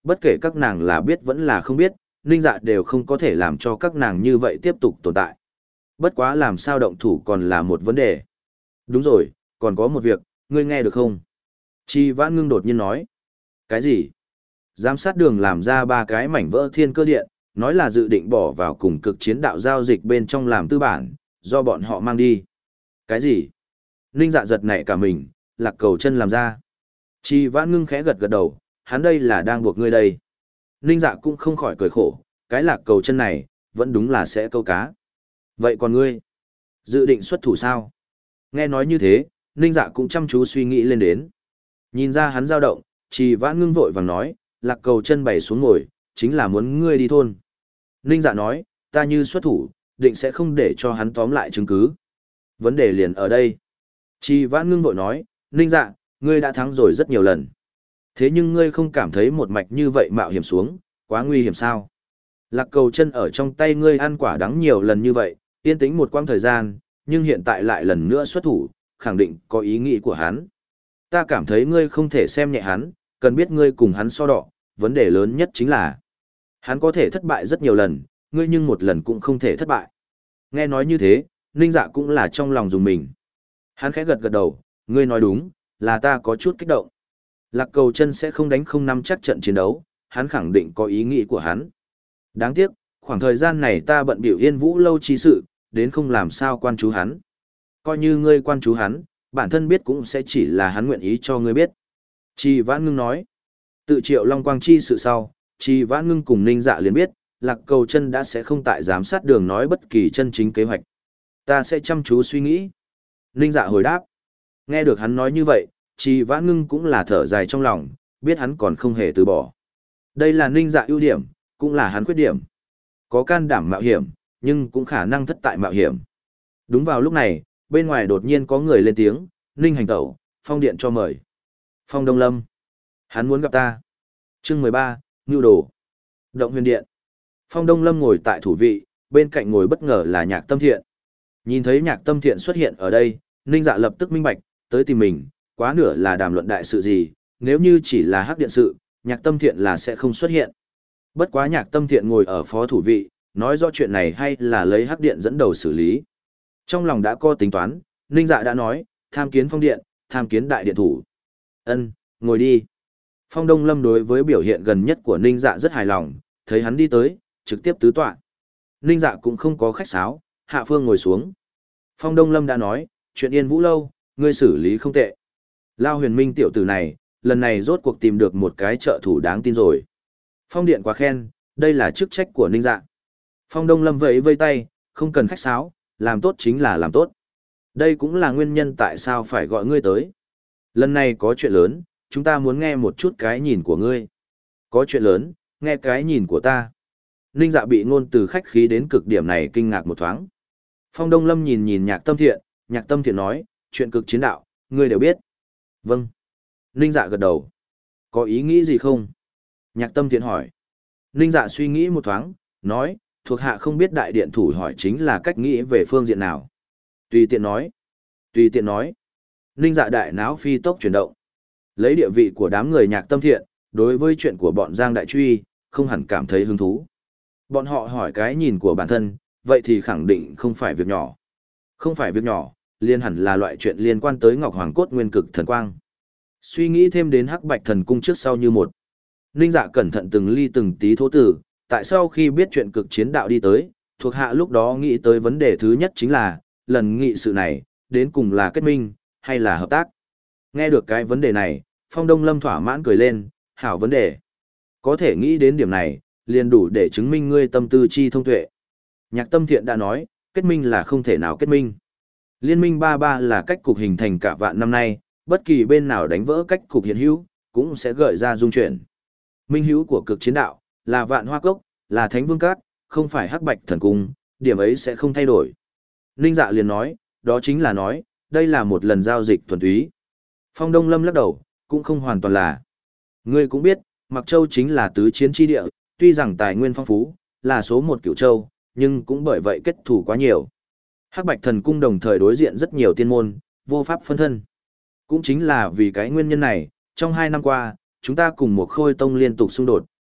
bất kể các nàng là biết vẫn là không biết, Ninh Dạ đều không có thể làm cho các nàng như vậy tiếp tục tồn tại. Bất quá làm sao động thủ còn là một vấn đề. Đúng rồi, còn có một việc, ngươi nghe được không? Chi Vãn Ngưng đột nhiên nói. Cái gì? Giám sát đường làm ra ba cái mảnh vỡ thiên cơ điện, nói là dự định bỏ vào cùng cực chiến đạo giao dịch bên trong làm tư bản, do bọn họ mang đi. Cái gì? Ninh Dạ giật nảy cả mình, Lạc Cầu Chân làm ra. Chi Vãn Ngưng khẽ gật gật đầu, hắn đây là đang buộc ngươi đây. Ninh Dạ cũng không khỏi cười khổ, cái Lạc Cầu Chân này, vẫn đúng là sẽ câu cá. Vậy còn ngươi? Dự định xuất thủ sao? Nghe nói như thế, Ninh Dạ cũng chăm chú suy nghĩ lên đến. Nhìn ra hắn dao động, Trì Vãn Ngưng vội vàng nói, Lạc Cầu Chân bày xuống ngồi, chính là muốn ngươi đi thôn. Ninh Dạ nói, ta như xuất thủ, định sẽ không để cho hắn tóm lại chứng cứ. Vấn đề liền ở đây. Trì Vãn Ngưng vội nói, Ninh Dạ, ngươi đã thắng rồi rất nhiều lần. Thế nhưng ngươi không cảm thấy một mạch như vậy mạo hiểm xuống, quá nguy hiểm sao? Lạc Cầu Chân ở trong tay ngươi ăn quả đắng nhiều lần như vậy, yên tĩnh một quãng thời gian, nhưng hiện tại lại lần nữa xuất thủ, khẳng định có ý nghĩ của hắn. Ta cảm thấy ngươi không thể xem nhẹ hắn, cần biết ngươi cùng hắn so đọ, vấn đề lớn nhất chính là hắn có thể thất bại rất nhiều lần, ngươi nhưng một lần cũng không thể thất bại. Nghe nói như thế, Ninh Dạ cũng là trong lòng dùng mình. Hắn khẽ gật gật đầu, ngươi nói đúng, là ta có chút kích động. Lạc Cầu Chân sẽ không đánh không nắm chắc trận chiến đấu, hắn khẳng định có ý nghĩ của hắn. Đáng tiếc, khoảng thời gian này ta bận biểu Yên Vũ lâu chi sự, đến không làm sao quan chú hắn. Coi như ngươi quan chú hắn, bản thân biết cũng sẽ chỉ là hắn nguyện ý cho ngươi biết. Trì Vãn Ngưng nói, tự Triệu Long Quang chi sự sau, Trì Vãn Ngưng cùng Ninh Dạ liền biết, Lạc Cầu Chân đã sẽ không tại giám sát đường nói bất kỳ chân chính kế hoạch. Ta sẽ chăm chú suy nghĩ. Ninh Dạ hồi đáp. Nghe được hắn nói như vậy, Trì Vãn Ngưng cũng là thở dài trong lòng, biết hắn còn không hề từ bỏ. Đây là Ninh Dạ ưu điểm, cũng là hắn khuyết điểm. Có can đảm mạo hiểm, nhưng cũng khả năng thất tại mạo hiểm. Đúng vào lúc này, bên ngoài đột nhiên có người lên tiếng, Ninh hành tẩu, Phong điện cho mời. Phong Đông Lâm. Hắn muốn gặp ta. Chương mười ba, Ngưu Đồ. Động Huyền Điện. Phong Đông Lâm ngồi tại thủ vị, bên cạnh ngồi bất ngờ là Nhạc Tâm Thiện. Nhìn thấy Nhạc Tâm Thiện xuất hiện ở đây, Ninh Dạ lập tức minh bạch, tới tìm mình, quá nửa là đàm luận đại sự gì, nếu như chỉ là hắc điện sự, Nhạc Tâm Thiện là sẽ không xuất hiện. Bất quá Nhạc Tâm Thiện ngồi ở phó thủ vị, nói rõ chuyện này hay là lấy hắc điện dẫn đầu xử lý. Trong lòng đã có tính toán, Ninh Dạ đã nói, tham kiến Phong điện, tham kiến đại điện thủ. Ân, ngồi đi. Phong Đông Lâm đối với biểu hiện gần nhất của Ninh Dạ rất hài lòng, thấy hắn đi tới, trực tiếp tứ tọa. Ninh Dạ cũng không có khách sáo, hạ phương ngồi xuống. Phong Đông Lâm đã nói, chuyện Yên Vũ lâu, ngươi xử lý không tệ. Lao Huyền Minh tiểu tử này, lần này rốt cuộc tìm được một cái trợ thủ đáng tin rồi. Phong điện quá khen, đây là chức trách của Ninh Dạ. Phong Đông Lâm vẫy vây tay, không cần khách sáo, làm tốt chính là làm tốt. Đây cũng là nguyên nhân tại sao phải gọi ngươi tới. Lần này có chuyện lớn, chúng ta muốn nghe một chút cái nhìn của ngươi. Có chuyện lớn, nghe cái nhìn của ta. Ninh Dạ bị ngôn từ khách khí đến cực điểm này kinh ngạc một thoáng. Phong Đông Lâm nhìn nhìn Nhạc Tâm Thiện, Nhạc Tâm Thiện nói, chuyện cực chiến đạo, ngươi đều biết. Vâng. Ninh Dạ gật đầu. Có ý nghĩ gì không? Nhạc Tâm Thiện hỏi. Ninh Dạ suy nghĩ một thoáng, nói, thuộc hạ không biết đại điện thủ hỏi chính là cách nghĩ về phương diện nào. Tùy tiện nói. Tùy tiện nói. Ninh Dạ đại náo phi tốc chuyển động. Lấy địa vị của đám người Nhạc Tâm Thiện, đối với chuyện của bọn Giang Đại Truy, không hẳn cảm thấy hứng thú. Bọn họ hỏi cái nhìn của bản thân, vậy thì khẳng định không phải việc nhỏ. Không phải việc nhỏ, liên hẳn là loại chuyện liên quan tới Ngọc Hoàng Cốt Nguyên Cực Thần Quang. Suy nghĩ thêm đến Hắc Bạch Thần Cung trước sau như một. Ninh Dạ cẩn thận từng ly từng tí thố tử, tại sao khi biết chuyện cực chiến đạo đi tới, thuộc hạ lúc đó nghĩ tới vấn đề thứ nhất chính là, lần nghị sự này, đến cùng là kết minh, hay là hợp tác. Nghe được cái vấn đề này, Phong Đông Lâm thỏa mãn cười lên, hảo vấn đề. Có thể nghĩ đến điểm này, liền đủ để chứng minh ngươi tâm tư chi thông tuệ. Nhạc Tâm Thiện đã nói, kết minh là không thể nào kết minh. Liên minh ba ba là cách cục hình thành cả vạn năm nay, bất kỳ bên nào đánh vỡ cách cục hiện hữu, cũng sẽ gợi ra dung chuyển. Minh hữu của cực chiến đạo, là Vạn Hoa Cốc, là Thánh Vương Cát, không phải Hắc Bạch Thần Cung, điểm ấy sẽ không thay đổi. Ninh Dạ liền nói, đó chính là nói, đây là một lần giao dịch thuần túy. Phong Đông Lâm lắc đầu, cũng không hoàn toàn là. Ngươi cũng biết, Mặc Châu chính là tứ chiến chi địa, tuy rằng tài nguyên phong phú, là số một cửu châu, nhưng cũng bởi vậy kết thủ quá nhiều. Hắc Bạch Thần Cung đồng thời đối diện rất nhiều tiên môn, vô pháp phân thân. Cũng chính là vì cái nguyên nhân này, trong hai năm qua, chúng ta cùng một Khôi Tông liên tục xung đột,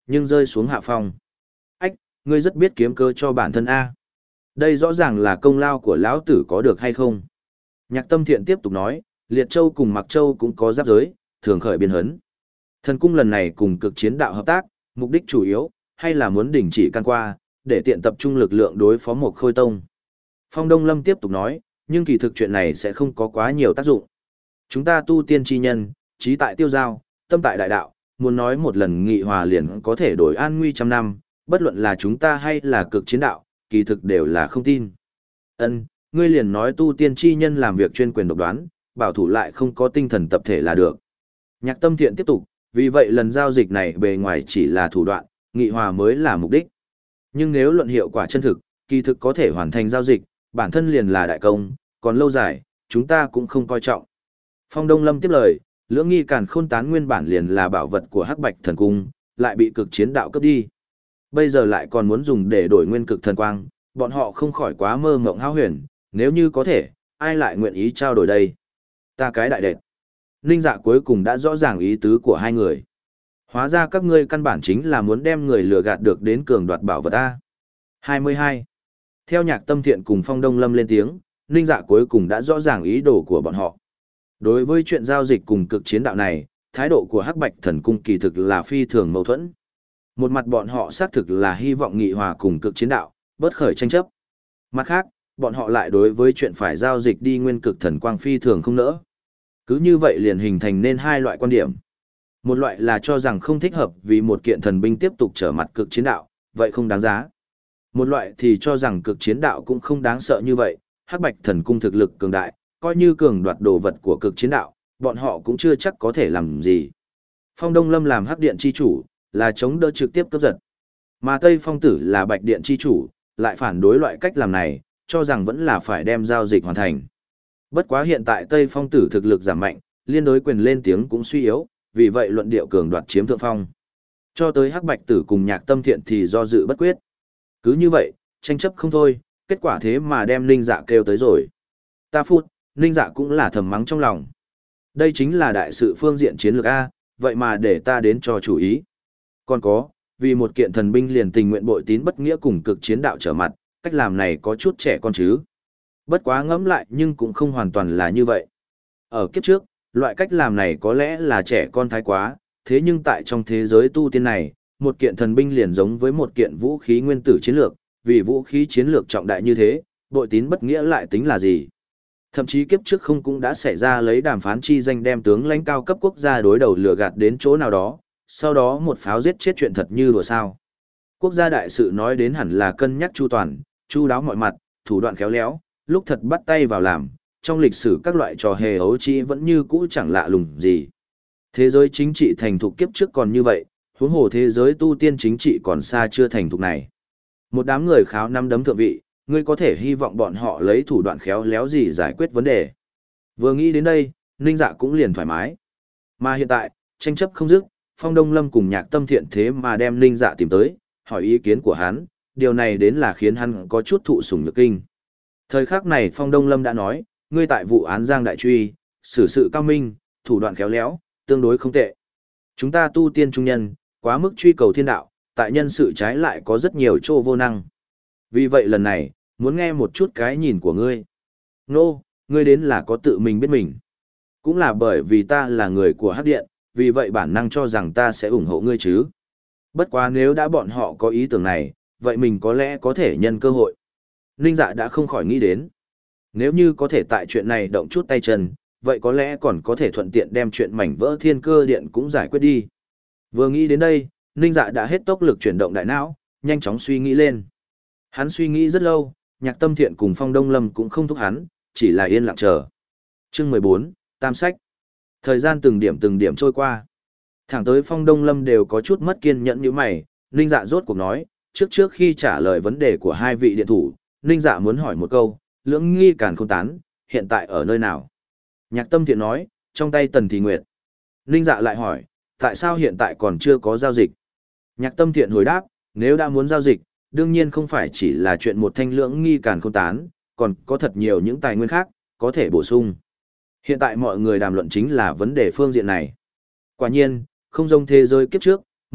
nhưng rơi xuống hạ phong. Ách, ngươi rất biết kiếm cơ cho bản thân A. Đây rõ ràng là công lao của lão tử có được hay không? Nhạc Tâm Thiện tiếp tục nói, Liệt Châu cùng Mặc Châu cũng có giáp giới, thường khởi biên hấn. Thần cung lần này cùng cực chiến đạo hợp tác, mục đích chủ yếu, hay là muốn đình chỉ can qua, để tiện tập trung lực lượng đối phó một khôi tông. Phong Đông Lâm tiếp tục nói, nhưng kỳ thực chuyện này sẽ không có quá nhiều tác dụng. Chúng ta tu tiên chi nhân, trí tại tiêu giao, tâm tại đại đạo, muốn nói một lần nghị hòa liền có thể đổi an nguy trăm năm, bất luận là chúng ta hay là cực chiến đạo, kỳ thực đều là không tin. Ân, ngươi liền nói tu tiên chi nhân làm việc chuyên quyền độc đoán, bảo thủ lại không có tinh thần tập thể là được. Nhạc Tâm Thiện tiếp tục, vì vậy lần giao dịch này bề ngoài chỉ là thủ đoạn, nghị hòa mới là mục đích. Nhưng nếu luận hiệu quả chân thực, kỳ thực có thể hoàn thành giao dịch, bản thân liền là đại công, còn lâu dài, chúng ta cũng không coi trọng. Phong Đông Lâm tiếp lời, Lưỡng Nghi Càn Khôn Tán nguyên bản liền là bảo vật của Hắc Bạch Thần Cung, lại bị cực chiến đạo cướp đi. Bây giờ lại còn muốn dùng để đổi nguyên cực thần quang, bọn họ không khỏi quá mơ mộng hão huyền, nếu như có thể, ai lại nguyện ý trao đổi đây? Ta cái đại đệt. Ninh Dạ cuối cùng đã rõ ràng ý tứ của hai người. Hóa ra các ngươi căn bản chính là muốn đem người lừa gạt được đến cường đoạt bảo vật A. hai mươi hai. Theo Nhạc Tâm Thiện cùng Phong Đông Lâm lên tiếng, Ninh Dạ cuối cùng đã rõ ràng ý đồ của bọn họ. Đối với chuyện giao dịch cùng cực chiến đạo này, thái độ của Hắc Bạch Thần Cung kỳ thực là phi thường mâu thuẫn. Một mặt bọn họ xác thực là hy vọng nghị hòa cùng cực chiến đạo, bớt khởi tranh chấp. Mặt khác, bọn họ lại đối với chuyện phải giao dịch đi nguyên cực thần quang phi thường không nỡ. Cứ như vậy liền hình thành nên hai loại quan điểm. Một loại là cho rằng không thích hợp vì một kiện thần binh tiếp tục trở mặt cực chiến đạo, vậy không đáng giá. Một loại thì cho rằng cực chiến đạo cũng không đáng sợ như vậy, Hắc Bạch Thần Cung thực lực cường đại, coi như cường đoạt đồ vật của cực chiến đạo, bọn họ cũng chưa chắc có thể làm gì. Phong Đông Lâm làm Hắc Điện chi chủ, là chống đỡ trực tiếp cướp giật. Mà Tây Phong Tử là Bạch Điện chi chủ, lại phản đối loại cách làm này, cho rằng vẫn là phải đem giao dịch hoàn thành. Bất quá hiện tại Tây Phong Tử thực lực giảm mạnh, liên đối quyền lên tiếng cũng suy yếu, vì vậy luận điệu cường đoạt chiếm thượng phong. Cho tới Hắc Bạch Tử cùng Nhạc Tâm Thiện thì do dự bất quyết. Cứ như vậy, tranh chấp không thôi, kết quả thế mà đem Ninh Dạ kêu tới rồi. Ta phút, Ninh Dạ cũng là thầm mắng trong lòng. Đây chính là đại sự phương diện chiến lược A, vậy mà để ta đến cho chủ ý. Còn có, vì một kiện thần binh liền tình nguyện bội tín bất nghĩa cùng cực chiến đạo trở mặt, cách làm này có chút trẻ con chứ. Bất quá ngẫm lại nhưng cũng không hoàn toàn là như vậy. Ở kiếp trước, loại cách làm này có lẽ là trẻ con thái quá, thế nhưng tại trong thế giới tu tiên này, một kiện thần binh liền giống với một kiện vũ khí nguyên tử chiến lược, vì vũ khí chiến lược trọng đại như thế, bội tín bất nghĩa lại tính là gì? Thậm chí kiếp trước không cũng đã xảy ra lấy đàm phán chi danh đem tướng lãnh cao cấp quốc gia đối đầu lừa gạt đến chỗ nào đó, sau đó một pháo giết chết chuyện thật như đùa sao. Quốc gia đại sự nói đến hẳn là cân nhắc chu toàn, chu đáo mọi mặt, thủ đoạn khéo léo, lúc thật bắt tay vào làm, trong lịch sử các loại trò hề ấu trĩ vẫn như cũ chẳng lạ lùng gì. Thế giới chính trị thành thục kiếp trước còn như vậy, huống hồ thế giới tu tiên chính trị còn xa chưa thành thục này. Một đám người kháo năm đấm thượng vị, ngươi có thể hy vọng bọn họ lấy thủ đoạn khéo léo gì giải quyết vấn đề. Vừa nghĩ đến đây, Ninh Dạ cũng liền thoải mái. Mà hiện tại, tranh chấp không dứt, Phong Đông Lâm cùng Nhạc Tâm Thiện thế mà đem Ninh Dạ tìm tới, hỏi ý kiến của hắn, điều này đến là khiến hắn có chút thụ sủng nhược kinh. Thời khắc này Phong Đông Lâm đã nói, ngươi tại vụ án Giang Đại Truy, xử sự cao minh, thủ đoạn khéo léo, tương đối không tệ. Chúng ta tu tiên trung nhân, quá mức truy cầu thiên đạo, tại nhân sự trái lại có rất nhiều chỗ vô năng. Vì vậy lần này, muốn nghe một chút cái nhìn của ngươi. Nô, ngươi đến là có tự mình biết mình. Cũng là bởi vì ta là người của Hắc Điện, vì vậy bản năng cho rằng ta sẽ ủng hộ ngươi chứ. Bất quá nếu đã bọn họ có ý tưởng này, vậy mình có lẽ có thể nhân cơ hội. Ninh Dạ đã không khỏi nghĩ đến. Nếu như có thể tại chuyện này động chút tay chân, vậy có lẽ còn có thể thuận tiện đem chuyện mảnh vỡ thiên cơ điện cũng giải quyết đi. Vừa nghĩ đến đây, Ninh Dạ đã hết tốc lực chuyển động đại não, nhanh chóng suy nghĩ lên. Hắn suy nghĩ rất lâu, Nhạc Tâm Thiện cùng Phong Đông Lâm cũng không thúc hắn, chỉ là yên lặng chờ. Chương mười bốn, Tam Sách. Thời gian từng điểm từng điểm trôi qua. Thẳng tới Phong Đông Lâm đều có chút mất kiên nhẫn như mày, Ninh Dạ rốt cuộc nói, trước trước khi trả lời vấn đề của hai vị điện thủ, Ninh Dạ muốn hỏi một câu, Lưỡng Nghi Càn Khôn Tán, hiện tại ở nơi nào? Nhạc Tâm Thiện nói, trong tay Tần Thị Nguyệt. Ninh Dạ lại hỏi, tại sao hiện tại còn chưa có giao dịch? Nhạc Tâm Thiện hồi đáp, nếu đã muốn giao dịch, đương nhiên không phải chỉ là chuyện một thanh Lưỡng Nghi Càn Khôn Tán, còn có thật nhiều những tài nguyên khác, có thể bổ sung. Hiện tại mọi người đàm luận chính là vấn đề phương diện này. Quả nhiên, không giống thế giới kiếp trước,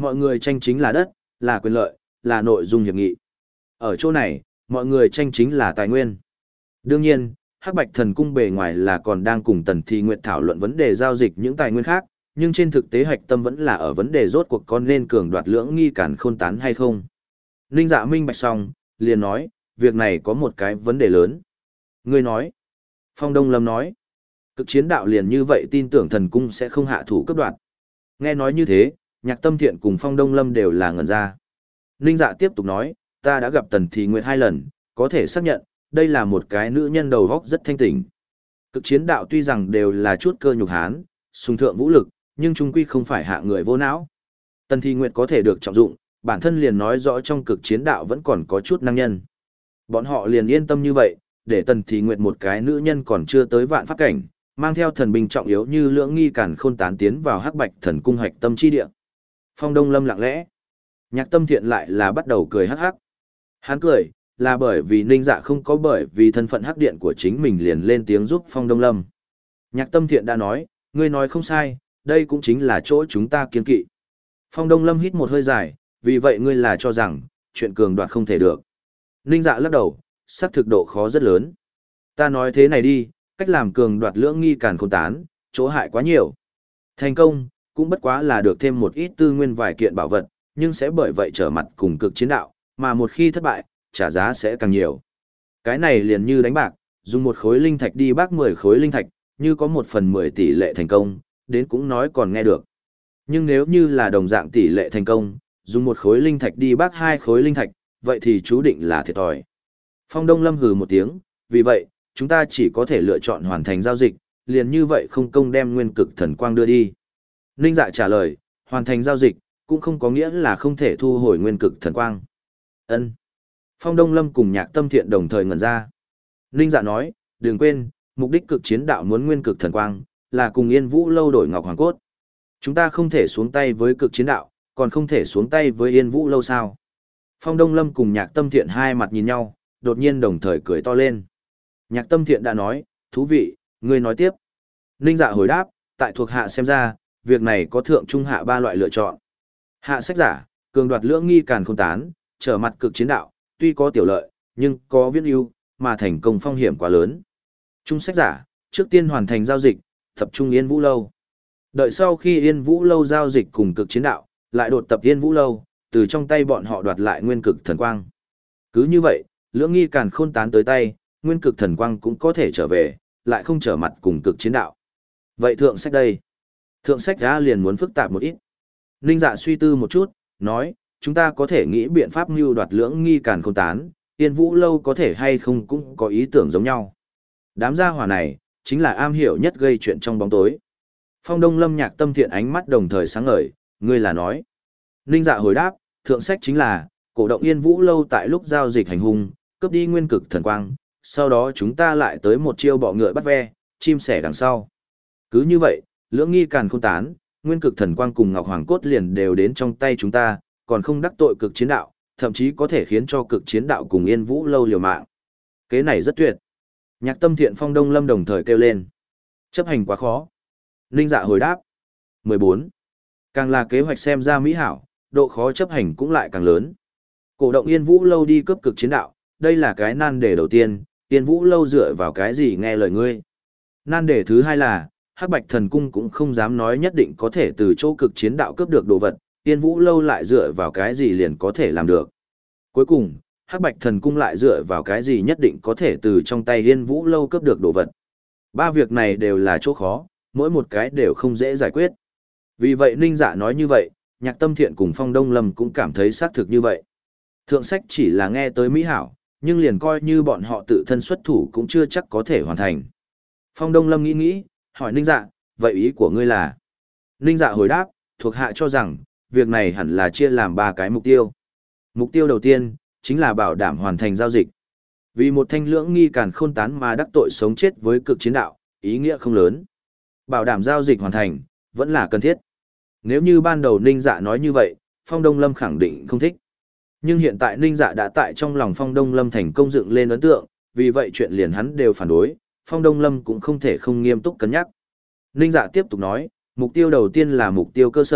Mọi người tranh chính là đất, là quyền lợi, là nội dung hiệp nghị. Ở chỗ này, mọi người tranh chính là tài nguyên. Đương nhiên, Hắc Bạch Thần Cung bề ngoài là còn đang cùng Tần Thi Nguyệt thảo luận vấn đề giao dịch những tài nguyên khác, nhưng trên thực tế hạch tâm vẫn là ở vấn đề rốt cuộc con nên cường đoạt lưỡng nghi cản khôn tán hay không. Ninh Dạ minh bạch xong, liền nói, việc này có một cái vấn đề lớn. Ngươi nói. Phong Đông Lâm nói. Cực chiến đạo liền như vậy tin tưởng thần cung sẽ không hạ thủ cấp đoạt. Nghe nói như thế, Nhạc Tâm Thiện cùng Phong Đông Lâm đều là ngẩn ra. Ninh Dạ tiếp tục nói, ta đã gặp Tần Thị Nguyệt hai lần, có thể xác nhận, đây là một cái nữ nhân đầu óc rất thanh tỉnh. Cực chiến đạo tuy rằng đều là chút cơ nhục hán, sùng thượng vũ lực, nhưng chung quy không phải hạ người vô não. Tần Thị Nguyệt có thể được trọng dụng, bản thân liền nói rõ trong cực chiến đạo vẫn còn có chút năng nhân. Bọn họ liền yên tâm như vậy, để Tần Thị Nguyệt một cái nữ nhân còn chưa tới vạn pháp cảnh, mang theo thần binh trọng yếu như lưỡng nghi cản khôn tán tiến vào Hắc Bạch Thần Cung hạch tâm chi địa. Phong Đông Lâm lặng lẽ, Nhạc Tâm Thiện lại là bắt đầu cười hắc hắc. Hắn cười, là bởi vì Ninh Dạ không có bởi vì thân phận hắc điện của chính mình liền lên tiếng giúp Phong Đông Lâm. Nhạc Tâm Thiện đã nói, ngươi nói không sai, đây cũng chính là chỗ chúng ta kiên kỵ. Phong Đông Lâm hít một hơi dài, vì vậy ngươi là cho rằng, chuyện cường đoạt không thể được. Ninh Dạ lắc đầu, xác thực độ khó rất lớn. Ta nói thế này đi, cách làm cường đoạt lưỡng nghi càn khôn tán, chỗ hại quá nhiều. Thành công, cũng bất quá là được thêm một ít tư nguyên vài kiện bảo vật, nhưng sẽ bởi vậy trở mặt cùng cực chiến đạo, mà một khi thất bại, trả giá sẽ càng nhiều. Cái này liền như đánh bạc, dùng một khối linh thạch đi bác mười khối linh thạch, như có một phần mười tỷ lệ thành công, đến cũng nói còn nghe được. Nhưng nếu như là đồng dạng tỷ lệ thành công, dùng một khối linh thạch đi bác hai khối linh thạch, vậy thì chú định là thiệt thòi. Phong Đông Lâm hừ một tiếng, vì vậy, chúng ta chỉ có thể lựa chọn hoàn thành giao dịch, liền như vậy không công đem nguyên cực thần quang đưa đi. Ninh Dạ trả lời, hoàn thành giao dịch, cũng không có nghĩa là không thể thu hồi nguyên cực thần quang. Ân. Phong Đông Lâm cùng Nhạc Tâm Thiện đồng thời ngẩn ra. Ninh Dạ nói, đừng quên, mục đích cực chiến đạo muốn nguyên cực thần quang, là cùng Yên Vũ Lâu đổi Ngọc Hoàng Cốt. Chúng ta không thể xuống tay với cực chiến đạo, còn không thể xuống tay với Yên Vũ Lâu sao. Phong Đông Lâm cùng Nhạc Tâm Thiện hai mặt nhìn nhau, đột nhiên đồng thời cười to lên. Nhạc Tâm Thiện đã nói, thú vị, ngươi nói tiếp. Ninh Dạ hồi đáp, tại thuộc hạ xem ra, việc này có thượng trung hạ ba loại lựa chọn. Hạ sách giả, cường đoạt lưỡng nghi càn khôn tán, trở mặt cực chiến đạo, tuy có tiểu lợi, nhưng có viễn ưu, mà thành công phong hiểm quá lớn. Trung sách giả, trước tiên hoàn thành giao dịch, tập trung Yên Vũ Lâu. Đợi sau khi Yên Vũ Lâu giao dịch cùng cực chiến đạo, lại đột tập Yên Vũ Lâu, từ trong tay bọn họ đoạt lại nguyên cực thần quang. Cứ như vậy, lưỡng nghi càn khôn tán tới tay, nguyên cực thần quang cũng có thể trở về, lại không trở mặt cùng cực chiến đạo. Vậy thượng sách đây? Thượng sách ra liền muốn phức tạp một ít. Ninh Dạ suy tư một chút, nói, chúng ta có thể nghĩ biện pháp mưu đoạt lưỡng nghi càn khôn tán, Yên Vũ Lâu có thể hay không cũng có ý tưởng giống nhau. Đám gia hỏa này, chính là am hiểu nhất gây chuyện trong bóng tối. Phong Đông Lâm Nhạc Tâm Thiện ánh mắt đồng thời sáng ngời, ngươi là nói. Ninh Dạ hồi đáp, thượng sách chính là, cổ động Yên Vũ Lâu tại lúc giao dịch hành hung, cướp đi nguyên cực thần quang, sau đó chúng ta lại tới một chiêu bọ ngựa bắt ve, chim sẻ đằng sau. Cứ như vậy, lưỡng nghi càn khôn tán, nguyên cực thần quang cùng Ngọc Hoàng Cốt liền đều đến trong tay chúng ta, còn không đắc tội cực chiến đạo, thậm chí có thể khiến cho cực chiến đạo cùng Yên Vũ Lâu liều mạng. Kế này rất tuyệt. Nhạc Tâm Thiện Phong Đông Lâm đồng thời kêu lên. Chấp hành quá khó. Ninh Dạ hồi đáp. mười bốn. Càng là kế hoạch xem ra mỹ hảo, độ khó chấp hành cũng lại càng lớn. Cổ động Yên Vũ Lâu đi cướp cực chiến đạo, đây là cái nan đề đầu tiên, Yên Vũ Lâu dựa vào cái gì nghe lời ngươi. Nan đề thứ hai là, Hắc Bạch Thần Cung cũng không dám nói nhất định có thể từ chỗ cực chiến đạo cướp được đồ vật, Yên Vũ Lâu lại dựa vào cái gì liền có thể làm được. Cuối cùng, Hắc Bạch Thần Cung lại dựa vào cái gì nhất định có thể từ trong tay Yên Vũ Lâu cướp được đồ vật. Ba việc này đều là chỗ khó, mỗi một cái đều không dễ giải quyết. Vì vậy Ninh Dạ nói như vậy, Nhạc Tâm Thiện cùng Phong Đông Lâm cũng cảm thấy xác thực như vậy. Thượng sách chỉ là nghe tới mỹ hảo, nhưng liền coi như bọn họ tự thân xuất thủ cũng chưa chắc có thể hoàn thành. Phong Đông Lâm nghĩ nghĩ, hỏi Ninh Dạ, vậy ý của ngươi là? Ninh Dạ hồi đáp, thuộc hạ cho rằng, việc này hẳn là chia làm ba cái mục tiêu. Mục tiêu đầu tiên, chính là bảo đảm hoàn thành giao dịch. Vì một thanh lưỡng nghi càn khôn tán mà đắc tội sống chết với cực chiến đạo, ý nghĩa không lớn. Bảo đảm giao dịch hoàn thành, vẫn là cần thiết. Nếu như ban đầu Ninh Dạ nói như vậy, Phong Đông Lâm khẳng định không thích. Nhưng hiện tại Ninh Dạ đã tại trong lòng Phong Đông Lâm thành công dựng lên ấn tượng, vì vậy chuyện liền hắn đều phản đối, Phong Đông Lâm cũng không thể không nghiêm túc cân nhắc. Ninh Dạ tiếp tục nói, mục tiêu đầu tiên là mục tiêu cơ sở,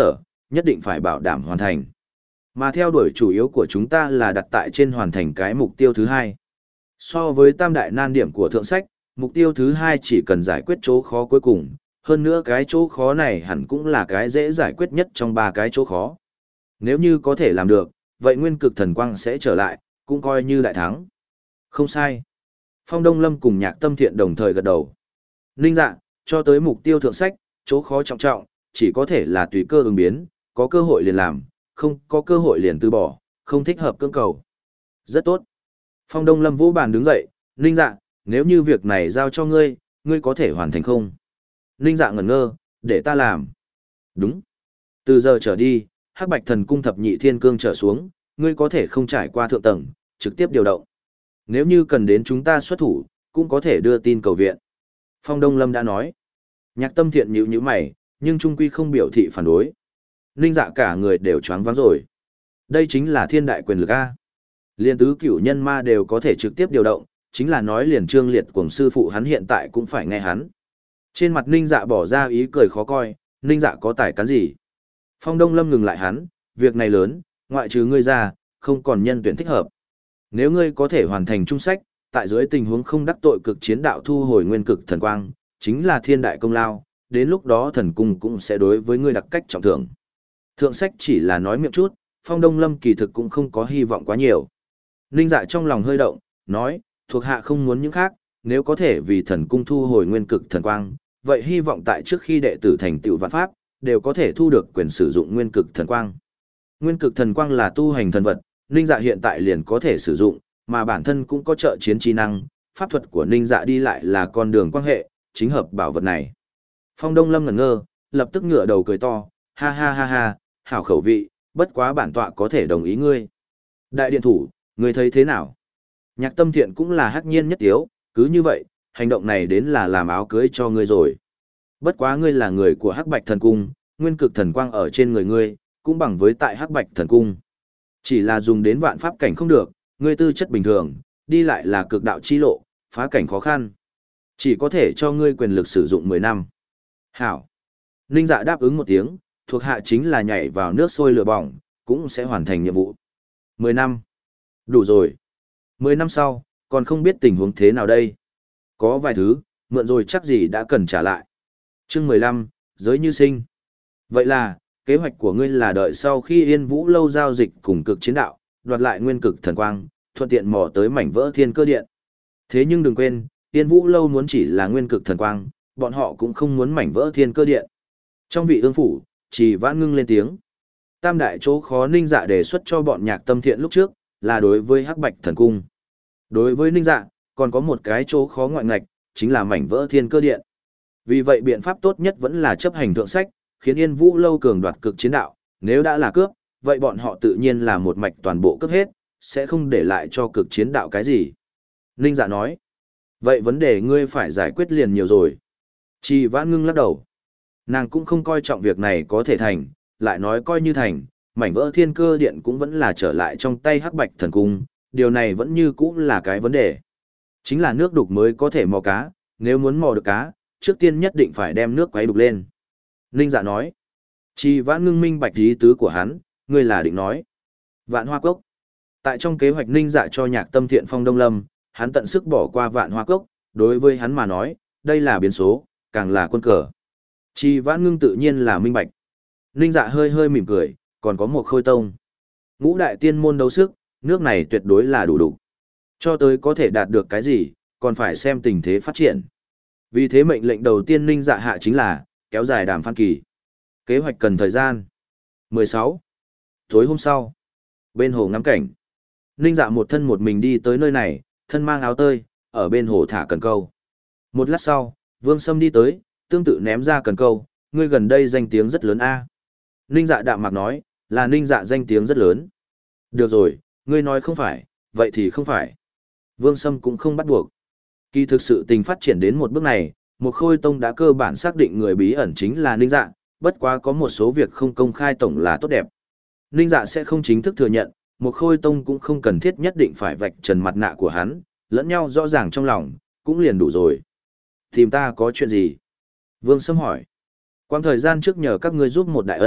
nhất định phải bảo đảm hoàn thành. Mà theo đuổi chủ yếu của chúng ta là đặt tại trên hoàn thành cái mục tiêu thứ hai. So với tam đại nan điểm của thượng sách, mục tiêu thứ hai chỉ cần giải quyết chỗ khó cuối cùng, hơn nữa cái chỗ khó này hẳn cũng là cái dễ giải quyết nhất trong ba cái chỗ khó. Nếu như có thể làm được, vậy nguyên cực thần quang sẽ trở lại, cũng coi như đại thắng. Không sai. Phong Đông Lâm cùng Nhạc Tâm Thiện đồng thời gật đầu. Ninh Dạ, cho tới mục tiêu thượng sách, chỗ khó trọng trọng, chỉ có thể là tùy cơ ứng biến, có cơ hội liền làm, không có cơ hội liền từ bỏ, không thích hợp cưỡng cầu. Rất tốt. Phong Đông Lâm vỗ bàn đứng dậy, Ninh Dạ, nếu như việc này giao cho ngươi, ngươi có thể hoàn thành không? Ninh Dạ ngẩn ngơ, để ta làm. Đúng. Từ giờ trở đi, Hắc Bạch Thần Cung thập nhị thiên cương trở xuống, ngươi có thể không trải qua thượng tầng, trực tiếp điều động. Nếu như cần đến chúng ta xuất thủ, cũng có thể đưa tin cầu viện. Phong Đông Lâm đã nói. Nhạc Tâm Thiện nhíu nhíu mày, nhưng trung quy không biểu thị phản đối. Ninh Dạ cả người đều choáng váng rồi. Đây chính là thiên đại quyền lực A. Liên tứ cửu nhân ma đều có thể trực tiếp điều động, chính là nói liền Trương Liệt cùng sư phụ hắn hiện tại cũng phải nghe hắn. Trên mặt Ninh Dạ bỏ ra ý cười khó coi, Ninh Dạ có tài cán gì? Phong Đông Lâm ngừng lại hắn, việc này lớn, ngoại trừ ngươi ra, không còn nhân tuyển thích hợp. Nếu ngươi có thể hoàn thành trung sách, tại dưới tình huống không đắc tội cực chiến đạo thu hồi nguyên cực thần quang, chính là thiên đại công lao, đến lúc đó thần cung cũng sẽ đối với ngươi đặc cách trọng thưởng. Thượng sách chỉ là nói miệng chút, Phong Đông Lâm kỳ thực cũng không có hy vọng quá nhiều. Ninh Dạ trong lòng hơi động, nói, thuộc hạ không muốn những khác, nếu có thể vì thần cung thu hồi nguyên cực thần quang, vậy hy vọng tại trước khi đệ tử thành tựu vạn pháp, đều có thể thu được quyền sử dụng nguyên cực thần quang. Nguyên cực thần quang là tu hành thần vật, Ninh Dạ hiện tại liền có thể sử dụng, mà bản thân cũng có trợ chiến trí năng, pháp thuật của Ninh Dạ đi lại là con đường quan hệ, chính hợp bảo vật này. Phong Đông Lâm ngẩn ngơ, lập tức ngửa đầu cười to, ha ha ha ha, hảo khẩu vị, bất quá bản tọa có thể đồng ý ngươi. Đại điện thủ, ngươi thấy thế nào? Nhạc Tâm Thiện cũng là hắc nhiên nhất tiếu, cứ như vậy, hành động này đến là làm áo cưới cho ngươi rồi. Bất quá ngươi là người của Hắc Bạch Thần Cung, nguyên cực thần quang ở trên người ngươi, cũng bằng với tại Hắc Bạch Thần Cung. Chỉ là dùng đến vạn pháp cảnh không được, ngươi tư chất bình thường, đi lại là cực đạo chi lộ, phá cảnh khó khăn. Chỉ có thể cho ngươi quyền lực sử dụng mười năm. Hảo. Ninh Dạ đáp ứng một tiếng, thuộc hạ chính là nhảy vào nước sôi lửa bỏng, cũng sẽ hoàn thành nhiệm vụ. Mười năm. Đủ rồi. Mười năm sau, còn không biết tình huống thế nào đây. Có vài thứ, mượn rồi chắc gì đã cần trả lại. Chương mười lăm, giới như sinh. Vậy là, kế hoạch của ngươi là đợi sau khi Yên Vũ lâu giao dịch cùng cực chiến đạo, đoạt lại nguyên cực thần quang, thuận tiện mò tới mảnh vỡ thiên cơ điện. Thế nhưng đừng quên, Yên Vũ lâu muốn chỉ là nguyên cực thần quang, bọn họ cũng không muốn mảnh vỡ thiên cơ điện. Trong vị ương phủ, Chỉ Vãn ngưng lên tiếng. Tam đại chỗ khó Ninh Dạ đề xuất cho bọn Nhạc Tâm Thiện lúc trước, là đối với Hắc Bạch Thần Cung. Đối với Ninh Dạ, còn có một cái chỗ khó ngoại ngạch, chính là mảnh vỡ thiên cơ điện. Vì vậy biện pháp tốt nhất vẫn là chấp hành thượng sách, khiến Yên Vũ lâu cường đoạt cực chiến đạo, nếu đã là cướp, vậy bọn họ tự nhiên là một mạch toàn bộ cướp hết, sẽ không để lại cho cực chiến đạo cái gì. Ninh Dạ nói, vậy vấn đề ngươi phải giải quyết liền nhiều rồi. Chỉ Vãn ngưng lắc đầu. Nàng cũng không coi trọng việc này có thể thành, lại nói coi như thành, mảnh vỡ thiên cơ điện cũng vẫn là trở lại trong tay Hắc Bạch Thần Cung, điều này vẫn như cũ là cái vấn đề. Chính là nước đục mới có thể mò cá, nếu muốn mò được cá, trước tiên nhất định phải đem nước quấy đục lên. Ninh Dạ nói. Chỉ Vãn ngưng minh bạch ý tứ của hắn, ngươi là định nói. Vạn Hoa Cốc. Tại trong kế hoạch Ninh Dạ cho Nhạc Tâm Thiện Phong Đông Lâm, hắn tận sức bỏ qua Vạn Hoa Cốc, đối với hắn mà nói, đây là biến số, càng là quân cờ. Chỉ Vãn ngưng tự nhiên là minh bạch. Ninh Dạ hơi hơi mỉm cười, còn có một khôi tông. Ngũ đại tiên môn đấu sức, nước này tuyệt đối là đủ đủ. Cho tới có thể đạt được cái gì, còn phải xem tình thế phát triển. Vì thế mệnh lệnh đầu tiên Ninh Dạ hạ chính là, kéo dài đàm phán kỳ. Kế hoạch cần thời gian. mười sáu. Tối hôm sau, bên hồ ngắm cảnh. Ninh Dạ một thân một mình đi tới nơi này, thân mang áo tơi, ở bên hồ thả cần câu. Một lát sau, Vương Sâm đi tới, tương tự ném ra cần câu, ngươi gần đây danh tiếng rất lớn a. Ninh Dạ đạm mạc nói, là Ninh Dạ danh tiếng rất lớn. Được rồi, ngươi nói không phải, vậy thì không phải. Vương Sâm cũng không bắt buộc. Kỳ thực sự tình phát triển đến một bước này, một khôi tông đã cơ bản xác định người bí ẩn chính là Ninh Dạ, bất quá có một số việc không công khai tổng là tốt đẹp. Ninh Dạ sẽ không chính thức thừa nhận, một khôi tông cũng không cần thiết nhất định phải vạch trần mặt nạ của hắn, lẫn nhau rõ ràng trong lòng, cũng liền đủ rồi. Tìm ta có chuyện gì? Vương Sâm hỏi. Quang thời gian trước nhờ các ngươi giúp một đại ân,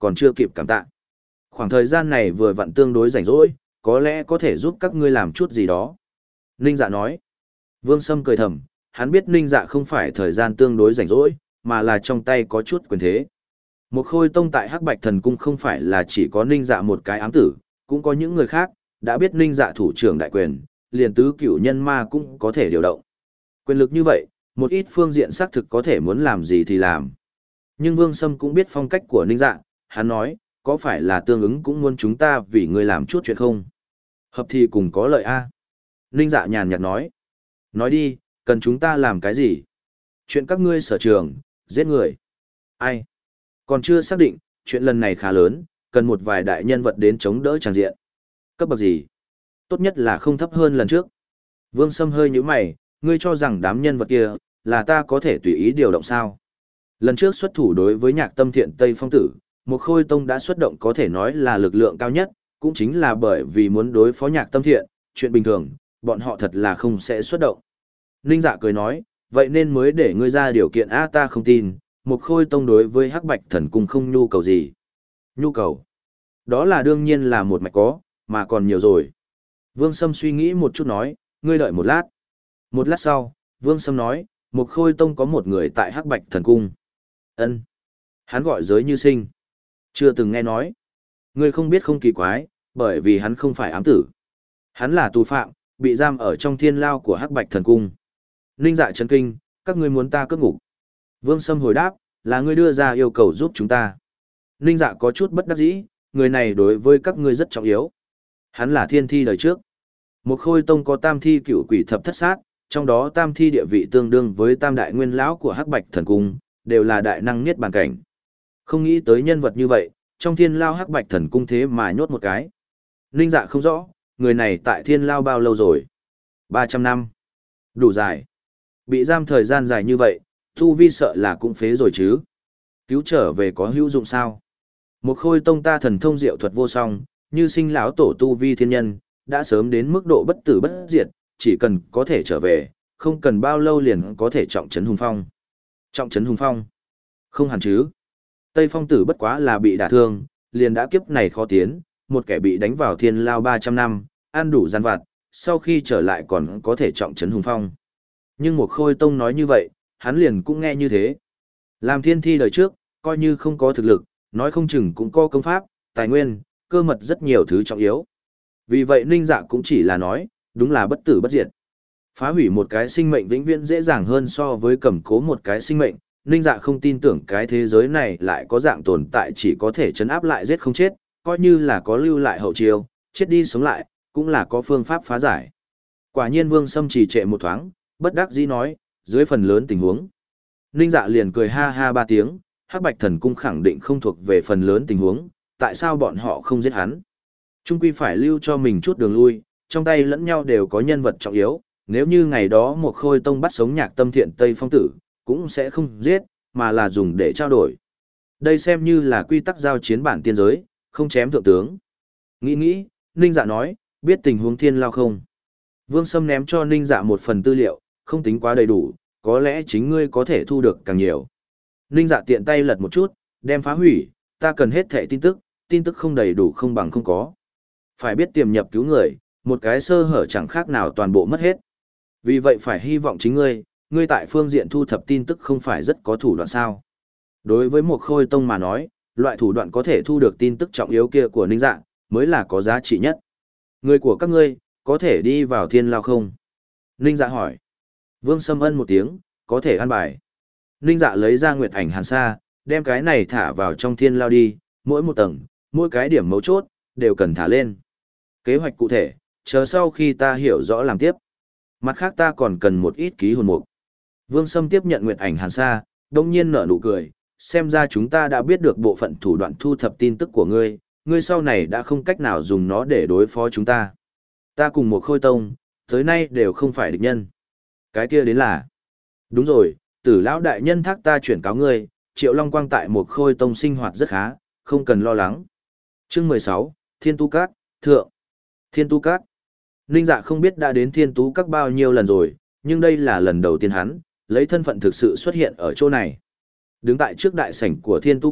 còn chưa kịp cảm tạ. Khoảng thời gian này vừa vặn tương đối rảnh rỗi, có lẽ có thể giúp các ngươi làm chút gì đó. Ninh Dạ nói. Vương Sâm cười thầm, hắn biết Ninh Dạ không phải thời gian tương đối rảnh rỗi, mà là trong tay có chút quyền thế. Một Khôi Tông tại Hắc Bạch Thần Cung không phải là chỉ có Ninh Dạ một cái ám tử, cũng có những người khác, đã biết Ninh Dạ thủ trưởng đại quyền, liền tứ cửu nhân ma cũng có thể điều động. Quyền lực như vậy, một ít phương diện xác thực có thể muốn làm gì thì làm. Nhưng Vương Sâm cũng biết phong cách của Ninh Dạ, hắn nói, có phải là tương ứng cũng muốn chúng ta vì người làm chút chuyện không? Hợp thì cùng có lợi a. Ninh Dạ nhàn nhạt nói. Nói đi, cần chúng ta làm cái gì? Chuyện các ngươi sở trường, giết người. Ai? Còn chưa xác định, chuyện lần này khá lớn, cần một vài đại nhân vật đến chống đỡ tràng diện. Cấp bậc gì? Tốt nhất là không thấp hơn lần trước. Vương Sâm hơi nhíu mày, ngươi cho rằng đám nhân vật kia, là ta có thể tùy ý điều động sao? Lần trước xuất thủ đối với Nhạc Tâm Thiện Tây Phong Tử, một Khôi Tông đã xuất động có thể nói là lực lượng cao nhất, cũng chính là bởi vì muốn đối phó Nhạc Tâm Thiện, chuyện bình thường, bọn họ thật là không sẽ xuất động. Ninh Dạ cười nói, vậy nên mới để ngươi ra điều kiện a ta không tin, một Khôi Tông đối với Hắc Bạch Thần Cung không nhu cầu gì. Nhu cầu? Đó là đương nhiên là một mạch có, mà còn nhiều rồi. Vương Sâm suy nghĩ một chút nói, ngươi đợi một lát. Một lát sau, Vương Sâm nói, một Khôi Tông có một người tại Hắc Bạch Thần Cung. Ân, hắn gọi Giới Như Sinh. Chưa từng nghe nói. Ngươi không biết không kỳ quái, bởi vì hắn không phải ám tử. Hắn là tù phạm, bị giam ở trong thiên lao của Hắc Bạch Thần Cung. Ninh Dạ chấn kinh, các ngươi muốn ta cướp ngục. Vương Sâm hồi đáp, là ngươi đưa ra yêu cầu giúp chúng ta. Ninh Dạ có chút bất đắc dĩ, người này đối với các ngươi rất trọng yếu. Hắn là thiên thi đời trước. Một Khôi Tông có tam thi cựu quỷ thập thất sát, trong đó tam thi địa vị tương đương với tam đại nguyên lão của Hắc Bạch Thần Cung, đều là đại năng niết bàn cảnh. Không nghĩ tới nhân vật như vậy, trong thiên lao Hắc Bạch Thần Cung thế mà nhốt một cái. Ninh Dạ không rõ, người này tại thiên lao bao lâu rồi? ba trăm năm. Đủ dài. Bị giam thời gian dài như vậy, tu vi sợ là cũng phế rồi chứ. Cứu trở về có hữu dụng sao? Một Khôi Tông ta thần thông diệu thuật vô song, như sinh lão tổ tu vi thiên nhân, đã sớm đến mức độ bất tử bất diệt, chỉ cần có thể trở về, không cần bao lâu liền có thể trọng trấn hùng phong. Trọng trấn hùng phong? Không hẳn chứ. Tây Phong Tử bất quá là bị đả thương, liền đã kiếp này khó tiến, một kẻ bị đánh vào thiên lao ba trăm năm, ăn đủ gian vặt, sau khi trở lại còn có thể trọng trấn hùng phong. Nhưng một Khôi Tông nói như vậy, hắn liền cũng nghe như thế. Làm thiên thi đời trước, coi như không có thực lực, nói không chừng cũng có công pháp, tài nguyên, cơ mật rất nhiều thứ trọng yếu. Vì vậy Ninh Dạ cũng chỉ là nói, đúng là bất tử bất diệt. Phá hủy một cái sinh mệnh vĩnh viễn dễ dàng hơn so với cầm cố một cái sinh mệnh. Ninh Dạ không tin tưởng cái thế giới này lại có dạng tồn tại chỉ có thể chấn áp lại giết không chết, coi như là có lưu lại hậu chiêu, chết đi sống lại, cũng là có phương pháp phá giải. Quả nhiên Vương Sâm trì trệ một thoáng, bất đắc dĩ nói, dưới phần lớn tình huống. Ninh Dạ liền cười ha ha ba tiếng, Hắc Bạch Thần Cung khẳng định không thuộc về phần lớn tình huống, tại sao bọn họ không giết hắn? Trung quy phải lưu cho mình chút đường lui, trong tay lẫn nhau đều có nhân vật trọng yếu, nếu như ngày đó một Khôi Tông bắt sống Nhạc Tâm Thiện Tây Phong Tử, cũng sẽ không giết, mà là dùng để trao đổi. Đây xem như là quy tắc giao chiến bản tiên giới, không chém thượng tướng. Nghĩ nghĩ, Ninh Dạ nói, biết tình huống thiên lao không? Vương Sâm ném cho Ninh Dạ một phần tư liệu, không tính quá đầy đủ, có lẽ chính ngươi có thể thu được càng nhiều. Ninh Dạ tiện tay lật một chút, đem phá hủy, ta cần hết thẻ tin tức, tin tức không đầy đủ không bằng không có. Phải biết tiềm nhập cứu người, một cái sơ hở chẳng khác nào toàn bộ mất hết. Vì vậy phải hy vọng chính ngươi, ngươi tại phương diện thu thập tin tức không phải rất có thủ đoạn sao. Đối với một Khôi Tông mà nói, loại thủ đoạn có thể thu được tin tức trọng yếu kia của Ninh Dạ, mới là có giá trị nhất. Người của các ngươi, có thể đi vào thiên lao không? Ninh Dạ hỏi. Vương Sâm ân một tiếng, có thể ăn bài. Ninh Dạ lấy ra Nguyệt Ảnh Hàn Sa, đem cái này thả vào trong thiên lao đi, mỗi một tầng, mỗi cái điểm mấu chốt, đều cần thả lên. Kế hoạch cụ thể, chờ sau khi ta hiểu rõ làm tiếp. Mặt khác ta còn cần một ít ký hồn mục. Vương Sâm tiếp nhận Nguyệt Ảnh Hàn Sa, đông nhiên nở nụ cười, xem ra chúng ta đã biết được bộ phận thủ đoạn thu thập tin tức của ngươi, ngươi sau này đã không cách nào dùng nó để đối phó chúng ta. Ta cùng một Khôi Tông, tới nay đều không phải địch nhân. Cái kia đến là... Đúng rồi, Tử lão đại nhân thác ta chuyển cáo ngươi, Triệu Long Quang tại một Khôi Tông sinh hoạt rất khá, không cần lo lắng. Chương mười sáu, Thiên Tu Các, Thượng. Thiên Tu Các. Ninh Dạ không biết đã đến Thiên Tu Các bao nhiêu lần rồi, nhưng đây là lần đầu tiên hắn, lấy thân phận thực sự xuất hiện ở chỗ này. Đứng tại trước đại sảnh của Thiên Tu Các,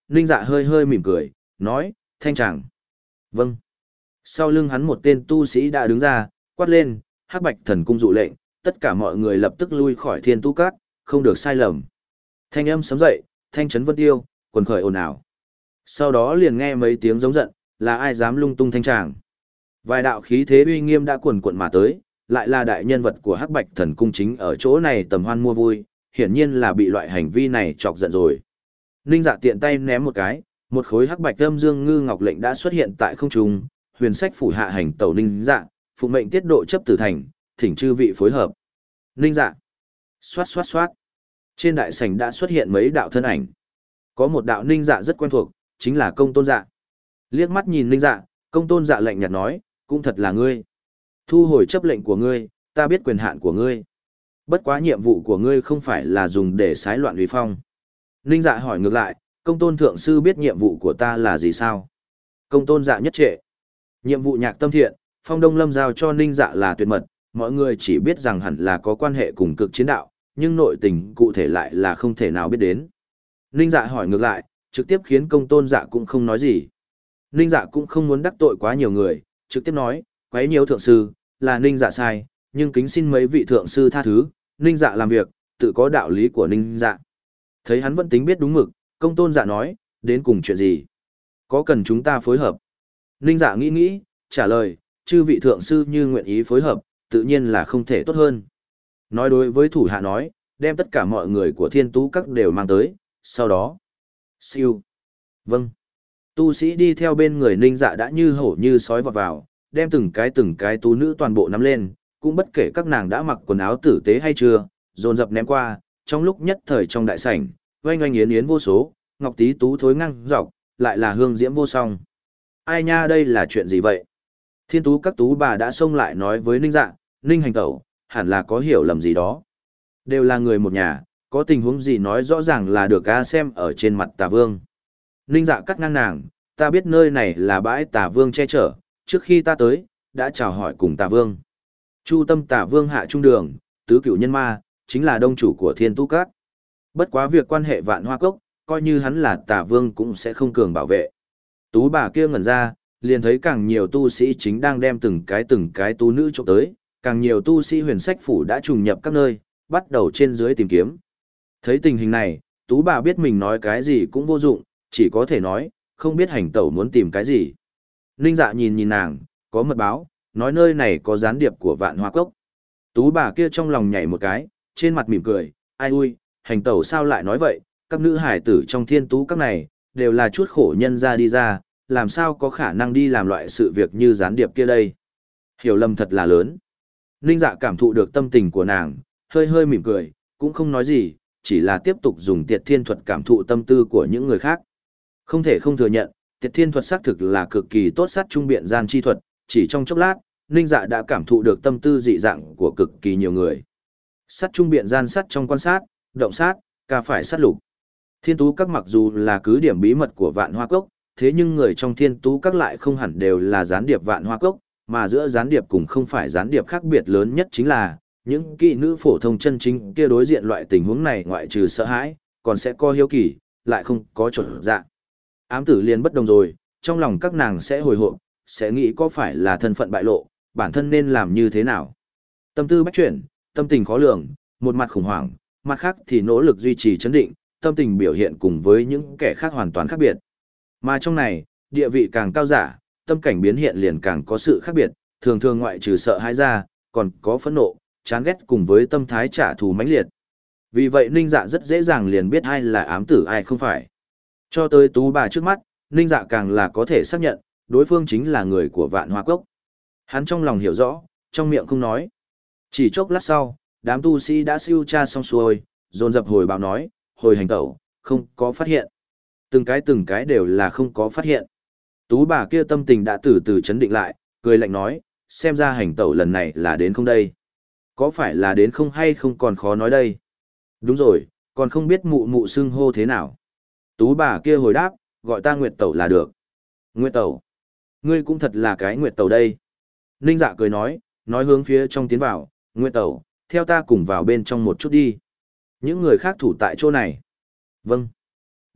Ninh Dạ hơi hơi mỉm cười, nói, thanh tràng. Vâng. Sau lưng hắn một tên tu sĩ đã đứng ra, quát lên, Hắc Bạch Thần Cung dụ lệnh, tất cả mọi người lập tức lui khỏi Thiên Tu Các, không được sai lầm. Thanh âm sấm dậy, thanh trấn vân tiêu, quần khởi ồn ào. Sau đó liền nghe mấy tiếng giống giận, là ai dám lung tung thanh tràng. Vài đạo khí thế uy nghiêm đã cuồn cuộn mà tới, lại là đại nhân vật của Hắc Bạch Thần Cung chính ở chỗ này tầm hoan mua vui, hiển nhiên là bị loại hành vi này chọc giận rồi. Ninh Dạ tiện tay ném một cái, một khối hắc bạch âm dương ngư ngọc lệnh đã xuất hiện tại không trung, huyền sách phủ hạ hành tẩu Ninh Dạ, phụ mệnh tiết độ chấp tử thành, thỉnh chư vị phối hợp. Ninh Dạ. Xoát xoát xoát. Trên đại sảnh đã xuất hiện mấy đạo thân ảnh. Có một đạo Ninh Dạ rất quen thuộc, chính là Công Tôn Dạ. Liếc mắt nhìn Ninh Dạ, Công Tôn Dạ lạnh nhạt nói, cũng thật là ngươi. Thu hồi chấp lệnh của ngươi, ta biết quyền hạn của ngươi. Bất quá nhiệm vụ của ngươi không phải là dùng để xái loạn uy phong. Ninh Dạ hỏi ngược lại, Công Tôn thượng sư biết nhiệm vụ của ta là gì sao? Công Tôn Dạ nhất trệ. Nhiệm vụ nhạc tâm thiện, Phong Đông Lâm giao cho Ninh Dạ là tuyệt mật, mọi người chỉ biết rằng hẳn là có quan hệ cùng cực chiến đạo, nhưng nội tình cụ thể lại là không thể nào biết đến. Ninh Dạ hỏi ngược lại, trực tiếp khiến Công Tôn Dạ cũng không nói gì. Ninh Dạ cũng không muốn đắc tội quá nhiều người, trực tiếp nói, quấy nhiễu thượng sư, là Ninh Dạ sai, nhưng kính xin mấy vị thượng sư tha thứ, Ninh Dạ làm việc, tự có đạo lý của Ninh Dạ. Thấy hắn vẫn tính biết đúng mực, Công Tôn Dạ nói, đến cùng chuyện gì? Có cần chúng ta phối hợp? Ninh Dạ nghĩ nghĩ, trả lời, chư vị thượng sư như nguyện ý phối hợp, tự nhiên là không thể tốt hơn. Nói đối với thủ hạ nói, đem tất cả mọi người của Thiên Tú Các đều mang tới, sau đó. Siêu. Vâng. Tu sĩ đi theo bên người Ninh Dạ đã như hổ như sói vọt vào, đem từng cái từng cái tú nữ toàn bộ nắm lên, cũng bất kể các nàng đã mặc quần áo tử tế hay chưa, dồn dập ném qua, trong lúc nhất thời trong đại sảnh, oanh oanh yến yến vô số, ngọc tí tú thối ngang dọc, lại là hương diễm vô song. Ai nha, đây là chuyện gì vậy? Thiên Tú Các tú bà đã xông lại nói với Ninh Dạ, Ninh hành tẩu, hẳn là có hiểu lầm gì đó. Đều là người một nhà, có tình huống gì nói rõ ràng là được a xem ở trên mặt Tà Vương. Ninh Dạ cắt ngang nàng, ta biết nơi này là bãi Tà Vương che chở, trước khi ta tới, đã chào hỏi cùng Tà Vương. Chu tâm Tà Vương hạ trung đường, tứ cửu nhân ma, chính là đông chủ của Thiên Tu Các. Bất quá việc quan hệ Vạn Hoa Cốc, coi như hắn là Tà Vương cũng sẽ không cường bảo vệ. Tú bà kia ngẩn ra, liền thấy càng nhiều tu sĩ chính đang đem từng cái từng cái tú nữ trộm tới, càng nhiều tu sĩ huyền sách phủ đã trùng nhập các nơi, bắt đầu trên dưới tìm kiếm. Thấy tình hình này, tú bà biết mình nói cái gì cũng vô dụng, chỉ có thể nói, không biết hành tẩu muốn tìm cái gì. Ninh Dạ nhìn nhìn nàng, có mật báo, nói nơi này có gián điệp của Vạn Hoa Cốc. Tú bà kia trong lòng nhảy một cái, trên mặt mỉm cười, ai ui, hành tẩu sao lại nói vậy, các nữ hải tử trong Thiên Tú Các này, đều là chút khổ nhân ra đi ra, làm sao có khả năng đi làm loại sự việc như gián điệp kia đây. Hiểu lầm thật là lớn. Ninh Dạ cảm thụ được tâm tình của nàng, hơi hơi mỉm cười, cũng không nói gì, chỉ là tiếp tục dùng Tiệt Thiên Thuật cảm thụ tâm tư của những người khác. Không thể không thừa nhận, Tiệt Thiên Thuật xác thực là cực kỳ tốt sát trung biện gian chi thuật, chỉ trong chốc lát, Ninh Dạ đã cảm thụ được tâm tư dị dạng của cực kỳ nhiều người. Sát trung biện gian sát trong quan sát, động sát, ca phải sát lục. Thiên Tú Các mặc dù là cứ điểm bí mật của Vạn Hoa Cốc, thế nhưng người trong Thiên Tú Các lại không hẳn đều là gián điệp Vạn Hoa Cốc, mà giữa gián điệp cùng không phải gián điệp khác biệt lớn nhất chính là, những kỹ nữ phổ thông chân chính kia đối diện loại tình huống này ngoại trừ sợ hãi, còn sẽ có hiếu kỳ, lại không có chuẩn dạ. Ám tử liền bất đồng rồi, trong lòng các nàng sẽ hồi hộp, sẽ nghĩ có phải là thân phận bại lộ, bản thân nên làm như thế nào. Tâm tư bách chuyển, tâm tình khó lường, một mặt khủng hoảng, mặt khác thì nỗ lực duy trì chấn định, tâm tình biểu hiện cùng với những kẻ khác hoàn toàn khác biệt. Mà trong này, địa vị càng cao giả, tâm cảnh biến hiện liền càng có sự khác biệt, thường thường ngoại trừ sợ hãi ra, còn có phẫn nộ, chán ghét cùng với tâm thái trả thù mãnh liệt. Vì vậy Ninh Dạ rất dễ dàng liền biết ai là ám tử ai không phải. Cho tới tú bà trước mắt, Ninh Dạ càng là có thể xác nhận, đối phương chính là người của Vạn Hoa Cốc. Hắn trong lòng hiểu rõ, trong miệng không nói. Chỉ chốc lát sau, đám tu sĩ đã siêu tra xong xuôi, dồn dập hồi báo nói, hồi hành tẩu, không có phát hiện. Từng cái từng cái đều là không có phát hiện. Tú bà kia tâm tình đã từ từ chấn định lại, cười lạnh nói, xem ra hành tẩu lần này là đến không đây. Có phải là đến không hay không còn khó nói đây. Đúng rồi, còn không biết mụ mụ xưng hô thế nào. Tú bà kia hồi đáp, gọi ta Nguyệt Tẩu là được. Nguyệt Tẩu, ngươi cũng thật là cái Nguyệt Tẩu đây. Ninh Dạ cười nói, nói hướng phía trong tiến vào, Nguyệt Tẩu, theo ta cùng vào bên trong một chút đi. Những người khác thủ tại chỗ này. Vâng.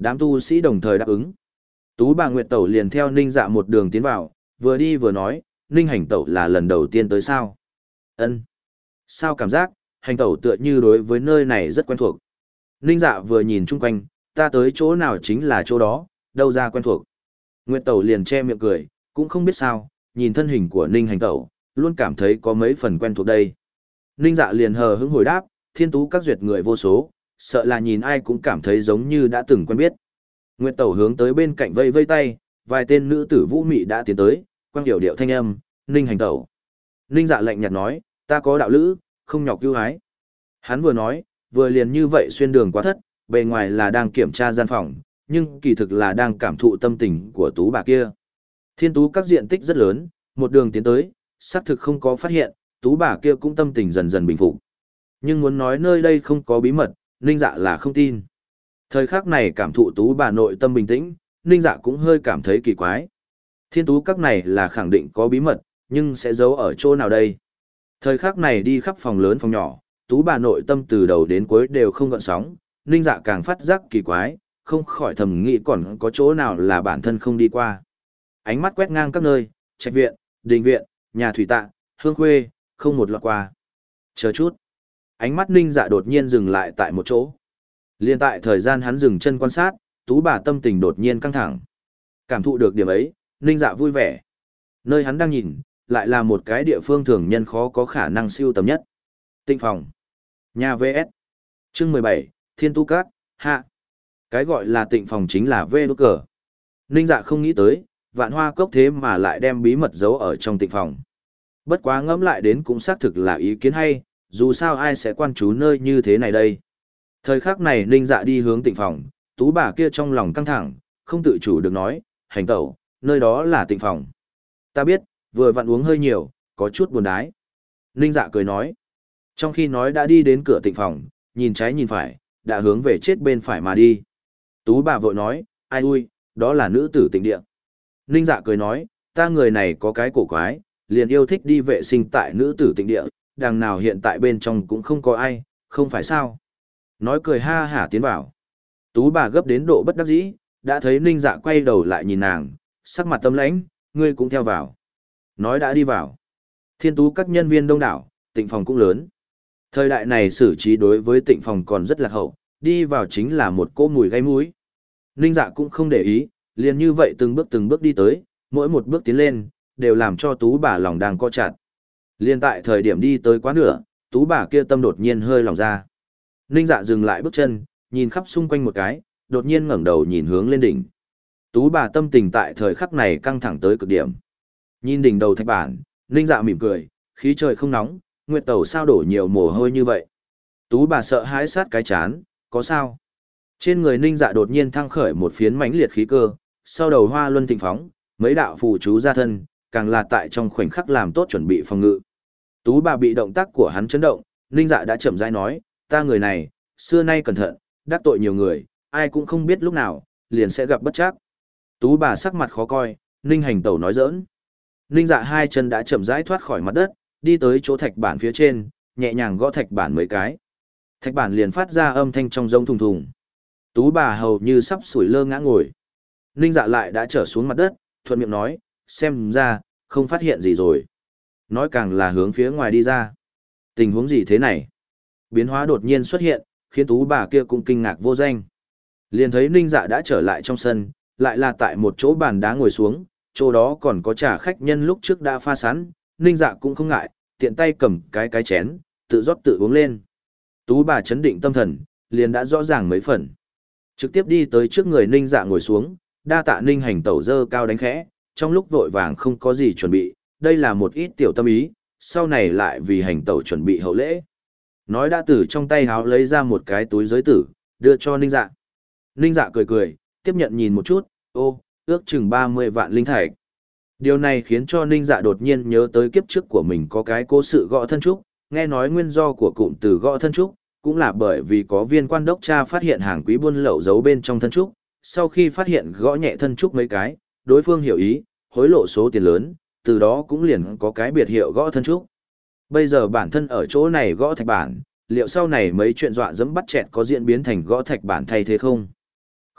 Đám tu sĩ đồng thời đáp ứng. Tú bà Nguyệt Tẩu liền theo Ninh Dạ một đường tiến vào, vừa đi vừa nói, Ninh Hành Tẩu là lần đầu tiên tới sao? Ân. Sao cảm giác, Hành Tẩu tựa như đối với nơi này rất quen thuộc. Ninh Dạ vừa nhìn chung quanh, ta tới chỗ nào chính là chỗ đó, đâu ra quen thuộc. Nguyệt Tẩu liền che miệng cười, cũng không biết sao, nhìn thân hình của Ninh Hành Tẩu, luôn cảm thấy có mấy phần quen thuộc đây. Ninh Dạ liền hờ hững hồi đáp, thiên tú các duyệt người vô số, sợ là nhìn ai cũng cảm thấy giống như đã từng quen biết. Nguyệt Tẩu hướng tới bên cạnh vây vây tay, vài tên nữ tử vũ mị đã tiến tới, quang điệu điệu thanh âm, Ninh Hành Tẩu. Ninh Dạ lạnh nhạt nói, ta có đạo lữ, không nhọc cứu hái. Hắn vừa nói, vừa liền như vậy xuyên đường quá thất, bề ngoài là đang kiểm tra gian phòng, nhưng kỳ thực là đang cảm thụ tâm tình của tú bà kia. Thiên tú các diện tích rất lớn, một đường tiến tới, xác thực không có phát hiện, tú bà kia cũng tâm tình dần dần bình phục. Nhưng muốn nói nơi đây không có bí mật, Ninh Dạ là không tin. Thời khắc này cảm thụ tú bà nội tâm bình tĩnh, Ninh Dạ cũng hơi cảm thấy kỳ quái. Thiên tú các này là khẳng định có bí mật, nhưng sẽ giấu ở chỗ nào đây? Thời khắc này đi khắp phòng lớn phòng nhỏ, tú bà nội tâm từ đầu đến cuối đều không gợn sóng, Ninh Dạ càng phát giác kỳ quái, không khỏi thầm nghĩ còn có chỗ nào là bản thân không đi qua. Ánh mắt quét ngang các nơi, trạch viện, đình viện, nhà thủy tạ, hương khuê, không một lọt qua. Chờ chút. Ánh mắt Ninh Dạ đột nhiên dừng lại tại một chỗ. Liên tại thời gian hắn dừng chân quan sát, tú bà tâm tình đột nhiên căng thẳng. Cảm thụ được điểm ấy, Ninh Dạ vui vẻ. Nơi hắn đang nhìn, lại là một cái địa phương thường nhân khó có khả năng siêu tầm nhất. Tịnh phòng. Nhà vê ét. Chương mười bảy, Thiên Tu Các, hạ. Cái gọi là tịnh phòng chính là vê đút cờ. Ninh Dạ không nghĩ tới, Vạn Hoa Cốc thế mà lại đem bí mật giấu ở trong tịnh phòng. Bất quá ngẫm lại đến cũng xác thực là ý kiến hay, dù sao ai sẽ quan trú nơi như thế này đây. Thời khắc này Ninh Dạ đi hướng tịnh phòng, tú bà kia trong lòng căng thẳng, không tự chủ được nói, Hành Tẩu, nơi đó là tịnh phòng. Ta biết, vừa vặn uống hơi nhiều, có chút buồn đái. Ninh Dạ cười nói. Trong khi nói đã đi đến cửa tịnh phòng, nhìn trái nhìn phải, đã hướng về chết bên phải mà đi. Tú bà vội nói, ai ui, đó là nữ tử tịnh địa. Ninh Dạ cười nói, ta người này có cái cổ quái, liền yêu thích đi vệ sinh tại nữ tử tịnh địa, đằng nào hiện tại bên trong cũng không có ai, không phải sao. Nói cười ha hả tiến vào. Tú bà gấp đến độ bất đắc dĩ, đã thấy Ninh Dạ quay đầu lại nhìn nàng, sắc mặt tâm lãnh, ngươi cũng theo vào. Nói đã đi vào. Thiên tú các nhân viên đông đảo, tịnh phòng cũng lớn. Thời đại này xử trí đối với tịnh phòng còn rất là hậu, đi vào chính là một cỗ mùi gây mũi. Ninh Dạ cũng không để ý, liền như vậy từng bước từng bước đi tới, mỗi một bước tiến lên, đều làm cho tú bà lòng đang co chặt. Liên tại thời điểm đi tới quá nửa, tú bà kia tâm đột nhiên hơi lòng ra. Ninh Dạ dừng lại bước chân, nhìn khắp xung quanh một cái, đột nhiên ngẩng đầu nhìn hướng lên đỉnh. Tú bà tâm tình tại thời khắc này căng thẳng tới cực điểm. Nhìn đỉnh đầu thạch bản, Ninh Dạ mỉm cười, khí trời không nóng, Nguyệt Tẩu sao đổ nhiều mồ hôi như vậy. Tú bà sợ hãi sát cái chán, có sao? Trên người Ninh Dạ đột nhiên thăng khởi một phiến mãnh liệt khí cơ, sau đầu hoa luân thịnh phóng, mấy đạo phù chú ra thân, càng là tại trong khoảnh khắc làm tốt chuẩn bị phòng ngự. Tú bà bị động tác của hắn chấn động, Ninh Dạ đã chậm rãi nói, ta người này, xưa nay cẩn thận, đắc tội nhiều người, ai cũng không biết lúc nào, liền sẽ gặp bất trắc. Tú bà sắc mặt khó coi, Ninh Hành Tẩu nói giỡn. Ninh Dạ hai chân đã chậm rãi thoát khỏi mặt đất, đi tới chỗ thạch bản phía trên, nhẹ nhàng gõ thạch bản mấy cái. Thạch bản liền phát ra âm thanh trong rông thùng thùng. Tú bà hầu như sắp sủi lơ ngã ngồi. Ninh Dạ lại đã trở xuống mặt đất, thuận miệng nói, xem ra, không phát hiện gì rồi. Nói càng là hướng phía ngoài đi ra. Tình huống gì thế này? Biến hóa đột nhiên xuất hiện, khiến tú bà kia cũng kinh ngạc vô danh. Liền thấy Ninh Dạ đã trở lại trong sân, lại là tại một chỗ bàn đá ngồi xuống, chỗ đó còn có trà khách nhân lúc trước đã pha sẵn, Ninh Dạ cũng không ngại, tiện tay cầm cái cái chén, tự rót tự uống lên. Tú bà chấn định tâm thần, liền đã rõ ràng mấy phần. Trực tiếp đi tới trước người Ninh Dạ ngồi xuống, đa tạ Ninh Hành Tẩu dơ cao đánh khẽ, trong lúc vội vàng không có gì chuẩn bị, đây là một ít tiểu tâm ý, sau này lại vì Hành Tẩu chuẩn bị hậu lễ. Nói đã từ trong tay háo lấy ra một cái túi giới tử, đưa cho Ninh Dạ. Ninh Dạ cười cười, tiếp nhận nhìn một chút, ô, ước chừng ba mươi vạn linh thạch. Điều này khiến cho Ninh Dạ đột nhiên nhớ tới kiếp trước của mình có cái cố sự gõ thân trúc, nghe nói nguyên do của cụm từ gõ thân trúc, cũng là bởi vì có viên quan đốc cha phát hiện hàng quý buôn lậu giấu bên trong thân trúc, sau khi phát hiện gõ nhẹ thân trúc mấy cái, đối phương hiểu ý, hối lộ số tiền lớn, từ đó cũng liền có cái biệt hiệu gõ thân trúc. Bây giờ bản thân ở chỗ này gõ thạch bản, liệu sau này mấy chuyện dọa dẫm bắt chẹt có diễn biến thành gõ thạch bản thay thế không?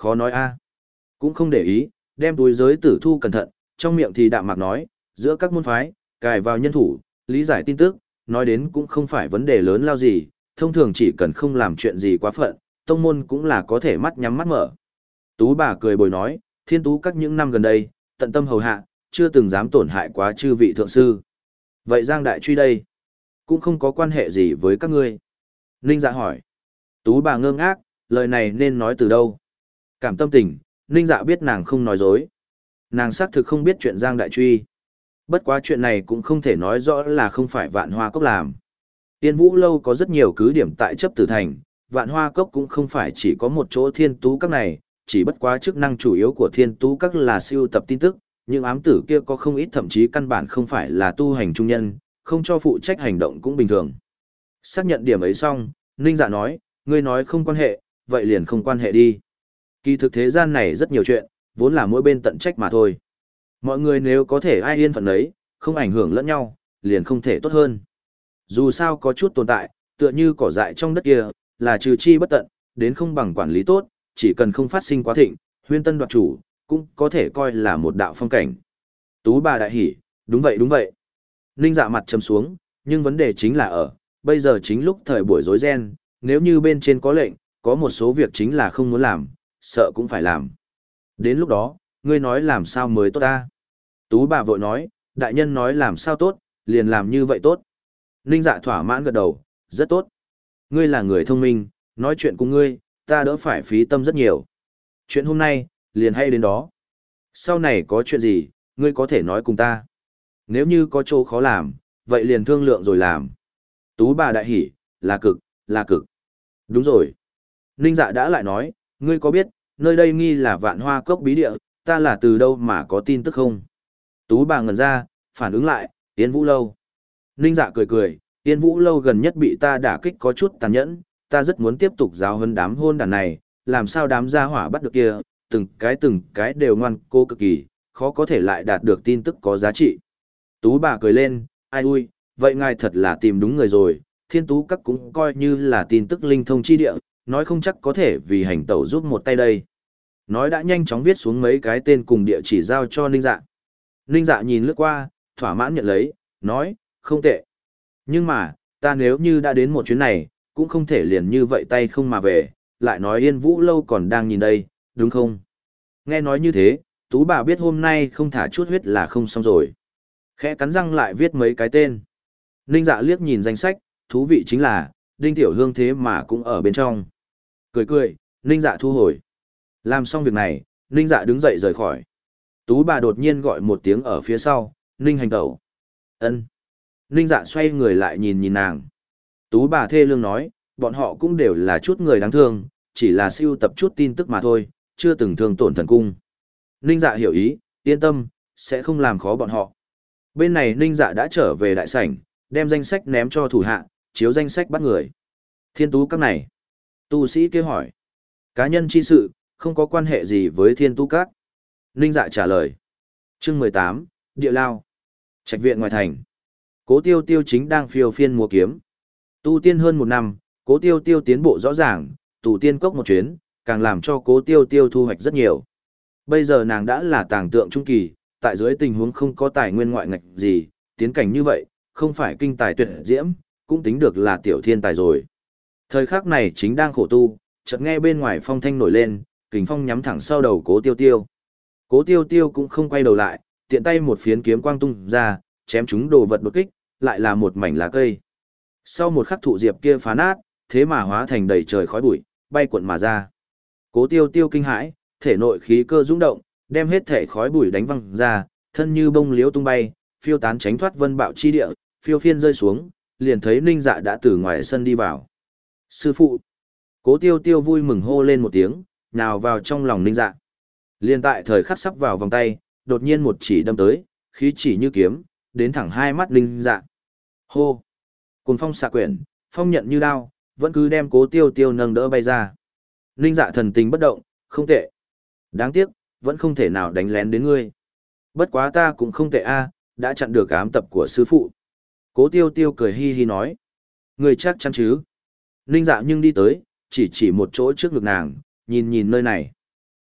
khó nói a. Cũng không để ý, đem túi giới tử thu cẩn thận, trong miệng thì đạm mạc nói, giữa các môn phái, cài vào nhân thủ, lý giải tin tức, nói đến cũng không phải vấn đề lớn lao gì, thông thường chỉ cần không làm chuyện gì quá phận, tông môn cũng là có thể mắt nhắm mắt mở. Tú bà cười bồi nói, thiên tú các những năm gần đây, tận tâm hầu hạ, chưa từng dám tổn hại quá chư vị thượng sư. Vậy Giang Đại Truy đây, cũng không có quan hệ gì với các ngươi. Ninh Dạ hỏi. Tú bà ngơ ngác, lời này nên nói từ đâu? Cảm tâm tình, Ninh Dạ biết nàng không nói dối. Nàng xác thực không biết chuyện Giang Đại Truy. Bất quá chuyện này cũng không thể nói rõ là không phải Vạn Hoa Cốc làm. Tiên Vũ Lâu có rất nhiều cứ điểm tại chấp tử thành, Vạn Hoa Cốc cũng không phải chỉ có một chỗ thiên tú các này, chỉ bất quá chức năng chủ yếu của thiên tú các là siêu tập tin tức, nhưng ám tử kia có không ít thậm chí căn bản không phải là tu hành trung nhân, không cho phụ trách hành động cũng bình thường. Xác nhận điểm ấy xong, Ninh Dạ nói, ngươi nói không quan hệ, vậy liền không quan hệ đi. Kỳ thực thế gian này rất nhiều chuyện, vốn là mỗi bên tận trách mà thôi. Mọi người nếu có thể ai yên phận ấy, không ảnh hưởng lẫn nhau, liền không thể tốt hơn. Dù sao có chút tồn tại, tựa như cỏ dại trong đất kia, là trừ chi bất tận, đến không bằng quản lý tốt, chỉ cần không phát sinh quá thịnh, huyên tân đoạt chủ, cũng có thể coi là một đạo phong cảnh. Tú bà đại hỉ, đúng vậy đúng vậy. Ninh Dạ mặt trầm xuống, nhưng vấn đề chính là ở, bây giờ chính lúc thời buổi rối ren, nếu như bên trên có lệnh, có một số việc chính là không muốn làm, sợ cũng phải làm. Đến lúc đó, ngươi nói làm sao mới tốt ta? Tú bà vội nói, đại nhân nói làm sao tốt, liền làm như vậy tốt. Ninh Dạ thỏa mãn gật đầu, rất tốt. Ngươi là người thông minh, nói chuyện cùng ngươi, ta đỡ phải phí tâm rất nhiều. Chuyện hôm nay, liền hay đến đó. Sau này có chuyện gì, ngươi có thể nói cùng ta. Nếu như có chỗ khó làm, vậy liền thương lượng rồi làm. Tú bà đại hỉ, là cực, là cực. Đúng rồi. Ninh Dạ đã lại nói, ngươi có biết, nơi đây nghi là Vạn Hoa Cốc bí địa, ta là từ đâu mà có tin tức không? Tú bà ngẩn ra, phản ứng lại, Yên Vũ Lâu. Ninh Dạ cười cười, Yên Vũ Lâu gần nhất bị ta đả kích có chút tàn nhẫn, ta rất muốn tiếp tục giáo huấn đám hôn đàn này, làm sao đám gia hỏa bắt được kia, từng cái từng cái đều ngoan cố cực kỳ, khó có thể lại đạt được tin tức có giá trị. Tú bà cười lên, ai ui, vậy ngài thật là tìm đúng người rồi, thiên tú các cũng coi như là tin tức linh thông chi địa, nói không chắc có thể vì hành tẩu giúp một tay đây. Nói đã nhanh chóng viết xuống mấy cái tên cùng địa chỉ giao cho Ninh Dạ. Ninh Dạ nhìn lướt qua, thỏa mãn nhận lấy, nói, không tệ. Nhưng mà, ta nếu như đã đến một chuyến này, cũng không thể liền như vậy tay không mà về, lại nói Yên Vũ Lâu còn đang nhìn đây, đúng không? Nghe nói như thế, Tú bà biết hôm nay không thả chút huyết là không xong rồi. Khẽ cắn răng lại viết mấy cái tên. Ninh Dạ liếc nhìn danh sách, thú vị chính là, Đinh Tiểu Hương thế mà cũng ở bên trong. Cười cười, Ninh Dạ thu hồi. Làm xong việc này, Ninh Dạ đứng dậy rời khỏi. Tú bà đột nhiên gọi một tiếng ở phía sau, Ninh hành tẩu. Ân. Ninh Dạ xoay người lại nhìn nhìn nàng. Tú bà thê lương nói, bọn họ cũng đều là chút người đáng thương, chỉ là siêu tập chút tin tức mà thôi, chưa từng thương tổn thần cung. Ninh Dạ hiểu ý, yên tâm, sẽ không làm khó bọn họ. Bên này Ninh Dạ đã trở về đại sảnh, đem danh sách ném cho thủ hạ, chiếu danh sách bắt người. Thiên tú các này. Tu sĩ kia hỏi. Cá nhân chi sự, không có quan hệ gì với thiên tú các. Ninh Dạ trả lời. Chương mười tám, Địa Lao. Trạch viện ngoài thành. Cố Tiêu Tiêu chính đang phiêu phiên múa kiếm. Tu tiên hơn một năm, Cố Tiêu Tiêu tiến bộ rõ ràng, tù tiên cốc một chuyến, càng làm cho Cố Tiêu Tiêu thu hoạch rất nhiều. Bây giờ nàng đã là tàng tượng trung kỳ, tại dưới tình huống không có tài nguyên ngoại ngạch gì, tiến cảnh như vậy, không phải kinh tài tuyệt diễm, cũng tính được là tiểu thiên tài rồi. Thời khắc này chính đang khổ tu, chợt nghe bên ngoài phong thanh nổi lên, kình phong nhắm thẳng sau đầu Cố Tiêu Tiêu. Cố Tiêu Tiêu cũng không quay đầu lại, tiện tay một phiến kiếm quang tung ra, chém chúng đồ vật đột kích, lại là một mảnh lá cây. Sau một khắc thụ diệp kia phá nát, thế mà hóa thành đầy trời khói bụi, bay cuộn mà ra. Cố Tiêu Tiêu kinh hãi, thể nội khí cơ rung động, đem hết thể khói bụi đánh văng ra, thân như bông liễu tung bay, phiêu tán tránh thoát vân bạo chi địa, phiêu phiên rơi xuống, liền thấy Ninh Dạ đã từ ngoài sân đi vào. Sư phụ! Cố Tiêu Tiêu vui mừng hô lên một tiếng, nhào vào trong lòng Ninh Dạ. Liền tại thời khắc sắp vào vòng tay, đột nhiên một chỉ đâm tới, khí chỉ như kiếm, đến thẳng hai mắt Ninh Dạ. Hô! Cùng phong xạ quyển, phong nhận như đao, vẫn cứ đem Cố Tiêu Tiêu nâng đỡ bay ra. Ninh Dạ thần tình bất động, không tệ. Đáng tiếc, vẫn không thể nào đánh lén đến ngươi. Bất quá ta cũng không tệ a, đã chặn được ám tập của sư phụ. Cố Tiêu Tiêu cười hi hi nói. Ngươi chắc chắn chứ? Ninh Dạ nhưng đi tới, chỉ chỉ một chỗ trước ngực nàng, nhìn nhìn nơi này.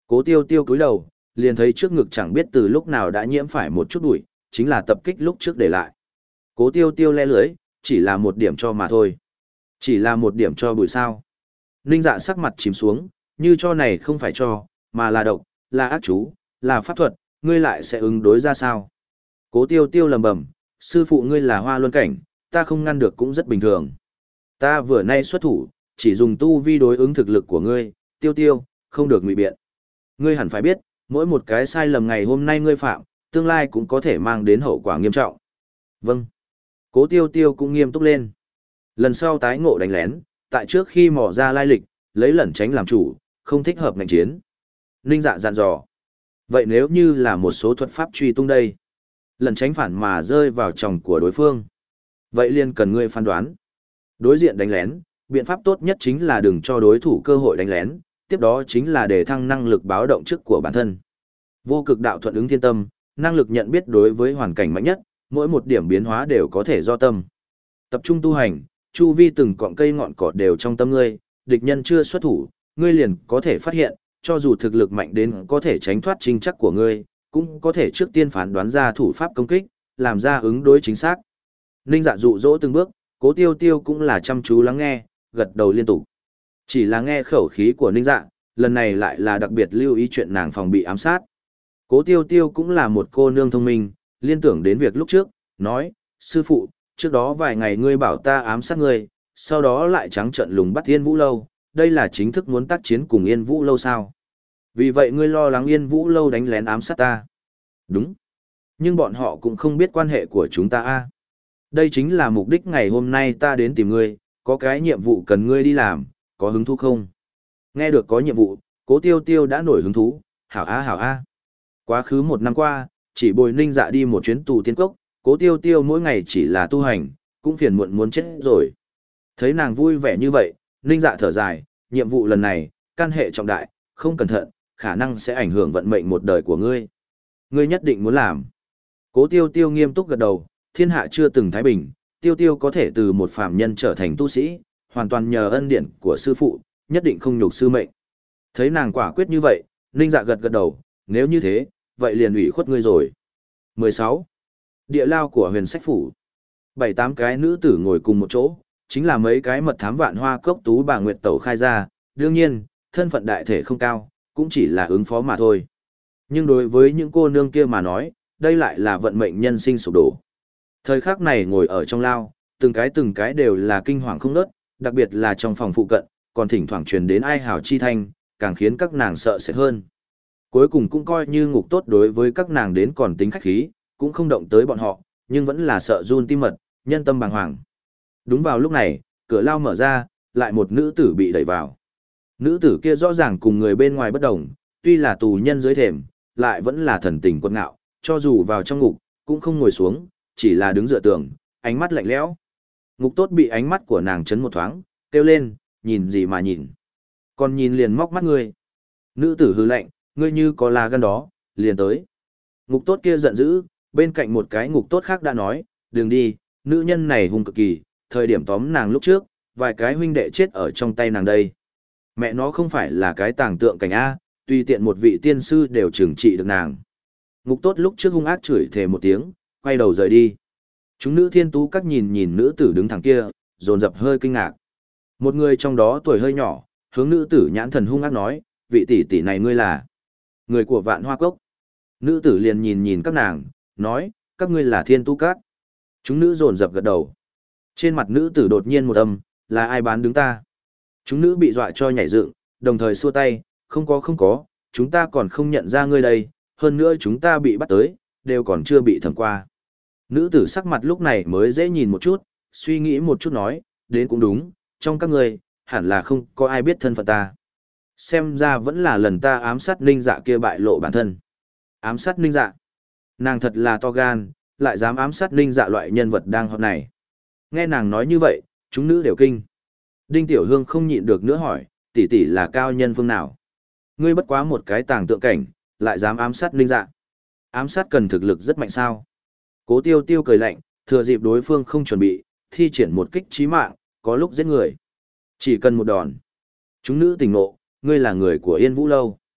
Cố tiêu tiêu cúi đầu, liền thấy trước ngực chẳng biết từ lúc nào đã nhiễm phải một chút bụi, chính là tập kích lúc trước để lại. Cố tiêu tiêu le lưới, chỉ là một điểm cho mà thôi. Chỉ là một điểm cho bụi sao. Ninh dạ sắc mặt chìm xuống, như cho này không phải cho, mà là độc, là ác chú, là pháp thuật, ngươi lại sẽ ứng đối ra sao. Cố tiêu tiêu lầm bầm, sư phụ ngươi là hoa luân cảnh, ta không ngăn được cũng rất bình thường. Ta vừa nay xuất thủ, chỉ dùng tu vi đối ứng thực lực của ngươi, tiêu tiêu, không được ngụy biện. Ngươi hẳn phải biết, mỗi một cái sai lầm ngày hôm nay ngươi phạm, tương lai cũng có thể mang đến hậu quả nghiêm trọng. Vâng. Cố tiêu tiêu cũng nghiêm túc lên. Lần sau tái ngộ đánh lén, tại trước khi mò ra lai lịch, lấy lẩn tránh làm chủ, không thích hợp ngành chiến. Ninh dạ dặn dò. Vậy nếu như là một số thuật pháp truy tung đây, lẩn tránh phản mà rơi vào chồng của đối phương, vậy liền cần ngươi phán đoán. Đối diện đánh lén, biện pháp tốt nhất chính là đừng cho đối thủ cơ hội đánh lén, tiếp đó chính là để thăng năng lực báo động trước của bản thân. Vô cực đạo thuận ứng thiên tâm, năng lực nhận biết đối với hoàn cảnh mạnh nhất, mỗi một điểm biến hóa đều có thể do tâm. Tập trung tu hành, chu vi từng cọng cây ngọn cỏ đều trong tâm ngươi, địch nhân chưa xuất thủ, ngươi liền có thể phát hiện, cho dù thực lực mạnh đến có thể tránh thoát trinh chắc của ngươi, cũng có thể trước tiên phán đoán ra thủ pháp công kích, làm ra ứng đối chính xác. Ninh dạ dụ dỗ từng bước, cố tiêu tiêu cũng là chăm chú lắng nghe, gật đầu liên tục. Chỉ là nghe khẩu khí của Ninh dạ, lần này lại là đặc biệt lưu ý chuyện nàng phòng bị ám sát. Cố tiêu tiêu cũng là một cô nương thông minh, liên tưởng đến việc lúc trước, nói, sư phụ, trước đó vài ngày ngươi bảo ta ám sát ngươi, sau đó lại trắng trợn lùng bắt Yên Vũ Lâu, đây là chính thức muốn tác chiến cùng Yên Vũ Lâu sao? Vì vậy ngươi lo lắng Yên Vũ Lâu đánh lén ám sát ta. Đúng. Nhưng bọn họ cũng không biết quan hệ của chúng ta a. Đây chính là mục đích ngày hôm nay ta đến tìm ngươi, có cái nhiệm vụ cần ngươi đi làm, có hứng thú không? Nghe được có nhiệm vụ, cố tiêu tiêu đã nổi hứng thú, hảo a hảo a. Quá khứ một năm qua, chỉ bồi Ninh dạ đi một chuyến tù tiên cốc, cố tiêu tiêu mỗi ngày chỉ là tu hành, cũng phiền muộn muốn chết rồi. Thấy nàng vui vẻ như vậy, Ninh dạ thở dài, nhiệm vụ lần này, căn hệ trọng đại, không cẩn thận, khả năng sẽ ảnh hưởng vận mệnh một đời của ngươi. Ngươi nhất định muốn làm. Cố tiêu tiêu nghiêm túc gật đầu, thiên hạ chưa từng thái bình, tiêu tiêu có thể từ một phàm nhân trở thành tu sĩ, hoàn toàn nhờ ân điển của sư phụ, nhất định không nhục sư mệnh. Thấy nàng quả quyết như vậy, Ninh dạ gật gật đầu, nếu như thế, vậy liền ủy khuất ngươi rồi. mười sáu. Địa lao của huyền sách phủ. Bảy tám cái nữ tử ngồi cùng một chỗ, chính là mấy cái mật thám vạn hoa cốc tú bà Nguyệt Tẩu khai ra, đương nhiên, thân phận đại thể không cao, cũng chỉ là ứng phó mà thôi. Nhưng đối với những cô nương kia mà nói, đây lại là vận mệnh nhân sinh sụp đổ. Thời khắc này ngồi ở trong lao, từng cái từng cái đều là kinh hoàng không nớt, đặc biệt là trong phòng phụ cận, còn thỉnh thoảng truyền đến ai hào chi thanh, càng khiến các nàng sợ sệt hơn. Cuối cùng cũng coi như ngục tốt đối với các nàng đến còn tính khách khí, cũng không động tới bọn họ, nhưng vẫn là sợ run tim mật, nhân tâm bàng hoàng. Đúng vào lúc này, cửa lao mở ra, lại một nữ tử bị đẩy vào. Nữ tử kia rõ ràng cùng người bên ngoài bất đồng, tuy là tù nhân dưới thềm, lại vẫn là thần tình quân ngạo, cho dù vào trong ngục, cũng không ngồi xuống, chỉ là đứng dựa tường, ánh mắt lạnh lẽo. Ngục tốt bị ánh mắt của nàng chấn một thoáng, kêu lên, nhìn gì mà nhìn. Còn nhìn liền móc mắt ngươi. Nữ tử hư lạnh, ngươi như có là gan đó, liền tới. Ngục tốt kia giận dữ, bên cạnh một cái ngục tốt khác đã nói, đừng đi, nữ nhân này hung cực kỳ, thời điểm tóm nàng lúc trước, vài cái huynh đệ chết ở trong tay nàng đây. Mẹ nó không phải là cái tàng tượng cảnh A, tùy tiện một vị tiên sư đều trừng trị được nàng. Ngục tốt lúc trước hung ác chửi thề một tiếng, quay đầu rời đi. Chúng nữ thiên tú các nhìn nhìn nữ tử đứng thẳng kia, dồn dập hơi kinh ngạc. Một người trong đó tuổi hơi nhỏ, hướng nữ tử nhãn thần hung ác nói, vị tỷ tỷ này ngươi là người của Vạn Hoa Cốc. Nữ tử liền nhìn nhìn các nàng, nói, các ngươi là thiên tú các. Chúng nữ dồn dập gật đầu. Trên mặt nữ tử đột nhiên một âm, là ai bán đứng ta? Chúng nữ bị dọa cho nhảy dựng, đồng thời xua tay, không có không có, chúng ta còn không nhận ra ngươi đây, hơn nữa chúng ta bị bắt tới, đều còn chưa bị thẩm qua. Nữ tử sắc mặt lúc này mới dễ nhìn một chút, suy nghĩ một chút nói, đến cũng đúng, trong các ngươi, hẳn là không có ai biết thân phận ta. Xem ra vẫn là lần ta ám sát Ninh Dạ kia bại lộ bản thân. Ám sát Ninh Dạ. Nàng thật là to gan, lại dám ám sát Ninh Dạ loại nhân vật đang hot này. Nghe nàng nói như vậy, chúng nữ đều kinh. Đinh Tiểu Hương không nhịn được nữa hỏi, tỷ tỷ là cao nhân phương nào? Ngươi bất quá một cái tàng tượng cảnh, lại dám ám sát Ninh Dạ. Ám sát cần thực lực rất mạnh sao? Cố Tiêu Tiêu cười lạnh, thừa dịp đối phương không chuẩn bị, thi triển một kích chí mạng, có lúc giết người. Chỉ cần một đòn. Chúng nữ tỉnh ngộ, ngươi là người của Yên Vũ Lâu.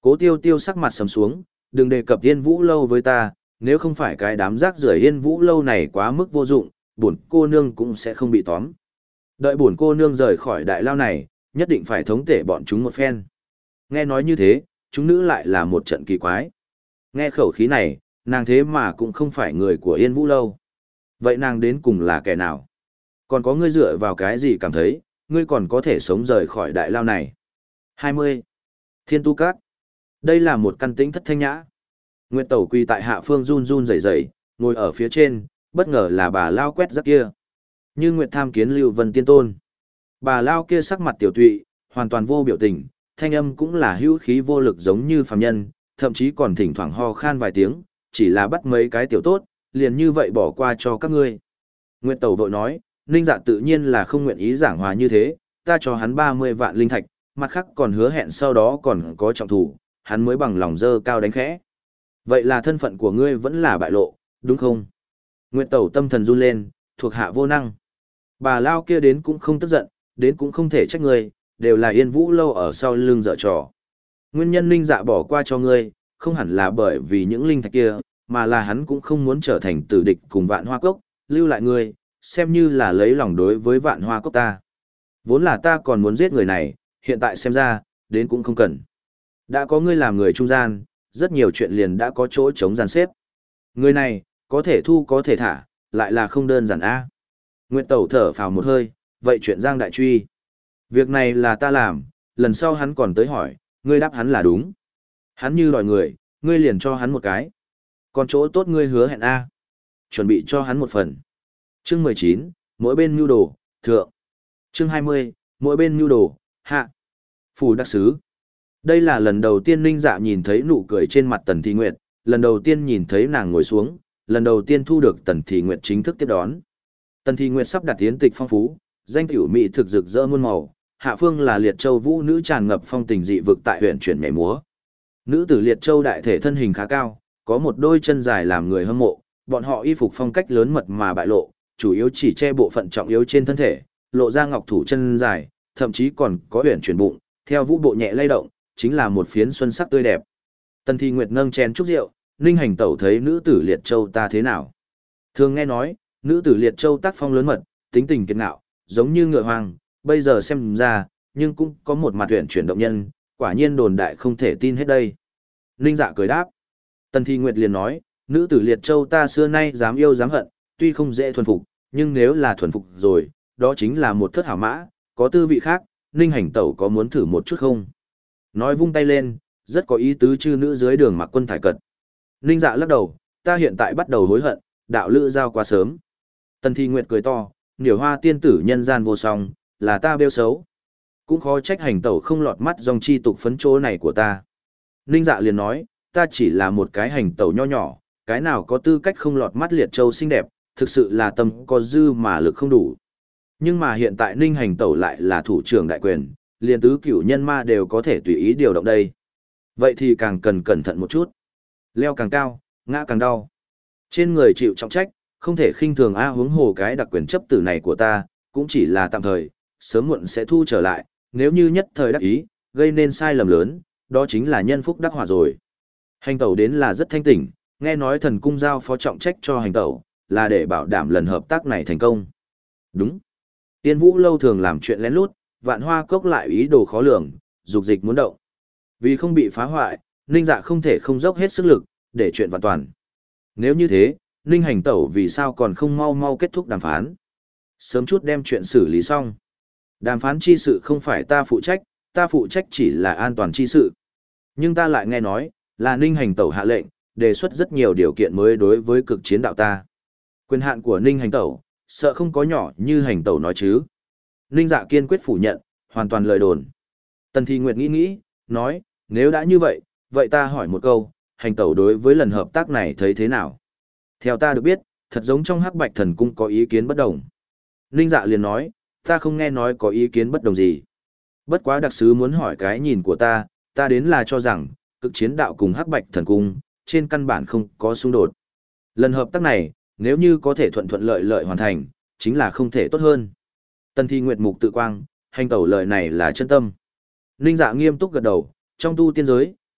Cố Tiêu Tiêu sắc mặt sầm xuống, đừng đề cập Yên Vũ lâu với ta, nếu không phải cái đám rác rưởi Yên Vũ lâu này quá mức vô dụng, bổn cô nương cũng sẽ không bị tóm. Đợi bổn cô nương rời khỏi đại lao này, nhất định phải thống tể bọn chúng một phen. Nghe nói như thế, chúng nữ lại là một trận kỳ quái. Nghe khẩu khí này, nàng thế mà cũng không phải người của Yên Vũ lâu. Vậy nàng đến cùng là kẻ nào? Còn có ngươi dựa vào cái gì cảm thấy, ngươi còn có thể sống rời khỏi đại lao này? hai mươi. Thiên Tu Các. Đây là một căn tĩnh thất thanh nhã. Nguyệt Tẩu quỳ tại hạ phương run run rẩy rẩy, ngồi ở phía trên, bất ngờ là bà lao quét rác kia. Như Nguyệt tham kiến Lưu Vân Tiên Tôn. Bà lao kia sắc mặt tiểu tụy, hoàn toàn vô biểu tình, thanh âm cũng là hữu khí vô lực giống như phàm nhân, thậm chí còn thỉnh thoảng ho khan vài tiếng, chỉ là bắt mấy cái tiểu tốt, liền như vậy bỏ qua cho các ngươi. Nguyệt Tẩu vội nói, Ninh Dạ tự nhiên là không nguyện ý giảng hòa như thế, ta cho hắn ba mươi vạn linh thạch, mặt khác còn hứa hẹn sau đó còn có trọng thủ, hắn mới bằng lòng dơ cao đánh khẽ. Vậy là thân phận của ngươi vẫn là bại lộ, đúng không? Nguyệt Tẩu tâm thần run lên, thuộc hạ vô năng. Bà lao kia đến cũng không tức giận, đến cũng không thể trách ngươi, đều là Yên Vũ lâu ở sau lưng dở trò. Nguyên nhân Ninh Dạ bỏ qua cho ngươi, không hẳn là bởi vì những linh thạch kia, mà là hắn cũng không muốn trở thành tử địch cùng Vạn Hoa Cốc, lưu lại ngươi, xem như là lấy lòng đối với Vạn Hoa Cốc ta. Vốn là ta còn muốn giết người này, hiện tại xem ra, đến cũng không cần. Đã có ngươi làm người trung gian, rất nhiều chuyện liền đã có chỗ chống dàn xếp. Người này, có thể thu có thể thả, lại là không đơn giản a. Nguyệt Tẩu thở phào một hơi, vậy chuyện Giang Đại Truy. Việc này là ta làm, lần sau hắn còn tới hỏi, ngươi đáp hắn là đúng. Hắn như đòi người, ngươi liền cho hắn một cái. Còn chỗ tốt ngươi hứa hẹn a, chuẩn bị cho hắn một phần. Chương mười chín, mỗi bên nhu đồ, thượng. Chương hai mươi, mỗi bên nhu đồ, hạ. Phủ đặc sứ. Đây là lần đầu tiên Ninh Dạ nhìn thấy nụ cười trên mặt Tần Thị Nguyệt, lần đầu tiên nhìn thấy nàng ngồi xuống, lần đầu tiên thu được Tần Thị Nguyệt chính thức tiếp đón. Tần Thị Nguyệt sắp đặt tiến tịch phong phú, danh tiểu mỹ thực rực rỡ muôn màu, hạ phương là Liệt Châu vũ nữ tràn ngập phong tình dị vực tại huyện chuyển nhảy múa. Nữ tử Liệt Châu đại thể thân hình khá cao, có một đôi chân dài làm người hâm mộ, bọn họ y phục phong cách lớn mật mà bại lộ, chủ yếu chỉ che bộ phận trọng yếu trên thân thể, lộ ra ngọc thủ chân dài, thậm chí còn có huyện chuyển bụng, theo vũ bộ nhẹ lay động, chính là một phiến xuân sắc tươi đẹp. Tần Thị Nguyệt nâng chén chúc rượu, Ninh Hành Tẩu thấy nữ tử Liệt Châu ta thế nào? Thường nghe nói, nữ tử Liệt Châu tác phong lớn mật, tính tình kiệt ngạo, giống như ngựa hoang, bây giờ xem ra, nhưng cũng có một mặt tuyển chuyển động nhân, quả nhiên đồn đại không thể tin hết đây. Ninh Dạ cười đáp. Tần Thị Nguyệt liền nói, nữ tử Liệt Châu ta xưa nay dám yêu dám hận, tuy không dễ thuần phục, nhưng nếu là thuần phục rồi, đó chính là một thất hảo mã, có tư vị khác, Ninh Hành Tẩu có muốn thử một chút không? Nói vung tay lên, rất có ý tứ chư nữ dưới đường mặc quân thải cật. Ninh Dạ lắc đầu, ta hiện tại bắt đầu hối hận, đạo lữ giao quá sớm. Tần Thị Nguyệt cười to, niểu hoa tiên tử nhân gian vô song, là ta bêu xấu. Cũng khó trách Hành Tẩu không lọt mắt dòng chi tục phấn chỗ này của ta. Ninh Dạ liền nói, ta chỉ là một cái Hành Tẩu nho nhỏ, cái nào có tư cách không lọt mắt Liệt Châu xinh đẹp, thực sự là tâm có dư mà lực không đủ. Nhưng mà hiện tại Ninh Hành Tẩu lại là thủ trưởng đại quyền, liền tứ cửu nhân ma đều có thể tùy ý điều động đây. Vậy thì càng cần cẩn thận một chút. Leo càng cao, ngã càng đau. Trên người chịu trọng trách, không thể khinh thường a huống hồ cái đặc quyền chấp tử này của ta, cũng chỉ là tạm thời, sớm muộn sẽ thu trở lại, nếu như nhất thời đắc ý, gây nên sai lầm lớn, đó chính là nhân phúc đắc hỏa rồi. Hành Tẩu đến là rất thanh tỉnh, nghe nói thần cung giao phó trọng trách cho Hành Tẩu, là để bảo đảm lần hợp tác này thành công. Đúng. Tiên Vũ lâu thường làm chuyện lén lút, Vạn Hoa Cốc lại ý đồ khó lường, dục dịch muốn động. Vì không bị phá hoại, Ninh Dạ không thể không dốc hết sức lực, để chuyện vạn toàn. Nếu như thế, Ninh Hành Tẩu vì sao còn không mau mau kết thúc đàm phán? Sớm chút đem chuyện xử lý xong. Đàm phán chi sự không phải ta phụ trách, ta phụ trách chỉ là an toàn chi sự. Nhưng ta lại nghe nói, là Ninh Hành Tẩu hạ lệnh, đề xuất rất nhiều điều kiện mới đối với cực chiến đạo ta. Quyền hạn của Ninh Hành Tẩu, sợ không có nhỏ như Hành Tẩu nói chứ. Ninh Dạ kiên quyết phủ nhận, hoàn toàn lời đồn. Tần Thị Nguyệt nghĩ nghĩ, nói, nếu đã như vậy, vậy ta hỏi một câu, Hành Tẩu đối với lần hợp tác này thấy thế nào? Theo ta được biết, thật giống trong Hắc Bạch Thần Cung có ý kiến bất đồng. Ninh Dạ liền nói, ta không nghe nói có ý kiến bất đồng gì. Bất quá đặc sứ muốn hỏi cái nhìn của ta, ta đến là cho rằng, cực chiến đạo cùng Hắc Bạch Thần Cung, trên căn bản không có xung đột. Lần hợp tác này, nếu như có thể thuận thuận lợi lợi hoàn thành, chính là không thể tốt hơn. Tần Thị Nguyệt mục tự quang, Hành Tẩu lời này là chân tâm. Ninh Dạ nghiêm túc gật đầu, trong tu tiên giới,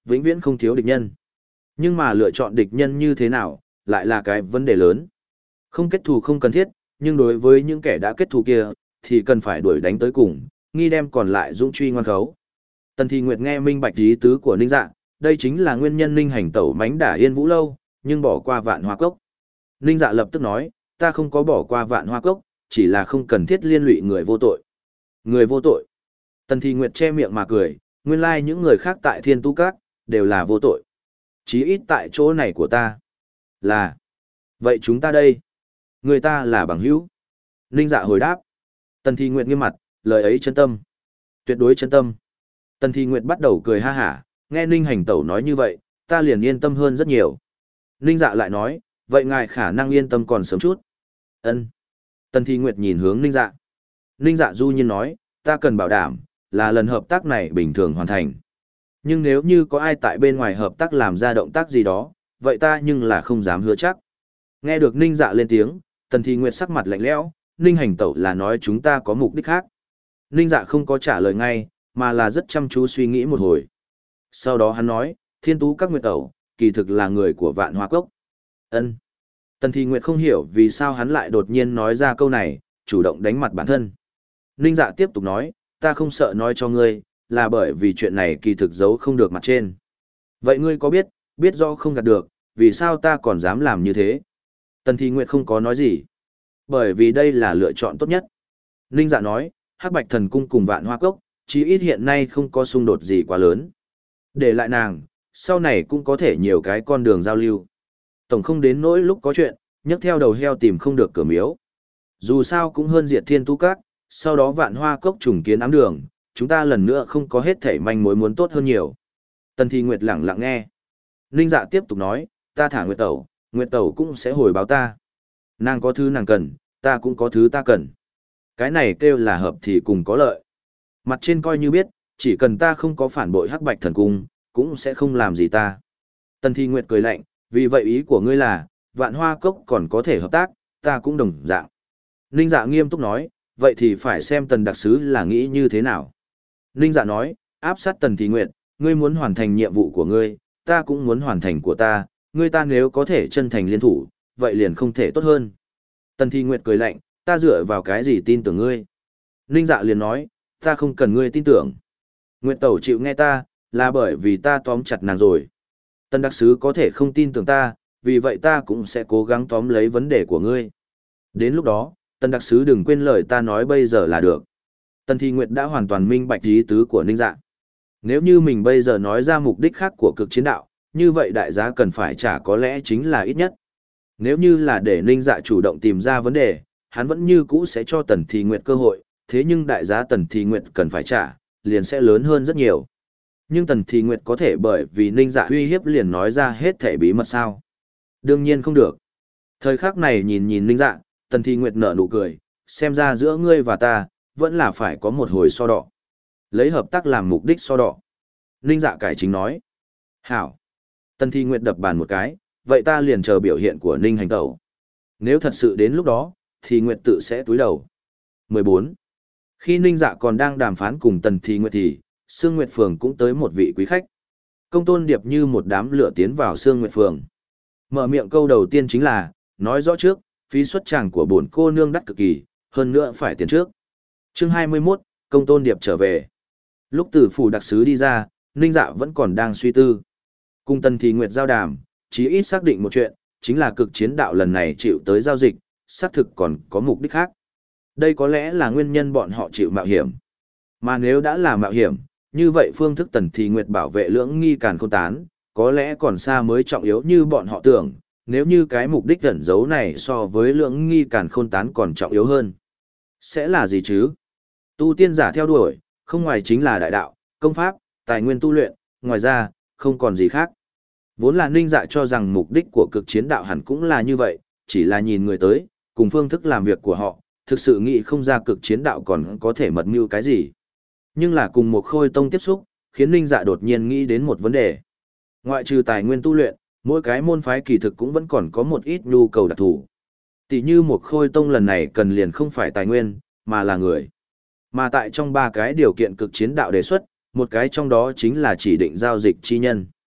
vĩnh viễn không thiếu địch nhân. Nhưng mà lựa chọn địch nhân như thế nào, lại là cái vấn đề lớn. Không kết thù không cần thiết, nhưng đối với những kẻ đã kết thù kia, thì cần phải đuổi đánh tới cùng, nghi đem còn lại dũng truy ngoan khấu. Tần Thị Nguyệt nghe minh bạch ý tứ của Ninh Dạ, đây chính là nguyên nhân Ninh Hành tẩu mánh đả Yên Vũ lâu, nhưng bỏ qua Vạn Hoa Cốc. Ninh Dạ lập tức nói, ta không có bỏ qua Vạn Hoa Cốc, chỉ là không cần thiết liên lụy người vô tội. Người vô tội. Tần Thị Nguyệt che miệng mà cười, nguyên lai những người khác tại Thiên Tu Các, đều là vô tội. Chí ít tại chỗ này của ta. Là. Vậy chúng ta đây. Người ta là bằng hữu. Ninh Dạ hồi đáp. Tần Thị Nguyệt nghiêm mặt, lời ấy chân tâm. Tuyệt đối chân tâm. Tần Thị Nguyệt bắt đầu cười ha hả, nghe Ninh Hành tẩu nói như vậy, ta liền yên tâm hơn rất nhiều. Ninh Dạ lại nói, vậy ngài khả năng yên tâm còn sớm chút. Ân. Tần Thị Nguyệt nhìn hướng Ninh Dạ. Ninh Dạ du nhiên nói, ta cần bảo đảm, là lần hợp tác này bình thường hoàn thành. Nhưng nếu như có ai tại bên ngoài hợp tác làm ra động tác gì đó, vậy ta nhưng là không dám hứa chắc. Nghe được Ninh Dạ lên tiếng, Tần Thị Nguyệt sắc mặt lạnh lẽo, Ninh Hành tẩu là nói chúng ta có mục đích khác. Ninh Dạ không có trả lời ngay, mà là rất chăm chú suy nghĩ một hồi. Sau đó hắn nói, Thiên Tú Các Nguyệt tẩu, kỳ thực là người của Vạn Hoa Cốc. Ân. Tần Thị Nguyệt không hiểu vì sao hắn lại đột nhiên nói ra câu này, chủ động đánh mặt bản thân. Ninh Dạ tiếp tục nói, ta không sợ nói cho ngươi, là bởi vì chuyện này kỳ thực giấu không được mặt trên. Vậy ngươi có biết, biết do không gạt được, vì sao ta còn dám làm như thế? Tần Thị Nguyệt không có nói gì. Bởi vì đây là lựa chọn tốt nhất. Ninh Dạ nói, Hắc Bạch Thần Cung cùng Vạn Hoa Cốc, chí ít hiện nay không có xung đột gì quá lớn. Để lại nàng, sau này cũng có thể nhiều cái con đường giao lưu. Tổng không đến nỗi lúc có chuyện, nhấc theo đầu heo tìm không được cửa miếu. Dù sao cũng hơn diệt Thiên Tu Các, sau đó Vạn Hoa Cốc trùng kiến ám đường, chúng ta lần nữa không có hết thảy manh mối muốn tốt hơn nhiều. Tần Thị Nguyệt lặng lặng nghe. Ninh Dạ tiếp tục nói, ta thả Nguyệt Tẩu, Nguyệt Tẩu cũng sẽ hồi báo ta. Nàng có thứ nàng cần, ta cũng có thứ ta cần. Cái này kêu là hợp thì cùng có lợi. Mặt trên coi như biết, chỉ cần ta không có phản bội Hắc Bạch Thần Cung, cũng sẽ không làm gì ta. Tần Thị Nguyệt cười lạnh, vì vậy ý của ngươi là, Vạn Hoa Cốc còn có thể hợp tác, ta cũng đồng dạng. Ninh Dạ nghiêm túc nói, vậy thì phải xem Tần đặc sứ là nghĩ như thế nào. Ninh Dạ nói, áp sát Tần Thị Nguyệt, ngươi muốn hoàn thành nhiệm vụ của ngươi, ta cũng muốn hoàn thành của ta, ngươi ta nếu có thể chân thành liên thủ, vậy liền không thể tốt hơn. Tần Thị Nguyệt cười lạnh, ta dựa vào cái gì tin tưởng ngươi? Ninh Dạ liền nói, ta không cần ngươi tin tưởng. Nguyệt Tẩu chịu nghe ta, là bởi vì ta tóm chặt nàng rồi. Tần đặc sứ có thể không tin tưởng ta, vì vậy ta cũng sẽ cố gắng tóm lấy vấn đề của ngươi. Đến lúc đó, Tần đặc sứ đừng quên lời ta nói bây giờ là được. Tần Thị Nguyệt đã hoàn toàn minh bạch ý tứ của Ninh Dạ. Nếu như mình bây giờ nói ra mục đích khác của cực chiến đạo, như vậy đại giá cần phải trả có lẽ chính là ít nhất. Nếu như là để Ninh Dạ chủ động tìm ra vấn đề, hắn vẫn như cũ sẽ cho Tần Thị Nguyệt cơ hội, thế nhưng đại giá Tần Thị Nguyệt cần phải trả, liền sẽ lớn hơn rất nhiều. Nhưng Tần Thị Nguyệt có thể bởi vì Ninh Dạ uy hiếp liền nói ra hết thể bí mật sao? Đương nhiên không được. Thời khắc này nhìn nhìn Ninh Dạ, Tần Thị Nguyệt nở nụ cười, xem ra giữa ngươi và ta, vẫn là phải có một hồi so đọ. Lấy hợp tác làm mục đích so đọ. Ninh Dạ cải chính nói. Hảo. Tần Thị Nguyệt đập bàn một cái, vậy ta liền chờ biểu hiện của Ninh Hành tẩu. Nếu thật sự đến lúc đó, thì Nguyệt tự sẽ túi đầu. mười bốn. Khi Ninh Dạ còn đang đàm phán cùng Tần Thị Nguyệt thì, Sương Nguyệt Phường cũng tới một vị quý khách. Công Tôn Điệp như một đám lửa tiến vào Sương Nguyệt Phường. Mở miệng câu đầu tiên chính là, nói rõ trước, phí xuất tràng của bổn cô nương đắt cực kỳ, hơn nữa phải tiền trước. Chương hai mươi mốt, Công Tôn Điệp trở về. Lúc từ phủ đặc sứ đi ra, Ninh Dạ vẫn còn đang suy tư. Cùng Tần Thị Nguyệt giao đàm, chí ít xác định một chuyện, chính là cực chiến đạo lần này chịu tới giao dịch, xác thực còn có mục đích khác. Đây có lẽ là nguyên nhân bọn họ chịu mạo hiểm. Mà nếu đã là mạo hiểm, như vậy phương thức Tần Thị Nguyệt bảo vệ lưỡng nghi càn khôn tán, có lẽ còn xa mới trọng yếu như bọn họ tưởng, nếu như cái mục đích ẩn giấu này so với lưỡng nghi càn khôn tán còn trọng yếu hơn. Sẽ là gì chứ? Tu tiên giả theo đuổi, không ngoài chính là đại đạo, công pháp, tài nguyên tu luyện, ngoài ra, không còn gì khác. Vốn là Ninh Dạ cho rằng mục đích của cực chiến đạo hẳn cũng là như vậy, chỉ là nhìn người tới, cùng phương thức làm việc của họ, thực sự nghĩ không ra cực chiến đạo còn có thể mật mưu cái gì. Nhưng là cùng một khôi tông tiếp xúc, khiến Ninh Dạ đột nhiên nghĩ đến một vấn đề. Ngoại trừ tài nguyên tu luyện, mỗi cái môn phái kỳ thực cũng vẫn còn có một ít nhu cầu đặc thù. Tỷ như một khôi tông lần này cần liền không phải tài nguyên, mà là người. Mà tại trong ba cái điều kiện cực chiến đạo đề xuất, một cái trong đó chính là chỉ định giao dịch chi nhân.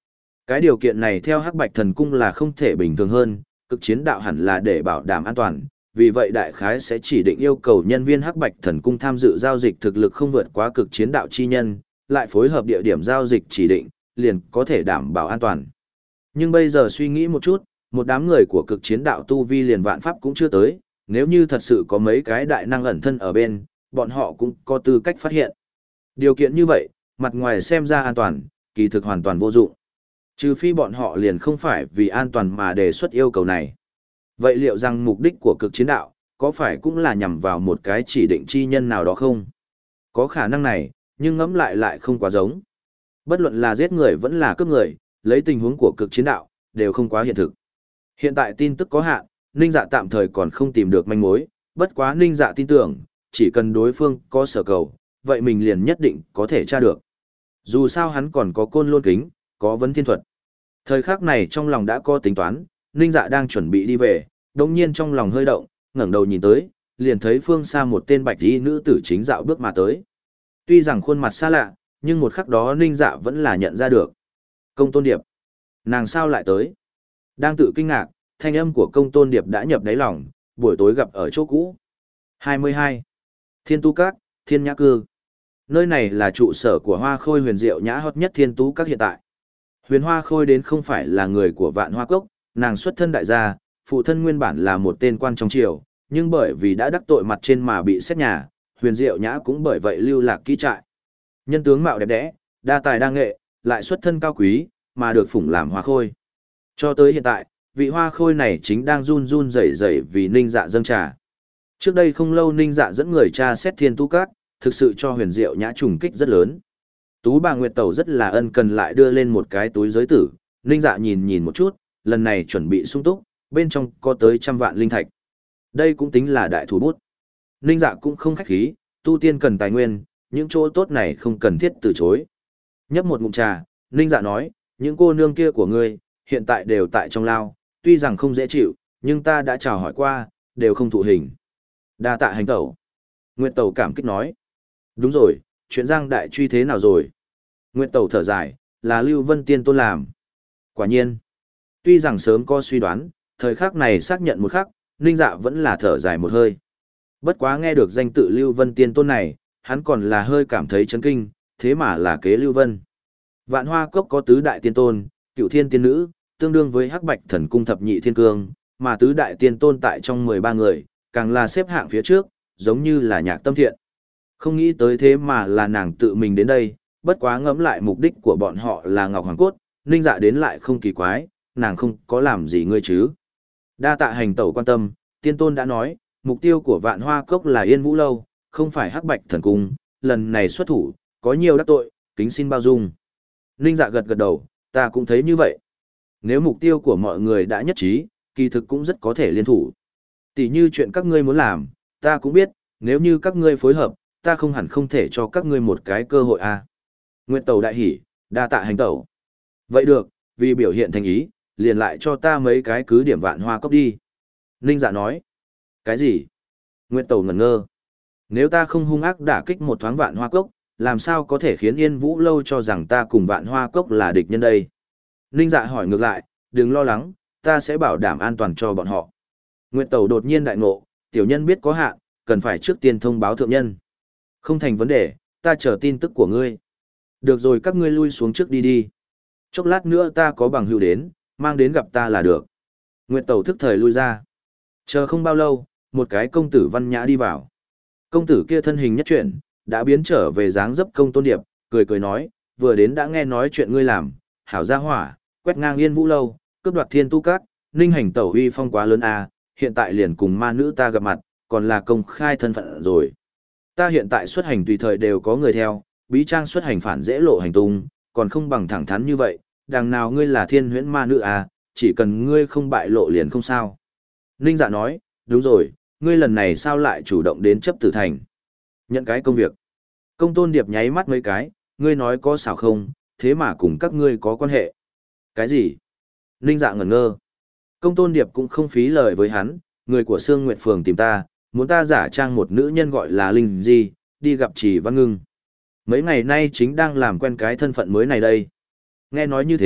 Cái điều kiện này theo Hắc Bạch Thần Cung là không thể bình thường hơn, cực chiến đạo hẳn là để bảo đảm an toàn, vì vậy đại khái sẽ chỉ định yêu cầu nhân viên Hắc Bạch Thần Cung tham dự giao dịch thực lực không vượt quá cực chiến đạo chi nhân, lại phối hợp địa điểm giao dịch chỉ định, liền có thể đảm bảo an toàn. Nhưng bây giờ suy nghĩ một chút, một đám người của cực chiến đạo tu vi liền vạn pháp cũng chưa tới, nếu như thật sự có mấy cái đại năng ẩn thân ở bên, bọn họ cũng có tư cách phát hiện. Điều kiện như vậy, mặt ngoài xem ra an toàn, kỳ thực hoàn toàn vô dụng. Trừ phi bọn họ liền không phải vì an toàn mà đề xuất yêu cầu này. Vậy liệu rằng mục đích của cực chiến đạo, có phải cũng là nhằm vào một cái chỉ định chi nhân nào đó không? Có khả năng này, nhưng ngẫm lại lại không quá giống. Bất luận là giết người vẫn là cướp người, lấy tình huống của cực chiến đạo, đều không quá hiện thực. Hiện tại tin tức có hạn, Ninh Dạ tạm thời còn không tìm được manh mối, bất quá Ninh Dạ tin tưởng, chỉ cần đối phương có sở cầu, vậy mình liền nhất định có thể tra được. Dù sao hắn còn có côn lôn kính, có vấn thiên thuật. Thời khắc này trong lòng đã có tính toán, Ninh Dạ đang chuẩn bị đi về, đồng nhiên trong lòng hơi động, ngẩng đầu nhìn tới, liền thấy phương xa một tên bạch y nữ tử chính dạo bước mà tới. Tuy rằng khuôn mặt xa lạ, nhưng một khắc đó Ninh Dạ vẫn là nhận ra được. Công Tôn Điệp. Nàng sao lại tới? Đang tự kinh ngạc, thanh âm của Công Tôn Điệp đã nhập đáy lòng, buổi tối gặp ở chỗ cũ. hai mươi hai. Thiên Tu Các, Thiên Nhã Cư. Nơi này là trụ sở của Hoa Khôi huyền diệu nhã hot nhất Thiên Tu Các hiện tại. Huyền Hoa Khôi đến không phải là người của Vạn Hoa Cốc, nàng xuất thân đại gia, phụ thân nguyên bản là một tên quan trong triều, nhưng bởi vì đã đắc tội mặt trên mà bị xét nhà, huyền diệu nhã cũng bởi vậy lưu lạc kỹ trại. Nhân tướng mạo đẹp đẽ, đa tài đa nghệ, lại xuất thân cao quý, mà được phủng làm Hoa Khôi. Cho tới hiện tại, vị Hoa Khôi này chính đang run run rẩy rẩy vì Ninh Dạ dâng trà. Trước đây không lâu Ninh Dạ dẫn người tra xét Thiên Tu Các, thực sự cho huyền diệu nhã trùng kích rất lớn. Tú bà Nguyệt Tẩu rất là ân cần lại đưa lên một cái túi giới tử, Ninh Dạ nhìn nhìn một chút, lần này chuẩn bị sung túc, bên trong có tới trăm vạn linh thạch. Đây cũng tính là đại thủ bút. Ninh Dạ cũng không khách khí, tu tiên cần tài nguyên, những chỗ tốt này không cần thiết từ chối. Nhấp một ngụm trà, Ninh Dạ nói, những cô nương kia của ngươi, hiện tại đều tại trong lao, tuy rằng không dễ chịu, nhưng ta đã chào hỏi qua, đều không thụ hình. Đa tạ hành tẩu. Nguyệt Tẩu cảm kích nói. Đúng rồi, chuyện Giang Đại Truy thế nào rồi? Nguyệt Tẩu thở dài, là Lưu Vân Tiên Tôn làm. Quả nhiên. Tuy rằng sớm có suy đoán, thời khắc này xác nhận một khắc, Ninh Dạ vẫn là thở dài một hơi. Bất quá nghe được danh tự Lưu Vân Tiên Tôn này, hắn còn là hơi cảm thấy chấn kinh, thế mà là kế Lưu Vân. Vạn Hoa Cốc có tứ đại tiên tôn, Cửu Thiên Tiên Nữ, tương đương với Hắc Bạch Thần Cung thập nhị thiên cương, mà tứ đại tiên tôn tại trong mười ba người, càng là xếp hạng phía trước, giống như là Nhạc Tâm Thiện. Không nghĩ tới thế mà là nàng tự mình đến đây, bất quá ngẫm lại mục đích của bọn họ là Ngọc Hoàng Cốt, Ninh Dạ đến lại không kỳ quái, nàng không có làm gì ngươi chứ. Đa tạ hành tẩu quan tâm, tiên tôn đã nói, mục tiêu của Vạn Hoa Cốc là Yên Vũ Lâu, không phải Hắc Bạch Thần Cung, lần này xuất thủ, có nhiều đắc tội, kính xin bao dung. Ninh Dạ gật gật đầu, ta cũng thấy như vậy. Nếu mục tiêu của mọi người đã nhất trí, kỳ thực cũng rất có thể liên thủ. Tỷ như chuyện các ngươi muốn làm, ta cũng biết, nếu như các ngươi phối hợp, ta không hẳn không thể cho các ngươi một cái cơ hội a. À. Nguyệt Tẩu đại hỉ, đa tạ hành tẩu. Vậy được, vì biểu hiện thành ý, liền lại cho ta mấy cái cứ điểm Vạn Hoa Cốc đi. Ninh Dạ nói. Cái gì? Nguyệt Tẩu ngẩn ngơ. Nếu ta không hung ác đả kích một thoáng Vạn Hoa Cốc, làm sao có thể khiến Yên Vũ Lâu cho rằng ta cùng Vạn Hoa Cốc là địch nhân đây? Ninh Dạ hỏi ngược lại, đừng lo lắng, ta sẽ bảo đảm an toàn cho bọn họ. Nguyệt Tẩu đột nhiên đại ngộ, tiểu nhân biết có hạn, cần phải trước tiên thông báo thượng nhân. Không thành vấn đề, ta chờ tin tức của ngươi. Được rồi, các ngươi lui xuống trước đi đi. Chốc lát nữa ta có bằng hữu đến, mang đến gặp ta là được. Nguyệt Tẩu thức thời lui ra. Chờ không bao lâu, một cái công tử văn nhã đi vào. Công tử kia thân hình nhất chuyển, đã biến trở về dáng dấp Công Tôn Điệp, cười cười nói, vừa đến đã nghe nói chuyện ngươi làm, hảo gia hỏa, quét ngang Yên Vũ Lâu, cướp đoạt Thiên Tu Các, Ninh hành tẩu uy phong quá lớn à, hiện tại liền cùng ma nữ ta gặp mặt, còn là công khai thân phận rồi. Ta hiện tại xuất hành tùy thời đều có người theo, bí trang xuất hành phản dễ lộ hành tung, còn không bằng thẳng thắn như vậy, đằng nào ngươi là thiên huyễn ma nữ à, chỉ cần ngươi không bại lộ liền không sao. Ninh Dạ nói, đúng rồi, ngươi lần này sao lại chủ động đến chấp tử thành. Nhận cái công việc. Công Tôn Điệp nháy mắt mấy cái, ngươi nói có xảo không, thế mà cùng các ngươi có quan hệ. Cái gì? Ninh Dạ ngẩn ngơ. Công Tôn Điệp cũng không phí lời với hắn, người của Sương Nguyệt Phường tìm ta, muốn ta giả trang một nữ nhân gọi là Linh Di, đi gặp Trì Văn Ngưng. Mấy ngày nay chính đang làm quen cái thân phận mới này đây. Nghe nói như thế,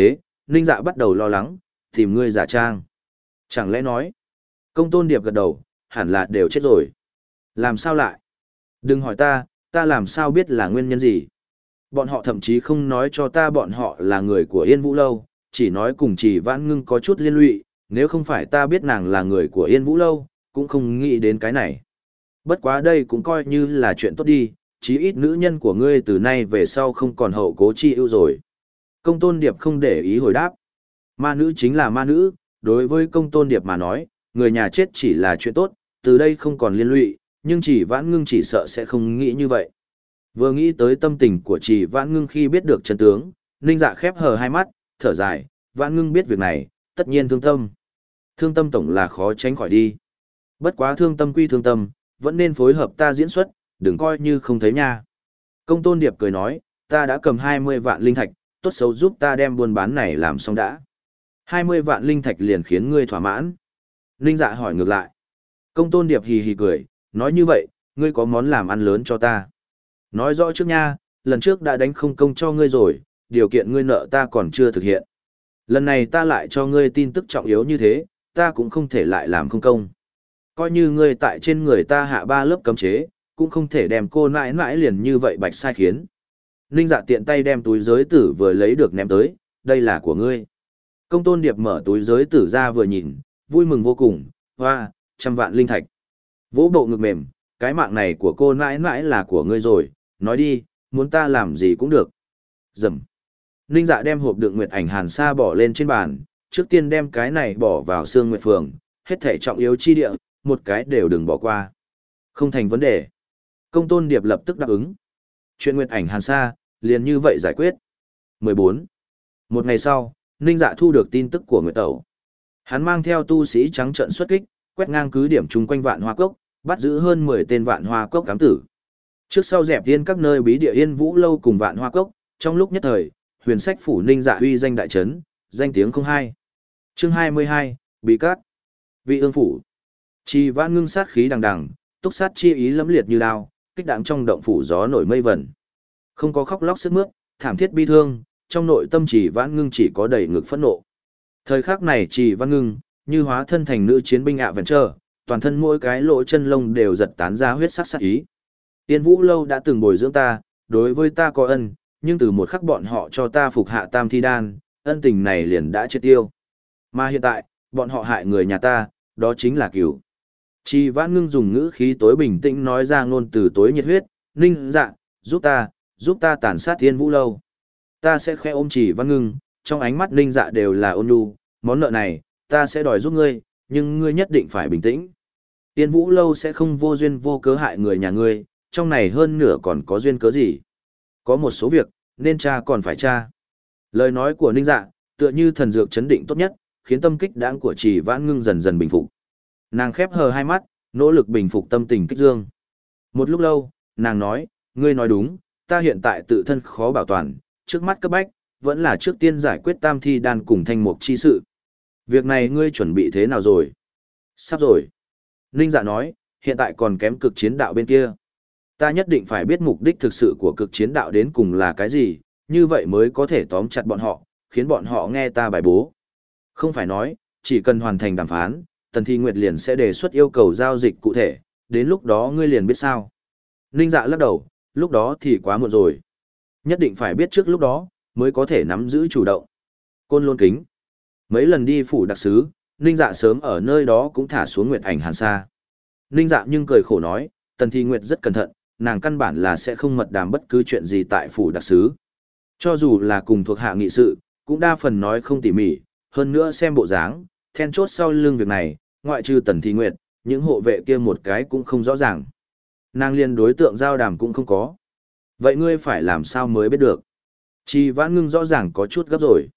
Ninh Dạ bắt đầu lo lắng, tìm ngươi giả trang. Chẳng lẽ nói, Công Tôn Điệp gật đầu, hẳn là đều chết rồi. Làm sao lại? Đừng hỏi ta, ta làm sao biết là nguyên nhân gì? Bọn họ thậm chí không nói cho ta bọn họ là người của Yên Vũ Lâu, chỉ nói cùng Chỉ Vãn Ngưng có chút liên lụy, nếu không phải ta biết nàng là người của Yên Vũ Lâu, cũng không nghĩ đến cái này. Bất quá đây cũng coi như là chuyện tốt đi, chí ít nữ nhân của ngươi từ nay về sau không còn hậu cố chi ưu rồi. Công Tôn Điệp không để ý hồi đáp. Ma nữ chính là ma nữ, đối với Công Tôn Điệp mà nói, người nhà chết chỉ là chuyện tốt, từ đây không còn liên lụy, nhưng Chỉ Vãn Ngưng chỉ sợ sẽ không nghĩ như vậy. Vừa nghĩ tới tâm tình của Chỉ Vãn Ngưng khi biết được chân tướng, Ninh Dạ khép hờ hai mắt, thở dài, Vãn Ngưng biết việc này, tất nhiên thương tâm. Thương tâm tổng là khó tránh khỏi đi. Bất quá thương tâm quy thương tâm, vẫn nên phối hợp ta diễn xuất, đừng coi như không thấy nha. Công Tôn Điệp cười nói, ta đã cầm hai mươi vạn linh thạch, tốt xấu giúp ta đem buôn bán này làm xong đã. hai mươi vạn linh thạch liền khiến ngươi thỏa mãn. Ninh Dạ hỏi ngược lại. Công Tôn Điệp hì hì cười, nói như vậy, ngươi có món làm ăn lớn cho ta. Nói rõ trước nha, lần trước đã đánh không công cho ngươi rồi, điều kiện ngươi nợ ta còn chưa thực hiện. Lần này ta lại cho ngươi tin tức trọng yếu như thế, ta cũng không thể lại làm không công. Coi như ngươi tại trên người ta hạ ba lớp cấm chế, cũng không thể đem cô nãi nãi liền như vậy bạch sai khiến. Ninh Dạ tiện tay đem túi giới tử vừa lấy được ném tới, đây là của ngươi. Công Tôn Điệp mở túi giới tử ra vừa nhìn, vui mừng vô cùng, hoa, trăm vạn linh thạch. Vỗ bộ ngực mềm, cái mạng này của cô nãi nãi là của ngươi rồi, nói đi, muốn ta làm gì cũng được. Dầm. Ninh Dạ đem hộp đựng Nguyệt Ảnh Hàn Sa bỏ lên trên bàn, trước tiên đem cái này bỏ vào xương Nguyệt Phường, hết thể trọng yếu chi địa, một cái đều đừng bỏ qua. Không thành vấn đề. Công Tôn Điệp lập tức đáp ứng. Chuyện Nguyệt Ảnh Hàn Sa, liền như vậy giải quyết. mười bốn. Một ngày sau, Ninh Dạ thu được tin tức của Nguyệt Tẩu. Hắn mang theo tu sĩ trắng trận xuất kích, quét ngang cứ điểm chung quanh Vạn Hoa Cốc, bắt giữ hơn mười tên Vạn Hoa Cốc ám tử. Trước sau dẹp tiên các nơi bí địa Yên Vũ Lâu cùng Vạn Hoa Cốc, trong lúc nhất thời, huyền sách phủ Ninh Dạ uy danh đại trấn, danh tiếng không hai. Chương hai mươi hai, Bí Cát. Vị ương phủ. Chỉ Vãn Ngưng sát khí đằng đằng, túc sát chi ý lẫm liệt như đao, kích đãng trong động phủ gió nổi mây vẩn. Không có khóc lóc sướt mướt, thảm thiết bi thương, trong nội tâm Chỉ Vãn Ngưng chỉ có đầy ngực phẫn nộ. Thời khắc này Chỉ Vãn Ngưng, như hóa thân thành nữ chiến binh ạ vẹn trơ, toàn thân mỗi cái lỗ chân lông đều giật tán ra huyết sắc sát ý. Tiên Vũ Lâu đã từng bồi dưỡng ta, đối với ta có ân, nhưng từ một khắc bọn họ cho ta phục hạ tam thi đan, ân tình này liền đã chết tiêu. Mà hiện tại, bọn họ hại người nhà ta, đó chính là cửu. Chỉ Vãn Ngưng dùng ngữ khí tối bình tĩnh nói ra ngôn từ tối nhiệt huyết, Ninh Dạ, giúp ta, giúp ta tàn sát Tiên Vũ Lâu. Ta sẽ khẽ ôm Chỉ Vãn Ngưng, trong ánh mắt Ninh Dạ đều là ôn nhu, món nợ này, ta sẽ đòi giúp ngươi, nhưng ngươi nhất định phải bình tĩnh. Tiên Vũ Lâu sẽ không vô duyên vô cớ hại người nhà ngươi, trong này hơn nửa còn có duyên cớ gì. Có một số việc, nên tra còn phải tra. Lời nói của Ninh Dạ, tựa như thần dược chấn định tốt nhất, khiến tâm kích đãng của Chỉ Vãn Ngưng dần dần bình phục. Nàng khép hờ hai mắt, nỗ lực bình phục tâm tình kích dương. Một lúc lâu, nàng nói, ngươi nói đúng, ta hiện tại tự thân khó bảo toàn, trước mắt cấp bách, vẫn là trước tiên giải quyết tam thi đan cùng thanh mục chi sự. Việc này ngươi chuẩn bị thế nào rồi? Sắp rồi. Ninh Dạ nói, hiện tại còn kém cực chiến đạo bên kia. Ta nhất định phải biết mục đích thực sự của cực chiến đạo đến cùng là cái gì, như vậy mới có thể tóm chặt bọn họ, khiến bọn họ nghe ta bài bố. Không phải nói, chỉ cần hoàn thành đàm phán, Tần Thi Nguyệt liền sẽ đề xuất yêu cầu giao dịch cụ thể, đến lúc đó ngươi liền biết sao. Ninh Dạ lắc đầu, lúc đó thì quá muộn rồi. Nhất định phải biết trước lúc đó, mới có thể nắm giữ chủ động. Côn Lôn Kính. Mấy lần đi phủ đặc sứ, Ninh Dạ sớm ở nơi đó cũng thả xuống Nguyệt Ảnh Hàn Sa. Ninh Dạ nhưng cười khổ nói, Tần Thi Nguyệt rất cẩn thận, nàng căn bản là sẽ không mật đàm bất cứ chuyện gì tại phủ đặc sứ. Cho dù là cùng thuộc hạ nghị sự, cũng đa phần nói không tỉ mỉ, hơn nữa xem bộ dáng, then chốt sau lưng việc này, ngoại trừ Tần Thi Nguyệt, những hộ vệ kia một cái cũng không rõ ràng. Nàng liên đối tượng giao đàm cũng không có. Vậy ngươi phải làm sao mới biết được? Chỉ Vãn Ngưng rõ ràng có chút gấp rồi.